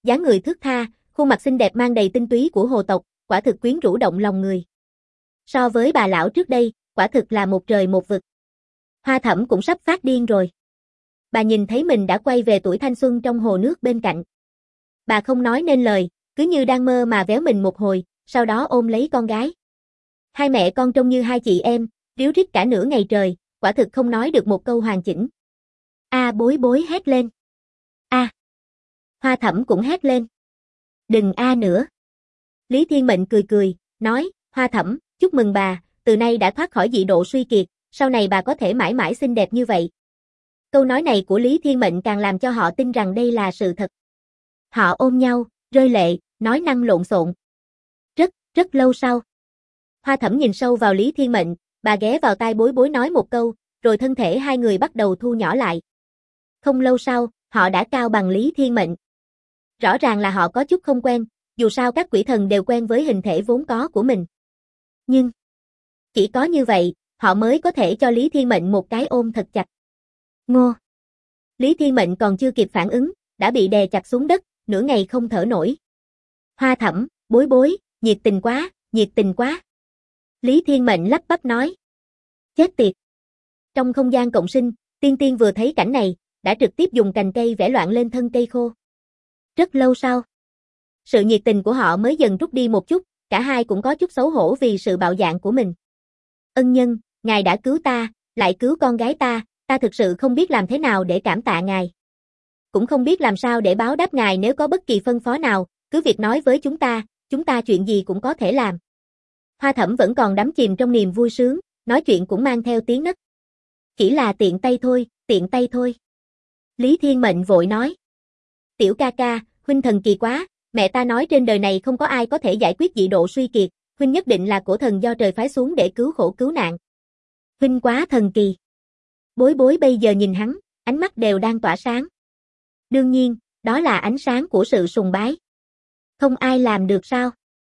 Dáng người thướt tha, khuôn mặt xinh đẹp mang đầy tinh túy của hồ tộc, quả thực quyến rũ động lòng người. So với bà lão trước đây, quả thực là một trời một vực. Hoa Thẩm cũng sắp phát điên rồi. Bà nhìn thấy mình đã quay về tuổi thanh xuân trong hồ nước bên cạnh. Bà không nói nên lời, cứ như đang mơ mà véo mình một hồi, sau đó ôm lấy con gái. Hai mẹ con trông như hai chị em, ríu rít cả nửa ngày trời, quả thực không nói được một câu hoàn chỉnh. Bối bối hét lên. Hoa Thẩm cũng hét lên. Đừng nữa. Lý Thiên Mệnh cười cười, nói, Hoa Thẩm, chúc mừng bà, từ nay đã thoát khỏi dị độ suy kiệt, sau này bà có thể mãi mãi xinh đẹp như vậy. Câu nói này của Lý Thiên Mệnh càng làm cho họ tin rằng đây là sự thật. Họ ôm nhau, rơi lệ, nói năng lộn xộn. Rất lâu sau. Hoa Thẩm nhìn sâu vào Lý Thiên Mệnh, bà ghé vào tai bối bối nói một câu, rồi thân thể hai người bắt đầu thu nhỏ lại. Không lâu sau, họ đã cao bằng Lý Thiên Mệnh. Rõ ràng là họ có chút không quen, dù sao các quỷ thần đều quen với hình thể vốn có của mình. Nhưng, chỉ có như vậy, họ mới có thể cho Lý Thiên Mệnh một cái ôm thật chặt. Ngô! Lý Thiên Mệnh còn chưa kịp phản ứng, đã bị đè chặt xuống đất, nửa ngày không thở nổi. Hoa Thẩm, bối bối, nhiệt tình quá, nhiệt tình quá. Lý Thiên Mệnh lắp bắp nói. Chết tiệt! Trong không gian cộng sinh, Tiên Tiên vừa thấy cảnh này, đã trực tiếp dùng cành cây vẽ loạn lên thân cây khô. Rất lâu sau, sự nhiệt tình của họ mới dần rút đi một chút, cả hai cũng có chút xấu hổ vì sự bạo dạn của mình. Ân nhân, ngài đã cứu ta, lại cứu con gái ta thực sự không biết làm thế nào để cảm tạ ngài. Cũng không biết làm sao để báo đáp ngài, nếu có bất kỳ phân phó nào, cứ việc nói với chúng ta chuyện gì cũng có thể làm. Hoa Thẩm vẫn còn đắm chìm trong niềm vui sướng, nói chuyện cũng mang theo tiếng nấc. Chỉ là tiện tay thôi. Lý Thiên Mệnh vội nói. Tiểu ca ca, huynh thần kỳ quá, mẹ ta nói trên đời này không có ai có thể giải quyết dị độ suy kiệt, huynh nhất định là cổ thần do trời phái xuống để cứu khổ cứu nạn. Huynh quá thần kỳ. Bối bối bây giờ nhìn hắn, ánh mắt đều đang tỏa sáng. Đương nhiên, đó là ánh sáng của sự sùng bái. Không ai làm được sao?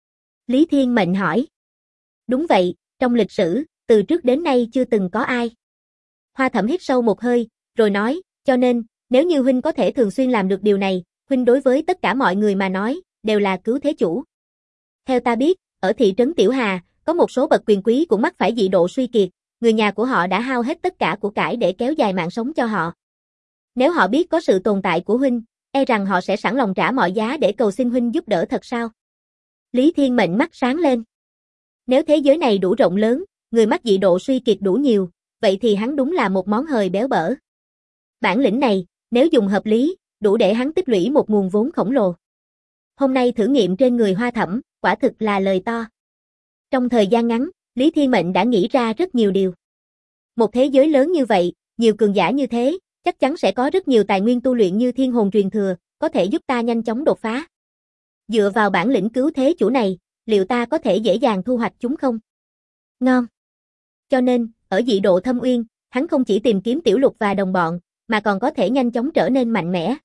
Lý Thiên Mệnh hỏi. Đúng vậy, trong lịch sử, từ trước đến nay chưa từng có ai. Hoa Thẩm hít sâu một hơi, rồi nói, cho nên, nếu như huynh có thể thường xuyên làm được điều này, huynh đối với tất cả mọi người mà nói, đều là cứu thế chủ. Theo ta biết, ở thị trấn Tiểu Hà, có một số bậc quyền quý cũng mắc phải dị độ suy kiệt, người nhà của họ đã hao hết tất cả của cải để kéo dài mạng sống cho họ. Nếu họ biết có sự tồn tại của huynh, e rằng họ sẽ sẵn lòng trả mọi giá để cầu xin huynh giúp đỡ thật sao? Lý Thiên Mệnh mắt sáng lên. Nếu thế giới này đủ rộng lớn, người mắc dị độ suy kiệt đủ nhiều, vậy thì hắn đúng là một món hời béo bở. Bản lĩnh này, nếu dùng hợp lý, đủ để hắn tích lũy một nguồn vốn khổng lồ. Hôm nay thử nghiệm trên người Hoa Thẩm, quả thực là lời to. Trong thời gian ngắn, Lý Thiên Mệnh đã nghĩ ra rất nhiều điều. Một thế giới lớn như vậy, nhiều cường giả như thế, chắc chắn sẽ có rất nhiều tài nguyên tu luyện như thiên hồn truyền thừa, có thể giúp ta nhanh chóng đột phá. Dựa vào bản lĩnh cứu thế chủ này, liệu ta có thể dễ dàng thu hoạch chúng không? Ngon. Cho nên, ở dị độ thâm uyên, hắn không chỉ tìm kiếm Tiểu Lục và đồng bọn, mà còn có thể nhanh chóng trở nên mạnh mẽ.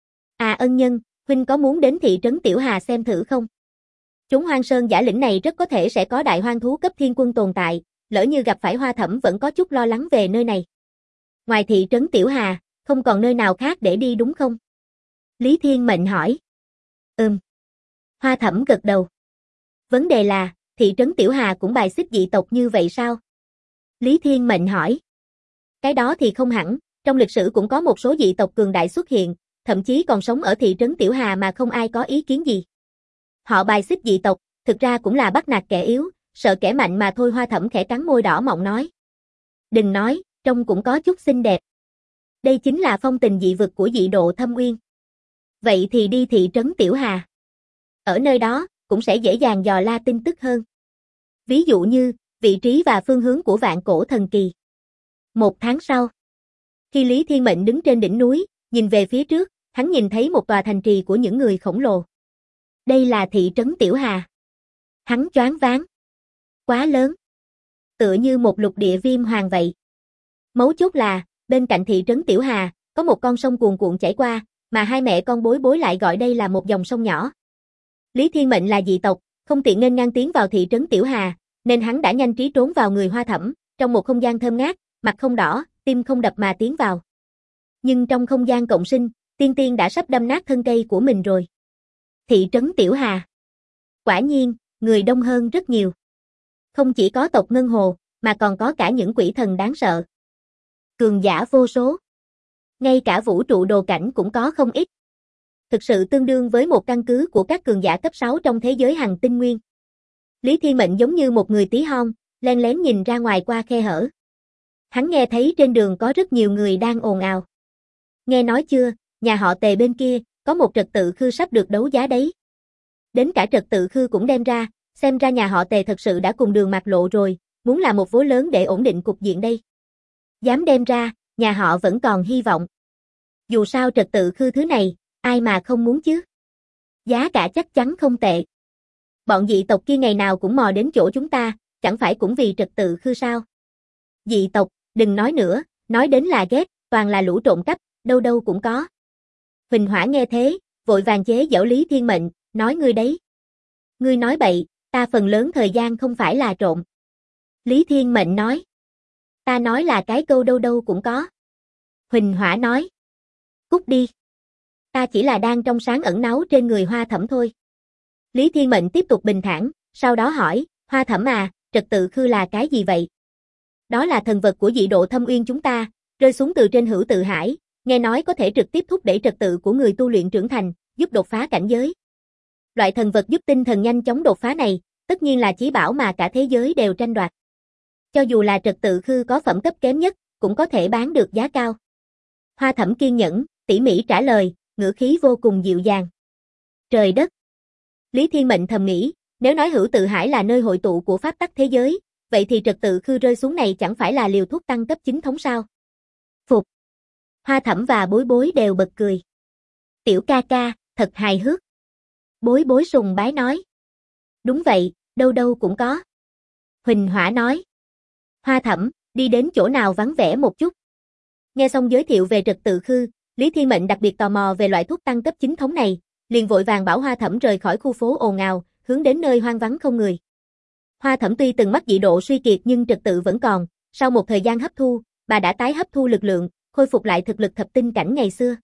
Ân nhân, huynh có muốn đến thị trấn Tiểu Hà xem thử không? Chốn hoang sơn giả lĩnh này rất có thể sẽ có đại hoang thú cấp thiên quân tồn tại, lỡ như gặp phải Hoa Thẩm vẫn có chút lo lắng về nơi này. Ngoài thị trấn Tiểu Hà, không còn nơi nào khác để đi đúng không? Lý Thiên Mệnh hỏi. Hoa Thẩm gật đầu. Vấn đề là, thị trấn Tiểu Hà cũng bài xích dị tộc như vậy sao? Lý Thiên Mệnh hỏi. Cái đó thì không hẳn, trong lịch sử cũng có một số dị tộc cường đại xuất hiện, thậm chí còn sống ở thị trấn Tiểu Hà mà không ai có ý kiến gì. Họ bài xích dị tộc, thực ra cũng là bắt nạt kẻ yếu, sợ kẻ mạnh mà thôi. Hoa Thẩm khẽ cắn môi đỏ mọng nói. Đừng nói, trông cũng có chút xinh đẹp. Đây chính là phong tình dị vực của dị độ thâm uyên. Vậy thì đi thị trấn Tiểu Hà. Ở nơi đó, cũng sẽ dễ dàng dò la tin tức hơn. Ví dụ như, vị trí và phương hướng của vạn cổ thần kỳ. 1 tháng sau, khi Lý Thiên Mệnh đứng trên đỉnh núi, nhìn về phía trước, hắn nhìn thấy một tòa thành trì của những người khổng lồ. Đây là thị trấn Tiểu Hà. Hắn choáng váng. Quá lớn. Tựa như một lục địa viêm hoàng vậy. Mấu chốt là, bên cạnh thị trấn Tiểu Hà, có một con sông cuồn cuộn chảy qua, mà hai mẹ con bối bối lại gọi đây là một dòng sông nhỏ. Lý Thiên Mệnh là dị tộc, không tiện nên ngang tiến vào thị trấn Tiểu Hà, nên hắn đã nhanh trí trốn vào người Hoa Thẩm, trong một không gian thơm ngát, mặt không đỏ, tim không đập mà tiến vào. Nhưng trong không gian cộng sinh, Tiên Tiên đã sắp đâm nát thân cây của mình rồi. Thị trấn Tiểu Hà. Quả nhiên, người đông hơn rất nhiều. Không chỉ có tộc Ngân Hồ, mà còn có cả những quỷ thần đáng sợ. Cường giả vô số. Ngay cả vũ trụ đồ cảnh cũng có không ít. Thực sự tương đương với một căn cứ của các cường giả cấp 6 trong thế giới hành tinh nguyên. Lý Thiên Mệnh giống như một người tí hon, len lén nhìn ra ngoài qua khe hở. Hắn nghe thấy trên đường có rất nhiều người đang ồn ào. Nghe nói chưa, nhà họ Tề bên kia, có một trật tự khư sắp được đấu giá đấy. Đến cả trật tự khư cũng đem ra, xem ra nhà họ Tề thật sự đã cùng đường mạt lộ rồi, muốn làm một vố lớn để ổn định cục diện đây. Dám đem ra, nhà họ vẫn còn hy vọng. Dù sao trật tự khư thứ này, ai mà không muốn chứ. Giá cả chắc chắn không tệ. Bọn dị tộc kia ngày nào cũng mò đến chỗ chúng ta, chẳng phải cũng vì trật tự khư sao? Dị tộc, đừng nói nữa, nói đến là ghét, toàn là lũ trộm cắp, đâu đâu cũng có. Huỳnh Hỏa nghe thế, vội vàng chế giễu Lý Thiên Mệnh, nói ngươi đấy. Ngươi nói bậy, ta phần lớn thời gian không phải là trộm. Lý Thiên Mệnh nói. Ta nói là cái câu đâu đâu cũng có. Huỳnh Hỏa nói. Cút đi. Ta chỉ là đang trong sáng ẩn náu trên người Hoa Thẩm thôi. Lý Thiên Mệnh tiếp tục bình thản, sau đó hỏi, Hoa Thẩm à, trật tự khư là cái gì vậy? Đó là thần vật của dị độ Thâm Uyên chúng ta, rơi xuống từ trên Hữu Tự Hải, nghe nói có thể trực tiếp thúc đẩy trật tự của người tu luyện trưởng thành, giúp đột phá cảnh giới. Loại thần vật giúp tinh thần nhanh chóng đột phá này, tất nhiên là chí bảo mà cả thế giới đều tranh đoạt. Cho dù là trật tự khư có phẩm cấp kém nhất, cũng có thể bán được giá cao. Hoa Thẩm kiên nhẫn, tỉ mỉ trả lời, ngữ khí vô cùng dịu dàng. Trời đất! Lý Thiên Mệnh thầm nghĩ, nếu nói Hữu Tự Hải là nơi hội tụ của pháp tắc thế giới, vậy thì trật tự khư rơi xuống này chẳng phải là liều thuốc tăng cấp chính thống sao? Phục! Hoa Thẩm và Bối Bối đều bật cười. Tiểu ca ca, thật hài hước. Bối Bối sùng bái nói. Đúng vậy, đâu đâu cũng có. Huỳnh Hỏa nói. Hoa Thẩm, đi đến chỗ nào vắng vẻ một chút. Nghe xong giới thiệu về trật tự khư, Lý Thiên Mệnh đặc biệt tò mò về loại thuốc tăng cấp chính thống này, liền vội vàng bảo Hoa Thẩm rời khỏi khu phố ồn ào, hướng đến nơi hoang vắng không người. Hoa Thẩm tuy từng mắc dị độ suy kiệt nhưng trật tự vẫn còn, sau một thời gian hấp thu, bà đã tái hấp thu lực lượng, khôi phục lại thực lực thập tinh cảnh ngày xưa.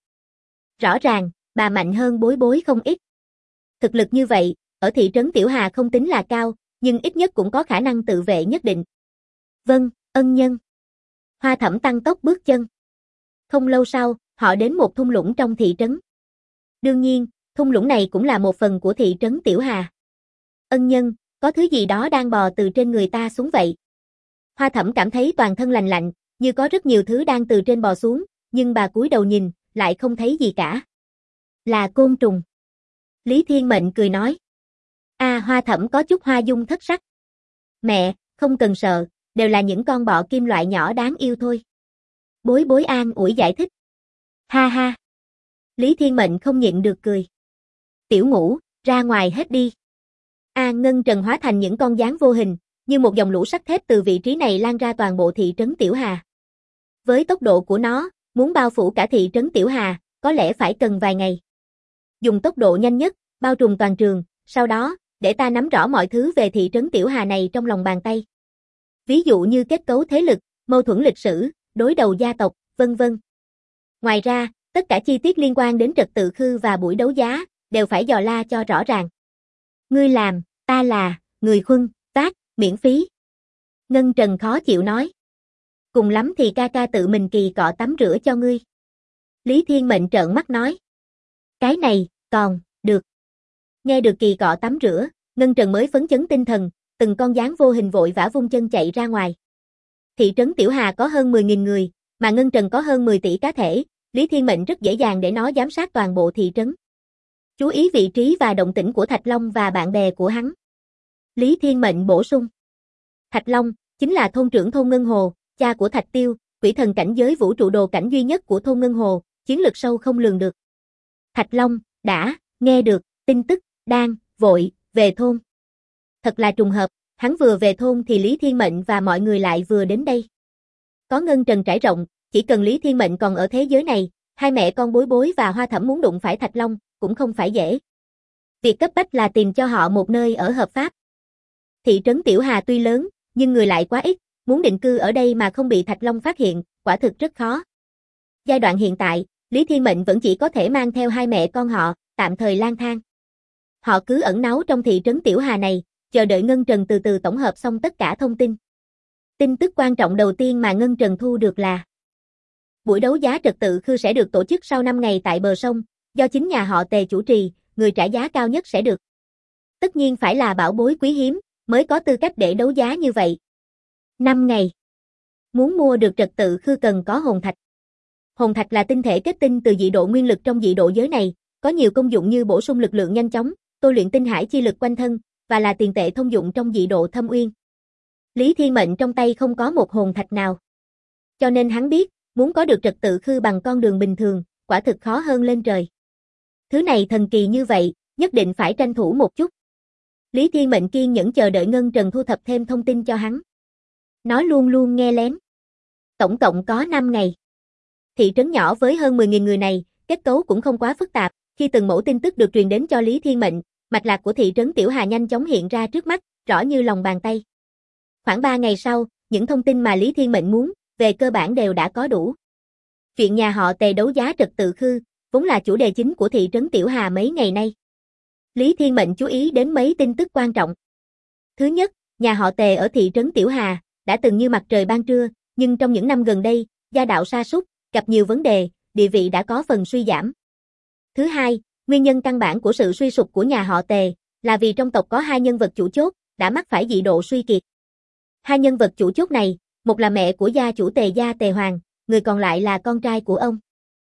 Rõ ràng, bà mạnh hơn Bối Bối không ít. Thực lực như vậy, ở thị trấn Tiểu Hà không tính là cao, nhưng ít nhất cũng có khả năng tự vệ nhất định. Vâng, ân nhân. Hoa Thẩm tăng tốc bước chân. Không lâu sau, họ đến một thung lũng trong thị trấn. Đương nhiên, thung lũng này cũng là một phần của thị trấn Tiểu Hà. Ân nhân, có thứ gì đó đang bò từ trên người ta xuống vậy. Hoa Thẩm cảm thấy toàn thân lành lạnh, như có rất nhiều thứ đang từ trên bò xuống, nhưng bà cúi đầu nhìn, lại không thấy gì cả. Là côn trùng. Lý Thiên Mệnh cười nói. Hoa Thẩm có chút hoa dung thất sắc. Mẹ, không cần sợ, đều là những con bọ kim loại nhỏ đáng yêu thôi. Bối Bối an ủi giải thích. Ha ha. Lý Thiên Mệnh không nhịn được cười. Tiểu Ngũ, ra ngoài hết đi. Ngân Trần hóa thành những con gián vô hình, như một dòng lũ sắt thép từ vị trí này lan ra toàn bộ thị trấn Tiểu Hà. Với tốc độ của nó, muốn bao phủ cả thị trấn Tiểu Hà, có lẽ phải cần vài ngày. Dùng tốc độ nhanh nhất, bao trùm toàn trường, sau đó, để ta nắm rõ mọi thứ về thị trấn Tiểu Hà này trong lòng bàn tay. Ví dụ như kết cấu thế lực, mâu thuẫn lịch sử, đối đầu gia tộc, vân vân. Ngoài ra, tất cả chi tiết liên quan đến trật tự khư và buổi đấu giá, đều phải dò la cho rõ ràng. Ngươi làm, ta là, người khuân, tác, miễn phí. Ngân Trần khó chịu nói. Cùng lắm thì ca ca tự mình kỳ cọ tắm rửa cho ngươi. Lý Thiên Mệnh trợn mắt nói. Cái này, còn, được. Nghe được kỳ cọ tắm rửa, Ngân Trần mới phấn chấn tinh thần, từng con gián vô hình vội vã vung chân chạy ra ngoài. Thị trấn Tiểu Hà có hơn 10.000 người, mà Ngân Trần có hơn 10 tỷ cá thể, Lý Thiên Mệnh rất dễ dàng để nó giám sát toàn bộ thị trấn. Chú ý vị trí và động tĩnh của Thạch Long và bạn bè của hắn. Lý Thiên Mệnh bổ sung. Thạch Long, chính là thôn trưởng thôn Ngân Hồ, cha của Thạch Tiêu, quỷ thần cảnh giới vũ trụ đồ cảnh duy nhất của thôn Ngân Hồ, chiến lực sâu không lường được. Thạch Long, đã, nghe được, tin tức, đang, vội, về thôn. Thật là trùng hợp, hắn vừa về thôn thì Lý Thiên Mệnh và mọi người lại vừa đến đây. Có Ngân Trần trải rộng, chỉ cần Lý Thiên Mệnh còn ở thế giới này, hai mẹ con Bối Bối và Hoa Thẩm muốn đụng phải Thạch Long, cũng không phải dễ. Việc cấp bách là tìm cho họ một nơi ở hợp pháp. Thị trấn Tiểu Hà tuy lớn, nhưng người lại quá ít, muốn định cư ở đây mà không bị Thạch Long phát hiện, quả thực rất khó. Giai đoạn hiện tại, Lý Thiên Mệnh vẫn chỉ có thể mang theo hai mẹ con họ, tạm thời lang thang. Họ cứ ẩn náu trong thị trấn Tiểu Hà này, chờ đợi Ngân Trần từ từ tổng hợp xong tất cả thông tin. Tin tức quan trọng đầu tiên mà Ngân Trần thu được là buổi đấu giá trật tự khư sẽ được tổ chức sau 5 ngày tại bờ sông, do chính nhà họ Tề chủ trì, người trả giá cao nhất sẽ được. Tất nhiên phải là bảo bối quý hiếm, mới có tư cách để đấu giá như vậy. 5 ngày. Muốn mua được trật tự khư cần có hồn thạch. Hồn thạch là tinh thể kết tinh từ dị độ nguyên lực trong dị độ giới này, có nhiều công dụng như bổ sung lực lượng nhanh chóng, tôi luyện tinh hải chi lực quanh thân, và là tiền tệ thông dụng trong dị độ thâm uyên. Lý Thiên Mệnh trong tay không có một hồn thạch nào. Cho nên hắn biết, muốn có được trật tự khư bằng con đường bình thường, quả thực khó hơn lên trời. Thứ này thần kỳ như vậy, nhất định phải tranh thủ một chút. Lý Thiên Mệnh kiên nhẫn chờ đợi Ngân Trần thu thập thêm thông tin cho hắn. Nó luôn luôn nghe lén. Tổng cộng có 5 ngày. Thị trấn nhỏ với hơn 10.000 người này, kết cấu cũng không quá phức tạp, khi từng mẫu tin tức được truyền đến cho Lý Thiên Mệnh, mạch lạc của thị trấn Tiểu Hà nhanh chóng hiện ra trước mắt, rõ như lòng bàn tay. Khoảng 3 ngày sau, những thông tin mà Lý Thiên Mệnh muốn, về cơ bản đều đã có đủ. Chuyện nhà họ Tề đấu giá trật tự khư, vốn là chủ đề chính của thị trấn Tiểu Hà mấy ngày nay. Lý Thiên Mệnh chú ý đến mấy tin tức quan trọng. Thứ nhất, nhà họ Tề ở thị trấn Tiểu Hà, đã từng như mặt trời ban trưa, nhưng trong những năm gần đây, gia đạo sa sút, gặp nhiều vấn đề, địa vị đã có phần suy giảm. Thứ hai, nguyên nhân căn bản của sự suy sụp của nhà họ Tề, là vì trong tộc có 2 nhân vật chủ chốt, đã mắc phải dị độ suy kiệt. 2 nhân vật chủ chốt này, một là mẹ của gia chủ Tề gia Tề Hoàng, người còn lại là con trai của ông.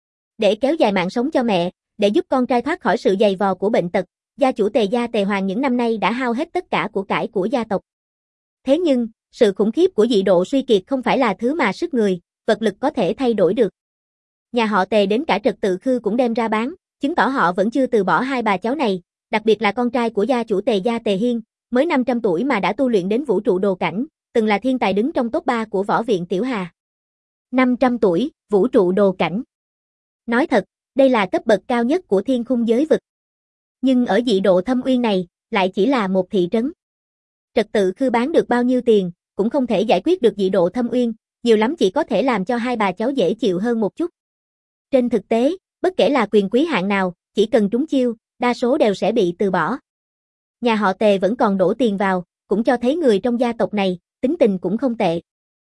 Để kéo dài mạng sống cho mẹ, để giúp con trai thoát khỏi sự dày vò của bệnh tật, gia chủ Tề gia Tề Hoàng những năm nay đã hao hết tất cả của cải của gia tộc. Thế nhưng, sự khủng khiếp của dị độ suy kiệt không phải là thứ mà sức người, vật lực có thể thay đổi được. Nhà họ Tề đến cả trật tự khư cũng đem ra bán, chứng tỏ họ vẫn chưa từ bỏ 2 bà cháu này, đặc biệt là con trai của gia chủ Tề gia Tề Hiên, mới 500 tuổi mà đã tu luyện đến vũ trụ đồ cảnh, từng là thiên tài đứng trong top 3 của võ viện Tiểu Hà. 500 tuổi, vũ trụ đồ cảnh. Nói thật, đây là cấp bậc cao nhất của thiên khung giới vực. Nhưng ở dị độ thâm uyên này, lại chỉ là một thị trấn. Trật tự khư bán được bao nhiêu tiền, cũng không thể giải quyết được dị độ thâm uyên, nhiều lắm chỉ có thể làm cho 2 bà cháu dễ chịu hơn một chút. Trên thực tế, bất kể là quyền quý hạng nào, chỉ cần trúng chiêu, đa số đều sẽ bị từ bỏ. Nhà họ Tề vẫn còn đổ tiền vào, cũng cho thấy người trong gia tộc này, tính tình cũng không tệ.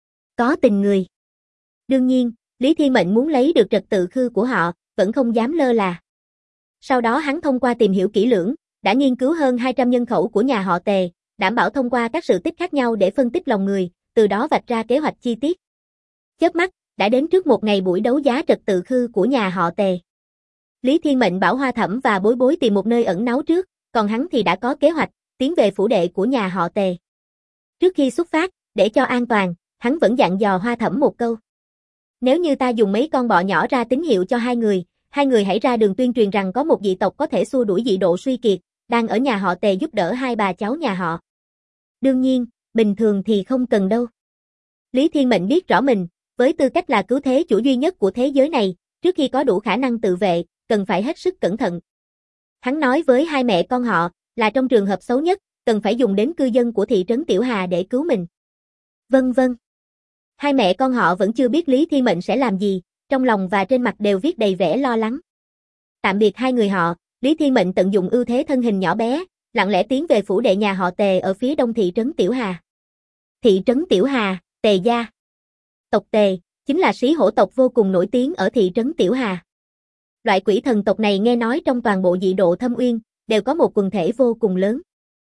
Có tình người. Đương nhiên, Lý Thiên Mệnh muốn lấy được trật tự khư của họ, vẫn không dám lơ là. Sau đó hắn thông qua tìm hiểu kỹ lưỡng, đã nghiên cứu hơn 200 nhân khẩu của nhà họ Tề, đảm bảo thông qua các sự tích khác nhau để phân tích lòng người, từ đó vạch ra kế hoạch chi tiết. Chớp mắt, đã đến trước một ngày buổi đấu giá trật tự khư của nhà họ Tề. Lý Thiên Mệnh bảo Hoa Thẩm và Bối Bối tìm một nơi ẩn náu trước, còn hắn thì đã có kế hoạch, tiến về phủ đệ của nhà họ Tề. Trước khi xuất phát, để cho an toàn, hắn vẫn dặn dò Hoa Thẩm một câu. Nếu như ta dùng mấy con bọ nhỏ ra tín hiệu cho hai người hãy ra đường tuyên truyền rằng có một dị tộc có thể xua đuổi dị độ suy kiệt, đang ở nhà họ Tề giúp đỡ 2 bà cháu nhà họ. Đương nhiên, bình thường thì không cần đâu. Lý Thiên Mệnh biết rõ mình, với tư cách là cứu thế chủ duy nhất của thế giới này, trước khi có đủ khả năng tự vệ, cần phải hết sức cẩn thận. Hắn nói với 2 mẹ con họ, là trong trường hợp xấu nhất, cần phải dùng đến cư dân của thị trấn Tiểu Hà để cứu mình. Vâng vâng. 2 mẹ con họ vẫn chưa biết Lý Thiên Mệnh sẽ làm gì, trong lòng và trên mặt đều viết đầy vẻ lo lắng. Tạm biệt 2 người họ, Lý Thiên Mệnh tận dụng ưu thế thân hình nhỏ bé, lặng lẽ tiến về phủ đệ nhà họ Tề ở phía đông thị trấn Tiểu Hà. Thị trấn Tiểu Hà, Tề gia. Tộc Tề, chính là sĩ hổ tộc vô cùng nổi tiếng ở thị trấn Tiểu Hà. Loại quỷ thần tộc này nghe nói trong toàn bộ dị độ thâm uyên, đều có một quần thể vô cùng lớn.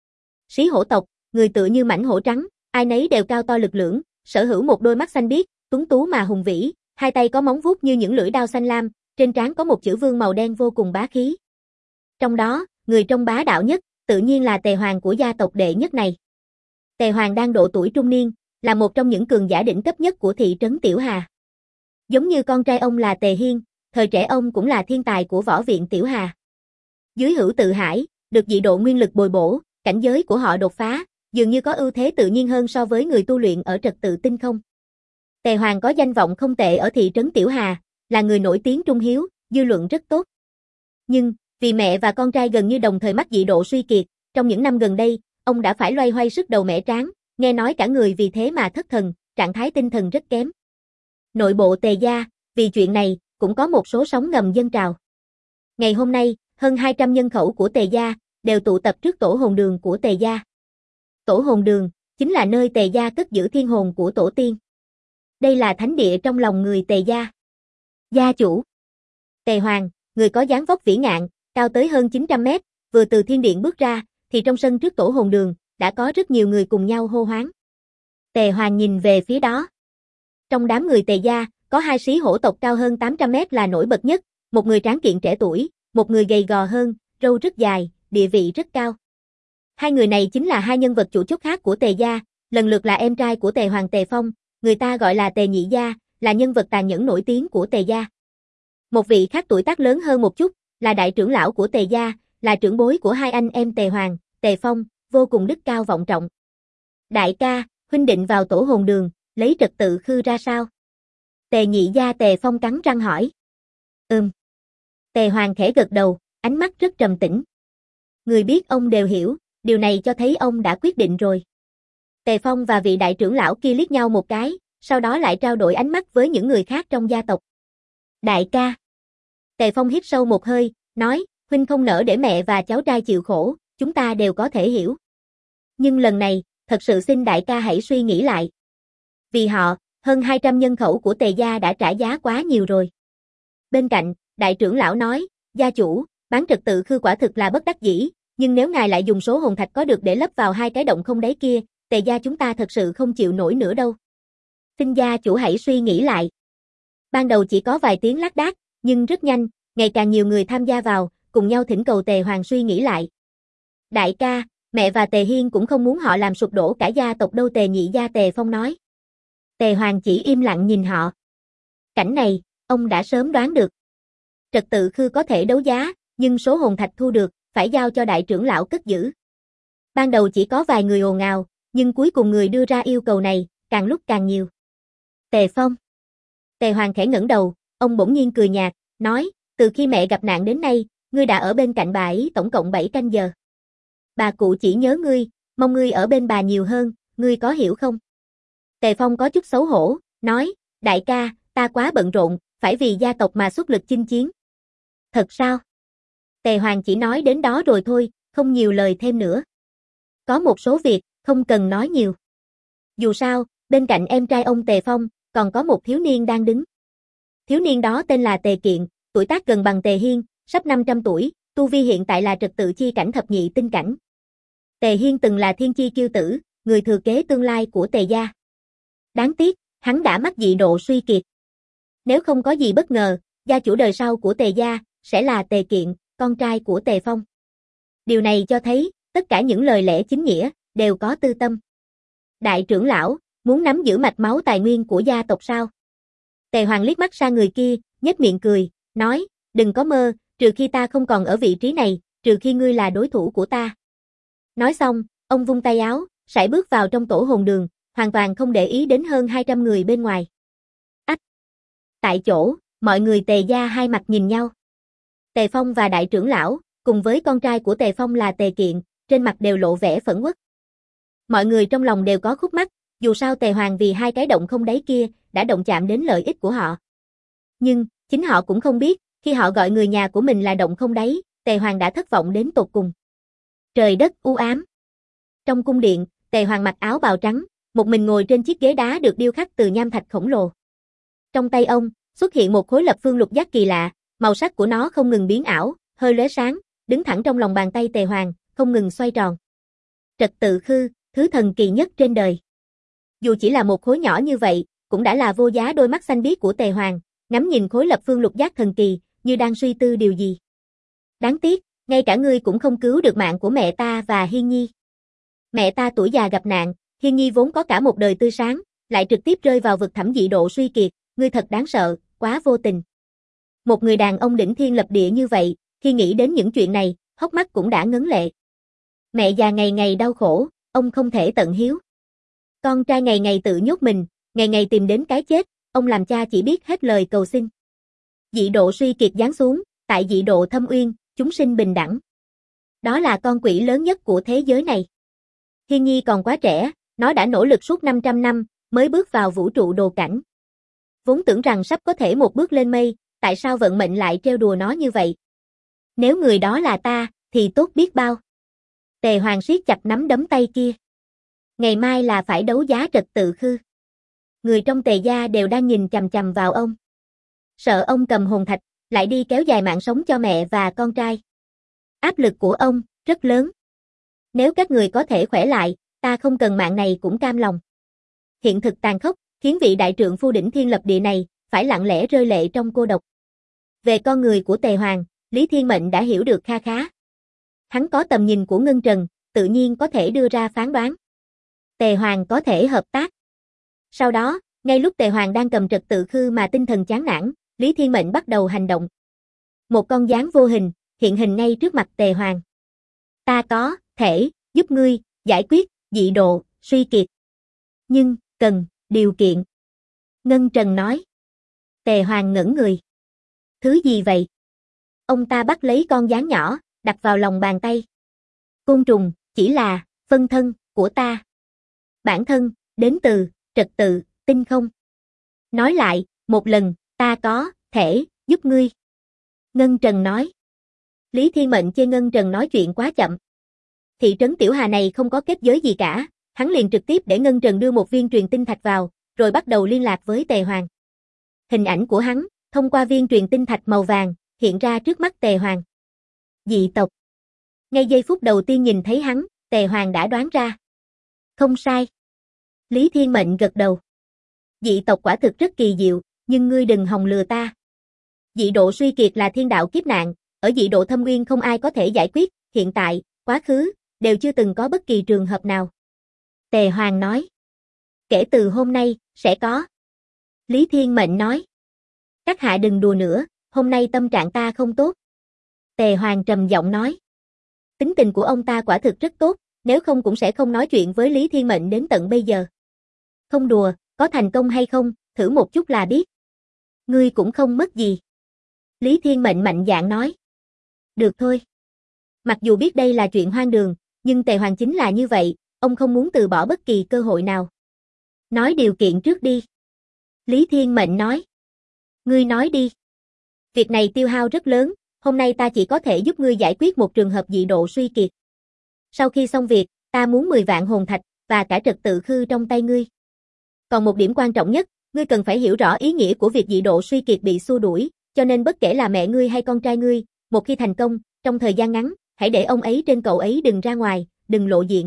Sĩ hổ tộc, người tựa như mãnh hổ trắng, ai nấy đều cao to lực lưỡng, sở hữu một đôi mắt xanh biếc, tuấn tú mà hùng vĩ, 2 tay có móng vuốt như những lưỡi đao xanh lam, trên trán có một chữ vương màu đen vô cùng bá khí. Trong đó, người trong bá đạo nhất, tự nhiên là Tề Hoàng của gia tộc đệ nhất này. Tề Hoàng đang độ tuổi trung niên, là một trong những cường giả đỉnh cấp nhất của thị trấn Tiểu Hà. Giống như con trai ông là Tề Hiên, thời trẻ ông cũng là thiên tài của võ viện Tiểu Hà. Dưới hữu tự hải, được dị độ nguyên lực bồi bổ, cảnh giới của họ đột phá, dường như có ưu thế tự nhiên hơn so với người tu luyện ở trật tự tinh không. Tề Hoàng có danh vọng không tệ ở thị trấn Tiểu Hà, là người nổi tiếng trung hiếu, dư luận rất tốt. Nhưng, vì mẹ và con trai gần như đồng thời mắc dị độ suy kiệt, trong những năm gần đây, ông đã phải loay hoay sức đầu mẻ trán, nghe nói cả người vì thế mà thất thần, trạng thái tinh thần rất kém. Nội bộ Tề gia, vì chuyện này, cũng có một số sóng ngầm dâng trào. Ngày hôm nay, hơn 200 nhân khẩu của Tề gia, đều tụ tập trước tổ hồn đường của Tề gia. Tổ hồn đường chính là nơi Tề gia cất giữ thiên hồn của tổ tiên. Đây là thánh địa trong lòng người Tề gia. Gia chủ Tề Hoàng, người có dáng vóc vĩ ngạn, cao tới hơn 900 mét, vừa từ thiên điện bước ra, thì trong sân trước tổ hồn đường, đã có rất nhiều người cùng nhau hô hoáng. Tề Hoàng nhìn về phía đó. Trong đám người Tề gia, có hai sĩ hổ tộc cao hơn 800 mét là nổi bật nhất, một người tráng kiện trẻ tuổi, một người gầy gò hơn, râu rất dài, địa vị rất cao. Hai người này chính là hai nhân vật chủ chốt khác của Tề gia, lần lượt là em trai của Tề Hoàng Tề Phong, người ta gọi là Tề Nhị gia, là nhân vật tàn nhẫn nổi tiếng của Tề gia. Một vị khác tuổi tác lớn hơn một chút, là đại trưởng lão của Tề gia, là trưởng bối của hai anh em Tề Hoàng, Tề Phong, vô cùng đức cao vọng trọng. Đại ca, huynh định vào tổ hồn đường, lấy trật tự khư ra sao? Tề Nhị gia Tề Phong cắn răng hỏi. Tề Hoàng khẽ gật đầu, ánh mắt rất trầm tĩnh. Người biết ông đều hiểu, điều này cho thấy ông đã quyết định rồi. Tề Phong và vị đại trưởng lão kia liếc nhau một cái, sau đó lại trao đổi ánh mắt với những người khác trong gia tộc. Đại ca. Tề Phong hít sâu một hơi, nói, huynh không nỡ để mẹ và cháu trai chịu khổ, chúng ta đều có thể hiểu. Nhưng lần này, thật sự xin đại ca hãy suy nghĩ lại. Vì họ, hơn 200 nhân khẩu của Tề gia đã trả giá quá nhiều rồi. Bên cạnh, đại trưởng lão nói, gia chủ, bán trật tự khư quả thực là bất đắc dĩ, nhưng nếu ngài lại dùng số hồn thạch có được để lấp vào hai cái động không đáy kia, Tề gia chúng ta thật sự không chịu nổi nữa đâu. Xin gia chủ hãy suy nghĩ lại. Ban đầu chỉ có vài tiếng lác đác, nhưng rất nhanh, ngày càng nhiều người tham gia vào, cùng nhau thỉnh cầu Tề Hoàng suy nghĩ lại. Đại ca, mẹ và Tề Hiên cũng không muốn họ làm sụp đổ cả gia tộc đâu, Tề Nhị gia Tề Phong nói. Tề Hoàng chỉ im lặng nhìn họ. Cảnh này, ông đã sớm đoán được. Trật tự khư có thể đấu giá, nhưng số hồn thạch thu được, phải giao cho đại trưởng lão cất giữ. Ban đầu chỉ có vài người ồn ào, nhưng cuối cùng người đưa ra yêu cầu này, càng lúc càng nhiều. Tề Phong. Tề Hoàng khẽ ngẩng đầu, ông bỗng nhiên cười nhạt, nói, từ khi mẹ gặp nạn đến nay, ngươi đã ở bên cạnh bà ấy tổng cộng 7 canh giờ. Bà cụ chỉ nhớ ngươi, mong ngươi ở bên bà nhiều hơn, ngươi có hiểu không? Tề Phong có chút xấu hổ, nói, đại ca, ta quá bận rộn, phải vì gia tộc mà xuất lực chinh chiến. Thật sao? Tề Hoàng chỉ nói đến đó rồi thôi, không nhiều lời thêm nữa. Có một số việc, không cần nói nhiều. Dù sao, bên cạnh em trai ông Tề Phong, còn có một thiếu niên đang đứng. Thiếu niên đó tên là Tề Kiện, tuổi tác gần bằng Tề Hiên, sắp 500 tuổi, tu vi hiện tại là trật tự chi cảnh thập nhị tinh cảnh. Tề Hiên từng là thiên chi kiêu tử, người thừa kế tương lai của Tề gia. Đáng tiếc, hắn đã mắc dị độ suy kiệt. Nếu không có gì bất ngờ, gia chủ đời sau của Tề gia sẽ là Tề Kiện, con trai của Tề Phong. Điều này cho thấy, tất cả những lời lẽ chính nghĩa đều có tư tâm. Đại trưởng lão, muốn nắm giữ mạch máu tài nguyên của gia tộc sao? Tề Hoàng liếc mắt sang người kia, nhếch miệng cười, nói, đừng có mơ, trừ khi ta không còn ở vị trí này, trừ khi ngươi là đối thủ của ta. Nói xong, ông vung tay áo, sải bước vào trong tổ hồn đường, hoàn toàn không để ý đến hơn 200 người bên ngoài. Ách! Tại chỗ, mọi người Tề gia hai mặt nhìn nhau. Tề Phong và đại trưởng lão, cùng với con trai của Tề Phong là Tề Kiện, trên mặt đều lộ vẻ phẫn uất. Mọi người trong lòng đều có khúc mắc, dù sao Tề Hoàng vì hai cái động không đáy kia, đã động chạm đến lợi ích của họ. Nhưng, chính họ cũng không biết, khi họ gọi người nhà của mình là động không đáy, Tề Hoàng đã thất vọng đến tột cùng. Trời đất u ám. Trong cung điện, Tề Hoàng mặc áo bào trắng, một mình ngồi trên chiếc ghế đá được điêu khắc từ nham thạch khổng lồ. Trong tay ông, xuất hiện một khối lập phương lục giác kỳ lạ, màu sắc của nó không ngừng biến ảo, hơi lóe sáng, đứng thẳng trong lòng bàn tay Tề Hoàng, không ngừng xoay tròn. Trật tự khư, thứ thần kỳ nhất trên đời. Dù chỉ là một khối nhỏ như vậy, cũng đã là vô giá. Đôi mắt xanh biếc của Tề Hoàng, ngắm nhìn khối lập phương lục giác thần kỳ, như đang suy tư điều gì. Đáng tiếc, ngay cả ngươi cũng không cứu được mạng của mẹ ta và Hiên Nhi. Mẹ ta tuổi già gặp nạn, Hiên Nhi vốn có cả một đời tươi sáng, lại trực tiếp rơi vào vực thẳm dị độ suy kiệt, ngươi thật đáng sợ, quá vô tình. Một người đàn ông đỉnh thiên lập địa như vậy, khi nghĩ đến những chuyện này, hốc mắt cũng đã ngấn lệ. Mẹ già ngày ngày đau khổ, ông không thể tận hiếu. Con trai ngày ngày tự nhốt mình, ngày ngày tìm đến cái chết, ông làm cha chỉ biết hết lời cầu xin. Dị độ suy kiệt giáng xuống, tại dị độ thâm uyên, chúng sinh bình đẳng. Đó là con quỷ lớn nhất của thế giới này. Hiên Nhi còn quá trẻ, nó đã nỗ lực suốt 500 năm, mới bước vào vũ trụ đồ cảnh. Vốn tưởng rằng sắp có thể một bước lên mây, tại sao vận mệnh lại trêu đùa nó như vậy? Nếu người đó là ta, thì tốt biết bao. Tề Hoàng siết chặt nắm đấm tay kia. Ngày mai là phải đấu giá trật tự khư. Người trong Tề gia đều đang nhìn chằm chằm vào ông. Sợ ông cầm hồn thạch, lại đi kéo dài mạng sống cho mẹ và con trai. Áp lực của ông, rất lớn. Nếu các người có thể khỏe lại, ta không cần mạng này cũng cam lòng. Hiện thực tàn khốc, khiến vị đại trượng phu đỉnh thiên lập địa này, phải lặng lẽ rơi lệ trong cô độc. Về con người của Tề Hoàng, Lý Thiên Mệnh đã hiểu được kha khá. Hắn có tầm nhìn của Ngân Trần, tự nhiên có thể đưa ra phán đoán. Tề Hoàng có thể hợp tác. Sau đó, ngay lúc Tề Hoàng đang cầm trật tự khư mà tinh thần chán nản, Lý Thiên Mệnh bắt đầu hành động. Một con gián vô hình, hiện hình ngay trước mặt Tề Hoàng. Ta có thể giúp ngươi giải quyết dị độ, suy kiệt. Nhưng, cần điều kiện. Ngân Trần nói. Tề Hoàng ngẩn người. Thứ gì vậy? Ông ta bắt lấy con gián nhỏ, đặt vào lòng bàn tay. Côn trùng, chỉ là phân thân của ta. Bản thân, đến từ trật tự, tinh không. Nói lại, một lần, ta có thể giúp ngươi. Ngân Trần nói. Lý Thiên Mệnh chê Ngân Trần nói chuyện quá chậm. Thị trấn Tiểu Hà này không có kết giới gì cả, hắn liền trực tiếp để Ngân Trần đưa một viên truyền tinh thạch vào, rồi bắt đầu liên lạc với Tề Hoàng. Hình ảnh của hắn, thông qua viên truyền tinh thạch màu vàng, hiện ra trước mắt Tề Hoàng. Dị tộc. Ngay giây phút đầu tiên nhìn thấy hắn, Tề Hoàng đã đoán ra. Không sai. Lý Thiên Mệnh gật đầu. Dị tộc quả thực rất kỳ diệu, nhưng ngươi đừng hòng lừa ta. Dị độ suy kiệt là thiên đạo kiếp nạn, ở dị độ thâm uyên không ai có thể giải quyết, hiện tại, quá khứ, đều chưa từng có bất kỳ trường hợp nào. Tề Hoàng nói. Kể từ hôm nay, sẽ có. Lý Thiên Mệnh nói. Các hạ đừng đùa nữa, hôm nay tâm trạng ta không tốt. Tề Hoàng trầm giọng nói. Tính tình của ông ta quả thực rất tốt, nếu không cũng sẽ không nói chuyện với Lý Thiên Mệnh đến tận bây giờ. Không đùa, có thành công hay không, thử một chút là biết. Ngươi cũng không mất gì. Lý Thiên Mệnh mạnh dạn nói. Được thôi. Mặc dù biết đây là chuyện hoang đường, nhưng Tề Hoàng chính là như vậy, ông không muốn từ bỏ bất kỳ cơ hội nào. Nói điều kiện trước đi. Lý Thiên Mệnh nói. Ngươi nói đi. Việc này tiêu hao rất lớn, hôm nay ta chỉ có thể giúp ngươi giải quyết một trường hợp dị độ suy kiệt. Sau khi xong việc, ta muốn 10 vạn hồn thạch, và cả trật tự khư trong tay ngươi. Còn một điểm quan trọng nhất, ngươi cần phải hiểu rõ ý nghĩa của việc dị độ suy kiệt bị xua đuổi, cho nên bất kể là mẹ ngươi hay con trai ngươi, một khi thành công, trong thời gian ngắn, hãy để ông ấy trên cậu ấy đừng ra ngoài, đừng lộ diện.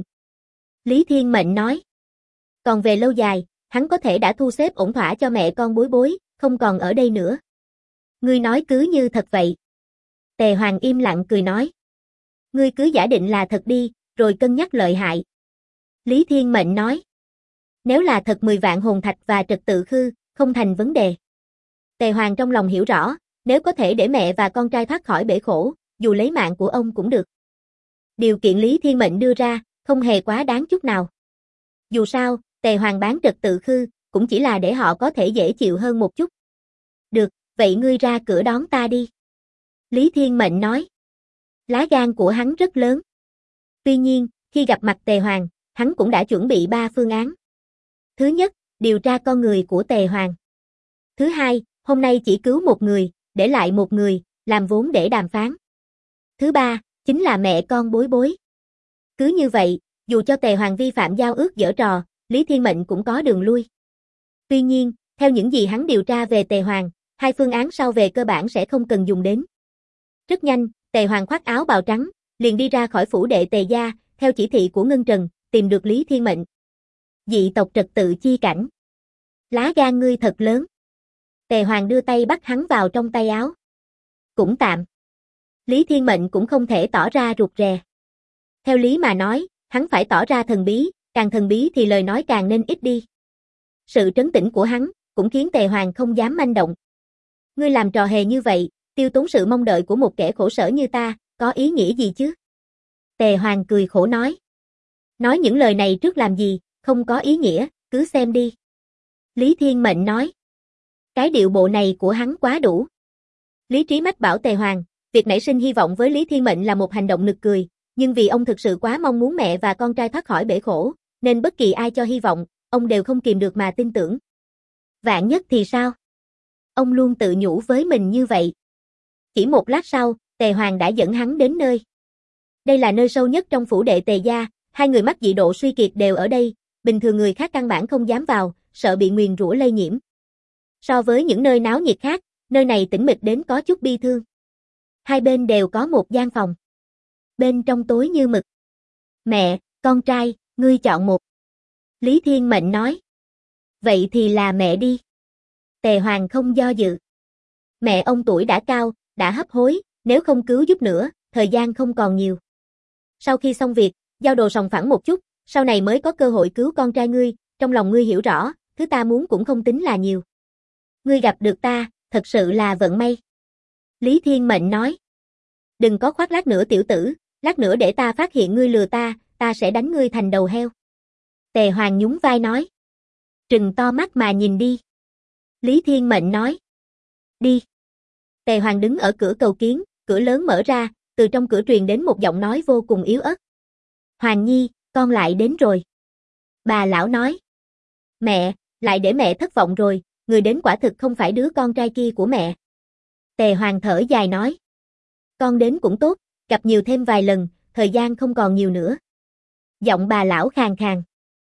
Lý Thiên Mệnh nói. Còn về lâu dài, hắn có thể đã thu xếp ổn thỏa cho mẹ con bối bối, không còn ở đây nữa. Ngươi nói cứ như thật vậy. Tề Hoàng im lặng cười nói. Ngươi cứ giả định là thật đi, rồi cân nhắc lợi hại. Lý Thiên Mệnh nói. Nếu là thật 10 vạn hồn thạch và trật tự khư, không thành vấn đề. Tề Hoàng trong lòng hiểu rõ, nếu có thể để mẹ và con trai thoát khỏi bể khổ, dù lấy mạng của ông cũng được. Điều kiện Lý Thiên Mệnh đưa ra, không hề quá đáng chút nào. Dù sao, Tề Hoàng bán trật tự khư, cũng chỉ là để họ có thể dễ chịu hơn một chút. Được, vậy ngươi ra cửa đón ta đi. Lý Thiên Mệnh nói. Lá gan của hắn rất lớn. Tuy nhiên, khi gặp mặt Tề Hoàng, hắn cũng đã chuẩn bị 3 phương án. Thứ nhất, điều tra con người của Tề Hoàng. Thứ hai, hôm nay chỉ cứu một người, để lại một người, làm vốn để đàm phán. Thứ ba, chính là mẹ con bối bối. Cứ như vậy, dù cho Tề Hoàng vi phạm giao ước giở trò, Lý Thiên Mệnh cũng có đường lui. Tuy nhiên, theo những gì hắn điều tra về Tề Hoàng, 2 phương án sau về cơ bản sẽ không cần dùng đến. Rất nhanh, Tề Hoàng khoác áo bào trắng, liền đi ra khỏi phủ đệ Tề gia, theo chỉ thị của Ngân Trần, tìm được Lý Thiên Mệnh. Dị tộc trật tự chi cảnh. Lá gan ngươi thật lớn. Tề Hoàng đưa tay bắt hắn vào trong tay áo. Cũng tạm. Lý Thiên Mệnh cũng không thể tỏ ra rụt rè. Theo lý mà nói, hắn phải tỏ ra thần bí, càng thần bí thì lời nói càng nên ít đi. Sự trấn tĩnh của hắn, cũng khiến Tề Hoàng không dám manh động. Ngươi làm trò hề như vậy, tiêu tốn sự mong đợi của một kẻ khổ sở như ta, có ý nghĩa gì chứ? Tề Hoàng cười khổ nói. Nói những lời này trước làm gì, không có ý nghĩa, cứ xem đi. Lý Thiên Mệnh nói. Cái điệu bộ này của hắn quá đủ. Lý Trí mách bảo Tề Hoàng, việc nảy sinh hy vọng với Lý Thiên Mệnh là một hành động nực cười, nhưng vì ông thực sự quá mong muốn mẹ và con trai thoát khỏi bể khổ, nên bất kỳ ai cho hy vọng, ông đều không kìm được mà tin tưởng. Vạn nhất thì sao? Ông luôn tự nhủ với mình như vậy. Chỉ một lát sau, Tề Hoàng đã dẫn hắn đến nơi. Đây là nơi sâu nhất trong phủ đệ Tề gia, hai người mắc dị độ suy kiệt đều ở đây, bình thường người khác căn bản không dám vào, sợ bị nguyền rủa lây nhiễm. So với những nơi náo nhiệt khác, nơi này tĩnh mịch đến có chút bi thương. Hai bên đều có một gian phòng. Bên trong tối như mực. Mẹ, con trai, ngươi chọn một. Lý Thiên Mệnh nói. Vậy thì là mẹ đi. Tề Hoàng không do dự. Mẹ ông tuổi đã cao, đã hấp hối, nếu không cứu giúp nữa, thời gian không còn nhiều. Sau khi xong việc, giao đồ sòng phẳng một chút, sau này mới có cơ hội cứu con trai ngươi, trong lòng ngươi hiểu rõ, thứ ta muốn cũng không tính là nhiều. Ngươi gặp được ta, thật sự là vận may. Lý Thiên Mệnh nói. Đừng có khoác lác nữa tiểu tử, lát nữa để ta phát hiện ngươi lừa ta sẽ đánh ngươi thành đầu heo. Tề Hoàng nhún vai nói. Trừng to mắt mà nhìn đi. Lý Thiên Mệnh nói. Đi. Tề Hoàng đứng ở cửa cầu kiến, cửa lớn mở ra, từ trong cửa truyền đến một giọng nói vô cùng yếu ớt. Hoàng Nhi, con lại đến rồi. Bà lão nói. Mẹ, lại để mẹ thất vọng rồi, người đến quả thực không phải đứa con trai kia của mẹ. Tề Hoàng thở dài nói. Con đến cũng tốt, gặp nhiều thêm vài lần, thời gian không còn nhiều nữa. Giọng bà lão khàn khàn.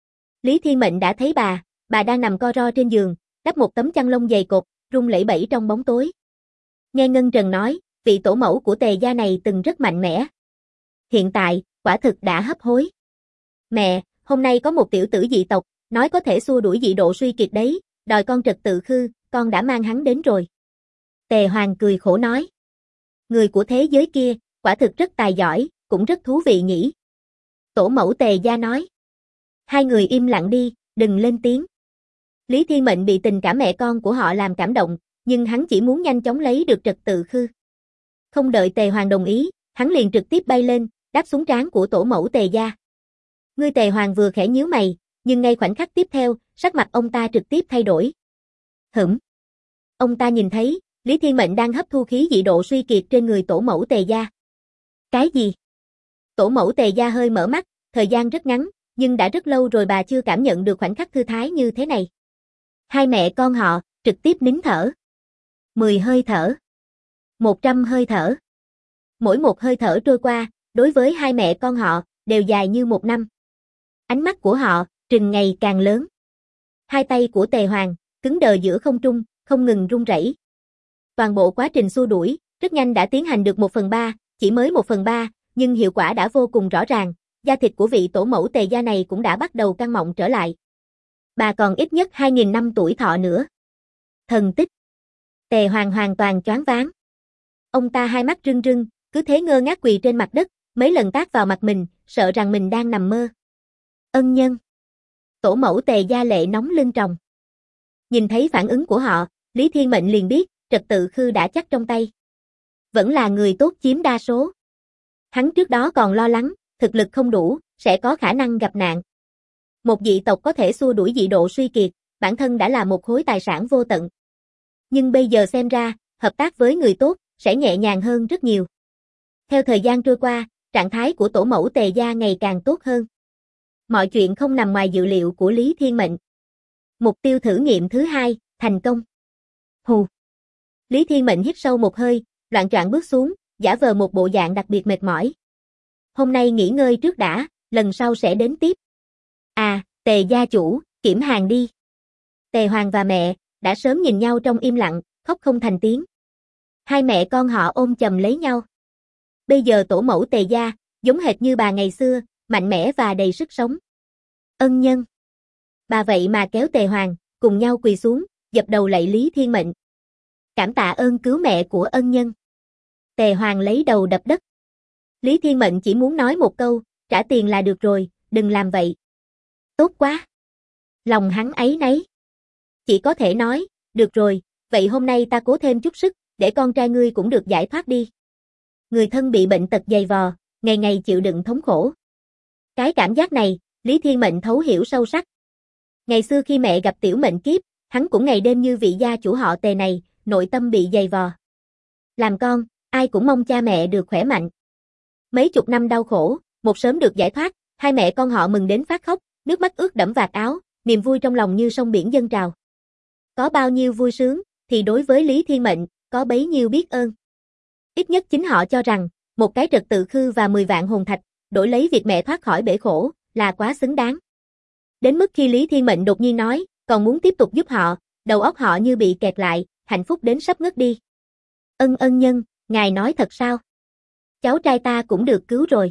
Lý Thiên Mệnh đã thấy bà đang nằm co ro trên giường, đắp một tấm chăn lông dày cột, run lẩy bẩy trong bóng tối. Nghe Ngân Trần nói, vị tổ mẫu của Tề gia này từng rất mạnh mẽ. Hiện tại, quả thực đã hấp hối. Mẹ, hôm nay có một tiểu tử dị tộc, nói có thể xua đuổi dị độ suy kiệt đấy, đòi con trật tự khư, con đã mang hắn đến rồi. Tề Hoàng cười khổ nói. Người của thế giới kia, quả thực rất tài giỏi, cũng rất thú vị nhỉ. Tổ mẫu Tề gia nói. Hai người im lặng đi, đừng lên tiếng. Lý Thiên Mệnh bị tình cảm mẹ con của họ làm cảm động, nhưng hắn chỉ muốn nhanh chóng lấy được trật tự khư. Không đợi Tề Hoàng đồng ý, hắn liền trực tiếp bay lên, đáp xuống trán của tổ mẫu Tề gia. Ngươi Tề Hoàng vừa khẽ nhíu mày, nhưng ngay khoảnh khắc tiếp theo, sắc mặt ông ta trực tiếp thay đổi. Ông ta nhìn thấy, Lý Thiên Mệnh đang hấp thu khí dị độ suy kiệt trên người tổ mẫu Tề gia. Cái gì? Tổ mẫu Tề gia hơi mở mắt, thời gian rất ngắn, nhưng đã rất lâu rồi bà chưa cảm nhận được khoảnh khắc thư thái như thế này. Hai mẹ con họ, trực tiếp nín thở. 10 hơi thở. 100 hơi thở. Mỗi một hơi thở trôi qua, đối với hai mẹ con họ, đều dài như một năm. Ánh mắt của họ, trừng ngày càng lớn. Hai tay của Tề Hoàng, cứng đờ giữa không trung, không ngừng run rẩy. Toàn bộ quá trình xua đuổi, rất nhanh đã tiến hành được 1/3, chỉ mới 1/3, nhưng hiệu quả đã vô cùng rõ ràng, da thịt của vị tổ mẫu Tề gia này cũng đã bắt đầu căng mọng trở lại. Bà còn ít nhất 2.000 năm tuổi thọ nữa. Thần tích. Tề Hoàng hoàn toàn choáng váng. Ông ta hai mắt rưng rưng, cứ thế ngơ ngác quỳ trên mặt đất, mấy lần tát vào mặt mình, sợ rằng mình đang nằm mơ. Ân nhân. Tổ mẫu Tề gia lệ nóng lưng tròng. Nhìn thấy phản ứng của họ, Lý Thiên Mệnh liền biết, trật tự khư đã chắc trong tay. Vẫn là người tốt chiếm đa số. Hắn trước đó còn lo lắng, thực lực không đủ, sẽ có khả năng gặp nạn. Một dị tộc có thể xua đuổi dị độ suy kiệt, bản thân đã là một khối tài sản vô tận. Nhưng bây giờ xem ra, hợp tác với người tốt, sẽ nhẹ nhàng hơn rất nhiều. Theo thời gian trôi qua, trạng thái của tổ mẫu Tề gia ngày càng tốt hơn. Mọi chuyện không nằm ngoài dự liệu của Lý Thiên Mệnh. Mục tiêu thử nghiệm thứ 2, thành công. Hù. Lý Thiên Mệnh hít sâu một hơi, loạng choạng bước xuống, giả vờ một bộ dạng đặc biệt mệt mỏi. Hôm nay nghỉ ngơi trước đã, lần sau sẽ đến tiếp. À, Tề gia chủ, kiểm hàng đi. Tề Hoàng và mẹ, đã sớm nhìn nhau trong im lặng, khóc không thành tiếng. Hai mẹ con họ ôm chầm lấy nhau. Bây giờ tổ mẫu Tề gia, giống hệt như bà ngày xưa, mạnh mẽ và đầy sức sống. Ân nhân. Bà vậy mà kéo Tề Hoàng, cùng nhau quỳ xuống, dập đầu lạy Lý Thiên Mệnh. Cảm tạ ơn cứu mẹ của ân nhân. Tề Hoàng lấy đầu đập đất. Lý Thiên Mệnh chỉ muốn nói một câu, trả tiền là được rồi, đừng làm vậy. Tốt quá. Lòng hắn áy náy. Chỉ có thể nói, được rồi, vậy hôm nay ta cố thêm chút sức, để con trai ngươi cũng được giải thoát đi. Người thân bị bệnh tật dày vò, ngày ngày chịu đựng thống khổ. Cái cảm giác này, Lý Thiên Mệnh thấu hiểu sâu sắc. Ngày xưa khi mẹ gặp tiểu mệnh kiếp, hắn cũng ngày đêm như vị gia chủ họ Tề này, nội tâm bị dày vò. Làm con, ai cũng mong cha mẹ được khỏe mạnh. Mấy chục năm đau khổ, một sớm được giải thoát, hai mẹ con họ mừng đến phát khóc, nước mắt ướt đẫm vạt áo, niềm vui trong lòng như sông biển dâng trào. Có bao nhiêu vui sướng, thì đối với Lý Thiên Mệnh, có bấy nhiêu biết ơn. Ít nhất chính họ cho rằng, một cái trật tự khư và 10 vạn hồn thạch, đổi lấy việc mẹ thoát khỏi bể khổ, là quá xứng đáng. Đến mức khi Lý Thiên Mệnh đột nhiên nói, còn muốn tiếp tục giúp họ, đầu óc họ như bị kẹt lại, hạnh phúc đến sắp ngất đi. Ân nhân, ngài nói thật sao? Cháu trai ta cũng được cứu rồi.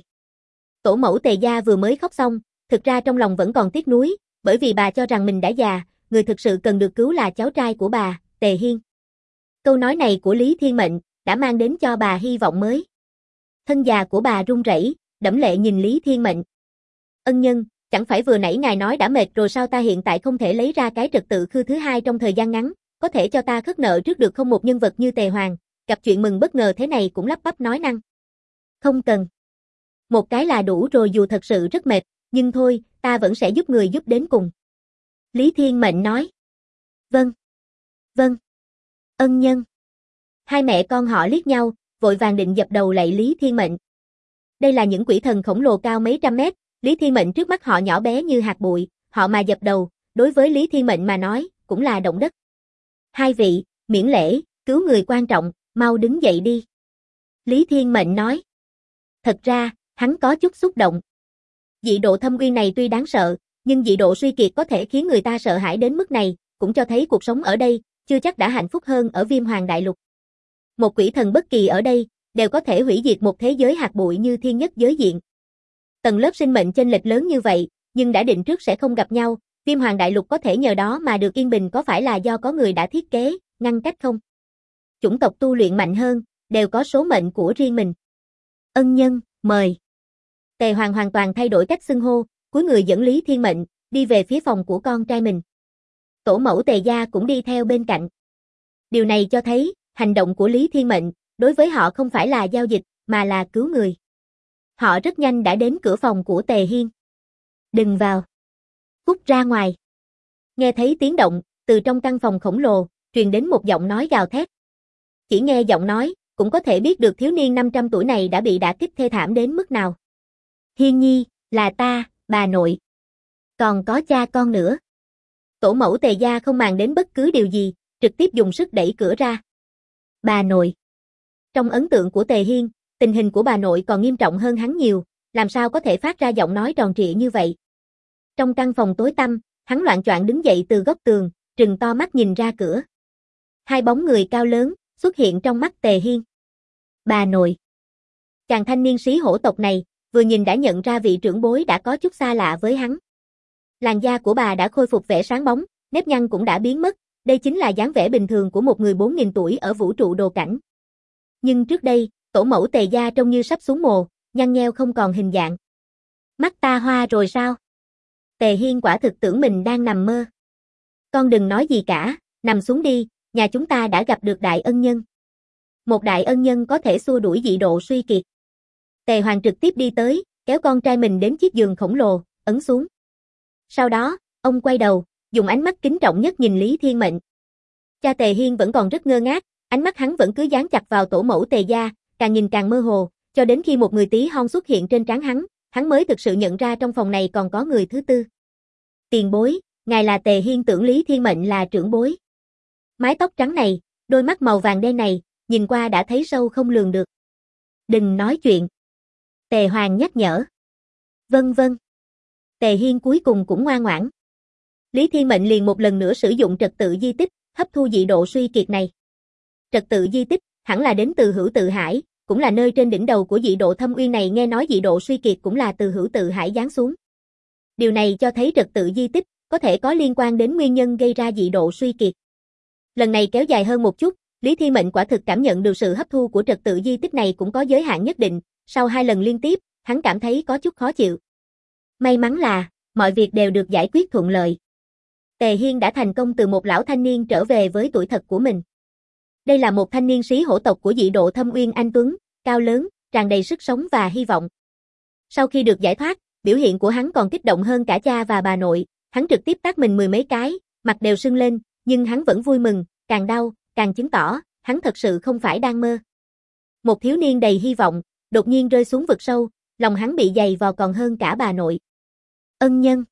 Tổ mẫu Tề gia vừa mới khóc xong, thực ra trong lòng vẫn còn tiếc nuối, bởi vì bà cho rằng mình đã già, người thực sự cần được cứu là cháu trai của bà, Tề Hiên. Câu nói này của Lý Thiên Mệnh đã mang đến cho bà hy vọng mới. Thân già của bà run rẩy, đẫm lệ nhìn Lý Thiên Mệnh. Ân nhân, chẳng phải vừa nãy ngài nói đã mệt rồi sao, ta hiện tại không thể lấy ra cái trật tự khư thứ hai trong thời gian ngắn, có thể cho ta khất nợ trước được không? Một nhân vật như Tề Hoàng, gặp chuyện mừng bất ngờ thế này cũng lắp bắp nói năng. Không cần. Một cái là đủ rồi, dù thật sự rất mệt, nhưng thôi, ta vẫn sẽ giúp người giúp đến cùng. Lý Thiên Mệnh nói. Vâng. Vâng. Ân nhân. Hai mẹ con họ liếc nhau, vội vàng định dập đầu lạy Lý Thiên Mệnh. Đây là những quỷ thần khổng lồ cao mấy trăm mét, Lý Thiên Mệnh trước mắt họ nhỏ bé như hạt bụi, họ mà dập đầu, đối với Lý Thiên Mệnh mà nói, cũng là động đất. Hai vị, miễn lễ, cứu người quan trọng, mau đứng dậy đi. Lý Thiên Mệnh nói. Thật ra, hắn có chút xúc động. Dị độ thâm uyên này tuy đáng sợ, nhưng dị độ suy kiệt có thể khiến người ta sợ hãi đến mức này, cũng cho thấy cuộc sống ở đây, chưa chắc đã hạnh phúc hơn ở Viêm Hoàng Đại Lục. Một quỷ thần bất kỳ ở đây, đều có thể hủy diệt một thế giới hạt bụi như thiên nhất giới diện. Tầng lớp sinh mệnh chênh lệch lớn như vậy, nhưng đã định trước sẽ không gặp nhau, Viêm Hoàng Đại Lục có thể nhờ đó mà được yên bình, có phải là do có người đã thiết kế, ngăn cách không? Chủng tộc tu luyện mạnh hơn, đều có số mệnh của riêng mình. Ân nhân, mời. Tề Hoàng hoàn toàn thay đổi cách xưng hô, cúi người dẫn Lý Thiên Mệnh, đi về phía phòng của con trai mình. Tổ mẫu Tề gia cũng đi theo bên cạnh. Điều này cho thấy, hành động của Lý Thiên Mệnh, đối với họ không phải là giao dịch, mà là cứu người. Họ rất nhanh đã đến cửa phòng của Tề Hiên. Đừng vào. Cút ra ngoài. Nghe thấy tiếng động, từ trong căn phòng khổng lồ, truyền đến một giọng nói gào thét. Chỉ nghe giọng nói, cũng có thể biết được thiếu niên 500 tuổi này đã bị đả kích thê thảm đến mức nào. Hiên nhi, là ta, bà nội. Còn có cha con nữa. Tổ mẫu Tề gia không màng đến bất cứ điều gì, trực tiếp dùng sức đẩy cửa ra. Bà nội. Trong ấn tượng của Tề Hiên, tình hình của bà nội còn nghiêm trọng hơn hắn nhiều, làm sao có thể phát ra giọng nói tròn trịa như vậy. Trong căn phòng tối tăm, hắn loạng choạng đứng dậy từ góc tường, trừng to mắt nhìn ra cửa. Hai bóng người cao lớn xuất hiện trong mắt Tề Hiên. Bà nội. Chàng thanh niên sĩ hổ tộc này, vừa nhìn đã nhận ra vị trưởng bối đã có chút xa lạ với hắn. Làn da của bà đã khôi phục vẻ sáng bóng, nếp nhăn cũng đã biến mất, đây chính là dáng vẻ bình thường của một người 4000 tuổi ở vũ trụ đồ cảnh. Nhưng trước đây, tổ mẫu Tề gia trông như sắp xuống mồ, nhăn nheo không còn hình dạng. Mắt ta hoa rồi sao? Tề Hiên quả thực tưởng mình đang nằm mơ. Con đừng nói gì cả, nằm xuống đi, nhà chúng ta đã gặp được đại ân nhân. Một đại ân nhân có thể xua đuổi dị độ suy kiệt. Tề Hoàng trực tiếp đi tới, kéo con trai mình đến chiếc giường khổng lồ, ấn xuống. Sau đó, ông quay đầu, dùng ánh mắt kính trọng nhất nhìn Lý Thiên Mệnh. Cha Tề Hiên vẫn còn rất ngơ ngác, ánh mắt hắn vẫn cứ dán chặt vào tổ mẫu Tề gia, càng nhìn càng mơ hồ, cho đến khi một người tí hon xuất hiện trên trán hắn mới thực sự nhận ra trong phòng này còn có người thứ tư. Tiền bối, ngài là Tề Hiên, tưởng Lý Thiên Mệnh là trưởng bối. Mái tóc trắng này, đôi mắt màu vàng đen này, nhìn qua đã thấy sâu không lường được. Đừng nói chuyện. Tề Hoàng nhắc nhở. Vâng vâng. Tề Hiên cuối cùng cũng ngoan ngoãn. Lý Thiên Mệnh liền một lần nữa sử dụng trật tự di tích, hấp thu dị độ suy kiệt này. Trật tự di tích, hẳn là đến từ Hữu Tự Hải, cũng là nơi trên đỉnh đầu của dị độ thâm uyên này, nghe nói dị độ suy kiệt cũng là từ Hữu Tự Hải giáng xuống. Điều này cho thấy trật tự di tích có thể có liên quan đến nguyên nhân gây ra dị độ suy kiệt. Lần này kéo dài hơn một chút, Lý Thiên Mệnh quả thực cảm nhận được sự hấp thu của trật tự di tích này cũng có giới hạn nhất định, sau 2 lần liên tiếp, hắn cảm thấy có chút khó chịu. May mắn là, mọi việc đều được giải quyết thuận lợi. Tề Hiên đã thành công từ một lão thanh niên trở về với tuổi thật của mình. Đây là một thanh niên sĩ hổ tộc của dị độ thâm uyên anh tuấn, cao lớn, tràn đầy sức sống và hy vọng. Sau khi được giải thoát, biểu hiện của hắn còn kích động hơn cả cha và bà nội, hắn trực tiếp tát mình 10 mấy cái, mặt đều sưng lên, nhưng hắn vẫn vui mừng, càng đau, càng chứng tỏ, hắn thật sự không phải đang mơ. Một thiếu niên đầy hy vọng, đột nhiên rơi xuống vực sâu, lòng hắn bị dày vò còn hơn cả bà nội. Ân nhân.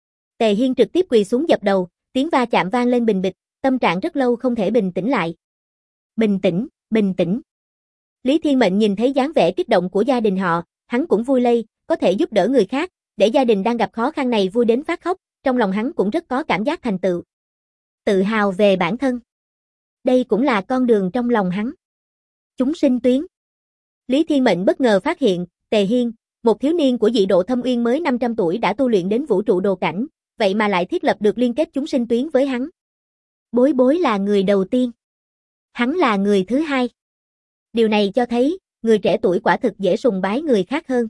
Tề Hiên trực tiếp quỳ xuống dập đầu, tiếng va chạm vang lên bình bịch, tâm trạng rất lâu không thể bình tĩnh lại. Bình tĩnh, bình tĩnh. Lý Thiên Mệnh nhìn thấy dáng vẻ kích động của gia đình họ, hắn cũng vui lây, có thể giúp đỡ người khác, để gia đình đang gặp khó khăn này vui đến phát khóc, trong lòng hắn cũng rất có cảm giác thành tựu. Tự hào về bản thân. Đây cũng là con đường trong lòng hắn. Chúng sinh tuyến. Lý Thiên Mệnh bất ngờ phát hiện, Tề Hiên, một thiếu niên của dị độ Thâm Uyên mới 500 tuổi đã tu luyện đến vũ trụ đồ cảnh, vậy mà lại thiết lập được liên kết chúng sinh tuyến với hắn. Bối Bối là người đầu tiên. Hắn là người thứ hai. Điều này cho thấy, người trẻ tuổi quả thực dễ sùng bái người khác hơn.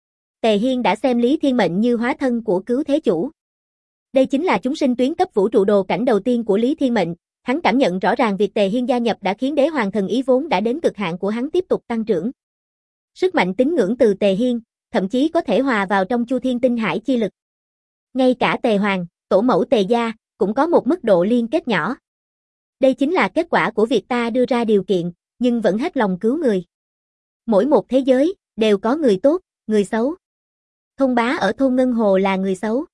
Tề Hiên đã xem Lý Thiên Mệnh như hóa thân của cứu thế chủ. Đây chính là chúng sinh tuyến cấp vũ trụ đồ cảnh đầu tiên của Lý Thiên Mệnh. Hắn cảm nhận rõ ràng việc Tề Hiên gia nhập đã khiến đế hoàng thần ý vốn đã đến cực hạn của hắn tiếp tục tăng trưởng. Sức mạnh tín ngưỡng từ Tề Hiên, thậm chí có thể hòa vào trong Chu Thiên Tinh Hải chi lực. Ngay cả Tề Hoàng, tổ mẫu Tề gia, cũng có một mức độ liên kết nhỏ. Đây chính là kết quả của việc ta đưa ra điều kiện, nhưng vẫn hết lòng cứu người. Mỗi một thế giới, đều có người tốt, người xấu. Thông Bá ở thôn Ngân Hồ là người xấu.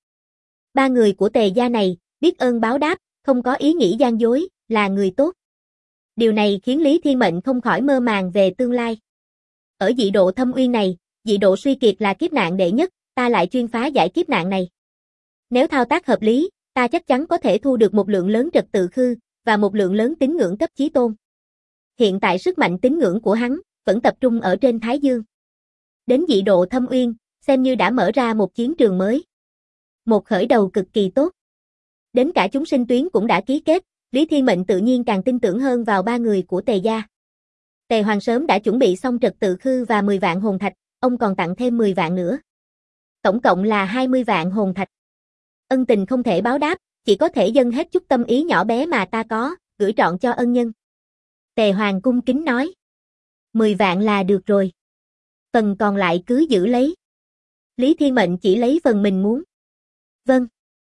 Ba người của Tề gia này, biết ơn báo đáp, không có ý nghĩ gian dối, là người tốt. Điều này khiến Lý Thiên Mệnh không khỏi mơ màng về tương lai. Ở dị độ Thâm Uyên này, dị độ suy kiệt là kiếp nạn đệ nhất, ta lại chuyên phá giải kiếp nạn này. Nếu thao tác hợp lý, ta chắc chắn có thể thu được một lượng lớn trật tự khư, và một lượng lớn tín ngưỡng cấp chí tôn. Hiện tại sức mạnh tín ngưỡng của hắn, vẫn tập trung ở trên Thái Dương. Đến dị độ Thâm Uyên, xem như đã mở ra một chiến trường mới. Một khởi đầu cực kỳ tốt. Đến cả chúng sinh tuyến cũng đã ký kết, Lý Thiên Mệnh tự nhiên càng tin tưởng hơn vào ba người của Tề gia. Tề Hoàng sớm đã chuẩn bị xong trật tự khư và 10 vạn hồn thạch, ông còn tặng thêm 10 vạn nữa. Tổng cộng là 20 vạn hồn thạch. Ân tình không thể báo đáp, chỉ có thể dâng hết chút tâm ý nhỏ bé mà ta có, gửi trọn cho ân nhân. Tề Hoàng cung kính nói. 10 vạn là được rồi. Phần còn lại cứ giữ lấy. Lý Thiên Mệnh chỉ lấy phần mình muốn. Vâng.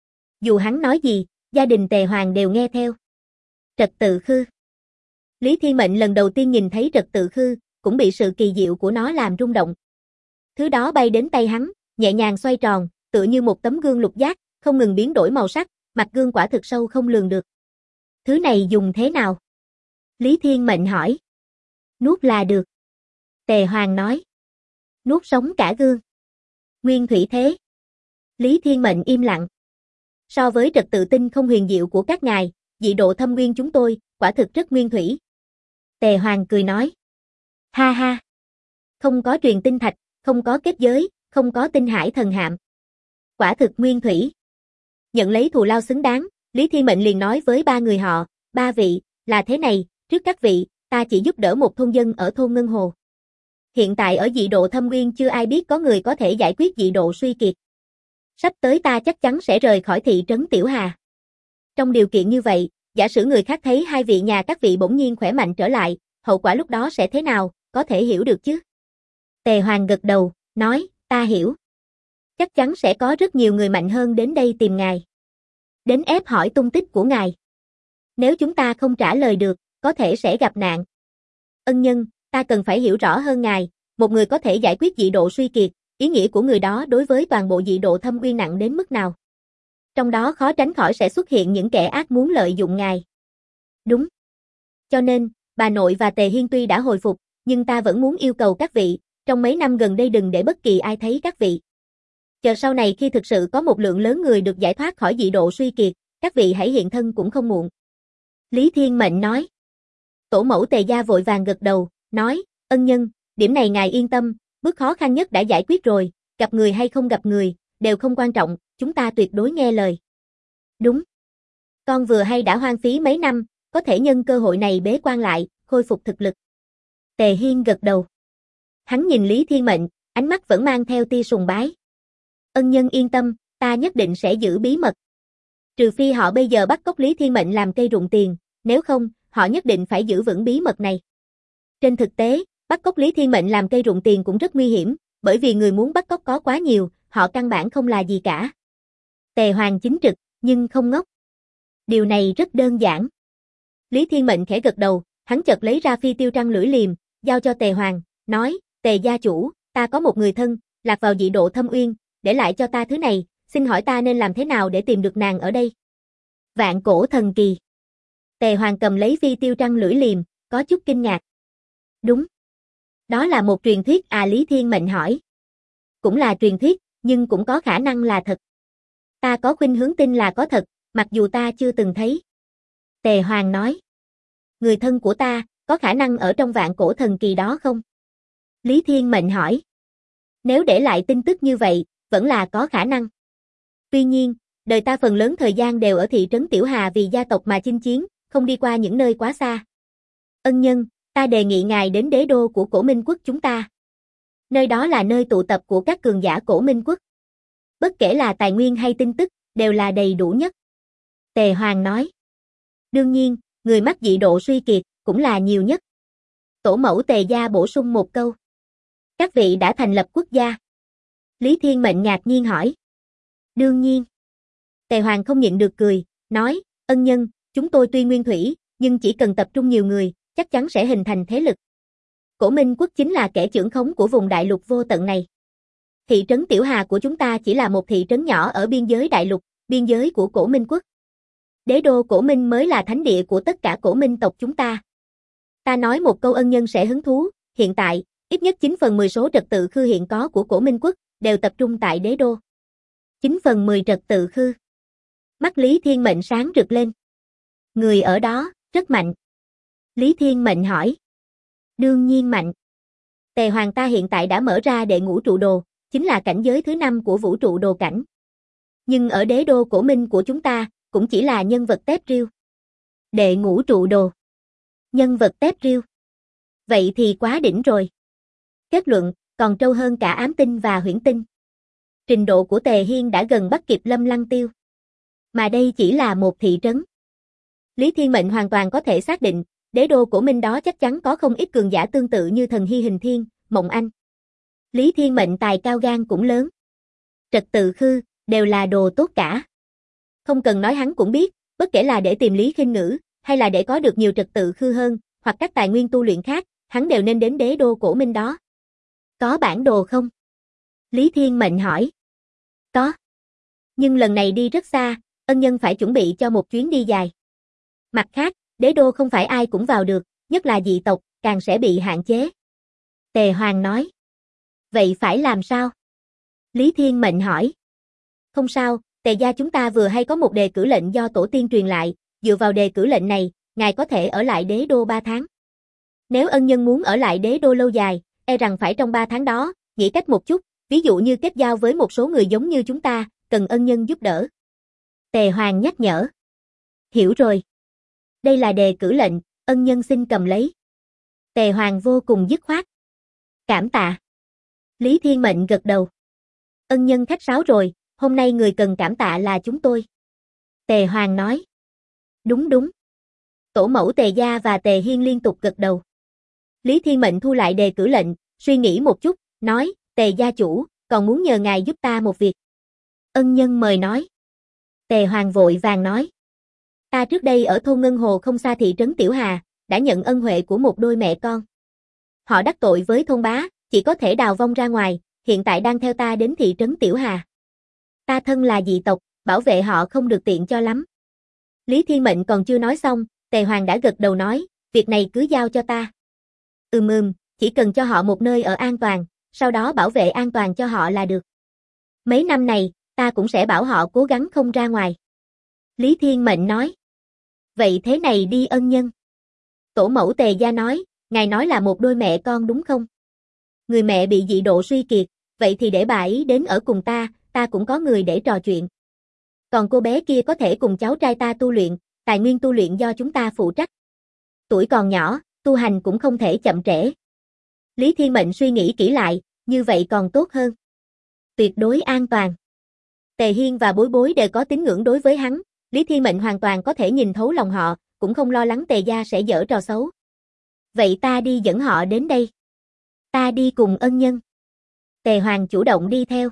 Dù hắn nói gì, gia đình Tề Hoàng đều nghe theo. Trật tự khư. Lý Thiên Mệnh lần đầu tiên nhìn thấy trật tự khư, cũng bị sự kỳ diệu của nó làm rung động. Thứ đó bay đến tay hắn, nhẹ nhàng xoay tròn, tựa như một tấm gương lục giác, không ngừng biến đổi màu sắc, mặt gương quả thực sâu không lường được. Thứ này dùng thế nào? Lý Thiên Mệnh hỏi. Nuốt là được. Tề Hoàng nói. Nuốt sống cả gương. Nguyên thủy thế. Lý Thiên Mệnh im lặng. So với trật tự tinh không huyền diệu của các ngài, dị độ Thâm Uyên chúng tôi, quả thực rất nguyên thủy. Tề Hoàng cười nói. Ha ha. Không có truyền tinh thạch, không có kết giới, không có tinh hải thần hạm. Quả thực nguyên thủy. Nhận lấy thù lao xứng đáng, Lý Thiên Mệnh liền nói với ba người họ, ba vị, là thế này, trước các vị, ta chỉ giúp đỡ một thôn dân ở thôn Ngân Hồ. Hiện tại ở dị độ Thâm Uyên chưa ai biết có người có thể giải quyết dị độ suy kiệt. Sắp tới ta chắc chắn sẽ rời khỏi thị trấn Tiểu Hà. Trong điều kiện như vậy, giả sử người khác thấy hai vị nhà các vị bỗng nhiên khỏe mạnh trở lại, hậu quả lúc đó sẽ thế nào, có thể hiểu được chứ? Tề Hoàng gật đầu, nói, ta hiểu. Chắc chắn sẽ có rất nhiều người mạnh hơn đến đây tìm ngài. Đến ép hỏi tung tích của ngài. Nếu chúng ta không trả lời được, có thể sẽ gặp nạn. Ân nhân, ta cần phải hiểu rõ hơn ngài, một người có thể giải quyết dị độ suy kiệt, ý nghĩa của người đó đối với toàn bộ dị độ Thâm Uyên nặng đến mức nào. Trong đó khó tránh khỏi sẽ xuất hiện những kẻ ác muốn lợi dụng ngài. Đúng. Cho nên, bà nội và Tề Hiên tuy đã hồi phục, nhưng ta vẫn muốn yêu cầu các vị, trong mấy năm gần đây đừng để bất kỳ ai thấy các vị. Chờ sau này khi thực sự có một lượng lớn người được giải thoát khỏi dị độ suy kiệt, các vị hãy hiện thân cũng không muộn. Lý Thiên Mệnh nói. Tổ mẫu Tề gia vội vàng gật đầu, nói, ân nhân, điểm này ngài yên tâm, bước khó khăn nhất đã giải quyết rồi, gặp người hay không gặp người, đều không quan trọng, chúng ta tuyệt đối nghe lời. Đúng. Con vừa hay đã hoang phí mấy năm, có thể nhân cơ hội này bế quan lại, khôi phục thực lực. Tề Hiên gật đầu. Hắn nhìn Lý Thiên Mệnh, ánh mắt vẫn mang theo tia sùng bái. Ân nhân yên tâm, ta nhất định sẽ giữ bí mật. Trừ phi họ bây giờ bắt cóc Lý Thiên Mệnh làm cây rụng tiền, nếu không, họ nhất định phải giữ vững bí mật này. Trên thực tế, bắt cóc Lý Thiên Mệnh làm cây rụng tiền cũng rất nguy hiểm, bởi vì người muốn bắt cóc có quá nhiều, họ căn bản không là gì cả. Tề Hoàng chính trực, nhưng không ngốc. Điều này rất đơn giản. Lý Thiên Mệnh khẽ gật đầu, hắn chợt lấy ra phi tiêu trăng lưỡi liềm, giao cho Tề Hoàng, nói, Tề gia chủ, ta có một người thân, lạc vào dị độ Thâm Uyên, để lại cho ta thứ này, xin hỏi ta nên làm thế nào để tìm được nàng ở đây? Vạn cổ thần kỳ. Tề Hoàng cầm lấy phi tiêu trăng lưỡi liềm, có chút kinh ngạc. Đúng. Đó là một truyền thuyết à, Lý Thiên Mệnh hỏi. Cũng là truyền thuyết, nhưng cũng có khả năng là thật. Ta có khuynh hướng tin là có thật, mặc dù ta chưa từng thấy. Tề Hoàng nói. Người thân của ta, có khả năng ở trong vạn cổ thần kỳ đó không? Lý Thiên Mệnh hỏi. Nếu để lại tin tức như vậy, vẫn là có khả năng. Tuy nhiên, đời ta phần lớn thời gian đều ở thị trấn Tiểu Hà vì gia tộc mà chinh chiến, không đi qua những nơi quá xa. Ân nhân, ta đề nghị ngài đến đế đô của Cổ Minh Quốc chúng ta. Nơi đó là nơi tụ tập của các cường giả Cổ Minh Quốc. Bất kể là tài nguyên hay tin tức, đều là đầy đủ nhất. Tề Hoàng nói. Đương nhiên, người mắc dị độ suy kiệt, cũng là nhiều nhất. Tổ mẫu Tề gia bổ sung một câu. Các vị đã thành lập quốc gia. Lý Thiên Mệnh ngạc nhiên hỏi. Đương nhiên. Tề Hoàng không nhịn được cười, nói, ân nhân, chúng tôi tuy nguyên thủy, nhưng chỉ cần tập trung nhiều người, chắc chắn sẽ hình thành thế lực. Cổ Minh Quốc chính là kẻ trưởng khống của vùng đại lục vô tận này. Thị trấn Tiểu Hà của chúng ta chỉ là một thị trấn nhỏ ở biên giới đại lục, biên giới của Cổ Minh Quốc. Đế đô Cổ Minh mới là thánh địa của tất cả Cổ Minh tộc chúng ta. Ta nói một câu ân nhân sẽ hứng thú, hiện tại, ít nhất 9/10 số trật tự khư hiện có của Cổ Minh Quốc, đều tập trung tại đế đô. 9/10 trật tự khư. Mắt Lý Thiên Mệnh sáng rực lên. Người ở đó, rất mạnh. Lý Thiên Mệnh hỏi. Đương nhiên mạnh. Tề Hoàng ta hiện tại đã mở ra đệ ngũ trụ đồ, chính là cảnh giới thứ 5 của vũ trụ đồ cảnh. Nhưng ở đế đô Cổ Minh của chúng ta, cũng chỉ là nhân vật tép riêu. Đệ ngũ trụ đồ. Nhân vật tép riêu. Vậy thì quá đỉnh rồi. Kết luận, còn trâu hơn cả ám tinh và huyễn tinh. Trình độ của Tề Hiên đã gần bắt kịp Lâm Lăng Tiêu. Mà đây chỉ là một thị trấn. Lý Thiên Mệnh hoàn toàn có thể xác định, đế đô Cổ Minh đó chắc chắn có không ít cường giả tương tự như thần Hy Hình Thiên, Mộng Anh. Lý Thiên Mệnh tài cao gan cũng lớn. Trật tự khư, đều là đồ tốt cả. Không cần nói hắn cũng biết, bất kể là để tìm Lý Khinh Ngữ, hay là để có được nhiều trật tự khư hơn, hoặc các tài nguyên tu luyện khác, hắn đều nên đến đế đô Cổ Minh đó. Có bản đồ không? Lý Thiên Mệnh hỏi. Có. Nhưng lần này đi rất xa, ân nhân phải chuẩn bị cho một chuyến đi dài. Mặt khác, đế đô không phải ai cũng vào được, nhất là dị tộc, càng sẽ bị hạn chế. Tề Hoàng nói. Vậy phải làm sao? Lý Thiên Mệnh hỏi. Không sao, Tề gia chúng ta vừa hay có một đề cử lệnh do tổ tiên truyền lại, dựa vào đề cử lệnh này, ngài có thể ở lại đế đô 3 tháng. Nếu ân nhân muốn ở lại đế đô lâu dài, e rằng phải trong 3 tháng đó, nghĩ cách một chút, ví dụ như kết giao với một số người giống như chúng ta, cần ân nhân giúp đỡ. Tề Hoàng nhắc nhở. Hiểu rồi. Đây là đề cử lệnh, ân nhân xin cầm lấy. Tề Hoàng vô cùng dứt khoát. Cảm tạ. Lý Thiên Mệnh gật đầu. Ân nhân khách sáo rồi, hôm nay người cần cảm tạ là chúng tôi. Tề Hoàng nói. Đúng đúng. Tổ mẫu Tề gia và Tề Hiên liên tục gật đầu. Lý Thiên Mệnh thu lại đề cử lệnh, suy nghĩ một chút, nói, Tề gia chủ, còn muốn nhờ ngài giúp ta một việc. Ân nhân mời nói. Tề Hoàng vội vàng nói. Ta trước đây ở thôn Ngân Hồ không xa thị trấn Tiểu Hà, đã nhận ân huệ của một đôi mẹ con. Họ đắc tội với thôn bá, chỉ có thể đào vong ra ngoài, hiện tại đang theo ta đến thị trấn Tiểu Hà. Ta thân là dị tộc, bảo vệ họ không được tiện cho lắm. Lý Thiên Mệnh còn chưa nói xong, Tề Hoàng đã gật đầu nói, việc này cứ giao cho ta. Chỉ cần cho họ một nơi ở an toàn, sau đó bảo vệ an toàn cho họ là được. Mấy năm này, ta cũng sẽ bảo họ cố gắng không ra ngoài. Lý Thiên Mệnh nói. Vậy thế này đi ân nhân. Tổ mẫu Tề gia nói, ngài nói là một đôi mẹ con đúng không? Người mẹ bị dị độ suy kiệt, vậy thì để bà ấy đến ở cùng ta cũng có người để trò chuyện. Còn cô bé kia có thể cùng cháu trai ta tu luyện, tài nguyên tu luyện do chúng ta phụ trách. Tuổi còn nhỏ, tu hành cũng không thể chậm trễ. Lý Thiên Mệnh suy nghĩ kỹ lại, như vậy còn tốt hơn. Tuyệt đối an toàn. Tề Hiên và Bối Bối đều có tín ngưỡng đối với hắn, Lý Thiên Mệnh hoàn toàn có thể nhìn thấu lòng họ, cũng không lo lắng Tề gia sẽ giở trò xấu. Vậy ta đi dẫn họ đến đây. Ta đi cùng ân nhân. Tề Hoàng chủ động đi theo.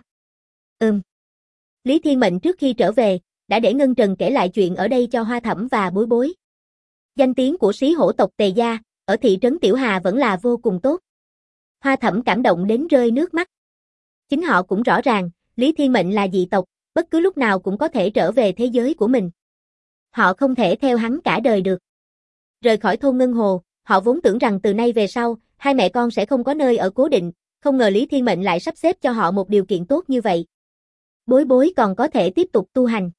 Lý Thiên Mệnh trước khi trở về, đã để Ngân Trần kể lại chuyện ở đây cho Hoa Thẩm và Bối Bối. Danh tiếng của Xí Hổ tộc Tề gia, ở thị trấn Tiểu Hà vẫn là vô cùng tốt. Hoa Thẩm cảm động đến rơi nước mắt. Chính họ cũng rõ ràng, Lý Thiên Mệnh là dị tộc, bất cứ lúc nào cũng có thể trở về thế giới của mình. Họ không thể theo hắn cả đời được. Rời khỏi thôn Ngân Hồ, họ vốn tưởng rằng từ nay về sau, hai mẹ con sẽ không có nơi ở cố định, không ngờ Lý Thiên Mệnh lại sắp xếp cho họ một điều kiện tốt như vậy. Bối Bối còn có thể tiếp tục tu hành.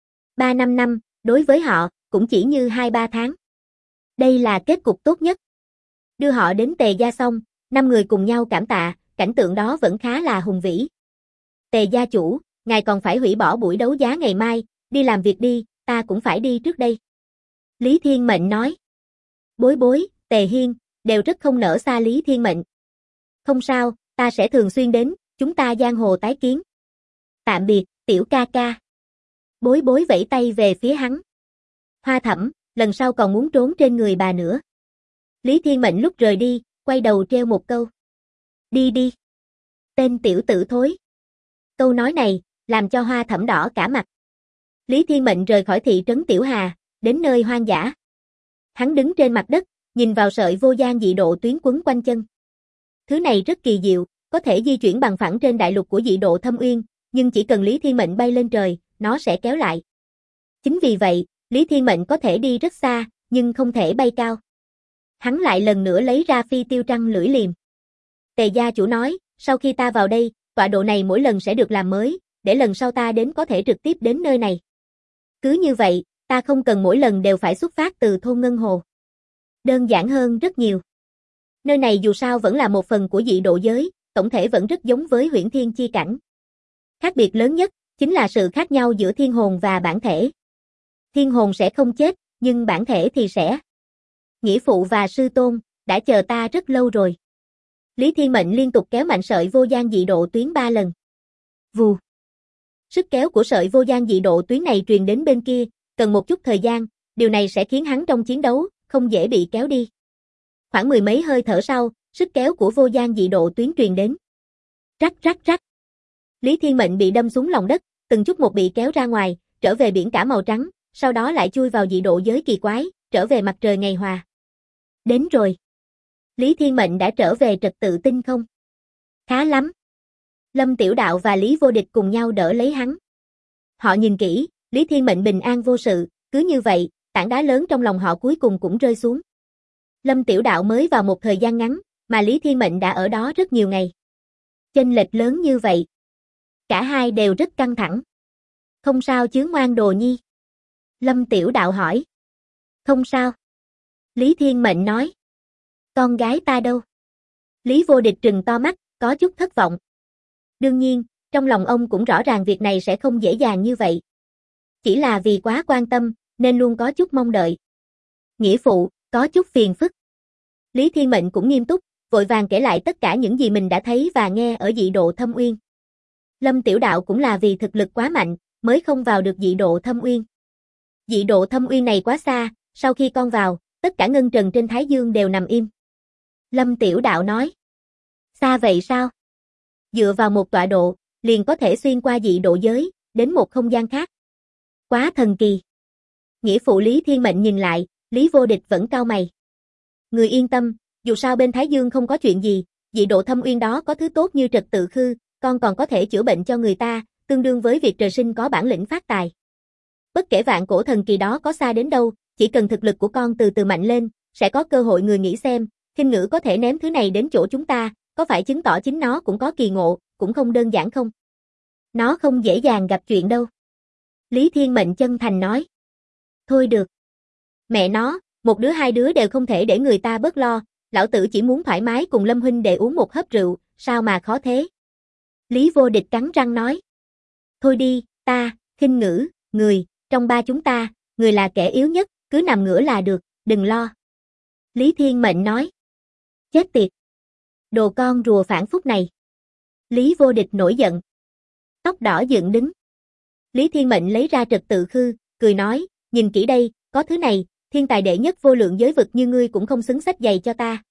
3-5 năm, đối với họ, cũng chỉ như 2-3 tháng. Đây là kết cục tốt nhất. Đưa họ đến Tề gia xong, 5 người cùng nhau cảm tạ, cảnh tượng đó vẫn khá là hùng vĩ. Tề gia chủ, ngài còn phải hủy bỏ buổi đấu giá ngày mai, đi làm việc đi, ta cũng phải đi trước đây. Lý Thiên Mệnh nói. Bối Bối, Tề Hiên, đều rất không nỡ xa Lý Thiên Mệnh. Không sao, ta sẽ thường xuyên đến, chúng ta giang hồ tái kiến. Tạm biệt, tiểu ca ca. Bối Bối vẫy tay về phía hắn. Hoa Thẩm, lần sau còn muốn trốn trên người bà nữa. Lý Thiên Mệnh lúc rời đi, quay đầu treo một câu. Đi đi. Tên tiểu tử thối. Câu nói này, làm cho Hoa Thẩm đỏ cả mặt. Lý Thiên Mệnh rời khỏi thị trấn Tiểu Hà, đến nơi hoang dã. Hắn đứng trên mặt đất, nhìn vào sợi vô gian dị độ tuyến quấn quanh chân. Thứ này rất kỳ diệu, có thể di chuyển bằng phẳng trên đại lục của dị độ Thâm Uyên, nhưng chỉ cần Lý Thiên Mệnh bay lên trời, nó sẽ kéo lại. Chính vì vậy, Lý Thiên Mệnh có thể đi rất xa, nhưng không thể bay cao. Hắn lại lần nữa lấy ra phi tiêu trăng lưỡi liềm. Tề gia chủ nói, sau khi ta vào đây, tọa độ này mỗi lần sẽ được làm mới, để lần sau ta đến có thể trực tiếp đến nơi này. Cứ như vậy, ta không cần mỗi lần đều phải xuất phát từ thôn Ngân Hồ. Đơn giản hơn rất nhiều. Nơi này dù sao vẫn là một phần của dị độ giới, tổng thể vẫn rất giống với Huyễn Thiên chi cảnh. Khác biệt lớn nhất, chính là sự khác nhau giữa thiên hồn và bản thể. Thiên hồn sẽ không chết, nhưng bản thể thì sẽ. Nghĩa phụ và sư tôn, đã chờ ta rất lâu rồi. Lý Thiên Mệnh liên tục kéo mạnh sợi vô gian dị độ tuyến 3 lần. Vù. Sức kéo của sợi vô gian dị độ tuyến này truyền đến bên kia, cần một chút thời gian, điều này sẽ khiến hắn trong chiến đấu, không dễ bị kéo đi. Khoảng 10 mấy hơi thở sau, sức kéo của vô gian dị độ tuyến truyền đến. Rắc rắc rắc. Lý Thiên Mệnh bị đâm xuống lòng đất, từng chút một bị kéo ra ngoài, trở về biển cả màu trắng, sau đó lại chui vào dị độ giới kỳ quái, trở về mặt trời ngày hòa. Đến rồi. Lý Thiên Mệnh đã trở về trật tự tinh không? Khá lắm. Lâm Tiểu Đạo và Lý Vô Địch cùng nhau đỡ lấy hắn. Họ nhìn kỹ, Lý Thiên Mệnh bình an vô sự, cứ như vậy, tảng đá lớn trong lòng họ cuối cùng cũng rơi xuống. Lâm Tiểu Đạo mới vào một thời gian ngắn, mà Lý Thiên Mệnh đã ở đó rất nhiều ngày. Chênh lệch lớn như vậy. Cả hai đều rất căng thẳng. Không sao chứ ngoan đồ nhi? Lâm Tiểu Đạo hỏi. Không sao. Lý Thiên Mệnh nói. Con gái ta đâu? Lý Vô Địch trừng to mắt, có chút thất vọng. Đương nhiên, trong lòng ông cũng rõ ràng việc này sẽ không dễ dàng như vậy. Chỉ là vì quá quan tâm, nên luôn có chút mong đợi. Nghĩa phụ, có chút phiền phức. Lý Thiên Mệnh cũng nghiêm túc, vội vàng kể lại tất cả những gì mình đã thấy và nghe ở dị độ Thâm Uyên. Lâm Tiểu Đạo cũng là vì thực lực quá mạnh, mới không vào được dị độ Thâm Uyên. Dị độ Thâm Uyên này quá xa, sau khi con vào, tất cả ngân trần trên Thái Dương đều nằm im. Lâm Tiểu Đạo nói. Xa vậy sao? Dựa vào một tọa độ, liền có thể xuyên qua dị độ giới, đến một không gian khác. Quá thần kỳ. Nghĩa phụ Lý Thiên Mệnh nhìn lại, Lý Vô Địch vẫn cau mày. Người yên tâm, dù sao bên Thái Dương không có chuyện gì, dị độ Thâm Uyên đó có thứ tốt như trật tự khư, con còn có thể chữa bệnh cho người ta, tương đương với việc trời sinh có bản lĩnh phát tài. Bất kể vạn cổ thần kỳ đó có xa đến đâu, chỉ cần thực lực của con từ từ mạnh lên, sẽ có cơ hội. Người nghĩ xem, Khinh Ngữ có thể ném thứ này đến chỗ chúng ta, có phải chứng tỏ chính nó cũng có kỳ ngộ, cũng không đơn giản không? Nó không dễ dàng gặp chuyện đâu. Lý Thiên Mệnh chân thành nói. Thôi được. Mẹ nó, một đứa hai đứa đều không thể để người ta bớt lo, lão tử chỉ muốn thoải mái cùng Lâm huynh để uống một hớp rượu, sao mà khó thế? Lý Vô Địch cắn răng nói. Thôi đi, ta, Khinh Ngữ, người, trong ba chúng ta, người là kẻ yếu nhất, cứ nằm ngửa là được, đừng lo. Lý Thiên Mệnh nói. Chết tiệt. Đồ con rùa phản phúc này. Lý Vô Địch nổi giận. Tóc đỏ dựng đứng. Lý Thiên Mệnh lấy ra trật tự khư, cười nói, nhìn kỹ đây, có thứ này, thiên tài đệ nhất vô lượng giới vực như ngươi cũng không xứng xách giày cho ta.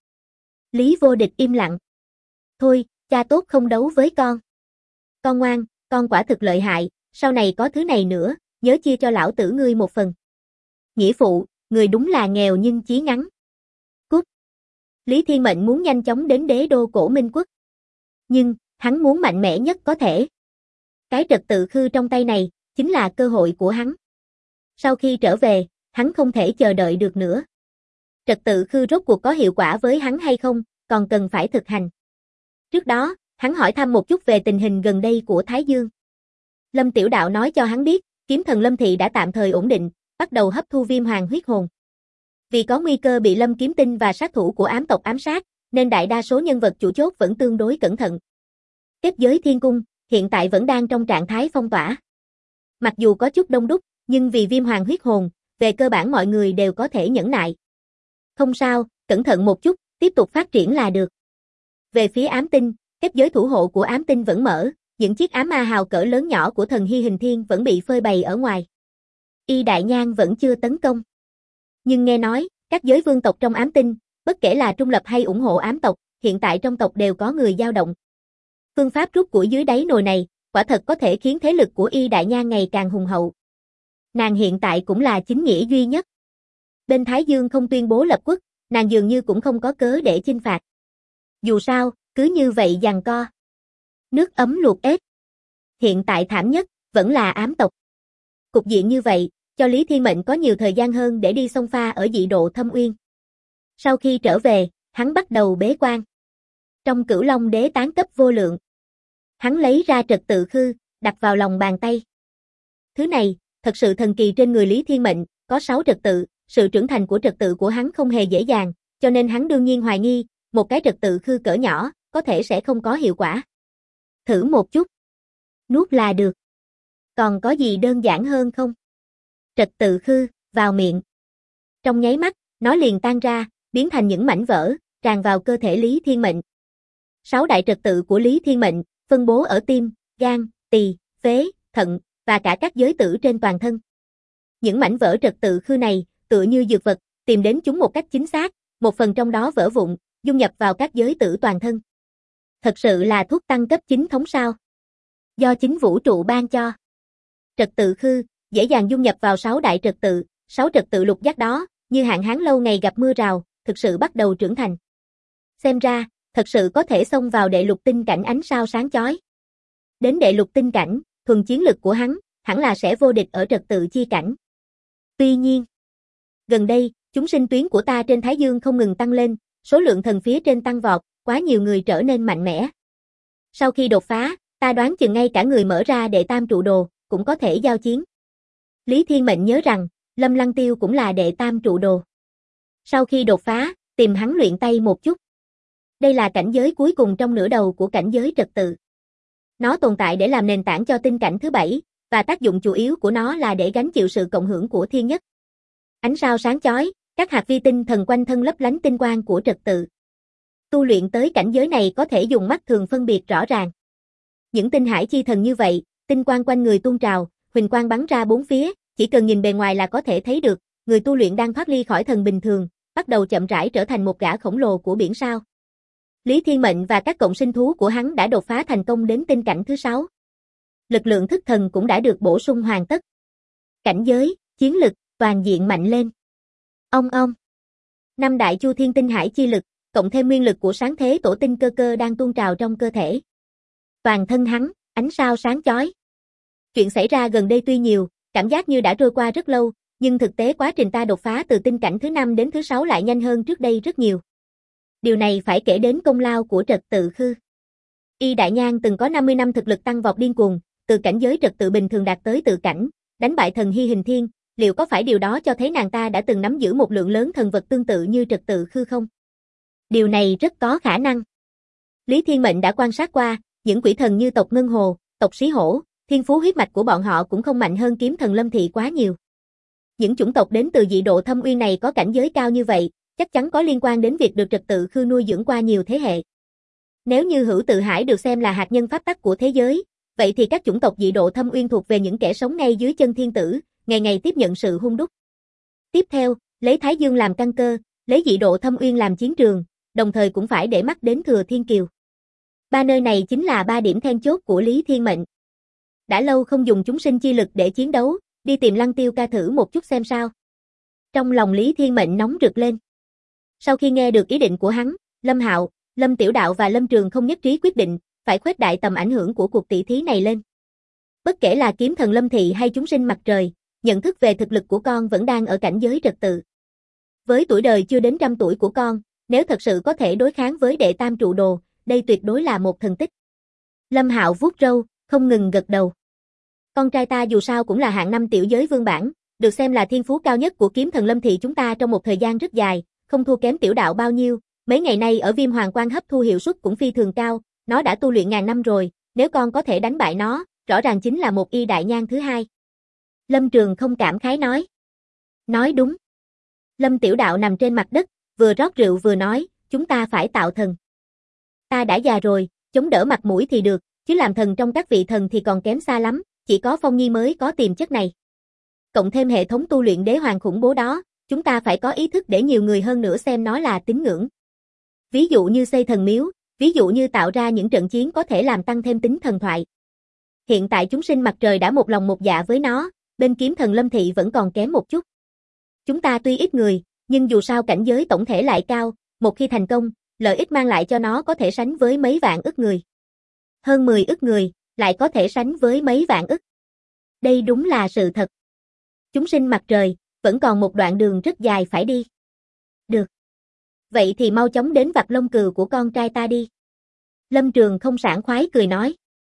Lý Vô Địch im lặng. Thôi, cha tốt không đấu với con. Con ngoan, con quả thực lợi hại, sau này có thứ này nữa, nhớ chia cho lão tử ngươi một phần. Nghĩa phụ, người đúng là nghèo nhưng chí ngắn. Cút. Lý Thiên Mệnh muốn nhanh chóng đến đế đô Cổ Minh Quốc. Nhưng, hắn muốn mạnh mẽ nhất có thể. Cái trật tự khư trong tay này, chính là cơ hội của hắn. Sau khi trở về, hắn không thể chờ đợi được nữa. Trật tự khư rốt cuộc có hiệu quả với hắn hay không, còn cần phải thực hành. Trước đó, hắn hỏi thăm một chút về tình hình gần đây của Thái Dương. Lâm Tiểu Đạo nói cho hắn biết, kiếm thần Lâm Thị đã tạm thời ổn định, bắt đầu hấp thu viêm hoàng huyết hồn. Vì có nguy cơ bị Lâm Kiếm Tinh và sát thủ của ám tộc ám sát, nên đại đa số nhân vật chủ chốt vẫn tương đối cẩn thận. Kết giới thiên cung, hiện tại vẫn đang trong trạng thái phong tỏa. Mặc dù có chút đông đúc, nhưng vì viêm hoàng huyết hồn, về cơ bản mọi người đều có thể nhẫn nại. Không sao, cẩn thận một chút, tiếp tục phát triển là được. Về phía ám tinh, kết giới thủ hộ của ám tinh vẫn mở, những chiếc ám ma hào cỡ lớn nhỏ của thần Hy Hình Thiên vẫn bị phơi bày ở ngoài. Y Đại Nhan vẫn chưa tấn công. Nhưng nghe nói, các giới vương tộc trong ám tinh, bất kể là trung lập hay ủng hộ ám tộc, hiện tại trong tộc đều có người dao động. Phương pháp rút củi dưới đáy nồi này, quả thật có thể khiến thế lực của Y Đại Nhan ngày càng hùng hậu. Nàng hiện tại cũng là chính nghĩa duy nhất. Bên Thái Dương không tuyên bố lập quốc, nàng dường như cũng không có cớ để chinh phạt. Dù sao, cứ như vậy giằng co. Nước ấm luộc ếch. Hiện tại thảm nhất, vẫn là ám tộc. Cục diện như vậy, cho Lý Thiên Mệnh có nhiều thời gian hơn để đi xông pha ở dị độ Thâm Uyên. Sau khi trở về, hắn bắt đầu bế quan. Trong Cửu Long Đế tán cấp vô lượng, hắn lấy ra trật tự khư, đặt vào lòng bàn tay. Thứ này, thật sự thần kỳ trên người Lý Thiên Mệnh, có 6 trật tự, sự trưởng thành của trật tự của hắn không hề dễ dàng, cho nên hắn đương nhiên hoài nghi, một cái trật tự khư cỡ nhỏ, có thể sẽ không có hiệu quả. Thử một chút. Nuốt là được. Còn có gì đơn giản hơn không? Trật tự khư, vào miệng. Trong nháy mắt, nó liền tan ra, biến thành những mảnh vỡ, tràn vào cơ thể Lý Thiên Mệnh. 6 đại trật tự của Lý Thiên Mệnh, phân bố ở tim, gan, tỳ, phế, thận, và cả các giới tử trên toàn thân. Những mảnh vỡ trật tự khư này, tựa như dược vật, tìm đến chúng một cách chính xác, một phần trong đó vỡ vụn, dung nhập vào các giới tử toàn thân. Thật sự là thuốc tăng cấp chính thống sao? Do chính vũ trụ ban cho. Trật tự khư, dễ dàng dung nhập vào 6 đại trật tự, 6 trật tự lục giác đó, như hạn hán lâu ngày gặp mưa rào, thực sự bắt đầu trưởng thành. Xem ra, thật sự có thể xông vào đệ lục tinh cảnh ánh sao sáng chói. Đến đệ lục tinh cảnh, thuần chiến lực của hắn, hẳn là sẽ vô địch ở trật tự chi cảnh. Tuy nhiên, gần đây, chúng sinh tuyến của ta trên Thái Dương không ngừng tăng lên, số lượng thần phía trên tăng vọt, quá nhiều người trở nên mạnh mẽ. Sau khi đột phá, ta đoán chừng ngay cả người mở ra đệ tam trụ đồ, cũng có thể giao chiến. Lý Thiên Mệnh nhớ rằng, Lâm Lăng Tiêu cũng là đệ tam trụ đồ. Sau khi đột phá, tìm hắn luyện tay một chút. Đây là cảnh giới cuối cùng trong nửa đầu của cảnh giới trật tự. Nó tồn tại để làm nền tảng cho tinh cảnh thứ 7, và tác dụng chủ yếu của nó là để gánh chịu sự cộng hưởng của thiên nhất. Ánh sao sáng chói, các hạt vi tinh thần quanh thân lấp lánh tinh quang của trật tự. Tu luyện tới cảnh giới này có thể dùng mắt thường phân biệt rõ ràng. Những tinh hải chi thần như vậy, tinh quang quanh người tuôn trào, huỳnh quang bắn ra bốn phía, chỉ cần nhìn bề ngoài là có thể thấy được, người tu luyện đang thoát ly khỏi thần bình thường, bắt đầu chậm rãi trở thành một gã khổng lồ của biển sao. Lý Thiên Mệnh và các cộng sinh thú của hắn đã đột phá thành công đến tinh cảnh thứ 6. Lực lượng thức thần cũng đã được bổ sung hoàn tất. Cảnh giới, chiến lực, toàn diện mạnh lên. Ông. 5 đại chu thiên tinh hải chi lực, cộng thêm nguyên lực của sáng thế tổ tinh cơ cơ đang tuôn trào trong cơ thể. Toàn thân hắn, ánh sao sáng chói. Chuyện xảy ra gần đây tuy nhiều, cảm giác như đã trôi qua rất lâu, nhưng thực tế quá trình ta đột phá từ tinh cảnh thứ 5 đến thứ 6 lại nhanh hơn trước đây rất nhiều. Điều này phải kể đến công lao của trật tự khư. Y Đại Nhan từng có 50 năm thực lực tăng vọt điên cuồng, từ cảnh giới trật tự bình thường đạt tới tự cảnh, đánh bại thần Hy Hình Thiên, liệu có phải điều đó cho thấy nàng ta đã từng nắm giữ một lượng lớn thần vật tương tự như trật tự khư không? Điều này rất có khả năng. Lý Thiên Mệnh đã quan sát qua, những quỷ thần như tộc Ngân Hồ, tộc Xí Hổ, thiên phú huyết mạch của bọn họ cũng không mạnh hơn kiếm thần Lâm Thị quá nhiều. Những chủng tộc đến từ dị độ Thâm Uyên này có cảnh giới cao như vậy, chắc chắn có liên quan đến việc được trật tự khư nuôi dưỡng qua nhiều thế hệ. Nếu như Hữu Tự Hải được xem là hạt nhân pháp tắc của thế giới, vậy thì các chủng tộc dị độ Thâm Uyên thuộc về những kẻ sống ngay dưới chân thiên tử, ngày ngày tiếp nhận sự hung đúc. Tiếp theo, lấy Thái Dương làm căn cơ, lấy dị độ Thâm Uyên làm chiến trường, đồng thời cũng phải để mắt đến Thừa Thiên Kiều. Ba nơi này chính là 3 điểm then chốt của Lý Thiên Mệnh. Đã lâu không dùng chúng sinh chi lực để chiến đấu, đi tìm Lăng Tiêu ca thử một chút xem sao. Trong lòng Lý Thiên Mệnh nóng rực lên. Sau khi nghe được ý định của hắn, Lâm Hạo, Lâm Tiểu Đạo và Lâm Trường không nhất trí quyết định, phải khuếch đại tầm ảnh hưởng của cuộc tỷ thí này lên. Bất kể là kiếm thần Lâm Thị hay chúng sinh mặt trời, nhận thức về thực lực của con vẫn đang ở cảnh giới trật tự. Với tuổi đời chưa đến trăm tuổi của con, nếu thật sự có thể đối kháng với đệ tam trụ đồ, đây tuyệt đối là một thần tích. Lâm Hạo vuốt râu, không ngừng gật đầu. Con trai ta dù sao cũng là hạng 5 tiểu giới vương bản, được xem là thiên phú cao nhất của kiếm thần Lâm thị chúng ta trong một thời gian rất dài, không thua kém tiểu đạo bao nhiêu, mấy ngày nay ở Viêm Hoàng Quan hấp thu hiệu suất cũng phi thường cao, nó đã tu luyện ngàn năm rồi, nếu con có thể đánh bại nó, rõ ràng chính là một y đại nhan thứ hai. Lâm Trường không cảm khái nói. Nói đúng. Lâm tiểu đạo nằm trên mặt đất, vừa rót rượu vừa nói, chúng ta phải tạo thần. Ta đã già rồi, chống đỡ mặt mũi thì được, chứ làm thần trong các vị thần thì còn kém xa lắm, chỉ có Phong Nhi mới có tiềm chất này. Cộng thêm hệ thống tu luyện đế hoàng khủng bố đó, chúng ta phải có ý thức để nhiều người hơn nữa xem nó là tín ngưỡng. Ví dụ như xây thần miếu, ví dụ như tạo ra những trận chiến có thể làm tăng thêm tính thần thoại. Hiện tại chúng sinh mặt trời đã một lòng một dạ với nó, bên kiếm thần Lâm thị vẫn còn kém một chút. Chúng ta tuy ít người, nhưng dù sao cảnh giới tổng thể lại cao, một khi thành công, lợi ích mang lại cho nó có thể sánh với mấy vạn ức người. Hơn 10 ức người, lại có thể sánh với mấy vạn ức. Đây đúng là sự thật. Chúng sinh mặt trời, vẫn còn một đoạn đường rất dài phải đi. Được. Vậy thì mau chóng đến vặt lông cừu của con trai ta đi. Lâm Trường không sảng khoái cười nói.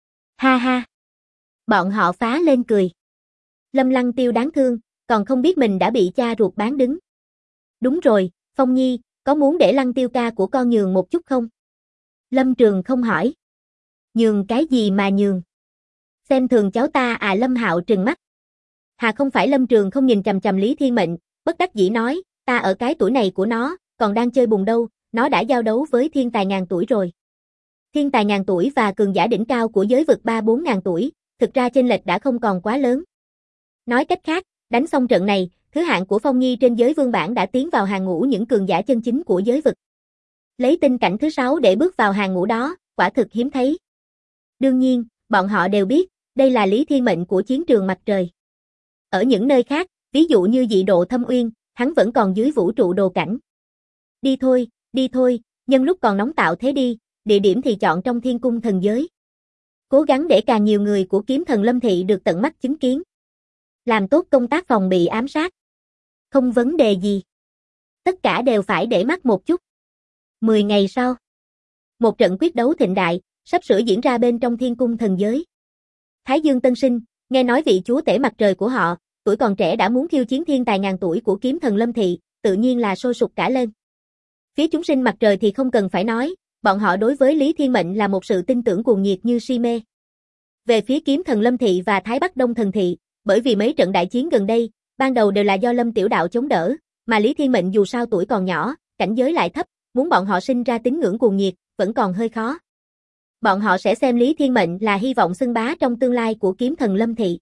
Ha ha. Bọn họ phá lên cười. Lâm Lăng Tiêu đáng thương, còn không biết mình đã bị cha ruột bán đứng. Đúng rồi, Phong Nhi, có muốn để Lăng Tiêu ca của con nhường một chút không? Lâm Trường không hỏi. Nhường cái gì mà nhường? Xem thường cháu ta à? Lâm Hạo trừng mắt. Hà không phải Lâm Trường không nhìn chằm chằm Lý Thiên Mệnh, bất đắc dĩ nói, ta ở cái tuổi này của nó, còn đang chơi bùn đâu, nó đã giao đấu với thiên tài ngàn tuổi rồi. Thiên tài ngàn tuổi và cường giả đỉnh cao của giới vực 3-4 ngàn tuổi, thực ra chênh lệch đã không còn quá lớn. Nói cách khác, đánh xong trận này, thứ hạng của Phong Nhi trên giới vương bản đã tiến vào hàng ngũ những cường giả chân chính của giới vực. Lấy tinh cảnh thứ 6 để bước vào hàng ngũ đó, quả thực hiếm thấy. Đương nhiên, bọn họ đều biết, đây là Lý Thiên Mệnh của chiến trường mặt trời. Ở những nơi khác, ví dụ như dị độ Thâm Uyên, hắn vẫn còn dưới vũ trụ đồ cảnh. Đi thôi, nhân lúc còn nóng tạo thế đi, địa điểm thì chọn trong Thiên Cung thần giới. Cố gắng để càng nhiều người của kiếm thần Lâm thị được tận mắt chứng kiến. Làm tốt công tác phòng bị ám sát. Không vấn đề gì. Tất cả đều phải để mắt một chút. 10 ngày sau, một trận quyết đấu thịnh đại, sắp sửa diễn ra bên trong Thiên Cung thần giới. Thái Dương tân sinh, nghe nói vị chúa tể mặt trời của họ, tuổi còn trẻ đã muốn khiêu chiến thiên tài ngàn tuổi của kiếm thần Lâm thị, tự nhiên là sôi sục cả lên. Phía chúng sinh mặt trời thì không cần phải nói, bọn họ đối với Lý Thiên Mệnh là một sự tin tưởng cuồng nhiệt như si mê. Về phía kiếm thần Lâm thị và Thái Bắc Đông thần thị, bởi vì mấy trận đại chiến gần đây, ban đầu đều là do Lâm tiểu đạo chống đỡ, mà Lý Thiên Mệnh dù sao tuổi còn nhỏ, cảnh giới lại thấp, muốn bọn họ sinh ra tín ngưỡng cuồng nhiệt, vẫn còn hơi khó. Bọn họ sẽ xem Lý Thiên Mệnh là hy vọng xưng bá trong tương lai của kiếm thần Lâm thị.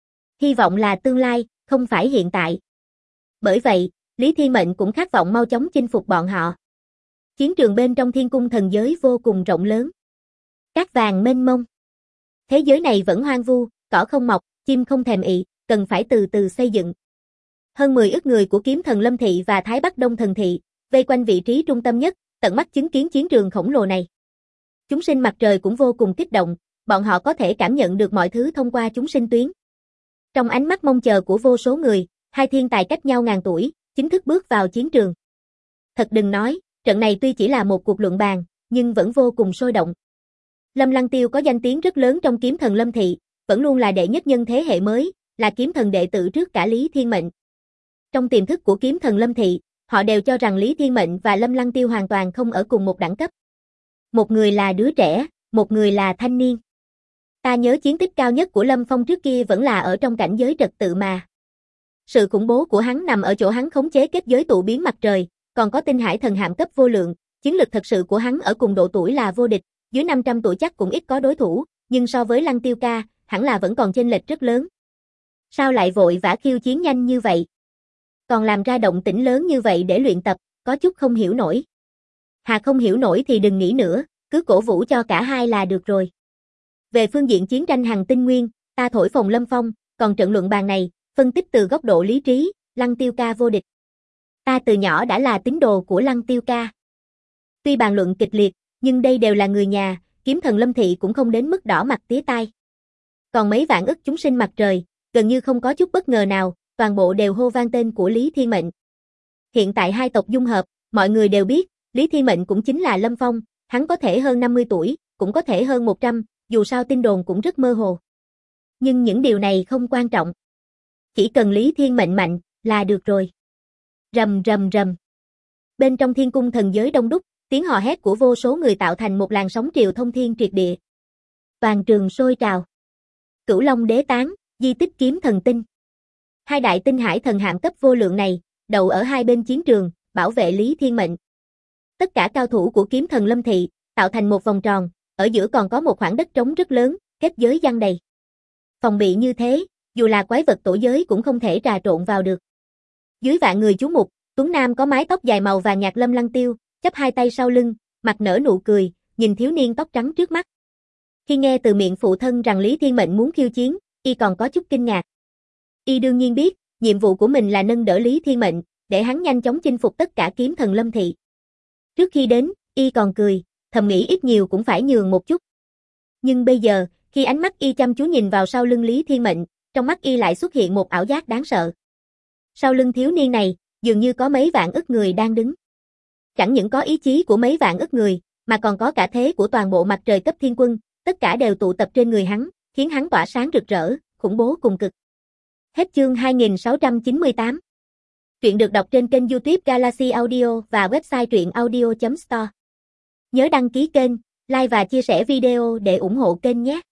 Hy vọng là tương lai, không phải hiện tại. Bởi vậy, Lý Thiên Mệnh cũng khát vọng mau chóng chinh phục bọn họ. Chiến trường bên trong Thiên Cung thần giới vô cùng rộng lớn. Cát vàng mênh mông. Thế giới này vẫn hoang vu, cỏ không mọc, chim không thèm ị, cần phải từ từ xây dựng. Hơn 10 ức người của kiếm thần Lâm thị và Thái Bắc Đông thần thị, vây quanh vị trí trung tâm nhất, tận mắt chứng kiến chiến trường khổng lồ này. Chúng sinh mặt trời cũng vô cùng kích động, bọn họ có thể cảm nhận được mọi thứ thông qua chúng sinh tuyến. Trong ánh mắt mong chờ của vô số người, hai thiên tài cách nhau ngàn tuổi, chính thức bước vào chiến trường. Thật đừng nói, trận này tuy chỉ là một cuộc luận bàn, nhưng vẫn vô cùng sôi động. Lâm Lăng Tiêu có danh tiếng rất lớn trong kiếm thần Lâm thị, vẫn luôn là đệ nhất nhân thế hệ mới, là kiếm thần đệ tử trước cả Lý Thiên Mệnh. Trong tiềm thức của kiếm thần Lâm thị, họ đều cho rằng Lý Thiên Mệnh và Lâm Lăng Tiêu hoàn toàn không ở cùng một đẳng cấp. Một người là đứa trẻ, một người là thanh niên. Ta nhớ chiến tích cao nhất của Lâm Phong trước kia vẫn là ở trong cảnh giới trật tự mà. Sự khủng bố của hắn nằm ở chỗ hắn khống chế kết giới tụ biến mặt trời, còn có tinh hải thần hạm cấp vô lượng, chiến lực thật sự của hắn ở cùng độ tuổi là vô địch, dưới 500 tuổi chắc cũng ít có đối thủ, nhưng so với Lăng Tiêu ca, hẳn là vẫn còn chênh lệch rất lớn. Sao lại vội vã khiêu chiến nhanh như vậy? Còn làm ra động tĩnh lớn như vậy để luyện tập, có chút không hiểu nổi. Hà không hiểu nổi thì đừng nghĩ nữa, cứ cổ vũ cho cả hai là được rồi. Về phương diện chiến tranh hành tinh nguyên, ta thổi phồng Lâm Phong, còn trận luận bàn này, phân tích từ góc độ lý trí, Lăng Tiêu ca vô địch. Ta từ nhỏ đã là tín đồ của Lăng Tiêu ca. Tuy bàn luận kịch liệt, nhưng đây đều là người nhà, kiếm thần Lâm thị cũng không đến mức đỏ mặt tía tai. Còn mấy vạn ức chúng sinh mặt trời, gần như không có chút bất ngờ nào, toàn bộ đều hô vang tên của Lý Thiên Mệnh. Hiện tại hai tộc dung hợp, mọi người đều biết, Lý Thiên Mệnh cũng chính là Lâm Phong, hắn có thể hơn 50 tuổi, cũng có thể hơn 100, dù sao tin đồn cũng rất mơ hồ. Nhưng những điều này không quan trọng. Chỉ cần Lý Thiên Mệnh mạnh, là được rồi. Rầm rầm rầm. Bên trong thiên cung thần giới đông đúc, tiếng hò hét của vô số người tạo thành một làn sóng triều thông thiên triệt địa. Toàn trường sôi trào. Cửu Long Đế Tán, di tích kiếm thần tinh. Hai đại tinh hải thần hạm cấp vô lượng này, đậu ở hai bên chiến trường, bảo vệ Lý Thiên Mệnh. Tất cả cao thủ của kiếm thần Lâm Thị, tạo thành một vòng tròn, ở giữa còn có một khoảng đất trống rất lớn, kết giới giăng đầy. Phòng bị như thế, dù là quái vật tổ giới cũng không thể trà trộn vào được. Dưới vạn người chú mục, Tuấn Nam có mái tóc dài màu vàng nhạt Lâm Lăng Tiêu, chắp hai tay sau lưng, mặt nở nụ cười, nhìn thiếu niên tóc trắng trước mắt. Khi nghe từ miệng phụ thân rằng Lý Thiên Mệnh muốn khiêu chiến, y còn có chút kinh ngạc. Y đương nhiên biết, nhiệm vụ của mình là nâng đỡ Lý Thiên Mệnh, để hắn nhanh chóng chinh phục tất cả kiếm thần Lâm Thị. Trước khi đến, y còn cười, thầm nghĩ ít nhiều cũng phải nhường một chút. Nhưng bây giờ, khi ánh mắt y chăm chú nhìn vào sau lưng Lý Thiên Mệnh, trong mắt y lại xuất hiện một ảo giác đáng sợ. Sau lưng thiếu niên này, dường như có mấy vạn ức người đang đứng. Chẳng những có ý chí của mấy vạn ức người, mà còn có cả thế của toàn bộ mặt trời cấp thiên quân, tất cả đều tụ tập trên người hắn, khiến hắn tỏa sáng rực rỡ, khủng bố cùng cực. Hết chương 2698. Truyện được đọc trên kênh YouTube Galaxy Audio và website truyệnaudio.store. Nhớ đăng ký kênh, like và chia sẻ video để ủng hộ kênh nhé.